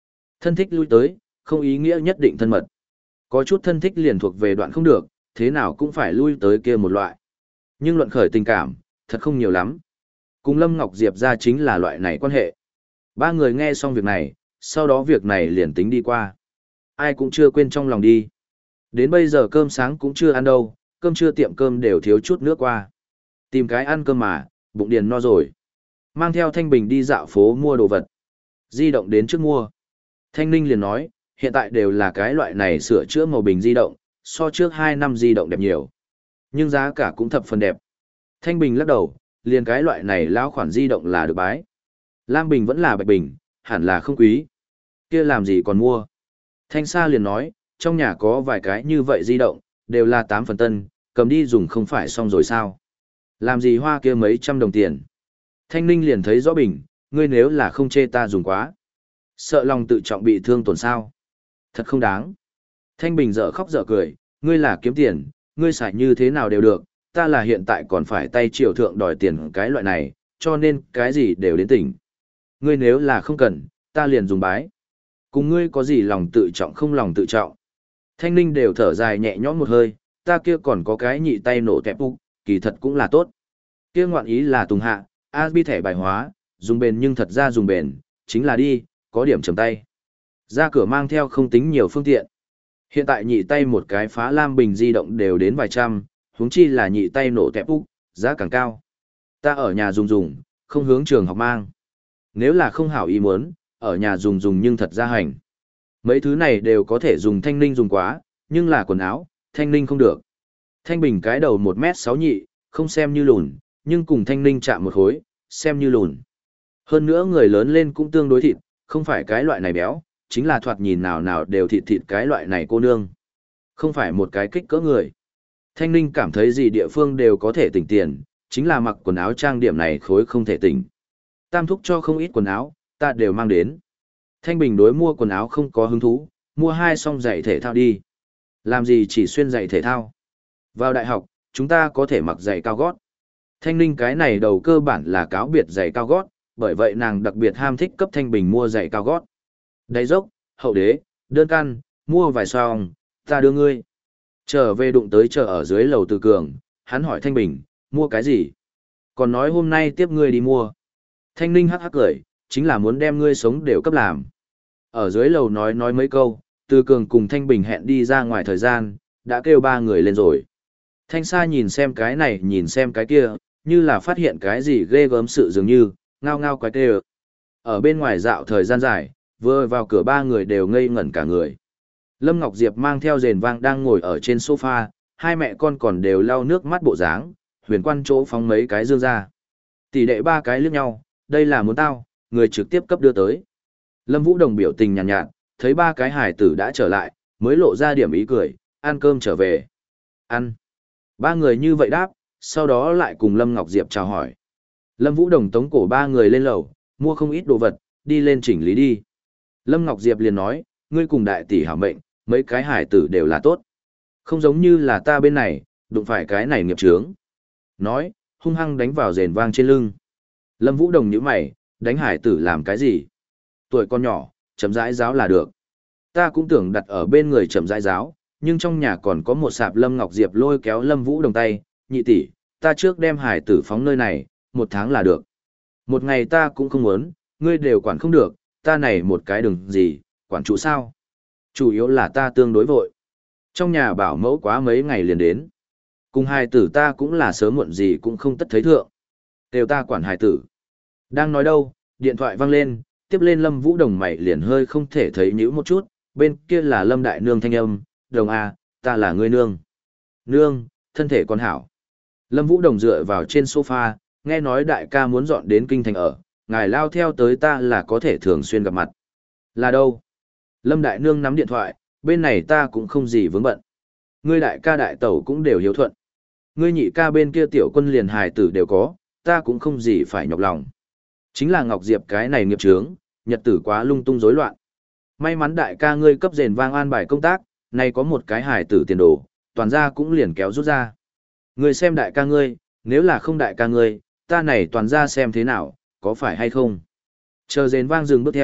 Thân thích lui tới, không ý nghĩa nhất định thân mật. Có chút thân thích liền thuộc về đoạn không được, thế nào cũng phải lui tới kia một loại. Nhưng luận khởi tình cảm, thật không nhiều lắm. Cùng Lâm Ngọc Diệp ra chính là loại này quan hệ. Ba người nghe xong việc này, sau đó việc này liền tính đi qua. Ai cũng chưa quên trong lòng đi. Đến bây giờ cơm sáng cũng chưa ăn đâu, cơm trưa tiệm cơm đều thiếu chút nước qua. Tìm cái ăn cơm mà, bụng điền no rồi. Mang theo Thanh Bình đi dạo phố mua đồ vật. Di động đến trước mua. Thanh Ninh liền nói, hiện tại đều là cái loại này sửa chữa màu bình di động, so trước hai năm di động đẹp nhiều. Nhưng giá cả cũng thập phần đẹp. Thanh Bình lắc đầu, liền cái loại này lão khoản di động là được bái. Lam Bình vẫn là bạch bình, hẳn là không quý. Kia làm gì còn mua. Thanh Sa liền nói, trong nhà có vài cái như vậy di động, đều là tám phần tân, cầm đi dùng không phải xong rồi sao. Làm gì hoa kia mấy trăm đồng tiền. Thanh Ninh liền thấy rõ bình, ngươi nếu là không chê ta dùng quá. Sợ lòng tự trọng bị thương tổn sao. Thật không đáng. Thanh Bình dở khóc dở cười, ngươi là kiếm tiền, ngươi xài như thế nào đều được, ta là hiện tại còn phải tay triều thượng đòi tiền cái loại này, cho nên cái gì đều đến tỉnh. Ngươi nếu là không cần, ta liền dùng bái. Cùng ngươi có gì lòng tự trọng không lòng tự trọng. Thanh Ninh đều thở dài nhẹ nhõm một hơi, ta kia còn có cái nhị tay nổ tẹp úc, kỳ thật cũng là tốt. Kia ngoạn ý là tùng hạ, a bi thẻ bài hóa, dùng bền nhưng thật ra dùng bền, chính là đi, có điểm chầm tay. Ra cửa mang theo không tính nhiều phương tiện. Hiện tại nhị tay một cái phá lam bình di động đều đến vài trăm, huống chi là nhị tay nổ tẹp úc, giá càng cao. Ta ở nhà dùng dùng, không hướng trường học mang. Nếu là không hảo ý muốn, ở nhà dùng dùng nhưng thật ra hành. Mấy thứ này đều có thể dùng Thanh Ninh dùng quá, nhưng là quần áo, Thanh Ninh không được. Thanh Bình cái đầu một mét sáu nhị, không xem như lùn, nhưng cùng Thanh Ninh chạm một khối, xem như lùn. Hơn nữa người lớn lên cũng tương đối thịt, không phải cái loại này béo, chính là thoạt nhìn nào nào đều thịt thịt cái loại này cô nương. Không phải một cái kích cỡ người. Thanh Ninh cảm thấy gì địa phương đều có thể tỉnh tiền, chính là mặc quần áo trang điểm này khối không thể tỉnh. Tam thúc cho không ít quần áo, ta đều mang đến. Thanh Bình đối mua quần áo không có hứng thú, mua hai song giày thể thao đi. Làm gì chỉ xuyên giày thể thao. Vào đại học, chúng ta có thể mặc giày cao gót. Thanh Ninh cái này đầu cơ bản là cáo biệt giày cao gót, bởi vậy nàng đặc biệt ham thích cấp Thanh Bình mua giày cao gót. Đáy dốc, hậu đế, đơn căn, mua vài song, ta đưa ngươi. Trở về đụng tới chợ ở dưới lầu Từ Cường, hắn hỏi Thanh Bình, mua cái gì? Còn nói hôm nay tiếp ngươi đi mua. Thanh Ninh hắc hắc cười, chính là muốn đem ngươi sống đều cấp làm. Ở dưới lầu nói nói mấy câu, Từ Cường cùng Thanh Bình hẹn đi ra ngoài thời gian, đã kêu ba người lên rồi. Thanh Sa nhìn xem cái này nhìn xem cái kia, như là phát hiện cái gì ghê gớm sự dường như, ngao ngao quái tê. Ở bên ngoài dạo thời gian dài, vừa vào cửa ba người đều ngây ngẩn cả người. Lâm Ngọc Diệp mang theo rền vang đang ngồi ở trên sofa, hai mẹ con còn đều lau nước mắt bộ dáng, huyền quan chỗ phóng mấy cái dương ra. Tỷ đệ ba cái liếc nhau, đây là muốn tao, người trực tiếp cấp đưa tới. Lâm Vũ Đồng biểu tình nhàn nhạt, nhạt, thấy ba cái hải tử đã trở lại, mới lộ ra điểm ý cười, ăn cơm trở về. Ăn. Ba người như vậy đáp, sau đó lại cùng Lâm Ngọc Diệp chào hỏi. Lâm Vũ Đồng tống cổ ba người lên lầu, mua không ít đồ vật, đi lên chỉnh lý đi. Lâm Ngọc Diệp liền nói, ngươi cùng đại tỷ hảo mệnh, mấy cái hải tử đều là tốt. Không giống như là ta bên này, đụng phải cái này nghiệp chướng. Nói, hung hăng đánh vào rền vang trên lưng. Lâm Vũ Đồng nhíu mày, đánh hải tử làm cái gì? Tuổi con nhỏ, chậm rãi giáo là được. Ta cũng tưởng đặt ở bên người chậm rãi giáo, nhưng trong nhà còn có một sạp. Lâm Ngọc Diệp lôi kéo Lâm Vũ Đồng tay, nhị tỷ, ta trước đem hải tử phóng nơi này, một tháng là được. Một ngày ta cũng không muốn, ngươi đều quản không được, ta này một cái đừng gì, quản chủ sao? Chủ yếu là ta tương đối vội. Trong nhà bảo mẫu quá mấy ngày liền đến. Cùng hài tử ta cũng là sớm muộn gì cũng không tất thấy thượng. Đều ta quản hài tử. Đang nói đâu, điện thoại vang lên, tiếp lên Lâm Vũ Đồng mày liền hơi không thể thấy nhíu một chút, bên kia là Lâm Đại Nương thanh âm, Đồng à, ta là ngươi nương. Nương, thân thể con hảo. Lâm Vũ Đồng dựa vào trên sofa, nghe nói đại ca muốn dọn đến kinh thành ở, ngài lao theo tới ta là có thể thường xuyên gặp mặt. Là đâu? Lâm Đại Nương nắm điện thoại, bên này ta cũng không gì vướng bận. Ngươi đại ca đại tẩu cũng đều hiếu thuận. Ngươi nhị ca bên kia tiểu quân liền hài tử đều có, ta cũng không gì phải nhọc lòng. Chính là Ngọc Diệp cái này nghiệp chướng, nhật tử quá lung tung rối loạn. May mắn đại ca ngươi cấp rền vang an bài công tác, nay có một cái hài tử tiền đồ, toàn ra cũng liền kéo rút ra. Ngươi xem đại ca ngươi, nếu là không đại ca ngươi, ta này toàn ra xem thế nào, có phải hay không. Chờ rền vang dừng bước theo,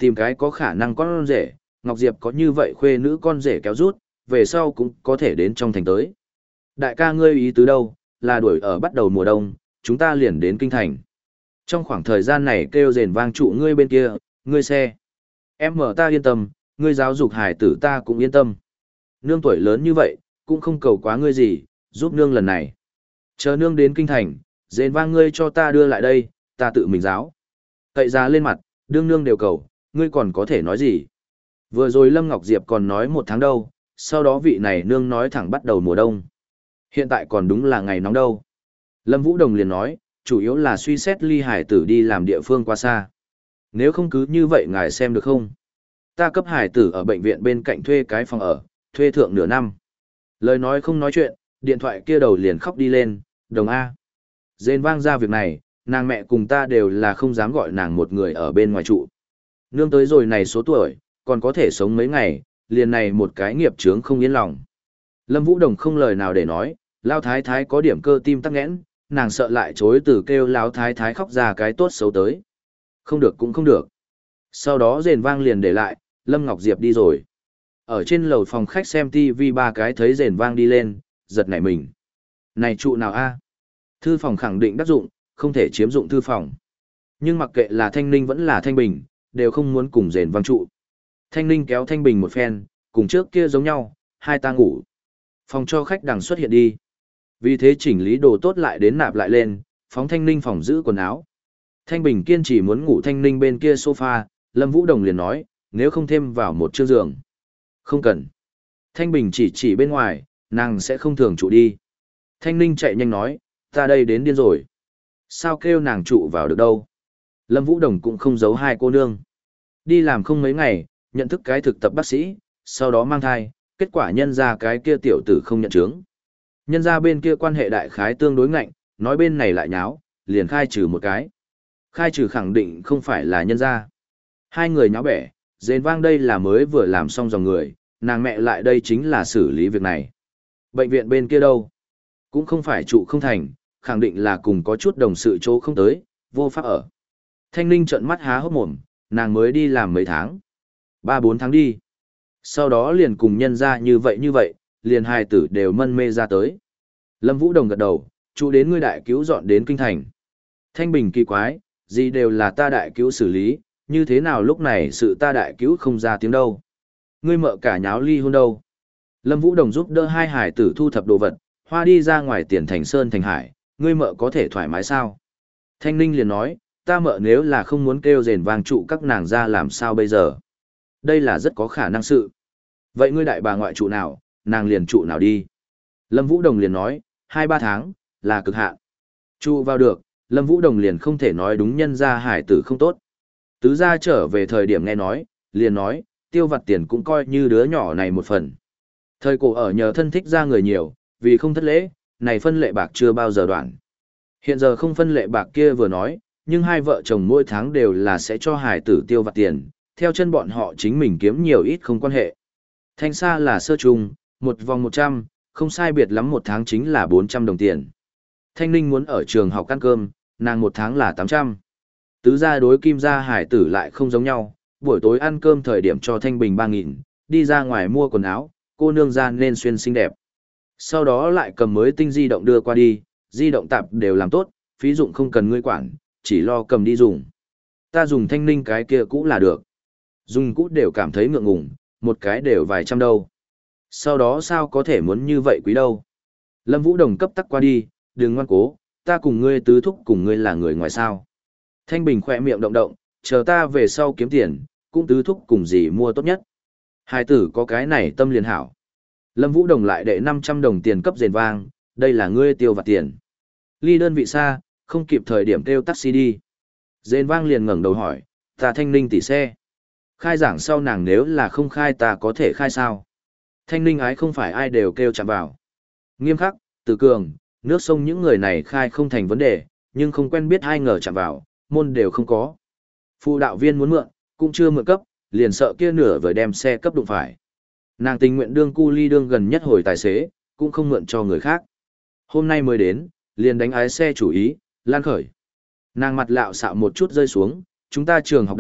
tìm cái có khả năng con rể, Ngọc Diệp có như vậy khuê nữ con rể kéo rút, về sau cũng có thể đến trong thành tới. Đại ca ngươi ý tứ đâu, là đuổi ở bắt đầu mùa đông, chúng ta liền đến kinh thành. Trong khoảng thời gian này kêu rền vang trụ ngươi bên kia, ngươi xe. Em mở ta yên tâm, ngươi giáo dục hải tử ta cũng yên tâm. Nương tuổi lớn như vậy, cũng không cầu quá ngươi gì, giúp nương lần này. Chờ nương đến kinh thành, rền vang ngươi cho ta đưa lại đây, ta tự mình giáo. Cậy ra lên mặt, đương nương đều cầu, ngươi còn có thể nói gì. Vừa rồi Lâm Ngọc Diệp còn nói một tháng đâu, sau đó vị này nương nói thẳng bắt đầu mùa đông. Hiện tại còn đúng là ngày nóng đâu. Lâm Vũ Đồng liền nói, chủ yếu là suy xét ly hải tử đi làm địa phương quá xa. Nếu không cứ như vậy ngài xem được không? Ta cấp hải tử ở bệnh viện bên cạnh thuê cái phòng ở, thuê thượng nửa năm. Lời nói không nói chuyện, điện thoại kia đầu liền khóc đi lên, đồng A. Rên vang ra việc này, nàng mẹ cùng ta đều là không dám gọi nàng một người ở bên ngoài trụ. Nương tới rồi này số tuổi, còn có thể sống mấy ngày, liền này một cái nghiệp chướng không yên lòng. Lâm Vũ Đồng không lời nào để nói, Lao Thái Thái có điểm cơ tim tắc nghẽn, nàng sợ lại chối từ kêu Lao Thái Thái khóc ra cái tốt xấu tới. Không được cũng không được. Sau đó rền vang liền để lại, Lâm Ngọc Diệp đi rồi. Ở trên lầu phòng khách xem ti vi ba cái thấy rền vang đi lên, giật nảy mình. Này trụ nào a? Thư phòng khẳng định đắc dụng, không thể chiếm dụng thư phòng. Nhưng mặc kệ là Thanh Ninh vẫn là Thanh Bình, đều không muốn cùng rền vang trụ. Thanh Ninh kéo Thanh Bình một phen, cùng trước kia giống nhau, hai ta ngủ. Phòng cho khách đằng xuất hiện đi. Vì thế chỉnh lý đồ tốt lại đến nạp lại lên, phóng Thanh Ninh phòng giữ quần áo. Thanh Bình kiên trì muốn ngủ Thanh Ninh bên kia sofa, Lâm Vũ Đồng liền nói, nếu không thêm vào một chiếc giường. Không cần. Thanh Bình chỉ chỉ bên ngoài, nàng sẽ không thường trụ đi. Thanh Ninh chạy nhanh nói, ta đây đến điên rồi. Sao kêu nàng trụ vào được đâu? Lâm Vũ Đồng cũng không giấu hai cô nương. Đi làm không mấy ngày, nhận thức cái thực tập bác sĩ, sau đó mang thai, kết quả nhân ra cái kia tiểu tử không nhận chứng. Nhân ra bên kia quan hệ đại khái tương đối ngạnh, nói bên này lại nháo, liền khai trừ một cái. Khai trừ khẳng định không phải là nhân ra. Hai người nháo bẻ, rền vang đây là mới vừa làm xong dòng người, nàng mẹ lại đây chính là xử lý việc này. Bệnh viện bên kia đâu? Cũng không phải trụ không thành, khẳng định là cùng có chút đồng sự chỗ không tới, vô pháp ở. Thanh Ninh trợn mắt há hốc mồm, nàng mới đi làm mấy tháng. Ba bốn tháng đi. Sau đó liền cùng nhân ra như vậy như vậy, liền hai tử đều mân mê ra tới. Lâm Vũ Đồng gật đầu, chú đến ngươi đại cứu dọn đến kinh thành. Thanh Bình kỳ quái, gì đều là ta đại cứu xử lý, như thế nào lúc này sự ta đại cứu không ra tiếng đâu. Ngươi mợ cả nháo ly hôn đâu. Lâm Vũ Đồng giúp đỡ hai hải tử thu thập đồ vật, hoa đi ra ngoài tiền thành sơn thành hải, ngươi mợ có thể thoải mái sao? Thanh Ninh liền nói, ta mợ nếu là không muốn kêu rền vang trụ các nàng ra làm sao bây giờ? Đây là rất có khả năng sự. Vậy ngươi đại bà ngoại trụ nào, nàng liền trụ nào đi? Lâm Vũ Đồng liền nói, hai ba tháng, là cực hạn. Trụ vào được, Lâm Vũ Đồng liền không thể nói đúng nhân ra hải tử không tốt. Tứ gia trở về thời điểm nghe nói, liền nói, tiêu vặt tiền cũng coi như đứa nhỏ này một phần. Thời cổ ở nhờ thân thích ra người nhiều, vì không thất lễ, này phân lệ bạc chưa bao giờ đoạn. Hiện giờ không phân lệ bạc kia vừa nói, nhưng hai vợ chồng mỗi tháng đều là sẽ cho hải tử tiêu vặt tiền, theo chân bọn họ chính mình kiếm nhiều ít không quan hệ. Thanh xa là sơ trùng, một vòng một trăm, không sai biệt lắm một tháng chính là bốn trăm đồng tiền. Thanh Ninh muốn ở trường học ăn cơm, nàng một tháng là tám trăm. Tứ gia đối kim gia hải tử lại không giống nhau, buổi tối ăn cơm thời điểm cho Thanh Bình ba nghìn, đi ra ngoài mua quần áo, cô nương ra nên xuyên xinh đẹp. Sau đó lại cầm mới tinh di động đưa qua đi, di động tạp đều làm tốt, phí dụng không cần ngươi quản, chỉ lo cầm đi dùng. Ta dùng Thanh Ninh cái kia cũ là được. Dùng cũ đều cảm thấy ngượng ngùng, một cái đều vài trăm đâu. Sau đó sao có thể muốn như vậy quý đâu. Lâm Vũ Đồng cấp tắc qua đi, đừng ngoan cố, ta cùng ngươi tứ thúc cùng ngươi là người ngoài sao. Thanh Bình khỏe miệng động động, chờ ta về sau kiếm tiền, cũng tứ thúc cùng gì mua tốt nhất. Hai tử có cái này tâm liền hảo. Lâm Vũ Đồng lại đệ năm trăm đồng tiền cấp rền vang, đây là ngươi tiêu vặt tiền. Ly đơn vị xa, không kịp thời điểm kêu taxi đi. Rền vang liền ngẩng đầu hỏi, ta Thanh Ninh tỷ xe. Khai giảng sau nàng nếu là không khai ta có thể khai sao? Thanh Ninh ái không phải ai đều kêu chạm vào. Nghiêm khắc, Từ Cường, nước sông những người này khai không thành vấn đề, nhưng không quen biết ai ngờ chạm vào, môn đều không có. Phụ đạo viên muốn mượn, cũng chưa mượn cấp, liền sợ kia nửa vời đem xe cấp đụng phải. Nàng tình nguyện đương cu ly đương gần nhất hồi tài xế, cũng không mượn cho người khác. Hôm nay mới đến, liền đánh ái xe chủ ý, lan khởi. Nàng mặt lạo xạo một chút rơi xuống, chúng ta trường học đại,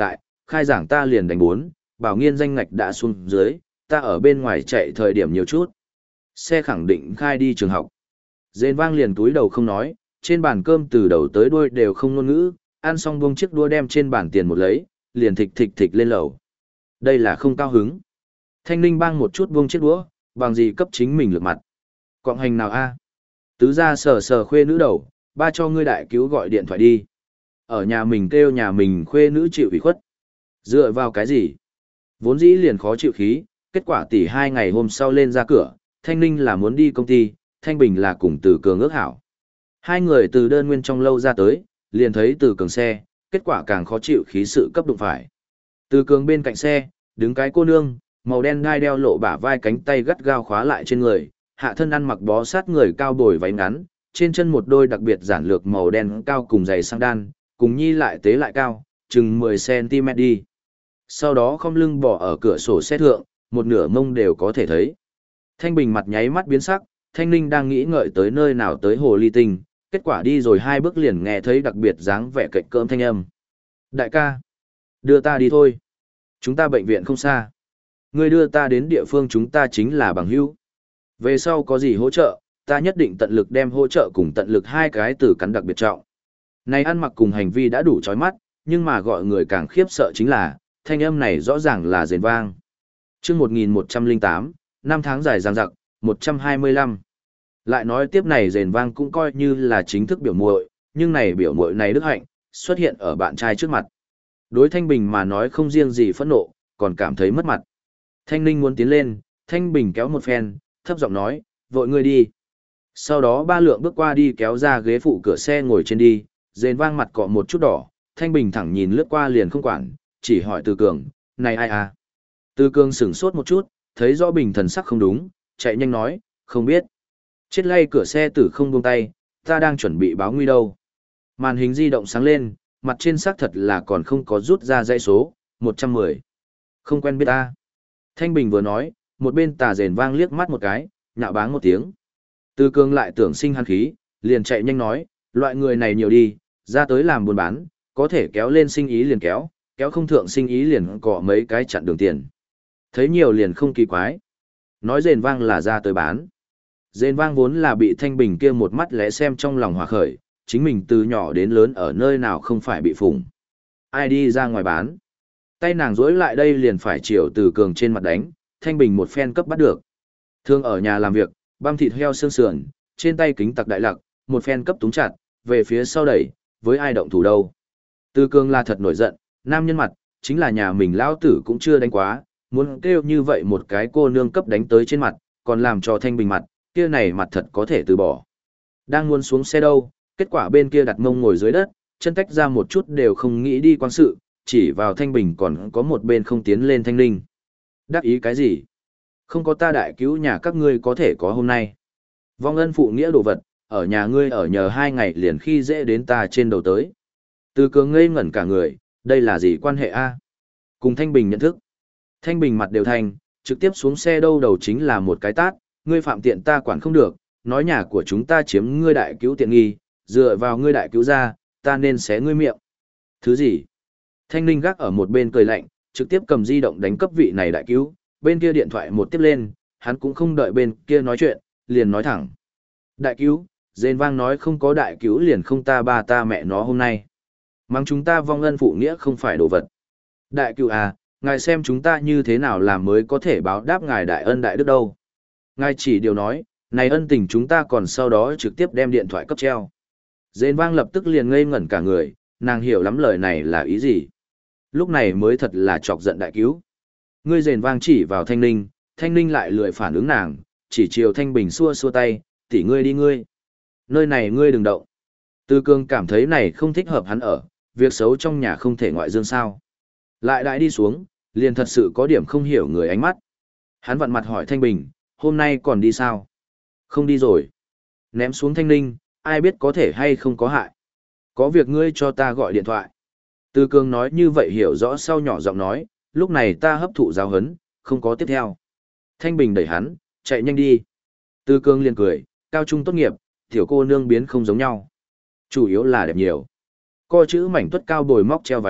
khai giảng ta liền đánh bốn, bảo nghiên danh ngạch đã xuống dưới, ta ở bên ngoài chạy thời điểm nhiều chút. Xe khẳng định khai đi trường học. Dền vang liền túi đầu không nói, trên bàn cơm từ đầu tới đuôi đều không ngôn ngữ, ăn xong buông chiếc đũa đem trên bàn tiền một lấy, liền thịch thịch thịch lên lầu. Đây là không cao hứng. Thanh Ninh bang một chút buông chiếc đũa, bằng gì cấp chính mình lược mặt. Quạng hành nào a? Tứ gia sờ sờ khuê nữ đầu, ba cho ngươi đại cứu gọi điện thoại đi. Ở nhà mình kêu nhà mình khuê nữ chịu ủy khuất. Dựa vào cái gì? Vốn dĩ liền khó chịu khí, kết quả tỷ hai ngày hôm sau lên ra cửa, Thanh Ninh là muốn đi công ty, Thanh Bình là cùng Từ Cường ước hảo. Hai người từ đơn nguyên trong lâu ra tới, liền thấy Từ Cường xe, kết quả càng khó chịu khí sự cấp đụng phải. Từ Cường bên cạnh xe, đứng cái cô nương, màu đen gai đeo lộ bả vai cánh tay gắt gao khóa lại trên người, hạ thân ăn mặc bó sát người cao bồi váy ngắn, trên chân một đôi đặc biệt giản lược màu đen cao cùng giày sang đan, cùng nhi lại tế lại cao, chừng mười xăng ti mét đi. Sau đó không lưng bỏ ở cửa sổ xe thượng, một nửa mông đều có thể thấy. Thanh Bình mặt nháy mắt biến sắc, Thanh Ninh đang nghĩ ngợi tới nơi nào tới hồ ly tinh, kết quả đi rồi hai bước liền nghe thấy đặc biệt dáng vẻ cạnh cỡm thanh âm. Đại ca, đưa ta đi thôi. Chúng ta bệnh viện không xa. Ngươi đưa ta đến địa phương chúng ta chính là bằng hữu. Về sau có gì hỗ trợ, ta nhất định tận lực đem hỗ trợ cùng tận lực hai cái từ cắn đặc biệt trọng. Này ăn mặc cùng hành vi đã đủ chói mắt, nhưng mà gọi người càng khiếp sợ chính là, thanh âm này rõ ràng là rền vang. Trước một nghìn một trăm lẻ tám, năm tháng dài dằng dặc, một trăm hai mươi lăm. Lại nói tiếp này rền vang cũng coi như là chính thức biểu muội, nhưng này biểu muội này đức hạnh, xuất hiện ở bạn trai trước mặt. Đối Thanh Bình mà nói không riêng gì phẫn nộ, còn cảm thấy mất mặt. Thanh Ninh muốn tiến lên, Thanh Bình kéo một phen, thấp giọng nói, vội ngươi đi. Sau đó ba lượng bước qua đi kéo ra ghế phụ cửa xe ngồi trên đi, rền vang mặt cọ một chút đỏ, Thanh Bình thẳng nhìn lướt qua liền không quản, chỉ hỏi Từ Cường, này ai à? Từ Cường sửng sốt một chút, thấy rõ Bình thần sắc không đúng, chạy nhanh nói, không biết. Chết lay cửa xe tử không buông tay, ta đang chuẩn bị báo nguy đâu. Màn hình di động sáng lên, mặt trên xác thật là còn không có rút ra dãy số, một trăm mười. Không quen biết ta. Thanh Bình vừa nói, một bên tà rền vang liếc mắt một cái, nhạo báng một tiếng. Từ Cường lại tưởng sinh hắn khí, liền chạy nhanh nói, loại người này nhiều đi, ra tới làm buôn bán, có thể kéo lên sinh ý liền kéo, kéo không thượng sinh ý liền cọ mấy cái chặn đường tiền. Thấy nhiều liền không kỳ quái. Nói rền vang là ra tới bán. Rền vang vốn là bị Thanh Bình kia một mắt lẽ xem trong lòng hòa khởi, chính mình từ nhỏ đến lớn ở nơi nào không phải bị phủng. Ai đi ra ngoài bán. Tay nàng rối lại đây liền phải chiều Từ Cường trên mặt đánh, Thanh Bình một phen cấp bắt được. Thương ở nhà làm việc, băm thịt heo xương sườn, trên tay kính tặc đại lặc, một phen cấp túng chặt, về phía sau đẩy, với ai động thủ đâu. Từ Cường là thật nổi giận, nam nhân mặt, chính là nhà mình lão tử cũng chưa đánh quá, muốn kêu như vậy một cái cô nương cấp đánh tới trên mặt, còn làm cho Thanh Bình mặt, kia này mặt thật có thể từ bỏ. Đang muốn xuống xe đâu, kết quả bên kia đặt mông ngồi dưới đất, chân tách ra một chút đều không nghĩ đi quan sự, chỉ vào Thanh Bình còn có một bên không tiến lên Thanh Ninh. Đắc ý cái gì? Không có ta đại cứu nhà các ngươi có thể có hôm nay. Vong ân phụ nghĩa đồ vật, ở nhà ngươi ở nhờ hai ngày liền khi dễ đến ta trên đầu tới. Từ Cường ngây ngẩn cả người, đây là gì quan hệ a? Cùng Thanh Bình nhận thức. Thanh Bình mặt đều thành, trực tiếp xuống xe đâu đầu chính là một cái tát, ngươi phạm tiện ta quản không được, nói nhà của chúng ta chiếm ngươi đại cứu tiện nghi, dựa vào ngươi đại cứu ra, ta nên xé ngươi miệng. Thứ gì? Thanh Ninh gác ở một bên cười lạnh, trực tiếp cầm di động đánh cấp vị này đại cứu, bên kia điện thoại một tiếp lên, hắn cũng không đợi bên kia nói chuyện, liền nói thẳng. Đại cứu, rền vang nói không có đại cứu liền không ta ba ta mẹ nó hôm nay. Mang chúng ta vong ân phụ nghĩa không phải đồ vật. Đại cứu à, ngài xem chúng ta như thế nào làm mới có thể báo đáp ngài đại ân đại đức đâu. Ngài chỉ điều nói, này ân tình chúng ta còn sau đó trực tiếp đem điện thoại cấp treo. Rền vang lập tức liền ngây ngẩn cả người, nàng hiểu lắm lời này là ý gì. Lúc này mới thật là chọc giận đại cứu. Ngươi rền vang chỉ vào Thanh Ninh, Thanh Ninh lại lười phản ứng nàng, chỉ chiều Thanh Bình xua xua tay, tỉ ngươi đi ngươi. Nơi này ngươi đừng động. Từ Cường cảm thấy này không thích hợp hắn ở, việc xấu trong nhà không thể ngoại dương sao. Lại đại đi xuống, liền thật sự có điểm không hiểu người ánh mắt. Hắn vặn mặt hỏi Thanh Bình, hôm nay còn đi sao? Không đi rồi. Ném xuống Thanh Ninh, ai biết có thể hay không có hại. Có việc ngươi cho ta gọi điện thoại. Từ Cường nói như vậy hiểu rõ sau nhỏ giọng nói, lúc này ta hấp thụ giáo hấn, không có tiếp theo. Thanh Bình đẩy hắn, chạy nhanh đi. Từ Cường liền cười, cao trung tốt nghiệp, tiểu cô nương biến không giống nhau. Chủ yếu là đẹp nhiều. Co chữ mảnh tuất cao bồi móc treo váy,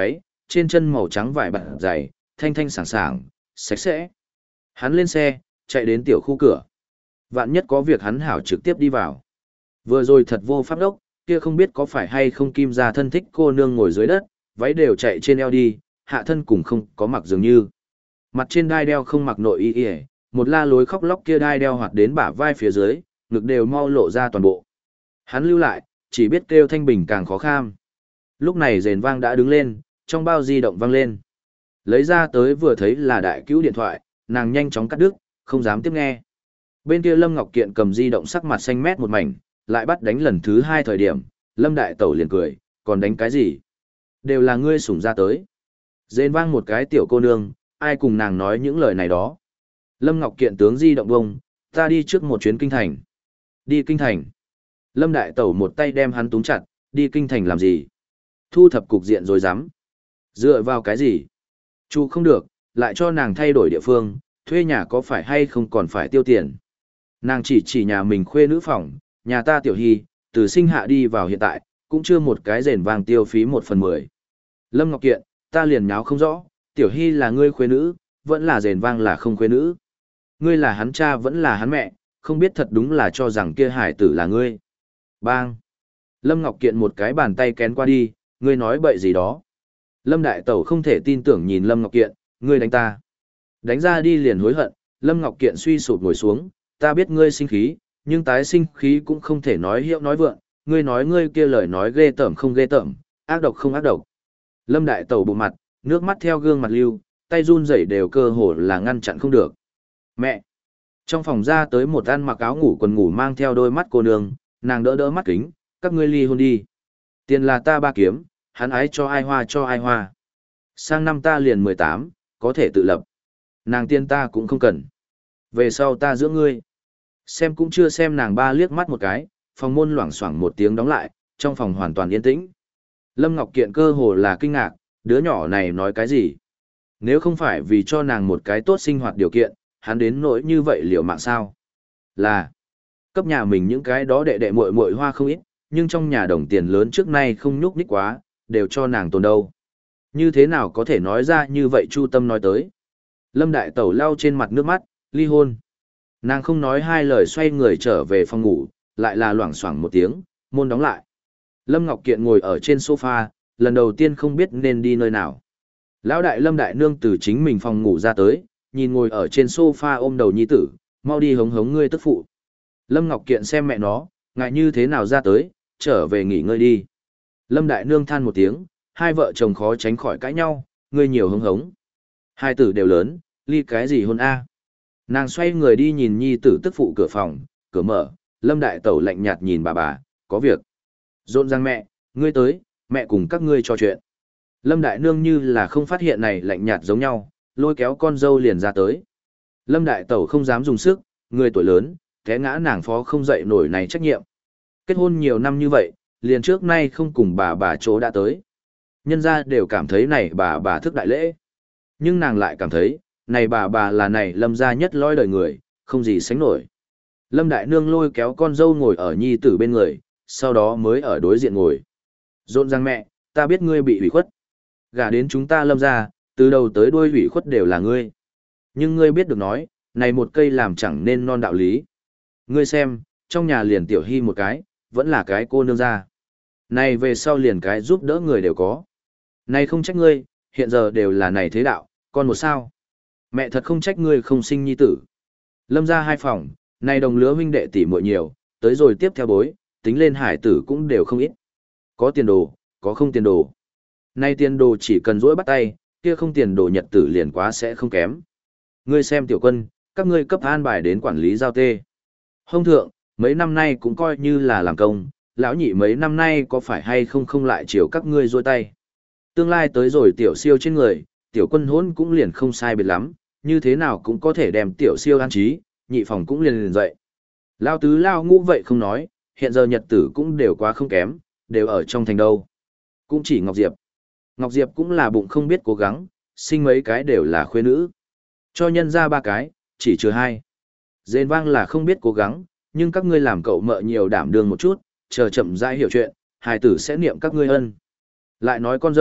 trên chân màu trắng vải bạt dày, thanh thanh sảng sảng, sạch sẽ. Hắn lên xe, chạy đến tiểu khu cửa. Vạn nhất có việc hắn hảo trực tiếp đi vào. Vừa rồi thật vô pháp đốc, kia không biết có phải hay không Kim gia thân thích cô nương ngồi dưới đất, váy đều chạy trên eo đi, hạ thân cùng không có mặc dường như. Mặt trên đai đeo không mặc nội y y, một la lối khóc lóc kia đai đeo hoạt đến bả vai phía dưới, ngực đều mau lộ ra toàn bộ. Hắn lưu lại, chỉ biết kêu thanh bình càng khó kham. Lúc này rền vang đã đứng lên, trong bao di động vang lên. Lấy ra tới vừa thấy là đại cứu điện thoại, nàng nhanh chóng cắt đứt, không dám tiếp nghe. Bên kia Lâm Ngọc Kiện cầm di động sắc mặt xanh mét một mảnh, lại bắt đánh lần thứ hai thời điểm, Lâm Đại Tẩu liền cười, còn đánh cái gì? Đều là ngươi sủng ra tới. Rên vang một cái tiểu cô nương, ai cùng nàng nói những lời này đó. Lâm Ngọc Kiện tướng di động bông, ta đi trước một chuyến kinh thành. Đi kinh thành. Lâm Đại Tẩu một tay đem hắn túm chặt, đi kinh thành làm gì? Thu thập cục diện rồi dám. Dựa vào cái gì? Chu không được, lại cho nàng thay đổi địa phương, thuê nhà có phải hay không còn phải tiêu tiền. Nàng chỉ chỉ nhà mình khuê nữ phòng, nhà ta tiểu hy, từ sinh hạ đi vào hiện tại, cũng chưa một cái rền vang tiêu phí một phần mười. Lâm Ngọc Kiện, ta liền nháo không rõ, tiểu hy là ngươi khuê nữ, vẫn là rền vang là không khuê nữ. Ngươi là hắn cha vẫn là hắn mẹ, không biết thật đúng là cho rằng kia hải tử là ngươi. Bang! Lâm Ngọc Kiện một cái bàn tay kén qua đi, ngươi nói bậy gì đó. Lâm Đại Tẩu không thể tin tưởng nhìn Lâm Ngọc Kiện, ngươi đánh ta. Đánh ra đi liền hối hận, Lâm Ngọc Kiện suy sụp ngồi xuống, ta biết ngươi sinh khí, nhưng tái sinh khí cũng không thể nói hiệu nói vượng, ngươi nói ngươi kia lời nói ghê tởm không ghê tởm, ác độc không ác độc. Lâm Đại Tẩu bụng mặt, nước mắt theo gương mặt lưu, tay run rẩy đều cơ hồ là ngăn chặn không được. Mẹ! Trong phòng ra tới một ăn mặc áo ngủ quần ngủ mang theo đôi mắt cô nương, nàng đỡ đỡ mắt kính, các ngươi ly hôn đi. Tiền là ta ba kiếm, hắn ái cho ai hoa cho ai hoa. Sang năm ta liền mười tám, có thể tự lập. Nàng tiên ta cũng không cần. Về sau ta dưỡng ngươi. Xem cũng chưa xem nàng ba liếc mắt một cái, phòng môn loảng xoảng một tiếng đóng lại, trong phòng hoàn toàn yên tĩnh. Lâm Ngọc Kiện cơ hồ là kinh ngạc, đứa nhỏ này nói cái gì? Nếu không phải vì cho nàng một cái tốt sinh hoạt điều kiện, hắn đến nỗi như vậy liệu mạng sao? Là, cấp nhà mình những cái đó đệ đệ muội muội hoa không ít, nhưng trong nhà đồng tiền lớn trước nay không nhúc nhích quá, đều cho nàng tồn đâu. Như thế nào có thể nói ra như vậy Chu Tâm nói tới? Lâm Đại Tẩu lau trên mặt nước mắt, ly hôn. Nàng không nói hai lời xoay người trở về phòng ngủ, lại là loảng xoảng một tiếng, môn đóng lại. Lâm Ngọc Kiện ngồi ở trên sofa, lần đầu tiên không biết nên đi nơi nào. Lão đại Lâm Đại Nương từ chính mình phòng ngủ ra tới, nhìn ngồi ở trên sofa ôm đầu nhi tử, mau đi hống hống ngươi tức phụ. Lâm Ngọc Kiện xem mẹ nó, ngại như thế nào ra tới, trở về nghỉ ngơi đi. Lâm Đại Nương than một tiếng, hai vợ chồng khó tránh khỏi cãi nhau, ngươi nhiều hống hống. Hai tử đều lớn, ly cái gì hôn a? Nàng xoay người đi nhìn nhi tử tức phụ cửa phòng, cửa mở, Lâm Đại Tẩu lạnh nhạt nhìn bà bà, có việc. Rộn ràng mẹ, ngươi tới, mẹ cùng các ngươi trò chuyện. Lâm Đại Nương như là không phát hiện này lạnh nhạt giống nhau, lôi kéo con dâu liền ra tới. Lâm Đại Tẩu không dám dùng sức, người tuổi lớn, té ngã nàng phó không dậy nổi này trách nhiệm. Kết hôn nhiều năm như vậy, liền trước nay không cùng bà bà chỗ đã tới. Nhân gia đều cảm thấy này bà bà thức đại lễ. Nhưng nàng lại cảm thấy, này bà bà là này Lâm gia nhất lõi đời người, không gì sánh nổi. Lâm Đại Nương lôi kéo con dâu ngồi ở nhi tử bên người, sau đó mới ở đối diện ngồi. Rộn ràng mẹ, ta biết ngươi bị ủy khuất. Gả đến chúng ta Lâm gia, từ đầu tới đuôi ủy khuất đều là ngươi. Nhưng ngươi biết được nói, này một cây làm chẳng nên non đạo lý. Ngươi xem, trong nhà liền tiểu hy một cái, vẫn là cái cô nương gia. Này về sau liền cái giúp đỡ người đều có. Này không trách ngươi, hiện giờ đều là này thế đạo, con một sao. Mẹ thật không trách ngươi không sinh nhi tử. Lâm gia hai phòng, này đồng lứa huynh đệ tỷ muội nhiều, tới rồi tiếp theo bối, tính lên hải tử cũng đều không ít. Có tiền đồ, có không tiền đồ. Nay tiền đồ chỉ cần rỗi bắt tay, kia không tiền đồ nhật tử liền quá sẽ không kém. Ngươi xem tiểu quân, các ngươi cấp an bài đến quản lý giao tê. Hông thượng, mấy năm nay cũng coi như là làm công, lão nhị mấy năm nay có phải hay không không lại chiều các ngươi rôi tay. Tương lai tới rồi tiểu siêu trên người, tiểu quân hôn cũng liền không sai biệt lắm, như thế nào cũng có thể đem tiểu siêu an trí, nhị phòng cũng liền liền dậy. Lao tứ lao ngũ vậy không nói, hiện giờ nhật tử cũng đều quá không kém, đều ở trong thành đâu. Cũng chỉ Ngọc Diệp. Ngọc Diệp cũng là bụng không biết cố gắng, sinh mấy cái đều là khuê nữ. Cho nhân ra ba cái, chỉ trừ hai. Dên vang là không biết cố gắng, nhưng các ngươi làm cậu mợ nhiều đảm đương một chút, chờ chậm rãi hiểu chuyện, hài tử sẽ niệm các ngươi ân. Lại nói con dâu,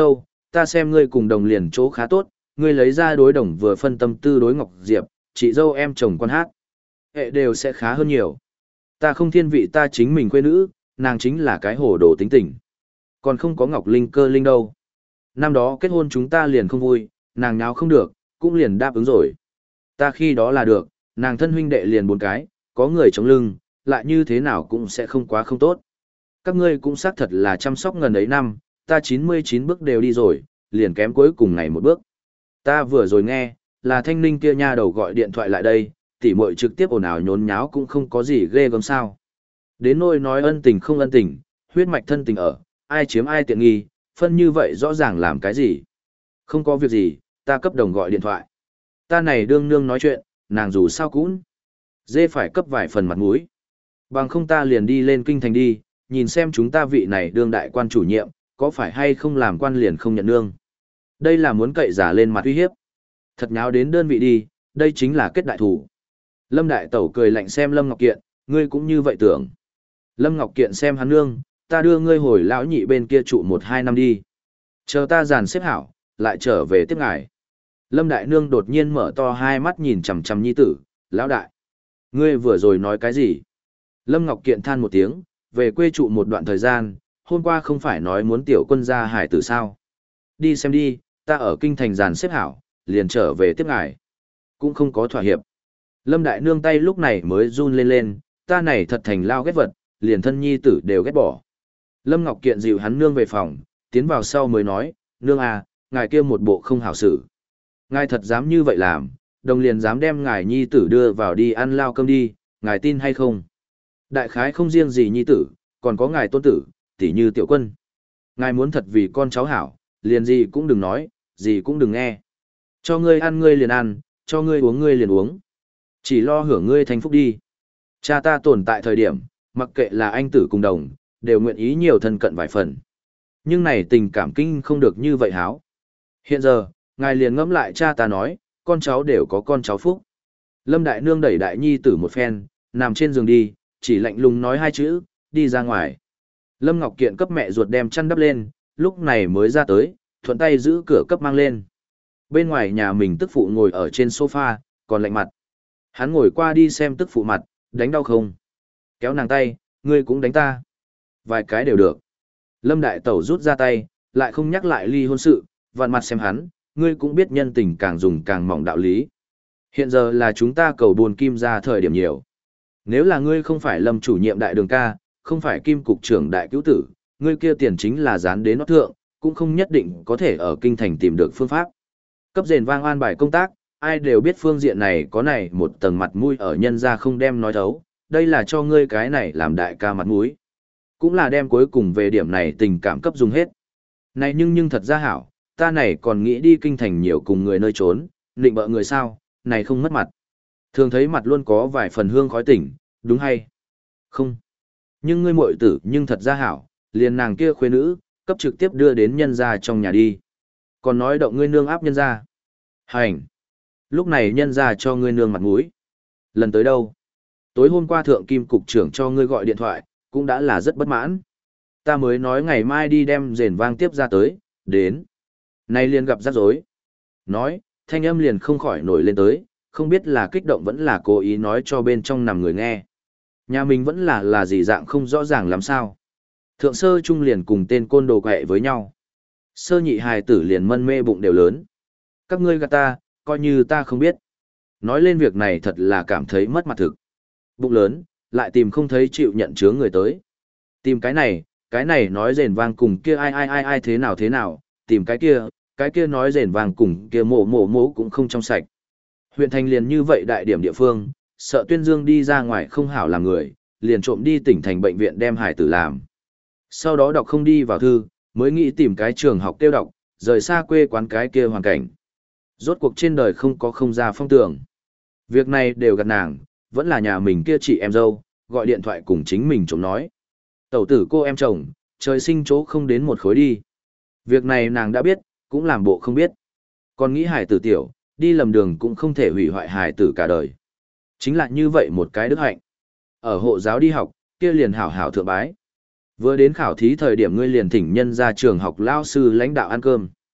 ta xem ngươi cùng đồng liền chỗ khá tốt, ngươi lấy ra đối đồng vừa phân tâm tư đối Ngọc Diệp, chị dâu em chồng quan hát. Hệ đều sẽ khá hơn nhiều. Ta không thiên vị ta chính mình quê nữ, nàng chính là cái hồ đồ tính tình. Còn không có Ngọc Linh cơ linh đâu. Năm đó kết hôn chúng ta liền không vui, nàng nháo không được, cũng liền đáp ứng rồi. Ta khi đó là được, nàng thân huynh đệ liền bốn cái, có người chống lưng, lại như thế nào cũng sẽ không quá không tốt. Các ngươi cũng xác thật là chăm sóc ngần ấy năm, ta chín mươi chín bước đều đi rồi, liền kém cuối cùng này một bước. Ta vừa rồi nghe, là Thanh Ninh kia nha đầu gọi điện thoại lại đây, tỉ muội trực tiếp ồn ào nhốn nháo cũng không có gì ghê gớm sao. Đến nỗi nói ân tình không ân tình, huyết mạch thân tình ở, ai chiếm ai tiện nghi, phân như vậy rõ ràng làm cái gì. Không có việc gì, ta cấp đồng gọi điện thoại. Ta này đương nương nói chuyện, nàng dù sao cũng dê phải cấp vài phần mặt mũi. Bằng không ta liền đi lên kinh thành đi, nhìn xem chúng ta vị này đương đại quan chủ nhiệm, có phải hay không làm quan liền không nhận nương. Đây là muốn cậy giả lên mặt uy hiếp. Thật nháo đến đơn vị đi, đây chính là kết đại thủ. Lâm Đại Tẩu cười lạnh xem Lâm Ngọc Kiện, ngươi cũng như vậy tưởng. Lâm Ngọc Kiện xem hắn nương, ta đưa ngươi hồi lão nhị bên kia trụ một hai năm đi. Chờ ta dàn xếp hảo, lại trở về tiếp ngài. Lâm Đại Nương đột nhiên mở to hai mắt nhìn chằm chằm nhi tử, lão đại. Ngươi vừa rồi nói cái gì? Lâm Ngọc Kiện than một tiếng, về quê trụ một đoạn thời gian, hôm qua không phải nói muốn tiểu quân ra hải tử sao? Đi xem đi, ta ở kinh thành dàn xếp hảo, liền trở về tiếp ngài. Cũng không có thỏa hiệp. Lâm Đại Nương tay lúc này mới run lên lên, ta này thật thành lao ghét vật, liền thân nhi tử đều ghét bỏ. Lâm Ngọc Kiện dịu hắn nương về phòng, tiến vào sau mới nói, nương à, ngài kia một bộ không hảo xử. Ngài thật dám như vậy làm, đồng liền dám đem ngài nhi tử đưa vào đi ăn lao cơm đi, ngài tin hay không? Đại khái không riêng gì nhi tử, còn có ngài tôn tử, tỷ như tiểu quân. Ngài muốn thật vì con cháu hảo, liền gì cũng đừng nói, gì cũng đừng nghe. Cho ngươi ăn ngươi liền ăn, cho ngươi uống ngươi liền uống. Chỉ lo hưởng ngươi thành phúc đi. Cha ta tồn tại thời điểm, mặc kệ là anh tử cùng đồng, đều nguyện ý nhiều thân cận vài phần. Nhưng này tình cảm kinh không được như vậy háo. Hiện giờ, ngài liền ngẫm lại cha ta nói, con cháu đều có con cháu phúc. Lâm Đại Nương đẩy đại nhi tử một phen, nằm trên giường đi, chỉ lạnh lùng nói hai chữ, đi ra ngoài. Lâm Ngọc Kiện cấp mẹ ruột đem chăn đắp lên, lúc này mới ra tới, thuận tay giữ cửa cấp mang lên. Bên ngoài nhà mình tức phụ ngồi ở trên sofa, còn lạnh mặt. Hắn ngồi qua đi xem tức phụ mặt, đánh đau không? Kéo nàng tay, ngươi cũng đánh ta. Vài cái đều được. Lâm Đại Tẩu rút ra tay, lại không nhắc lại ly hôn sự, vặn mặt xem hắn, ngươi cũng biết nhân tình càng dùng càng mỏng đạo lý. Hiện giờ là chúng ta cầu buồn kim ra thời điểm nhiều. Nếu là ngươi không phải Lâm chủ nhiệm đại đường ca, không phải kim cục trưởng đại cứu tử, ngươi kia tiền chính là dán đến nó thượng, cũng không nhất định có thể ở kinh thành tìm được phương pháp. Cấp rền vang an bài công tác, ai đều biết phương diện này có này một tầng mặt mũi ở nhân ra không đem nói thấu, đây là cho ngươi cái này làm đại ca mặt mũi. Cũng là đem cuối cùng về điểm này tình cảm cấp dùng hết. Này nhưng nhưng thật ra hảo, ta này còn nghĩ đi kinh thành nhiều cùng người nơi trốn, định bợ người sao, này không mất mặt. Thường thấy mặt luôn có vài phần hương khói tỉnh, đúng hay? Không. Nhưng ngươi muội tử nhưng thật ra hảo, liền nàng kia khuê nữ, cấp trực tiếp đưa đến nhân gia trong nhà đi. Còn nói động ngươi nương áp nhân gia. Hành. Lúc này nhân gia cho ngươi nương mặt mũi. Lần tới đâu? Tối hôm qua thượng kim cục trưởng cho ngươi gọi điện thoại, cũng đã là rất bất mãn. Ta mới nói ngày mai đi đem rền vang tiếp ra tới, đến. Nay liền gặp rắc rối. Nói, thanh âm liền không khỏi nổi lên tới, không biết là kích động vẫn là cố ý nói cho bên trong nằm người nghe. Nhà mình vẫn là là gì dạng không rõ ràng làm sao. Thượng sơ trung liền cùng tên côn đồ quẹ với nhau. Sơ nhị hài tử liền mân mê bụng đều lớn. Các ngươi gạt ta, coi như ta không biết. Nói lên việc này thật là cảm thấy mất mặt thực. Bụng lớn, lại tìm không thấy chịu nhận chướng người tới. Tìm cái này, cái này nói rền vang cùng kia ai ai ai ai thế nào thế nào, tìm cái kia, cái kia nói rền vang cùng kia mổ mổ mổ cũng không trong sạch. Huyện thành liền như vậy đại điểm địa phương, sợ Tuyên Dương đi ra ngoài không hảo làm người, liền trộm đi tỉnh thành bệnh viện đem hải tử làm. Sau đó đọc không đi vào thư, mới nghĩ tìm cái trường học tiêu đọc, rời xa quê quán cái kia hoàn cảnh. Rốt cuộc trên đời không có không ra phong tưởng. Việc này đều gạt nàng, vẫn là nhà mình kia chị em dâu, gọi điện thoại cùng chính mình trộm nói. Tẩu tử cô em chồng, trời sinh chỗ không đến một khối đi. Việc này nàng đã biết, cũng làm bộ không biết. Còn nghĩ hải tử tiểu, đi lầm đường cũng không thể hủy hoại hải tử cả đời. Chính là như vậy một cái đức hạnh. Ở hộ giáo đi học, kia liền hảo hảo thượng bái. Vừa đến khảo thí thời điểm ngươi liền thỉnh nhân ra trường học lao sư lãnh đạo ăn cơm.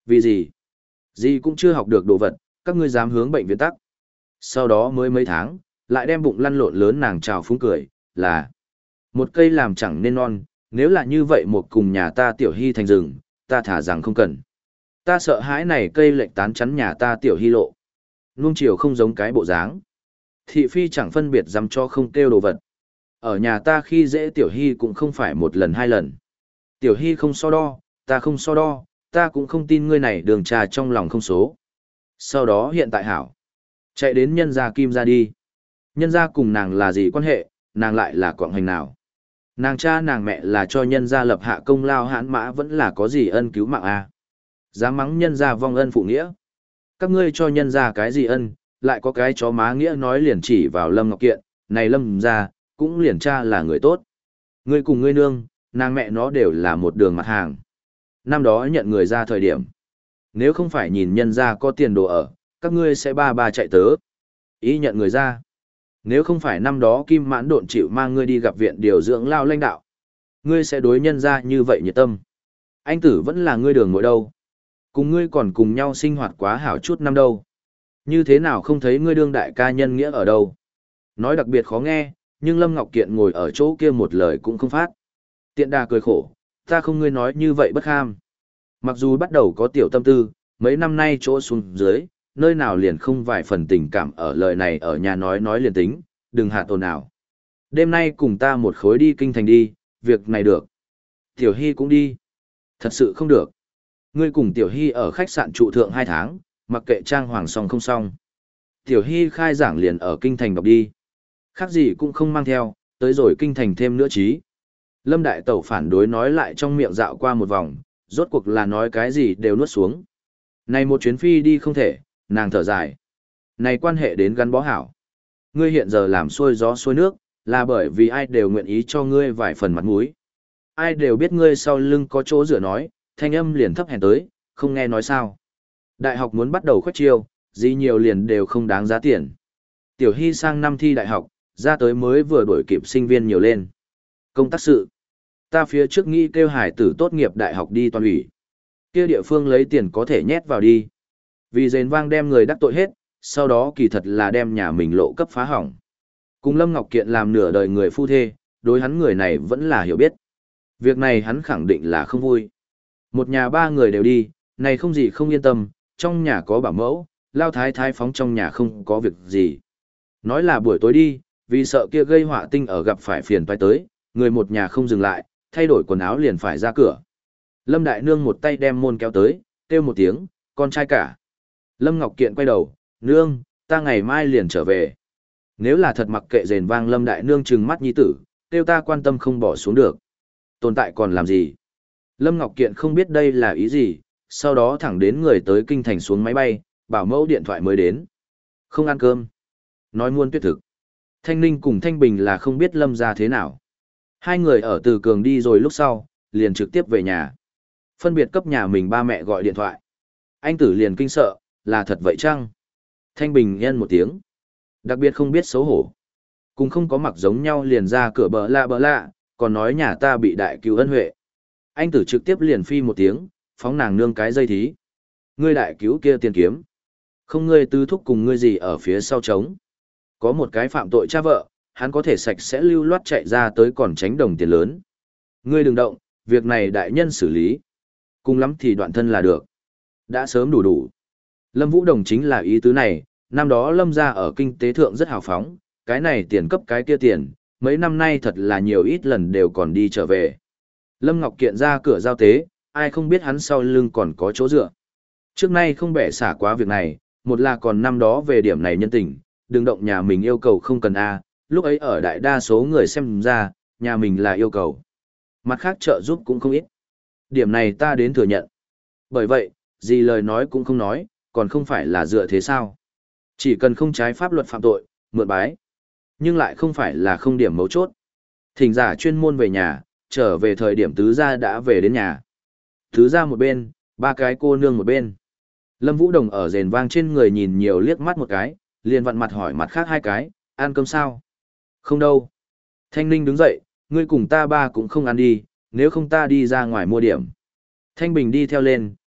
Vì gì? Gì cũng chưa học được đồ vật, các ngươi dám hướng bệnh viện tắc. Sau đó mới mấy tháng, lại đem bụng lăn lộn lớn nàng chào phúng cười, là một cây làm chẳng nên non, nếu là như vậy một cùng nhà ta tiểu hy thành rừng, ta thả rằng không cần. Ta sợ hãi này cây lệch tán chắn nhà ta tiểu hy lộ. Nuông chiều không giống cái bộ dáng. Thị phi chẳng phân biệt dám cho không kêu đồ vật. Ở nhà ta khi dễ tiểu hy cũng không phải một lần hai lần. Tiểu hy không so đo, ta không so đo, ta cũng không tin ngươi này đường trà trong lòng không số. Sau đó hiện tại hảo. Chạy đến nhân gia kim ra đi. Nhân gia cùng nàng là gì quan hệ, nàng lại là quạng hành nào. Nàng cha nàng mẹ là cho nhân gia lập hạ công lao hãn mã vẫn là có gì ân cứu mạng a. Dám mắng nhân gia vong ân phụ nghĩa. Các ngươi cho nhân gia cái gì ân, lại có cái chó má nghĩa nói liền chỉ vào Lâm Ngọc Kiện, này Lâm gia, cũng liền cha là người tốt. Ngươi cùng ngươi nương, nàng mẹ nó đều là một đường mặt hàng. Năm đó nhận người ra thời điểm. Nếu không phải nhìn nhân gia có tiền đồ ở, các ngươi sẽ ba ba chạy tớ. Ý nhận người ra. Nếu không phải năm đó Kim Mãn Độn chịu mang ngươi đi gặp viện điều dưỡng lao lãnh đạo, ngươi sẽ đối nhân ra như vậy nhiệt tâm. Anh tử vẫn là ngươi đường ngồi đâu. Cùng ngươi còn cùng nhau sinh hoạt quá hảo chút năm đâu. Như thế nào không thấy ngươi đương đại ca nhân nghĩa ở đâu. Nói đặc biệt khó nghe, nhưng Lâm Ngọc Kiện ngồi ở chỗ kia một lời cũng không phát. Tiện đà cười khổ, ta không ngươi nói như vậy bất kham. Mặc dù bắt đầu có tiểu tâm tư, mấy năm nay chỗ xuống dưới, nơi nào liền không vài phần tình cảm ở lời này ở nhà nói nói liền tính, đừng hạ tồn nào. Đêm nay cùng ta một khối đi kinh thành đi, việc này được. Tiểu Hy cũng đi. Thật sự không được. Ngươi cùng Tiểu Hy ở khách sạn trụ thượng hai tháng, mặc kệ trang hoàng song không xong. Tiểu Hy khai giảng liền ở kinh thành đọc đi. Khác gì cũng không mang theo, tới rồi kinh thành thêm nữa chí. Lâm Đại Tẩu phản đối nói lại trong miệng dạo qua một vòng, rốt cuộc là nói cái gì đều nuốt xuống. Này một chuyến phi đi không thể, nàng thở dài. Này quan hệ đến gắn bó hảo. Ngươi hiện giờ làm xuôi gió xuôi nước, là bởi vì ai đều nguyện ý cho ngươi vài phần mặt mũi. Ai đều biết ngươi sau lưng có chỗ dựa nói, thanh âm liền thấp hèn tới, không nghe nói sao. Đại học muốn bắt đầu khoách chiêu, gì nhiều liền đều không đáng giá tiền. Tiểu Hy sang năm thi đại học, ra tới mới vừa đổi kịp sinh viên nhiều lên. Công tác sự. Ta phía trước nghĩ kêu hải tử tốt nghiệp đại học đi toàn ủy. Kia địa phương lấy tiền có thể nhét vào đi. Vì rền vang đem người đắc tội hết, sau đó kỳ thật là đem nhà mình lộ cấp phá hỏng. Cùng Lâm Ngọc Kiện làm nửa đời người phu thê, đối hắn người này vẫn là hiểu biết. Việc này hắn khẳng định là không vui. Một nhà ba người đều đi, này không gì không yên tâm, trong nhà có bảo mẫu, lao thái thái phóng trong nhà không có việc gì. Nói là buổi tối đi, vì sợ kia gây họa tinh ở gặp phải phiền toái tới, người một nhà không dừng lại, thay đổi quần áo liền phải ra cửa. Lâm Đại Nương một tay đem môn kéo tới, kêu một tiếng, con trai cả. Lâm Ngọc Kiện quay đầu, nương, ta ngày mai liền trở về. Nếu là thật mặc kệ rền vang Lâm Đại Nương trừng mắt nhi tử, kêu ta quan tâm không bỏ xuống được. Tồn tại còn làm gì? Lâm Ngọc Kiện không biết đây là ý gì, sau đó thẳng đến người tới kinh thành xuống máy bay, bảo mẫu điện thoại mới đến. Không ăn cơm. Nói muôn tuyết thực. Thanh Ninh cùng Thanh Bình là không biết Lâm ra thế nào. Hai người ở Từ Cường đi rồi lúc sau, liền trực tiếp về nhà. Phân biệt cấp nhà mình ba mẹ gọi điện thoại. Anh tử liền kinh sợ, là thật vậy chăng? Thanh Bình nhân một tiếng. Đặc biệt không biết xấu hổ. Cùng không có mặc giống nhau liền ra cửa bờ lạ bờ lạ, còn nói nhà ta bị đại cứu ân huệ. Anh tử trực tiếp liền phi một tiếng, phóng nàng nương cái dây thí. Ngươi đại cứu kia tiền kiếm. Không ngươi tứ thúc cùng ngươi gì ở phía sau trống. Có một cái phạm tội cha vợ, hắn có thể sạch sẽ lưu loát chạy ra tới còn tránh đồng tiền lớn. Ngươi đừng động, việc này đại nhân xử lý. Cùng lắm thì đoạn thân là được. Đã sớm đủ đủ. Lâm Vũ Đồng chính là ý tứ này, năm đó Lâm gia ở kinh tế thượng rất hào phóng, cái này tiền cấp cái kia tiền, mấy năm nay thật là nhiều ít lần đều còn đi trở về. Lâm Ngọc Kiện ra cửa giao tế, ai không biết hắn sau lưng còn có chỗ dựa. Trước nay không bẻ xả quá việc này, một là còn năm đó về điểm này nhân tình, đừng động nhà mình yêu cầu không cần A, lúc ấy ở đại đa số người xem ra, nhà mình là yêu cầu. Mặt khác trợ giúp cũng không ít. Điểm này ta đến thừa nhận. Bởi vậy, gì lời nói cũng không nói, còn không phải là dựa thế sao. Chỉ cần không trái pháp luật phạm tội, mượn bái. Nhưng lại không phải là không điểm mấu chốt. Thỉnh giả chuyên môn về nhà, trở về thời điểm tứ gia đã về đến nhà. Tứ gia một bên, ba cái cô nương một bên. Lâm Vũ Đồng ở rền vang trên người nhìn nhiều liếc mắt một cái, liền vặn mặt hỏi mặt khác hai cái, ăn cơm sao? Không đâu. Thanh Ninh đứng dậy, ngươi cùng ta ba cũng không ăn đi, nếu không ta đi ra ngoài mua điểm. Thanh Bình đi theo lên,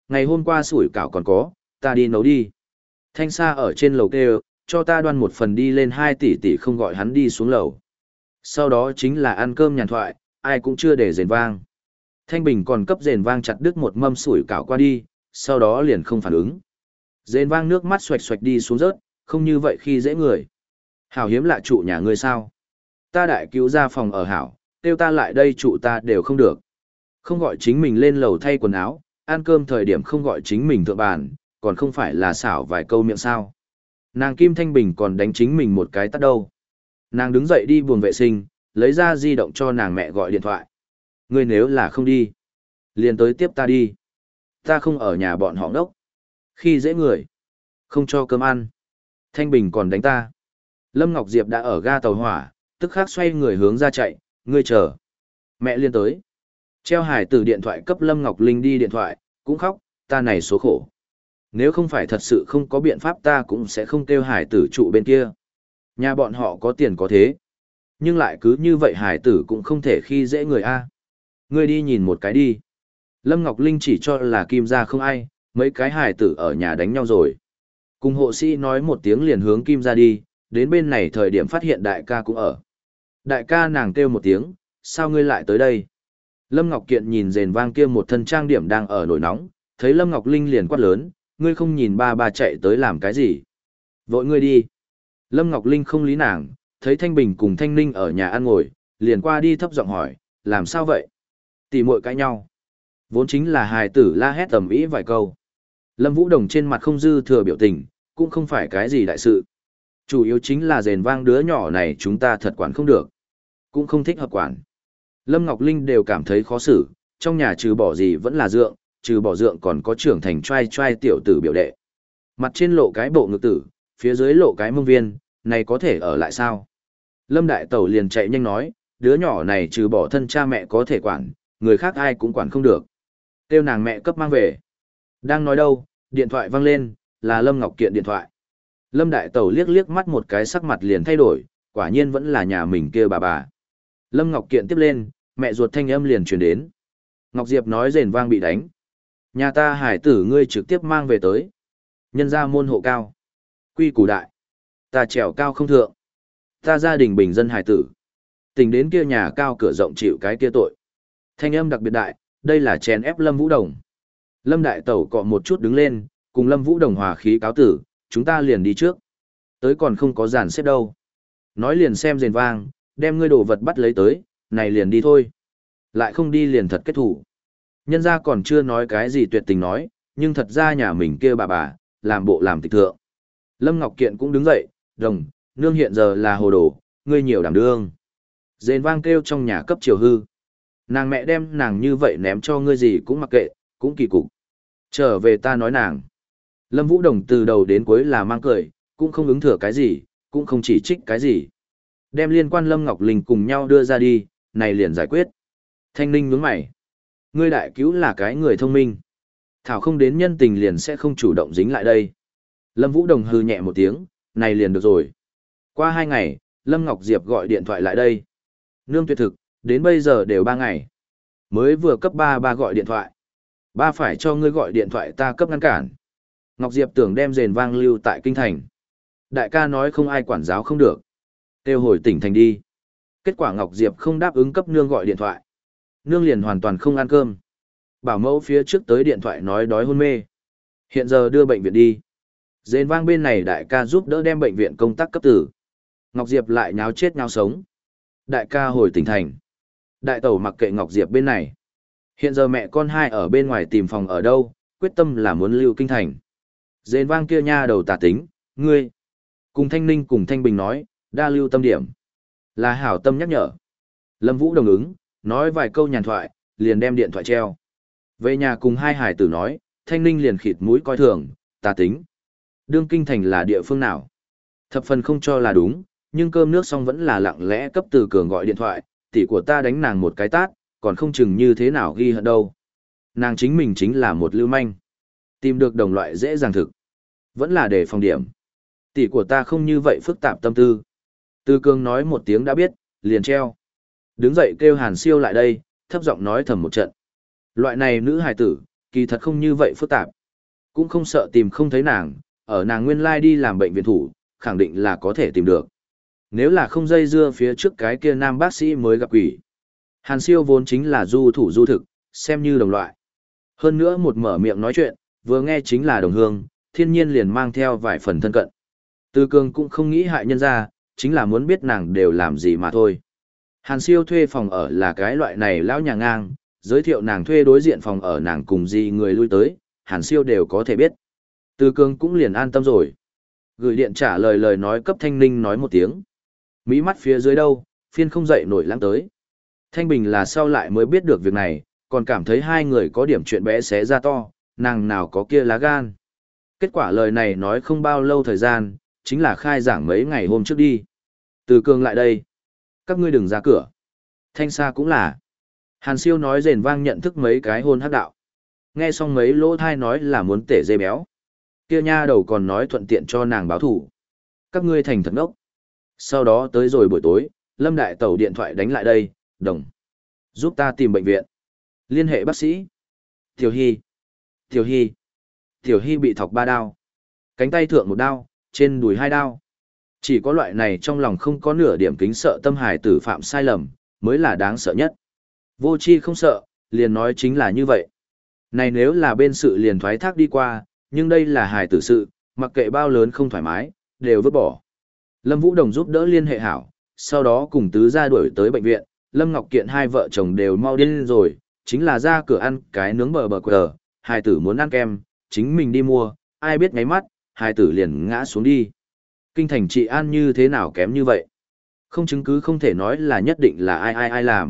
ngày hôm qua sủi cảo còn có, ta đi nấu đi. Thanh Sa ở trên lầu kêu, cho ta đoan một phần đi lên hai tỷ tỷ không gọi hắn đi xuống lầu. Sau đó chính là ăn cơm nhàn thoại, ai cũng chưa để rền vang. Thanh Bình còn cấp rền vang chặt đứt một mâm sủi cảo qua đi, sau đó liền không phản ứng. Rền vang nước mắt xoạch xoạch đi xuống rớt, không như vậy khi dễ người. Hảo hiếm lạ trụ nhà ngươi sao? Ta đại cứu ra phòng ở hảo, kêu ta lại đây trụ ta đều không được. Không gọi chính mình lên lầu thay quần áo, ăn cơm thời điểm không gọi chính mình thượng bàn, còn không phải là xảo vài câu miệng sao. Nàng Kim Thanh Bình còn đánh chính mình một cái tát đâu. Nàng đứng dậy đi buồng vệ sinh, lấy ra di động cho nàng mẹ gọi điện thoại. Ngươi nếu là không đi, liền tới tiếp ta đi. Ta không ở nhà bọn họ đốc. Khi dễ người, không cho cơm ăn. Thanh Bình còn đánh ta. Lâm Ngọc Diệp đã ở ga tàu hỏa, tức khắc xoay người hướng ra chạy, ngươi chờ. Mẹ liên tới. Treo hải tử điện thoại cấp Lâm Ngọc Linh đi điện thoại, cũng khóc, ta này số khổ. Nếu không phải thật sự không có biện pháp ta cũng sẽ không kêu hải tử trụ bên kia. Nhà bọn họ có tiền có thế. Nhưng lại cứ như vậy hải tử cũng không thể khi dễ người A. Ngươi đi nhìn một cái đi. Lâm Ngọc Linh chỉ cho là Kim gia không ai, mấy cái hải tử ở nhà đánh nhau rồi. Cùng hộ sĩ nói một tiếng liền hướng Kim gia đi, đến bên này thời điểm phát hiện đại ca cũng ở. Đại ca nàng kêu một tiếng, sao ngươi lại tới đây? Lâm Ngọc Kiện nhìn rền vang kia một thân trang điểm đang ở nổi nóng, thấy Lâm Ngọc Linh liền quát lớn, ngươi không nhìn ba ba chạy tới làm cái gì? Vội ngươi đi. Lâm Ngọc Linh không lý nàng, thấy Thanh Bình cùng Thanh Ninh ở nhà ăn ngồi, liền qua đi thấp giọng hỏi, làm sao vậy? Tỷ muội cãi nhau. Vốn chính là hài tử la hét tầm ý vài câu. Lâm Vũ Đồng trên mặt không dư thừa biểu tình, cũng không phải cái gì đại sự. Chủ yếu chính là rền vang đứa nhỏ này chúng ta thật quản không được. Cũng không thích hợp quản. Lâm Ngọc Linh đều cảm thấy khó xử, trong nhà trừ bỏ gì vẫn là dượng, trừ bỏ dượng còn có trưởng thành trai trai tiểu tử biểu đệ. Mặt trên lộ cái bộ ngực tử, phía dưới lộ cái mông viên, này có thể ở lại sao? Lâm Đại Tẩu liền chạy nhanh nói, đứa nhỏ này trừ bỏ thân cha mẹ có thể quản, người khác ai cũng quản không được. Tiêu nàng mẹ cấp mang về. Đang nói đâu, điện thoại vang lên, là Lâm Ngọc Kiện điện thoại. Lâm Đại Tẩu liếc liếc mắt một cái sắc mặt liền thay đổi, quả nhiên vẫn là nhà mình kia bà bà. Lâm Ngọc Kiện tiếp lên, mẹ ruột thanh âm liền truyền đến. Ngọc Diệp nói rền vang bị đánh. Nhà ta hải tử ngươi trực tiếp mang về tới. Nhân ra môn hộ cao. Quy củ đại. Ta trèo cao không thượng. Ta gia đình bình dân hải tử. Tình đến kia nhà cao cửa rộng chịu cái kia tội. Thanh âm đặc biệt đại, đây là chèn ép Lâm Vũ Đồng. Lâm Đại Tẩu cọ một chút đứng lên, cùng Lâm Vũ Đồng hòa khí cáo tử, chúng ta liền đi trước. Tới còn không có dàn xếp đâu. Nói liền xem rền vang, đem ngươi đồ vật bắt lấy tới, này liền đi thôi. Lại không đi liền thật kết thủ. Nhân ra còn chưa nói cái gì tuyệt tình nói, nhưng thật ra nhà mình kia bà bà, làm bộ làm tịch thượng. Lâm Ngọc Kiện cũng đứng dậy, đồng, nương hiện giờ là hồ đồ, ngươi nhiều đảm đương. Rền vang kêu trong nhà cấp chiều hư. Nàng mẹ đem nàng như vậy ném cho ngươi gì cũng mặc kệ, cũng kỳ cục. Trở về ta nói nàng. Lâm Vũ Đồng từ đầu đến cuối là mang cười, cũng không ứng thừa cái gì, cũng không chỉ trích cái gì. Đem liên quan Lâm Ngọc Linh cùng nhau đưa ra đi, này liền giải quyết. Thanh Ninh nhướng mày. Ngươi đại cứu là cái người thông minh. Thảo không đến nhân tình liền sẽ không chủ động dính lại đây. Lâm Vũ Đồng hừ nhẹ một tiếng, này liền được rồi. Qua hai ngày, Lâm Ngọc Diệp gọi điện thoại lại đây. Nương tuyệt thực, đến bây giờ đều ba ngày. Mới vừa cấp ba ba gọi điện thoại. Ba phải cho ngươi gọi điện thoại ta cấp ngăn cản. Ngọc Diệp tưởng đem rền vang lưu tại kinh thành. Đại ca nói không ai quản giáo không được. Kêu hồi tỉnh thành đi. Kết quả Ngọc Diệp không đáp ứng cấp nương gọi điện thoại. Nương liền hoàn toàn không ăn cơm. Bảo mẫu phía trước tới điện thoại nói đói hôn mê. Hiện giờ đưa bệnh viện đi. Rền vang bên này đại ca giúp đỡ đem bệnh viện công tác cấp tử. Ngọc Diệp lại nháo chết nháo sống. Đại ca hồi tỉnh thành. Đại tẩu mặc kệ Ngọc Diệp bên này. Hiện giờ mẹ con hai ở bên ngoài tìm phòng ở đâu, quyết tâm là muốn lưu kinh thành. Rền vang kia nha đầu tà tính, ngươi. Cùng Thanh Ninh cùng Thanh Bình nói, đa lưu tâm điểm. Là hảo tâm nhắc nhở. Lâm Vũ đồng ứng, nói vài câu nhàn thoại, liền đem điện thoại treo. Về nhà cùng hai hải tử nói, Thanh Ninh liền khịt mũi coi thường, tà tính. Đương kinh thành là địa phương nào? Thập phần không cho là đúng, nhưng cơm nước xong vẫn là lặng lẽ cấp Từ Cường gọi điện thoại, tỷ của ta đánh nàng một cái tát, còn không chừng như thế nào ghi hận đâu. Nàng chính mình chính là một lưu manh. Tìm được đồng loại dễ dàng thực. Vẫn là để phòng điểm. Tỷ của ta không như vậy phức tạp tâm tư. Từ Cường nói một tiếng đã biết, liền treo. Đứng dậy kêu Hàn Siêu lại đây, thấp giọng nói thầm một trận. Loại này nữ hài tử, kỳ thật không như vậy phức tạp. Cũng không sợ tìm không thấy nàng, ở nàng nguyên lai đi làm bệnh viện thủ, khẳng định là có thể tìm được. Nếu là không dây dưa phía trước cái kia nam bác sĩ mới gặp quỷ. Hàn Siêu vốn chính là du thủ du thực, xem như đồng loại. Hơn nữa một mở miệng nói chuyện, vừa nghe chính là đồng hương, thiên nhiên liền mang theo vài phần thân cận. Từ Cường cũng không nghĩ hại nhân ra, chính là muốn biết nàng đều làm gì mà thôi. Hàn Siêu thuê phòng ở là cái loại này lão nhà ngang, giới thiệu nàng thuê đối diện phòng ở nàng cùng gì người lui tới, Hàn Siêu đều có thể biết. Từ Cường cũng liền an tâm rồi. Gửi điện trả lời lời nói cấp Thanh Ninh nói một tiếng. Mỹ mắt phía dưới đâu, phiên không dậy nổi lãng tới. Thanh Bình là sau lại mới biết được việc này, còn cảm thấy hai người có điểm chuyện bé xé ra to, nàng nào có kia lá gan. Kết quả lời này nói không bao lâu thời gian, chính là khai giảng mấy ngày hôm trước đi. Từ Cường lại đây. Các ngươi đừng ra cửa. Thanh Sa cũng là. Hàn Siêu nói rền vang nhận thức mấy cái hôn hắc đạo. Nghe xong mấy lỗ thai nói là muốn tể dê béo. Kia nha đầu còn nói thuận tiện cho nàng báo thủ. Các ngươi thành thật ngốc. Sau đó tới rồi buổi tối, Lâm Đại Tẩu điện thoại đánh lại đây, đồng. Giúp ta tìm bệnh viện. Liên hệ bác sĩ. Tiểu Hy. Tiểu Hy. Tiểu Hy bị thọc ba đao. Cánh tay thượng một đao, trên đùi hai đao. Chỉ có loại này trong lòng không có nửa điểm kính sợ tâm hài tử phạm sai lầm, mới là đáng sợ nhất. Vô chi không sợ, liền nói chính là như vậy. Này nếu là bên sự liền thoái thác đi qua, nhưng đây là hài tử sự, mặc kệ bao lớn không thoải mái, đều vứt bỏ. Lâm Vũ Đồng giúp đỡ liên hệ hảo, sau đó cùng tứ gia đuổi tới bệnh viện, Lâm Ngọc Kiện hai vợ chồng đều mau điên rồi, chính là ra cửa ăn cái nướng bờ bờ quờ, hài tử muốn ăn kem, chính mình đi mua, ai biết ngáy mắt, hài tử liền ngã xuống đi. Kinh thành trị an như thế nào kém như vậy? Không chứng cứ không thể nói là nhất định là ai ai ai làm.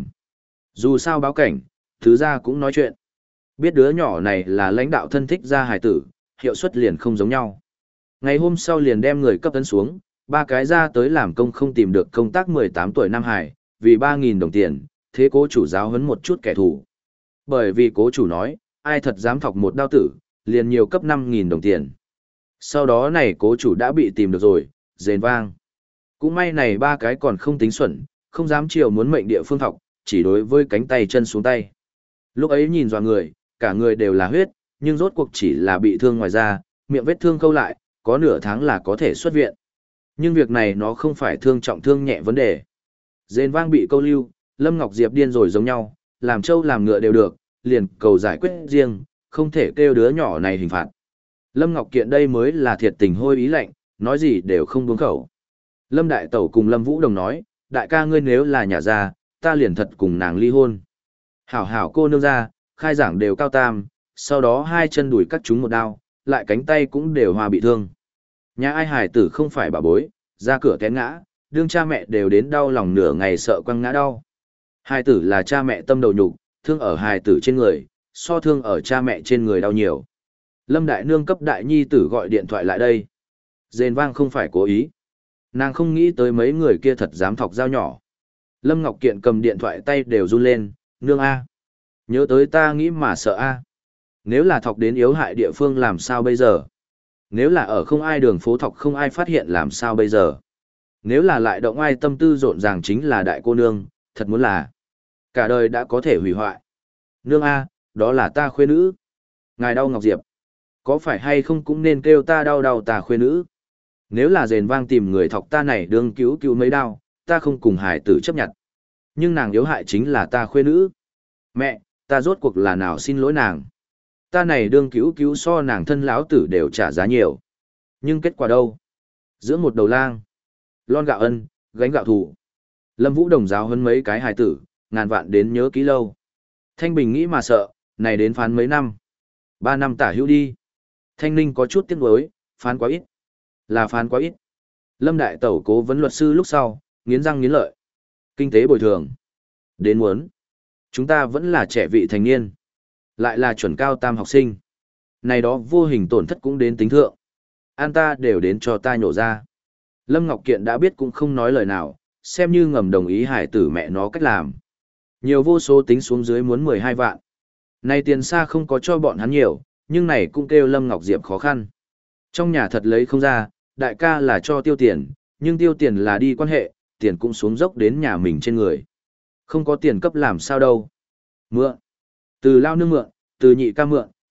Dù sao báo cảnh, tứ gia cũng nói chuyện. Biết đứa nhỏ này là lãnh đạo thân thích gia hài tử, hiệu suất liền không giống nhau. Ngày hôm sau liền đem người cấp tấn xuống, ba cái ra tới làm công không tìm được công tác mười tám tuổi Nam Hải, vì ba nghìn đồng tiền, thế cố chủ giáo huấn một chút kẻ thù. Bởi vì cố chủ nói, ai thật dám thọc một đao tử, liền nhiều cấp năm nghìn đồng tiền. Sau đó này cố chủ đã bị tìm được rồi, rền vang. Cũng may này ba cái còn không tính xuẩn, không dám chiều muốn mệnh địa phương thọc, chỉ đối với cánh tay chân xuống tay. Lúc ấy nhìn dò người, cả người đều là huyết, nhưng rốt cuộc chỉ là bị thương ngoài da, miệng vết thương khâu lại, có nửa tháng là có thể xuất viện. Nhưng việc này nó không phải thương trọng thương nhẹ vấn đề. Rền vang bị câu lưu, Lâm Ngọc Diệp điên rồi giống nhau, làm trâu làm ngựa đều được, liền cầu giải quyết riêng, không thể kêu đứa nhỏ này hình phạt. Lâm Ngọc Kiện đây mới là thiệt tình hôi ý lạnh, nói gì đều không buông khẩu. Lâm Đại Tẩu cùng Lâm Vũ Đồng nói, đại ca ngươi nếu là nhà già, ta liền thật cùng nàng ly hôn. Hảo hảo cô nương ra, khai giảng đều cao tam, sau đó hai chân đùi cắt chúng một đao, lại cánh tay cũng đều hòa bị thương. Nhà ai hải tử không phải bà bối, ra cửa té ngã, đương cha mẹ đều đến đau lòng nửa ngày sợ quăng ngã đau. Hải tử là cha mẹ tâm đầu nhục, thương ở hải tử trên người, so thương ở cha mẹ trên người đau nhiều. Lâm Đại Nương cấp đại nhi tử gọi điện thoại lại đây. Rền vang không phải cố ý. Nàng không nghĩ tới mấy người kia thật dám thọc dao nhỏ. Lâm Ngọc Kiện cầm điện thoại tay đều run lên, nương A. Nhớ tới ta nghĩ mà sợ A. Nếu là thọc đến yếu hại địa phương làm sao bây giờ? Nếu là ở không ai đường phố thọc không ai phát hiện làm sao bây giờ? Nếu là lại động ai tâm tư rộn ràng chính là đại cô nương, thật muốn là. Cả đời đã có thể hủy hoại. Nương A, đó là ta khuê nữ. Ngài đau Ngọc Diệp. Có phải hay không cũng nên kêu ta đau đau ta khuê nữ. Nếu là rền vang tìm người thọc ta này đương cứu cứu mấy đau, ta không cùng hải tử chấp nhận. Nhưng nàng yếu hại chính là ta khuê nữ. Mẹ, ta rốt cuộc là nào xin lỗi nàng. Ta này đương cứu cứu so nàng thân lão tử đều trả giá nhiều. Nhưng kết quả đâu? Giữa một đầu lang, lon gạo ân, gánh gạo thù. Lâm Vũ Đồng giáo hơn mấy cái hài tử, ngàn vạn đến nhớ kỹ lâu. Thanh Bình nghĩ mà sợ, này đến phán mấy năm. Ba năm tả hữu đi. Thanh Ninh có chút tiếc nuối, phán quá ít. Là phán quá ít. Lâm Đại Tẩu cố vấn luật sư lúc sau, nghiến răng nghiến lợi. Kinh tế bồi thường. Đến muốn. Chúng ta vẫn là trẻ vị thành niên. Lại là chuẩn cao tam học sinh. Này đó vô hình tổn thất cũng đến tính thượng. An ta đều đến cho ta nhổ ra. Lâm Ngọc Kiện đã biết cũng không nói lời nào, xem như ngầm đồng ý hải tử mẹ nó cách làm. Nhiều vô số tính xuống dưới muốn mười hai vạn. Này tiền xa không có cho bọn hắn nhiều, nhưng này cũng kêu Lâm Ngọc Diệp khó khăn. Trong nhà thật lấy không ra, đại ca là cho tiêu tiền, nhưng tiêu tiền là đi quan hệ, tiền cũng xuống dốc đến nhà mình trên người. Không có tiền cấp làm sao đâu. Mượn. Từ lao nương mượn, từ nhị ca mượn,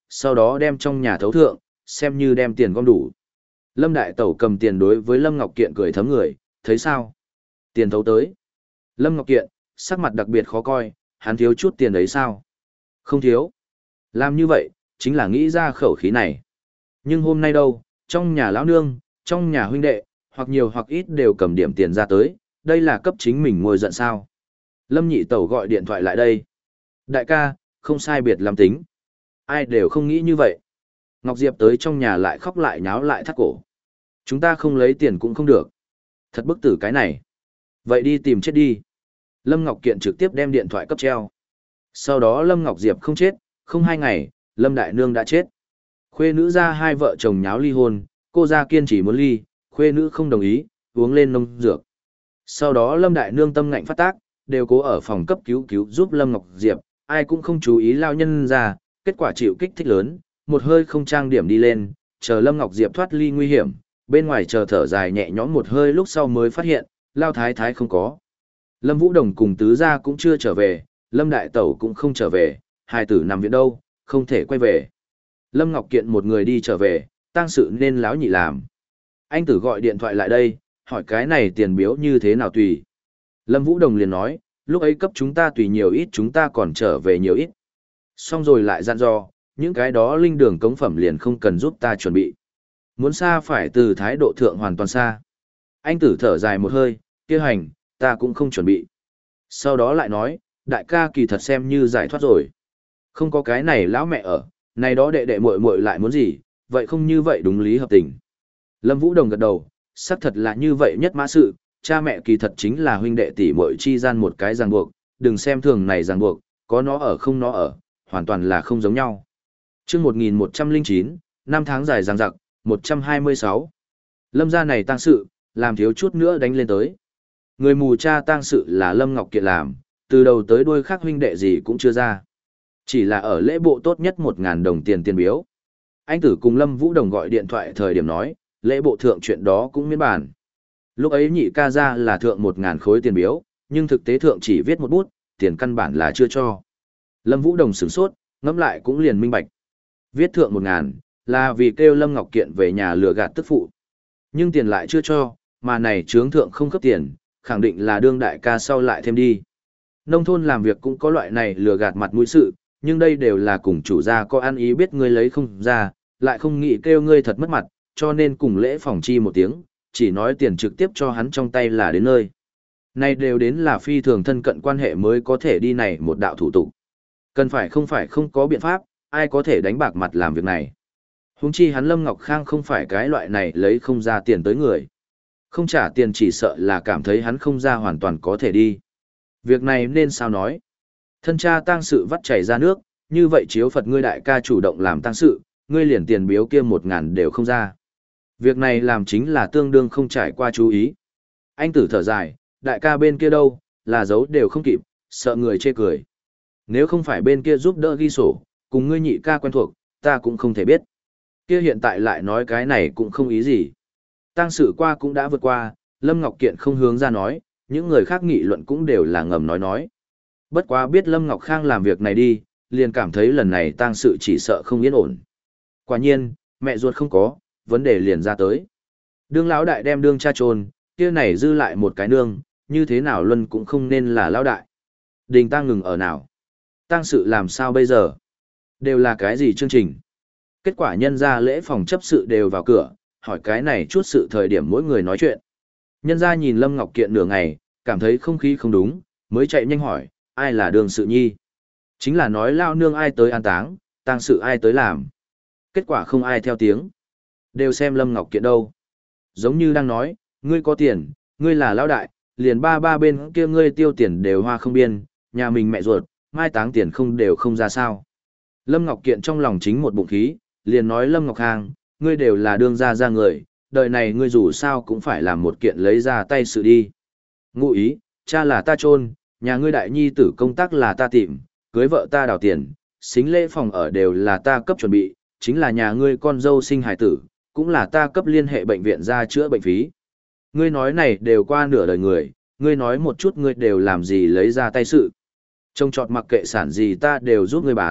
sau đó đem trong nhà thấu thượng, xem như đem tiền gom đủ. Lâm Đại Tẩu cầm tiền đối với Lâm Ngọc Kiện cười thấm người, thấy sao? Tiền thấu tới. Lâm Ngọc Kiện, sắc mặt đặc biệt khó coi, hắn thiếu chút tiền đấy sao? Không thiếu. Làm như vậy, chính là nghĩ ra khẩu khí này. Nhưng hôm nay đâu, trong nhà lão nương, trong nhà huynh đệ, hoặc nhiều hoặc ít đều cầm điểm tiền ra tới, đây là cấp chính mình ngồi giận sao. Lâm Nhị Tẩu gọi điện thoại lại đây. Đại ca, không sai biệt làm tính. Ai đều không nghĩ như vậy. Ngọc Diệp tới trong nhà lại khóc lại nháo lại thắt cổ. Chúng ta không lấy tiền cũng không được. Thật bức tử cái này. Vậy đi tìm chết đi. Lâm Ngọc Kiện trực tiếp đem điện thoại cấp treo. Sau đó Lâm Ngọc Diệp không chết, không hai ngày, Lâm Đại Nương đã chết. Khuê nữ ra hai vợ chồng nháo ly hôn, cô ra kiên trì muốn ly, khuê nữ không đồng ý, uống lên nông dược. Sau đó Lâm Đại Nương tâm ngạnh phát tác, đều cố ở phòng cấp cứu cứu giúp Lâm Ngọc Diệp, ai cũng không chú ý lao nhân ra, kết quả chịu kích thích lớn, một hơi không trang điểm đi lên, chờ Lâm Ngọc Diệp thoát ly nguy hiểm, bên ngoài chờ thở dài nhẹ nhõm một hơi lúc sau mới phát hiện, lao thái thái không có. Lâm Vũ Đồng cùng tứ gia cũng chưa trở về, Lâm Đại Tẩu cũng không trở về, hai tử nằm viện đâu, không thể quay về. Lâm Ngọc Kiện một người đi trở về, tang sự nên láo nhị làm. Anh tử gọi điện thoại lại đây, hỏi cái này tiền biếu như thế nào tùy. Lâm Vũ Đồng liền nói, lúc ấy cấp chúng ta tùy nhiều ít chúng ta còn trở về nhiều ít. Xong rồi lại dặn dò, những cái đó linh đường cống phẩm liền không cần giúp ta chuẩn bị. Muốn xa phải từ thái độ thượng hoàn toàn xa. Anh tử thở dài một hơi, kia hành, ta cũng không chuẩn bị. Sau đó lại nói, đại ca kỳ thật xem như giải thoát rồi. Không có cái này lão mẹ ở, này đó đệ đệ muội muội lại muốn gì, vậy không như vậy đúng lý hợp tình. Lâm Vũ Đồng gật đầu, xác thật là như vậy nhất mã sự, cha mẹ kỳ thật chính là huynh đệ tỷ muội chi gian một cái ràng buộc, đừng xem thường này ràng buộc, có nó ở không nó ở, hoàn toàn là không giống nhau. Chương một nghìn một trăm lẻ chín, năm tháng dài dằng dặc, một trăm hai mươi sáu. Lâm gia này tang sự, làm thiếu chút nữa đánh lên tới. Người mù cha tang sự là Lâm Ngọc Kiện làm, từ đầu tới đuôi khác huynh đệ gì cũng chưa ra. Chỉ là ở lễ bộ tốt nhất một ngàn đồng tiền tiền biếu. Anh tử cùng Lâm Vũ Đồng gọi điện thoại thời điểm nói, lễ bộ thượng chuyện đó cũng miễn bản. Lúc ấy nhị ca ra là thượng một ngàn khối tiền biếu, nhưng thực tế thượng chỉ viết một bút, tiền căn bản là chưa cho. Lâm Vũ Đồng sửng sốt, ngẫm lại cũng liền minh bạch. Viết thượng một ngàn, là vì kêu Lâm Ngọc Kiện về nhà lừa gạt tức phụ. Nhưng tiền lại chưa cho, mà này trướng thượng không cấp tiền, khẳng định là đương đại ca sau lại thêm đi. Nông thôn làm việc cũng có loại này lừa gạt mặt mũi sự, nhưng đây đều là cùng chủ gia có ăn ý biết ngươi lấy không ra, lại không nghĩ kêu ngươi thật mất mặt, cho nên cùng lễ phòng chi một tiếng, chỉ nói tiền trực tiếp cho hắn trong tay là đến nơi. Này đều đến là phi thường thân cận quan hệ mới có thể đi này một đạo thủ tục. Cần phải không phải không có biện pháp, ai có thể đánh bạc mặt làm việc này. Huống chi hắn Lâm Ngọc Khang không phải cái loại này lấy không ra tiền tới người. Không trả tiền chỉ sợ là cảm thấy hắn không ra hoàn toàn có thể đi. Việc này nên sao nói? Thân cha tang sự vắt chảy ra nước, như vậy chiếu Phật ngươi đại ca chủ động làm tang sự, ngươi liền tiền biếu kia một ngàn đều không ra. Việc này làm chính là tương đương không trải qua chú ý. Anh tử thở dài, đại ca bên kia đâu, là giấu đều không kịp, sợ người chê cười. Nếu không phải bên kia giúp đỡ ghi sổ, cùng ngươi nhị ca quen thuộc, ta cũng không thể biết. Kia hiện tại lại nói cái này cũng không ý gì. Tang sự qua cũng đã vượt qua, Lâm Ngọc Kiện không hướng ra nói, những người khác nghị luận cũng đều là ngầm nói nói. Bất quá biết Lâm Ngọc Khang làm việc này đi, liền cảm thấy lần này tang sự chỉ sợ không yên ổn. Quả nhiên, mẹ ruột không có, vấn đề liền ra tới. Đương lão đại đem đương cha trôn, kia này dư lại một cái nương, như thế nào luân cũng không nên là lão đại. Đình tang ngừng ở nào? Tang sự làm sao bây giờ? Đều là cái gì chương trình? Kết quả nhân ra lễ phòng chấp sự đều vào cửa, hỏi cái này chút sự thời điểm mỗi người nói chuyện. Nhân ra nhìn Lâm Ngọc Kiện nửa ngày, cảm thấy không khí không đúng, mới chạy nhanh hỏi, ai là đường sự nhi? Chính là nói lao nương ai tới an táng, tang sự ai tới làm. Kết quả không ai theo tiếng. Đều xem Lâm Ngọc Kiện đâu. Giống như đang nói, ngươi có tiền, ngươi là lão đại, liền ba ba bên kia ngươi tiêu tiền đều hoa không biên, nhà mình mẹ ruột, mai táng tiền không đều không ra sao. Lâm Ngọc Kiện trong lòng chính một bụng khí, liền nói Lâm Ngọc Hàng, ngươi đều là đương gia ra người, đời này ngươi dù sao cũng phải làm một kiện lấy ra tay sự đi. Ngụ ý, cha là ta trôn, nhà ngươi đại nhi tử công tác là ta tìm, cưới vợ ta đào tiền, xính lễ phòng ở đều là ta cấp chuẩn bị, chính là nhà ngươi con dâu sinh hài tử, cũng là ta cấp liên hệ bệnh viện ra chữa bệnh phí. Ngươi nói này đều qua nửa đời người, ngươi nói một chút ngươi đều làm gì lấy ra tay sự. Trông trọt mặc kệ sản gì ta đều giúp ngươi bán,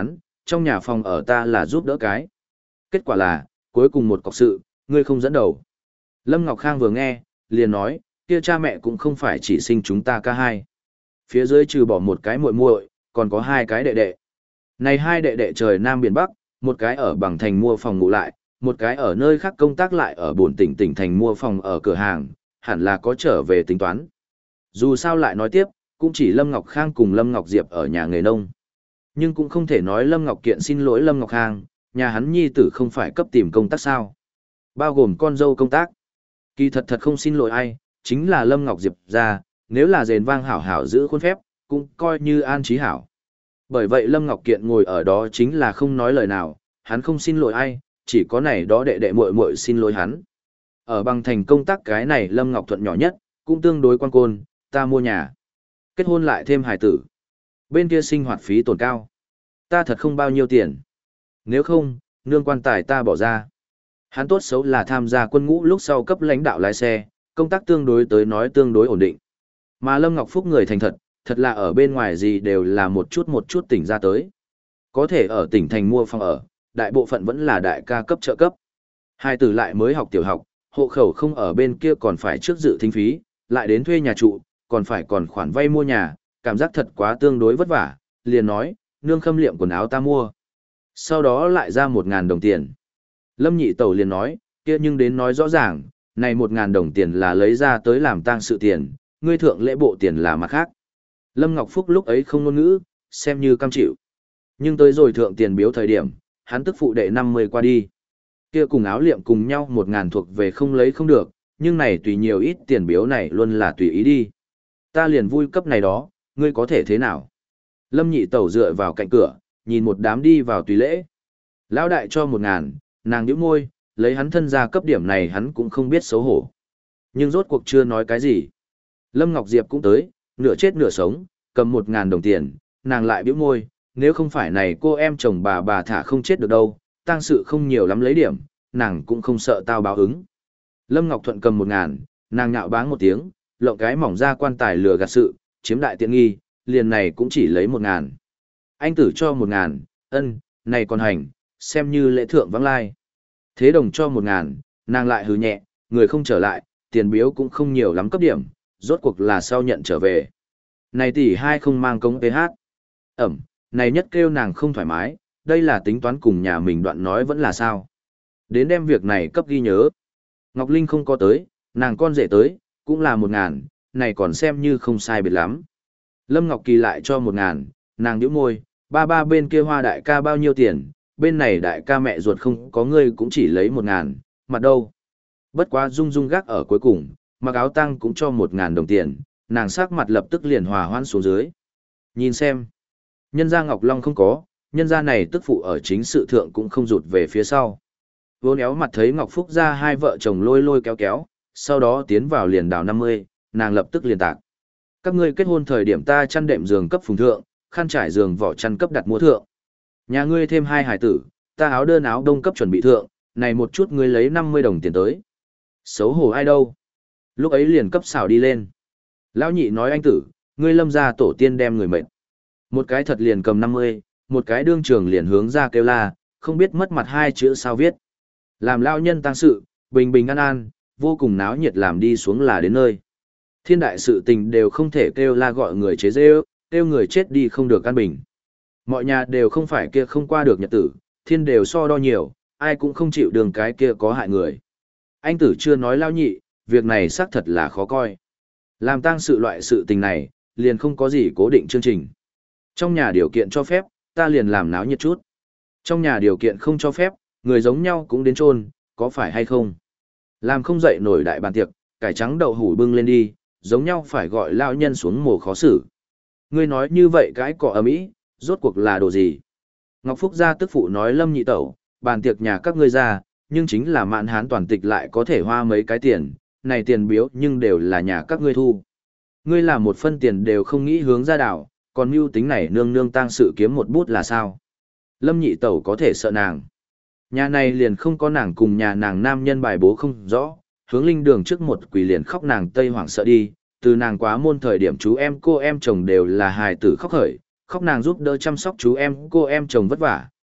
trong nhà phòng ở ta là giúp đỡ cái. Kết quả là, cuối cùng một cọc sự, ngươi không dẫn đầu. Lâm Ngọc Khang vừa nghe, liền nói, kia cha mẹ cũng không phải chỉ sinh chúng ta ca hai. Phía dưới trừ bỏ một cái muội muội, còn có hai cái đệ đệ. Này hai đệ đệ trời Nam Biển Bắc, một cái ở bằng thành mua phòng ngủ lại, một cái ở nơi khác công tác lại ở bổn tỉnh tỉnh thành mua phòng ở cửa hàng, hẳn là có trở về tính toán. Dù sao lại nói tiếp, cũng chỉ Lâm Ngọc Khang cùng Lâm Ngọc Diệp ở nhà nghề nông. Nhưng cũng không thể nói Lâm Ngọc Kiện xin lỗi Lâm Ngọc Khang, nhà hắn nhi tử không phải cấp tìm công tác sao. Bao gồm con dâu công tác. Kỳ thật thật không xin lỗi ai, chính là Lâm Ngọc Diệp ra, nếu là rền vang hảo hảo giữ khuôn phép, cũng coi như an trí hảo. Bởi vậy Lâm Ngọc Kiện ngồi ở đó chính là không nói lời nào, hắn không xin lỗi ai, chỉ có này đó đệ đệ muội muội xin lỗi hắn. Ở bằng thành công tác cái này Lâm Ngọc Thuận nhỏ nhất, cũng tương đối quan côn, ta mua nhà. Kết hôn lại thêm hài tử. Bên kia sinh hoạt phí tổn cao. Ta thật không bao nhiêu tiền. Nếu không, nương quan tài ta bỏ ra. Hắn tốt xấu là tham gia quân ngũ lúc sau cấp lãnh đạo lái xe, công tác tương đối tới nói tương đối ổn định. Mà Lâm Ngọc Phúc người thành thật, thật là ở bên ngoài gì đều là một chút một chút tỉnh ra tới. Có thể ở tỉnh thành mua phòng ở, đại bộ phận vẫn là đại ca cấp trợ cấp. Hai tử lại mới học tiểu học, hộ khẩu không ở bên kia còn phải trước dự thính phí, lại đến thuê nhà trụ, còn phải còn khoản vay mua nhà, cảm giác thật quá tương đối vất vả, liền nói, nương khâm liệm quần áo ta mua. Sau đó lại ra một ngàn đồng tiền. Lâm Nhị Tẩu liền nói, kia nhưng đến nói rõ ràng, này một ngàn đồng tiền là lấy ra tới làm tang sự tiền, ngươi thượng lễ bộ tiền là mặt khác. Lâm Ngọc Phúc lúc ấy không ngôn ngữ, xem như cam chịu. Nhưng tới rồi thượng tiền biếu thời điểm, hắn tức phụ đệ năm mươi qua đi. Kia cùng áo liệm cùng nhau một ngàn thuộc về không lấy không được, nhưng này tùy nhiều ít tiền biếu này luôn là tùy ý đi. Ta liền vui cấp này đó, ngươi có thể thế nào? Lâm Nhị Tẩu dựa vào cạnh cửa, nhìn một đám đi vào tùy lễ. Lão đại cho một ngàn, nàng nhíu môi, lấy hắn thân ra cấp điểm này hắn cũng không biết xấu hổ. Nhưng rốt cuộc chưa nói cái gì. Lâm Ngọc Diệp cũng tới, nửa chết nửa sống, cầm một ngàn đồng tiền, nàng lại bĩu môi, nếu không phải này cô em chồng bà bà thả không chết được đâu, tang sự không nhiều lắm lấy điểm, nàng cũng không sợ tao báo ứng. Lâm Ngọc Thuận cầm một ngàn, nàng nhạo báng một tiếng, lộng cái mỏng ra quan tài lừa gạt sự, chiếm đại tiện nghi, liền này cũng chỉ lấy một ngàn. Anh tử cho một ngàn, ân, này còn hành, xem như lễ thượng vắng lai. Thế đồng cho một ngàn, nàng lại hừ nhẹ, người không trở lại, tiền biếu cũng không nhiều lắm cấp điểm, rốt cuộc là sau nhận trở về. Này tỷ hai không mang công pê hát. Ẩm, này nhất kêu nàng không thoải mái, đây là tính toán cùng nhà mình đoạn nói vẫn là sao. Đến đem việc này cấp ghi nhớ. Ngọc Linh không có tới, nàng con rể tới, cũng là một ngàn, này còn xem như không sai biệt lắm. Lâm Ngọc Kỳ lại cho một ngàn, nàng nhíu môi, ba ba bên kia hoa đại ca bao nhiêu tiền, bên này đại ca mẹ ruột không có ngươi cũng chỉ lấy một ngàn, mặt đâu. Bất quá Dung Dung gác ở cuối cùng, mặc áo tăng cũng cho một ngàn đồng tiền, nàng sắc mặt lập tức liền hòa hoãn xuống dưới. Nhìn xem, nhân gia Ngọc Long không có, nhân gia này tức phụ ở chính sự thượng cũng không rụt về phía sau. Vốn éo mặt thấy Ngọc Phúc ra hai vợ chồng lôi lôi kéo kéo, sau đó tiến vào liền đào năm mươi, nàng lập tức liền tạc. Các ngươi kết hôn thời điểm ta chăn đệm giường cấp phùng thượng, khăn trải giường vỏ chăn cấp đặt mua thượng. Nhà ngươi thêm hai hải tử, ta áo đơn áo đông cấp chuẩn bị thượng, này một chút ngươi lấy năm mươi đồng tiền tới. Xấu hổ ai đâu. Lúc ấy liền cấp xảo đi lên. Lão nhị nói anh tử, ngươi lâm ra tổ tiên đem người mệt. Một cái thật liền cầm năm mươi, một cái đương trường liền hướng ra kêu la, không biết mất mặt hai chữ sao viết. Làm lao nhân tăng sự, bình bình an an, vô cùng náo nhiệt làm đi xuống là đến nơi. Thiên đại sự tình đều không thể kêu la gọi người chế dê ước, kêu người chết đi không được an bình. Mọi nhà đều không phải kia không qua được nhật tử, thiên đều so đo nhiều, ai cũng không chịu đường cái kia có hại người. Anh tử chưa nói lao nhị, việc này xác thật là khó coi. Làm tang sự loại sự tình này, liền không có gì cố định chương trình. Trong nhà điều kiện cho phép, ta liền làm náo nhiệt chút. Trong nhà điều kiện không cho phép, người giống nhau cũng đến chôn, có phải hay không? Làm không dậy nổi đại bàn tiệc, cải trắng đậu hủ bưng lên đi, giống nhau phải gọi lao nhân xuống mồ khó xử. Ngươi nói như vậy cái cọ ầm ĩ, rốt cuộc là đồ gì? Ngọc Phúc gia tức phụ nói Lâm Nhị Tẩu, bàn tiệc nhà các ngươi ra, nhưng chính là mạn hán toàn tịch lại có thể hoa mấy cái tiền, này tiền biếu nhưng đều là nhà các ngươi thu. Ngươi làm một phân tiền đều không nghĩ hướng ra đảo, còn mưu tính này nương nương tang sự kiếm một bút là sao? Lâm Nhị Tẩu có thể sợ nàng. Nhà này liền không có nàng cùng nhà nàng nam nhân bài bố không rõ, hướng linh đường trước một quỷ liền khóc nàng tây hoảng sợ đi, từ nàng quá môn thời điểm chú em cô em chồng đều là hài tử khóc khởi, khóc nàng giúp đỡ chăm sóc chú em cô em chồng vất vả,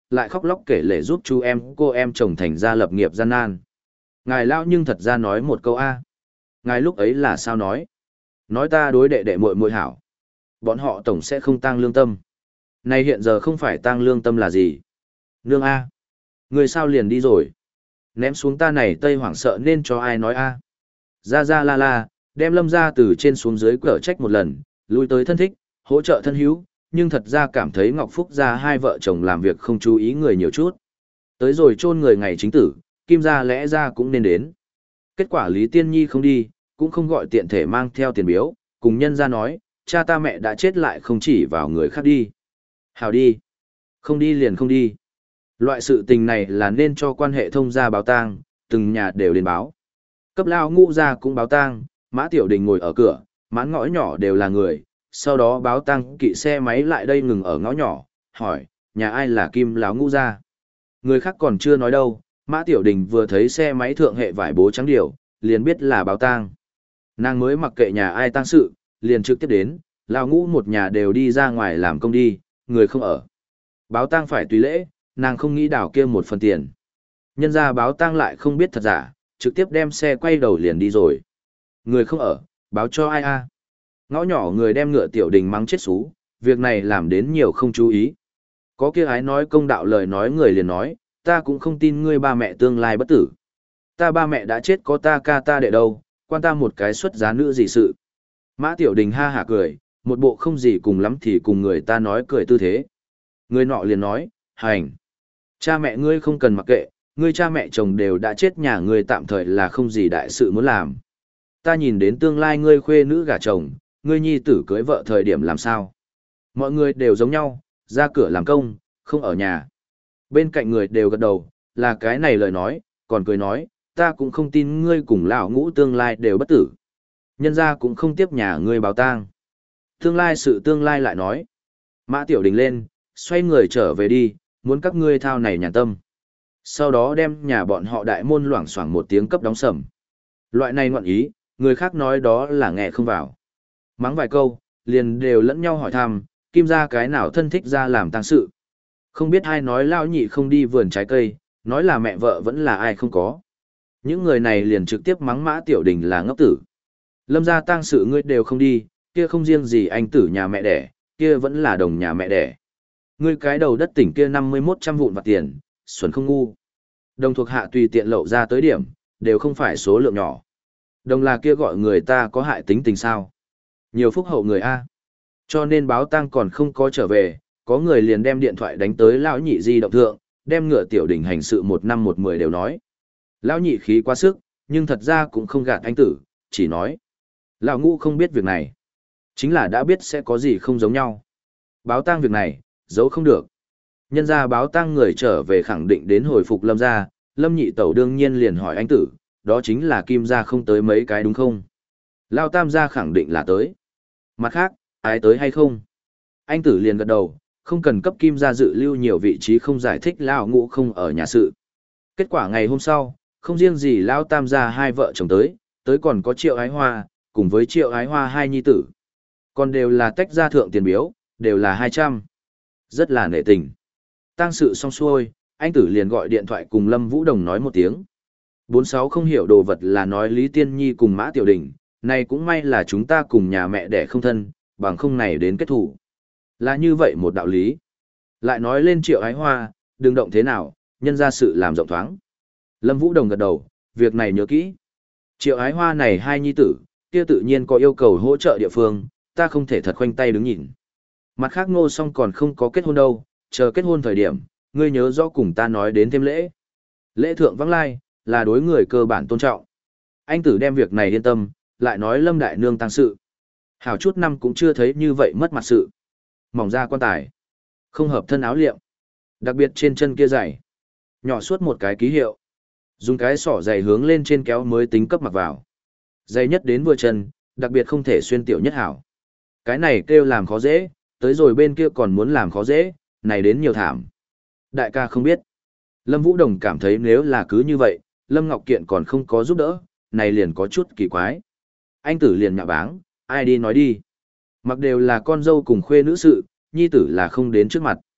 lại khóc lóc kể lể giúp chú em cô em chồng thành ra lập nghiệp gian nan. Ngài lão nhưng thật ra nói một câu A. Ngài lúc ấy là sao nói? Nói ta đối đệ đệ muội muội hảo. Bọn họ tổng sẽ không tăng lương tâm. Này hiện giờ không phải tăng lương tâm là gì? Nương A. Người sao liền đi rồi? Ném xuống ta này tây hoảng sợ nên cho ai nói A. Ra ra la la, đem Lâm ra từ trên xuống dưới cở trách một lần, lui tới thân thích, hỗ trợ thân hữu, nhưng thật ra cảm thấy Ngọc Phúc gia hai vợ chồng làm việc không chú ý người nhiều chút. Tới rồi chôn người ngày chính tử, Kim gia lẽ ra cũng nên đến. Kết quả Lý Tiên Nhi không đi, cũng không gọi tiện thể mang theo tiền biếu, cùng nhân ra nói, cha ta mẹ đã chết lại không chỉ vào người khác đi. Hào đi. Không đi liền không đi. Loại sự tình này là nên cho quan hệ thông gia báo tang, từng nhà đều đến báo. Cấp lao ngũ gia cũng báo tang, Mã Tiểu Đình ngồi ở cửa, mãn ngõ nhỏ đều là người, sau đó báo tang kỵ xe máy lại đây ngừng ở ngõ nhỏ, hỏi, nhà ai là Kim lão ngũ gia? Người khác còn chưa nói đâu, Mã Tiểu Đình vừa thấy xe máy thượng hệ vải bố trắng điều, liền biết là báo tang. Nàng mới mặc kệ nhà ai tang sự, liền trực tiếp đến, lão ngũ một nhà đều đi ra ngoài làm công đi, người không ở. Báo tang phải tùy lễ, nàng không nghĩ đảo kia một phần tiền. Nhân ra báo tang lại không biết thật giả, trực tiếp đem xe quay đầu liền đi rồi. Người không ở, báo cho ai a? Ngõ nhỏ người đem ngựa Tiểu Đình mắng chết xú, việc này làm đến nhiều không chú ý. Có kia ái nói công đạo lời nói người liền nói, ta cũng không tin ngươi ba mẹ tương lai bất tử. Ta ba mẹ đã chết có ta ca ta đệ đâu, quan ta một cái xuất giá nữ gì sự. Mã Tiểu Đình ha hả cười, một bộ không gì cùng lắm thì cùng người ta nói cười tư thế. Người nọ liền nói, hành. Cha mẹ ngươi không cần mặc kệ, ngươi cha mẹ chồng đều đã chết, nhà ngươi tạm thời là không gì đại sự muốn làm. Ta nhìn đến tương lai ngươi khuê nữ gả chồng, ngươi nhi tử cưới vợ thời điểm làm sao. Mọi người đều giống nhau, ra cửa làm công, không ở nhà. Bên cạnh người đều gật đầu, là cái này lời nói, còn cười nói, ta cũng không tin ngươi cùng lão ngũ tương lai đều bất tử. Nhân ra cũng không tiếp nhà ngươi báo tang. Tương lai sự tương lai lại nói. Mã Tiểu Đình lên, xoay người trở về đi, muốn các ngươi thao này nhàn tâm. Sau đó đem nhà bọn họ đại môn loảng xoảng một tiếng cấp đóng sầm. Loại này ngoạn ý, người khác nói đó là nghe không vào. Mắng vài câu, liền đều lẫn nhau hỏi thăm, Kim gia cái nào thân thích ra làm tang sự. Không biết ai nói lão nhị không đi vườn trái cây, nói là mẹ vợ vẫn là ai không có. Những người này liền trực tiếp mắng Mã Tiểu Đình là ngốc tử. Lâm gia tang sự ngươi đều không đi, kia không riêng gì anh tử nhà mẹ đẻ, kia vẫn là đồng nhà mẹ đẻ. Ngươi cái đầu đất tỉnh kia năm mươi mốt trăm vụn vặt tiền, xuẩn không ngu. Đồng thuộc hạ tùy tiện lậu ra tới điểm, đều không phải số lượng nhỏ. Đồng là kia gọi người ta có hại tính tình sao. Nhiều phúc hậu người A. Cho nên báo tang còn không có trở về, có người liền đem điện thoại đánh tới lão nhị di động thượng, đem ngựa Tiểu Đình hành sự một năm một mười đều nói. Lão nhị khí quá sức, nhưng thật ra cũng không gạt anh tử, chỉ nói. Lão ngũ không biết việc này. Chính là đã biết sẽ có gì không giống nhau. Báo tang việc này, giấu không được. Nhân ra báo tang người trở về khẳng định đến hồi phục Lâm gia, Lâm nhị tẩu đương nhiên liền hỏi anh tử, đó chính là Kim gia không tới mấy cái đúng không? Lao tam gia khẳng định là tới. Mặt khác, ai tới hay không? Anh tử liền gật đầu, không cần cấp Kim gia dự lưu nhiều vị trí không giải thích Lao ngũ không ở nhà sự. Kết quả ngày hôm sau, không riêng gì Lao tam gia hai vợ chồng tới, tới còn có Triệu Ái Hoa, cùng với Triệu Ái Hoa hai nhi tử. Còn đều là tách ra thượng tiền biếu, đều là hai trăm. Rất là nể tình. Tang sự xong xuôi, anh tử liền gọi điện thoại cùng Lâm Vũ Đồng nói một tiếng. Bốn sáu không hiểu đồ vật là nói Lý Tiên Nhi cùng Mã Tiểu Đình, này cũng may là chúng ta cùng nhà mẹ đẻ không thân, bằng không này đến kết thủ. Là như vậy một đạo lý. Lại nói lên Triệu Ái Hoa, đừng động thế nào, nhân ra sự làm rộng thoáng. Lâm Vũ Đồng gật đầu, việc này nhớ kỹ. Triệu Ái Hoa này hai nhi tử, kia tự nhiên có yêu cầu hỗ trợ địa phương, ta không thể thật khoanh tay đứng nhìn. Mặt khác Ngô Song còn không có kết hôn đâu, chờ kết hôn thời điểm, ngươi nhớ rõ cùng ta nói đến thêm lễ. Lễ thượng vắng lai, là đối người cơ bản tôn trọng. Anh tử đem việc này yên tâm, lại nói Lâm đại nương tăng sự. Hảo chút năm cũng chưa thấy như vậy mất mặt sự. Mỏng ra quan tài, không hợp thân áo liệm, đặc biệt trên chân kia giày, nhỏ suốt một cái ký hiệu. Dùng cái sỏ giày hướng lên trên kéo mới tính cấp mặc vào. Giày nhất đến vừa chân, đặc biệt không thể xuyên tiểu nhất hảo. Cái này kêu làm khó dễ, tới rồi bên kia còn muốn làm khó dễ, này đến nhiều thảm. Đại ca không biết. Lâm Vũ Đồng cảm thấy nếu là cứ như vậy, Lâm Ngọc Kiện còn không có giúp đỡ, này liền có chút kỳ quái. Anh tử liền nhạ báng, ai đi nói đi. Mặc đều là con dâu cùng khuê nữ sự, nhi tử là không đến trước mặt.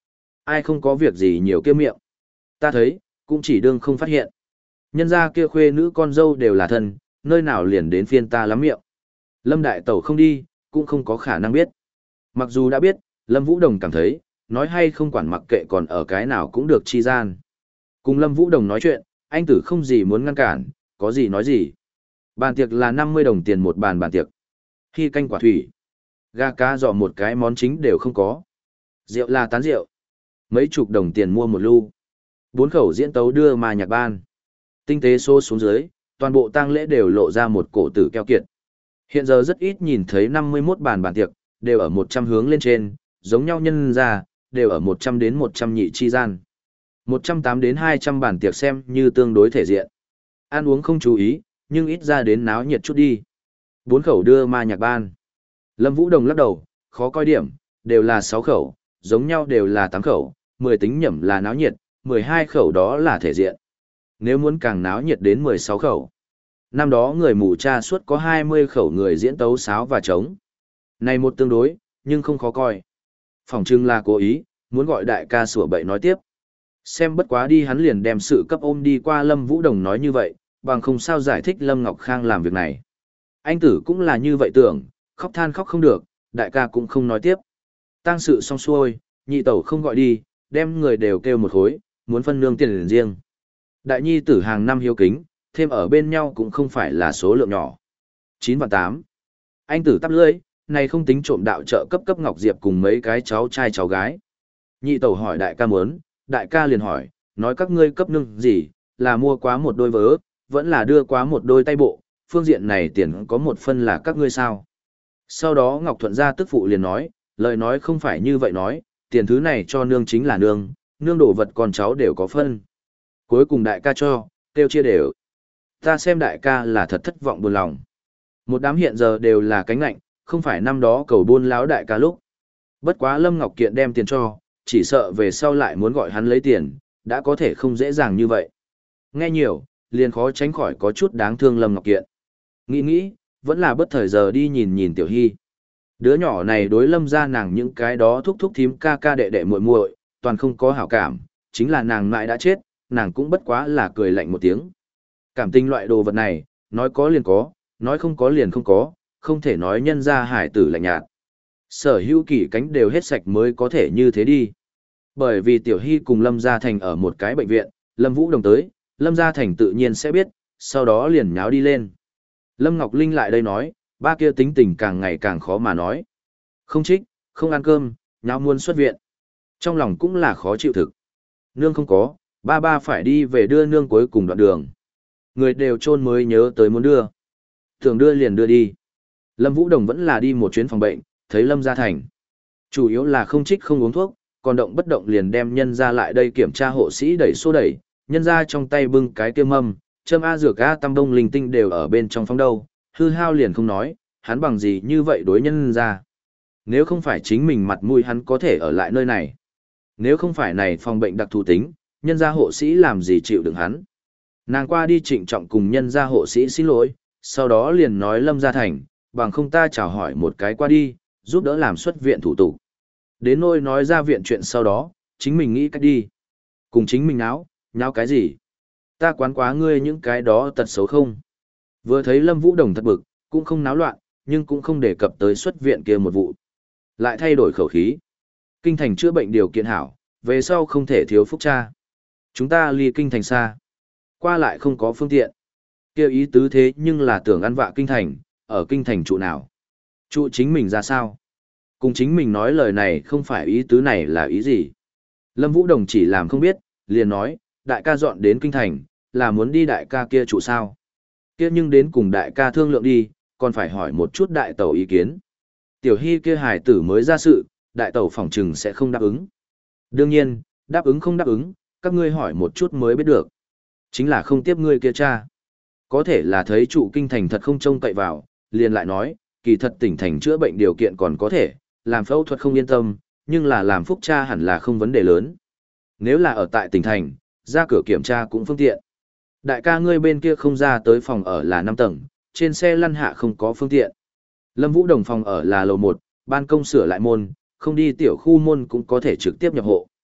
Ai không có việc gì nhiều kia miệng. Ta thấy, cũng chỉ đương không phát hiện. Nhân gia kia khuê nữ con dâu đều là thân, nơi nào liền đến phiên ta lắm miệng. Lâm Đại Tẩu không đi, cũng không có khả năng biết. Mặc dù đã biết, Lâm Vũ Đồng cảm thấy, nói hay không quản mặc kệ còn ở cái nào cũng được chi gian. Cùng Lâm Vũ Đồng nói chuyện, anh tử không gì muốn ngăn cản, có gì nói gì. Bàn tiệc là năm mươi đồng tiền một bàn bàn tiệc. Khi canh quả thủy, gà cá dọ một cái món chính đều không có. Rượu là tán rượu. Mấy chục đồng tiền mua một lu. Bốn khẩu diễn tấu đưa mà nhạc ban. Tinh tế xô xuống dưới, toàn bộ tang lễ đều lộ ra một cổ tử keo kiệt. Hiện giờ rất ít nhìn thấy năm mươi mốt bàn bàn tiệc, đều ở một trăm hướng lên trên, giống nhau nhân ra, đều ở một trăm đến một trăm nhị chi gian. một trăm tám đến hai trăm bàn tiệc xem như tương đối thể diện. Ăn uống không chú ý, nhưng ít ra đến náo nhiệt chút đi. Bốn khẩu đưa ma nhạc ban. Lâm Vũ Đồng lắc đầu, khó coi điểm, đều là sáu khẩu, giống nhau đều là tám khẩu, mười tính nhẩm là náo nhiệt, mười hai khẩu đó là thể diện. Nếu muốn càng náo nhiệt đến mười sáu khẩu. Năm đó người mù cha suốt có hai mươi khẩu người diễn tấu sáo và trống. Này một tương đối, nhưng không khó coi. Phỏng chừng là cố ý, muốn gọi đại ca sủa bậy nói tiếp. Xem bất quá đi hắn liền đem sự cấp ôm đi qua Lâm Vũ Đồng nói như vậy, bằng không sao giải thích Lâm Ngọc Khang làm việc này. Anh tử cũng là như vậy tưởng, khóc than khóc không được, đại ca cũng không nói tiếp. Tang sự xong xuôi, nhị tẩu không gọi đi, đem người đều kêu một khối, muốn phân nương tiền riêng. Đại nhi tử hàng năm hiếu kính, thêm ở bên nhau cũng không phải là số lượng nhỏ. chín và tám. Anh tử tắp lưỡi, này không tính trộm đạo trợ cấp cấp Ngọc Diệp cùng mấy cái cháu trai cháu gái. Nhị tẩu hỏi đại ca muốn, đại ca liền hỏi, nói các ngươi cấp nương gì, là mua quá một đôi vớ, vẫn là đưa quá một đôi tay bộ, phương diện này tiền có một phân là các ngươi sao. Sau đó Ngọc Thuận gia tức phụ liền nói, lời nói không phải như vậy nói, tiền thứ này cho nương chính là nương, nương đổ vật con cháu đều có phân. Cuối cùng đại ca cho, tiêu chia đều. Ta xem đại ca là thật thất vọng buồn lòng. Một đám hiện giờ đều là cánh lạnh, không phải năm đó cầu buôn láo đại ca lúc. Bất quá Lâm Ngọc Kiện đem tiền cho, chỉ sợ về sau lại muốn gọi hắn lấy tiền, đã có thể không dễ dàng như vậy. Nghe nhiều, liền khó tránh khỏi có chút đáng thương Lâm Ngọc Kiện. Nghĩ nghĩ, vẫn là bất thời giờ đi nhìn nhìn Tiểu Hy. Đứa nhỏ này đối Lâm ra nàng những cái đó thúc thúc thím ca ca đệ đệ muội muội, toàn không có hảo cảm, chính là nàng mãi đã chết, nàng cũng bất quá là cười lạnh một tiếng. Cảm tình loại đồ vật này, nói có liền có, nói không có liền không có, không thể nói nhân ra hải tử lạnh nhạt. Sở hữu kỷ cánh đều hết sạch mới có thể như thế đi. Bởi vì Tiểu Hy cùng Lâm Gia Thành ở một cái bệnh viện, Lâm Vũ Đồng tới, Lâm Gia Thành tự nhiên sẽ biết, sau đó liền nháo đi lên. Lâm Ngọc Linh lại đây nói, ba kia tính tình càng ngày càng khó mà nói. Không trích, không ăn cơm, nháo muốn xuất viện. Trong lòng cũng là khó chịu thực. Nương không có, ba ba phải đi về đưa nương cuối cùng đoạn đường. Người đều chôn mới nhớ tới muốn đưa. Thường đưa liền đưa đi. Lâm Vũ Đồng vẫn là đi một chuyến phòng bệnh, thấy Lâm Gia Thành. Chủ yếu là không trích không uống thuốc, còn động bất động liền đem nhân ra lại đây kiểm tra hộ sĩ đẩy xô đẩy, nhân ra trong tay bưng cái kia mâm, châm A dược A tam đông linh tinh đều ở bên trong phòng đâu, hư hao liền không nói, hắn bằng gì như vậy đối nhân ra. Nếu không phải chính mình mặt mũi hắn có thể ở lại nơi này. Nếu không phải này phòng bệnh đặc thù tính, nhân gia hộ sĩ làm gì chịu đựng hắn. Nàng qua đi trịnh trọng cùng nhân gia hộ sĩ xin lỗi, sau đó liền nói Lâm Gia Thành, bằng không ta chào hỏi một cái qua đi, giúp đỡ làm xuất viện thủ tục. Đến nôi nói ra viện chuyện sau đó, chính mình nghĩ cách đi. Cùng chính mình náo, nháo cái gì? Ta quán quá ngươi những cái đó tật xấu không? Vừa thấy Lâm Vũ Đồng thật bực, cũng không náo loạn, nhưng cũng không đề cập tới xuất viện kia một vụ. Lại thay đổi khẩu khí. Kinh thành chữa bệnh điều kiện hảo, về sau không thể thiếu phúc cha. Chúng ta ly kinh thành xa. Qua lại không có phương tiện. Kêu ý tứ thế nhưng là tưởng ăn vạ kinh thành, ở kinh thành trụ nào. Trụ chính mình ra sao? Cùng chính mình nói lời này không phải ý tứ này là ý gì. Lâm Vũ Đồng chỉ làm không biết, liền nói, đại ca dọn đến kinh thành, là muốn đi đại ca kia trụ sao. Kia nhưng đến cùng đại ca thương lượng đi, còn phải hỏi một chút đại tẩu ý kiến. Tiểu Hy kia hài tử mới ra sự, đại tẩu phỏng chừng sẽ không đáp ứng. Đương nhiên, đáp ứng không đáp ứng, các ngươi hỏi một chút mới biết được. Chính là không tiếp ngươi kia cha. Có thể là thấy trụ kinh thành thật không trông cậy vào, liền lại nói, kỳ thật tỉnh thành chữa bệnh điều kiện còn có thể, làm phẫu thuật không yên tâm, nhưng là làm phúc cha hẳn là không vấn đề lớn. Nếu là ở tại tỉnh thành, ra cửa kiểm tra cũng phương tiện. Đại ca ngươi bên kia không ra tới phòng ở là năm tầng, trên xe lăn hạ không có phương tiện. Lâm Vũ Đồng phòng ở là lầu một, ban công sửa lại môn, không đi tiểu khu môn cũng có thể trực tiếp nhập hộ.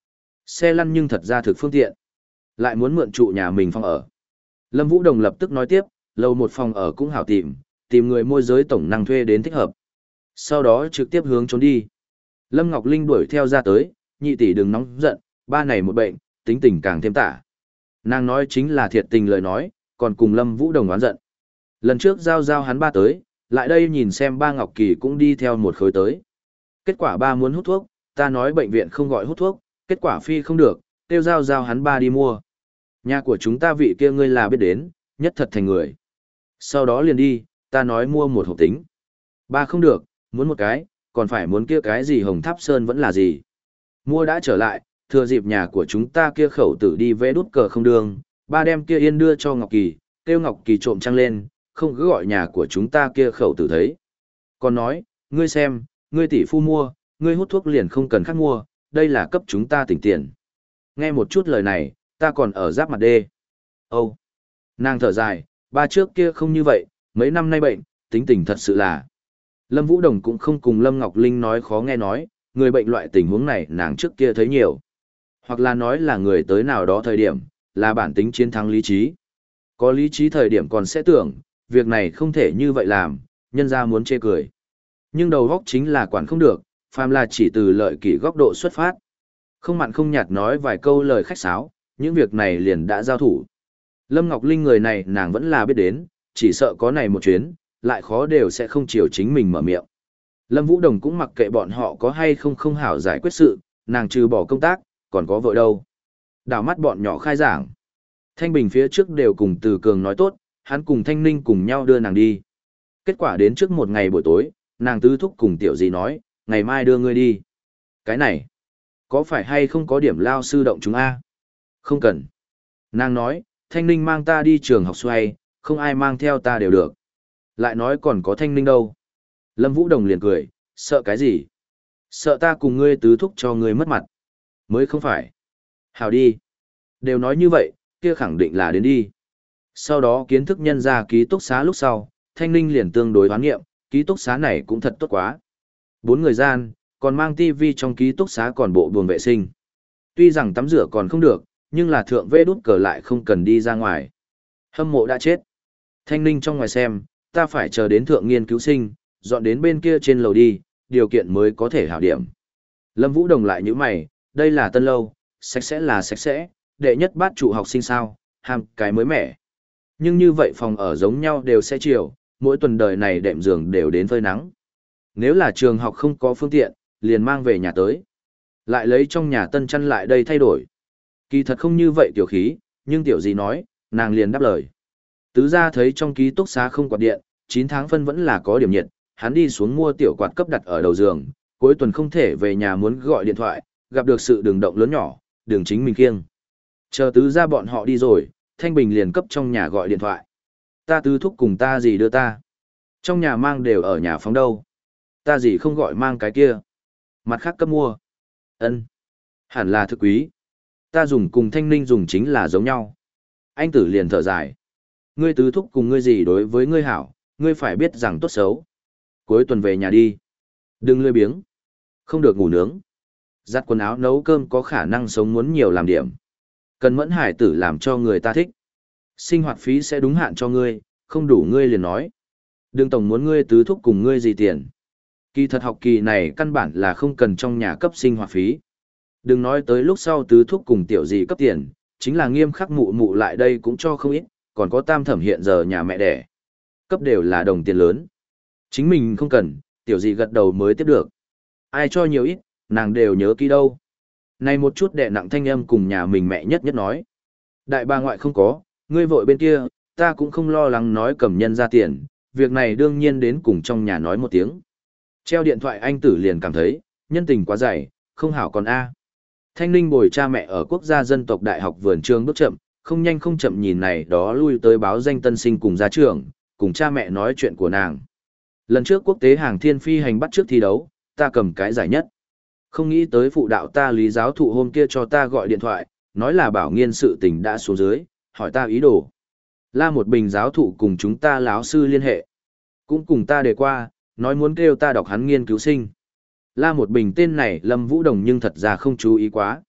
Xe lăn nhưng thật ra thực phương tiện. Lại muốn mượn trụ nhà mình phòng ở. Lâm Vũ Đồng lập tức nói tiếp, lầu một phòng ở cũng hảo tìm, tìm người môi giới tổng năng thuê đến thích hợp. Sau đó trực tiếp hướng trốn đi. Lâm Ngọc Linh đuổi theo ra tới, nhị tỷ đừng nóng giận, ba này một bệnh, tính tình càng thêm tả. Nàng nói chính là thiệt tình lời nói, còn cùng Lâm Vũ Đồng oán giận. Lần trước giao giao hắn ba tới, lại đây nhìn xem ba Ngọc Kỳ cũng đi theo một khối tới. Kết quả ba muốn hút thuốc, ta nói bệnh viện không gọi hút thuốc, kết quả phi không được, tiêu giao giao hắn ba đi mua. Nhà của chúng ta vị kia ngươi là biết đến, nhất thật thành người. Sau đó liền đi, ta nói mua một hộp tính. Ba không được, muốn một cái, còn phải muốn kia cái gì Hồng Tháp Sơn vẫn là gì. Mua đã trở lại, thừa dịp nhà của chúng ta kia khẩu tử đi vẽ đút cờ không đường, ba đem kia yên đưa cho Ngọc Kỳ, kêu Ngọc Kỳ trộm trăng lên, không cứ gọi nhà của chúng ta kia khẩu tử thấy. Còn nói, ngươi xem, ngươi tỷ phu mua, ngươi hút thuốc liền không cần khác mua, đây là cấp chúng ta tỉnh tiền. Nghe một chút lời này, ta còn ở giáp mặt đê. Âu! Nàng thở dài, ba trước kia không như vậy, mấy năm nay bệnh, tính tình thật sự là. Lâm Vũ Đồng cũng không cùng Lâm Ngọc Linh nói khó nghe nói, người bệnh loại tình huống này nàng trước kia thấy nhiều. Hoặc là nói là người tới nào đó thời điểm, là bản tính chiến thắng lý trí. Có lý trí thời điểm còn sẽ tưởng, việc này không thể như vậy làm, nhân ra muốn chê cười. Nhưng đầu góc chính là quản không được, phàm là chỉ từ lợi kỷ góc độ xuất phát. Không mặn không nhạt nói vài câu lời khách sáo, những việc này liền đã giao thủ. Lâm Ngọc Linh người này nàng vẫn là biết đến, chỉ sợ có này một chuyến, lại khó đều sẽ không chiều chính mình mở miệng. Lâm Vũ Đồng cũng mặc kệ bọn họ có hay không không hảo giải quyết sự, nàng trừ bỏ công tác, còn có vợ đâu. Đảo mắt bọn nhỏ khai giảng. Thanh Bình phía trước đều cùng Từ Cường nói tốt, hắn cùng Thanh Ninh cùng nhau đưa nàng đi. Kết quả đến trước một ngày buổi tối, nàng tứ thúc cùng tiểu gì nói, ngày mai đưa ngươi đi. Cái này, có phải hay không có điểm lao sư động chúng a? Không cần. Nàng nói, Thanh Ninh mang ta đi trường học xoay, không ai mang theo ta đều được. Lại nói còn có Thanh Ninh đâu. Lâm Vũ Đồng liền cười, sợ cái gì? Sợ ta cùng ngươi tứ thúc cho ngươi mất mặt. Mới không phải. Hào đi. Đều nói như vậy, kia khẳng định là đến đi. Sau đó kiến thức nhân ra ký túc xá lúc sau, Thanh Ninh liền tương đối hoán nghiệm, ký túc xá này cũng thật tốt quá. Bốn người gian, còn mang tivi trong ký túc xá còn bộ buồng vệ sinh. Tuy rằng tắm rửa còn không được, nhưng là thượng vê đút cờ lại không cần đi ra ngoài. Hâm mộ đã chết. Thanh Ninh trong ngoài xem, ta phải chờ đến thượng nghiên cứu sinh, dọn đến bên kia trên lầu đi, điều kiện mới có thể hảo điểm. Lâm Vũ Đồng lại như mày, đây là tân lâu, sạch sẽ là sạch sẽ, đệ nhất bát trụ học sinh sao, ham cái mới mẻ. Nhưng như vậy phòng ở giống nhau đều sẽ chiều, mỗi tuần đời này đệm giường đều đến phơi nắng. Nếu là trường học không có phương tiện, liền mang về nhà tới. Lại lấy trong nhà tân chăn lại đây thay đổi. Kỳ thật không như vậy tiểu khí, nhưng tiểu gì nói, nàng liền đáp lời. Tứ gia thấy trong ký túc xá không quạt điện, chín tháng phân vẫn là có điểm nhiệt, hắn đi xuống mua tiểu quạt cấp đặt ở đầu giường, cuối tuần không thể về nhà muốn gọi điện thoại, gặp được sự đường động lớn nhỏ, đường chính mình kiêng. Chờ tứ gia bọn họ đi rồi, Thanh Bình liền cấp trong nhà gọi điện thoại. Ta tứ thúc cùng ta gì đưa ta. Trong nhà mang đều ở nhà phóng đâu. Ta gì không gọi mang cái kia. Mặt khác cấp mua. Ân, hẳn là thực quý. Ta dùng cùng Thanh Ninh dùng chính là giống nhau. Anh tử liền thở dài. Ngươi tứ thúc cùng ngươi gì đối với ngươi hảo, ngươi phải biết rằng tốt xấu. Cuối tuần về nhà đi. Đừng lười biếng. Không được ngủ nướng. Giặt quần áo nấu cơm có khả năng sống muốn nhiều làm điểm. Cần mẫn hải tử làm cho người ta thích. Sinh hoạt phí sẽ đúng hạn cho ngươi, không đủ ngươi liền nói. Đừng tổng muốn ngươi tứ thúc cùng ngươi gì tiền. Kỳ thật học kỳ này căn bản là không cần trong nhà cấp sinh hoạt phí. Đừng nói tới lúc sau tứ thúc cùng tiểu gì cấp tiền, chính là nghiêm khắc mụ mụ lại đây cũng cho không ít, còn có tam thẩm hiện giờ nhà mẹ đẻ. Cấp đều là đồng tiền lớn. Chính mình không cần, tiểu gì gật đầu mới tiếp được. Ai cho nhiều ít, nàng đều nhớ kỹ đâu. Này một chút đệ nặng thanh âm cùng nhà mình mẹ nhất nhất nói. Đại bà ngoại không có, ngươi vội bên kia, ta cũng không lo lắng nói cầm nhân ra tiền, việc này đương nhiên đến cùng trong nhà nói một tiếng. Treo điện thoại anh tử liền cảm thấy, nhân tình quá dày, không hảo còn A. Thanh Ninh bồi cha mẹ ở quốc gia dân tộc đại học vườn trường bước chậm, không nhanh không chậm nhìn này đó lui tới báo danh tân sinh cùng gia trưởng, cùng cha mẹ nói chuyện của nàng. Lần trước quốc tế hàng thiên phi hành bắt trước thi đấu, ta cầm cái giải nhất. Không nghĩ tới phụ đạo ta lý giáo thụ hôm kia cho ta gọi điện thoại, nói là bảo nghiên sự tình đã xuống dưới, hỏi ta ý đồ. La một bình giáo thụ cùng chúng ta lão sư liên hệ. Cũng cùng ta đề qua, nói muốn kêu ta đọc hắn nghiên cứu sinh. La một bình tên này Lâm Vũ Đồng nhưng thật ra không chú ý quá.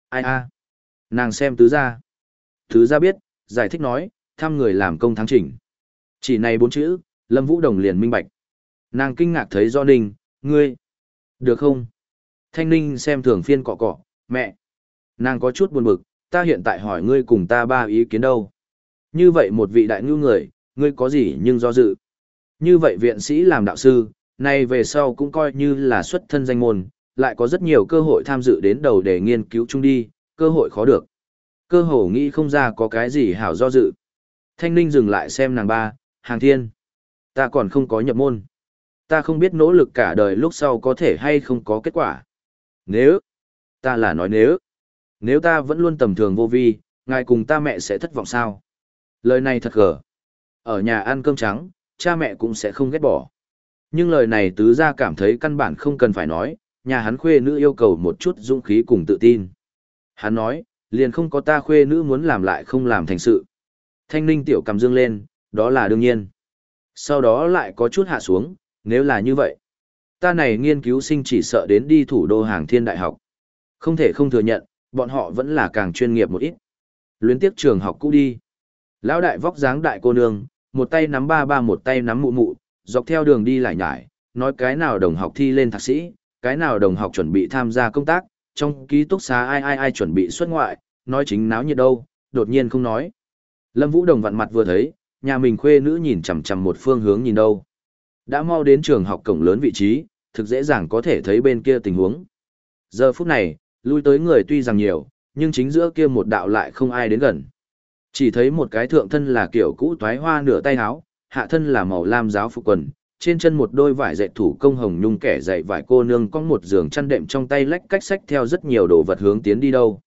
Ai a? Nàng xem tứ gia. Tứ gia biết, giải thích nói, thăm người làm công thắng chỉnh. Chỉ này bốn chữ, Lâm Vũ Đồng liền minh bạch. Nàng kinh ngạc thấy Do Ninh, ngươi, được không? Thanh Ninh xem thường phiên cọ cọ, mẹ. Nàng có chút buồn bực, ta hiện tại hỏi ngươi cùng ta ba ý kiến đâu. Như vậy một vị đại ngưu người, ngươi có gì nhưng do dự. Như vậy viện sĩ làm đạo sư, nay về sau cũng coi như là xuất thân danh môn, lại có rất nhiều cơ hội tham dự đến đầu để nghiên cứu chung đi, cơ hội khó được. Cơ hồ nghĩ không ra có cái gì hảo do dự. Thanh Ninh dừng lại xem nàng ba, Hàng Thiên. Ta còn không có nhập môn. Ta không biết nỗ lực cả đời lúc sau có thể hay không có kết quả. Nếu, ta là nói nếu, nếu ta vẫn luôn tầm thường vô vi, ngài cùng ta mẹ sẽ thất vọng sao? Lời này thật gở. Ở nhà ăn cơm trắng, cha mẹ cũng sẽ không ghét bỏ. Nhưng lời này tứ gia cảm thấy căn bản không cần phải nói, nhà hắn khuê nữ yêu cầu một chút dũng khí cùng tự tin. Hắn nói, liền không có ta khuê nữ muốn làm lại không làm thành sự. Thanh Ninh tiểu cầm dương lên, đó là đương nhiên. Sau đó lại có chút hạ xuống, nếu là như vậy. Ta này nghiên cứu sinh chỉ sợ đến đi thủ đô Hàng Thiên Đại học. Không thể không thừa nhận, bọn họ vẫn là càng chuyên nghiệp một ít. Luyến tiếc trường học cũ đi. Lão đại vóc dáng đại cô nương, một tay nắm ba ba một tay nắm mụ mụ, dọc theo đường đi lại nhải, nói cái nào đồng học thi lên thạc sĩ, cái nào đồng học chuẩn bị tham gia công tác, trong ký túc xá ai ai ai chuẩn bị xuất ngoại, nói chính náo nhiệt đâu, đột nhiên không nói. Lâm Vũ Đồng vặn mặt vừa thấy, nhà mình khuê nữ nhìn chằm chằm một phương hướng nhìn đâu. Đã mau đến trường học cổng lớn vị trí, thực dễ dàng có thể thấy bên kia tình huống. Giờ phút này, lui tới người tuy rằng nhiều, nhưng chính giữa kia một đạo lại không ai đến gần. Chỉ thấy một cái thượng thân là kiểu cũ toái hoa nửa tay áo, hạ thân là màu lam giáo phục quần, trên chân một đôi vải dệt thủ công hồng nhung kẻ dạy vải cô nương có một giường chăn đệm trong tay lách cách sách theo rất nhiều đồ vật hướng tiến đi đâu.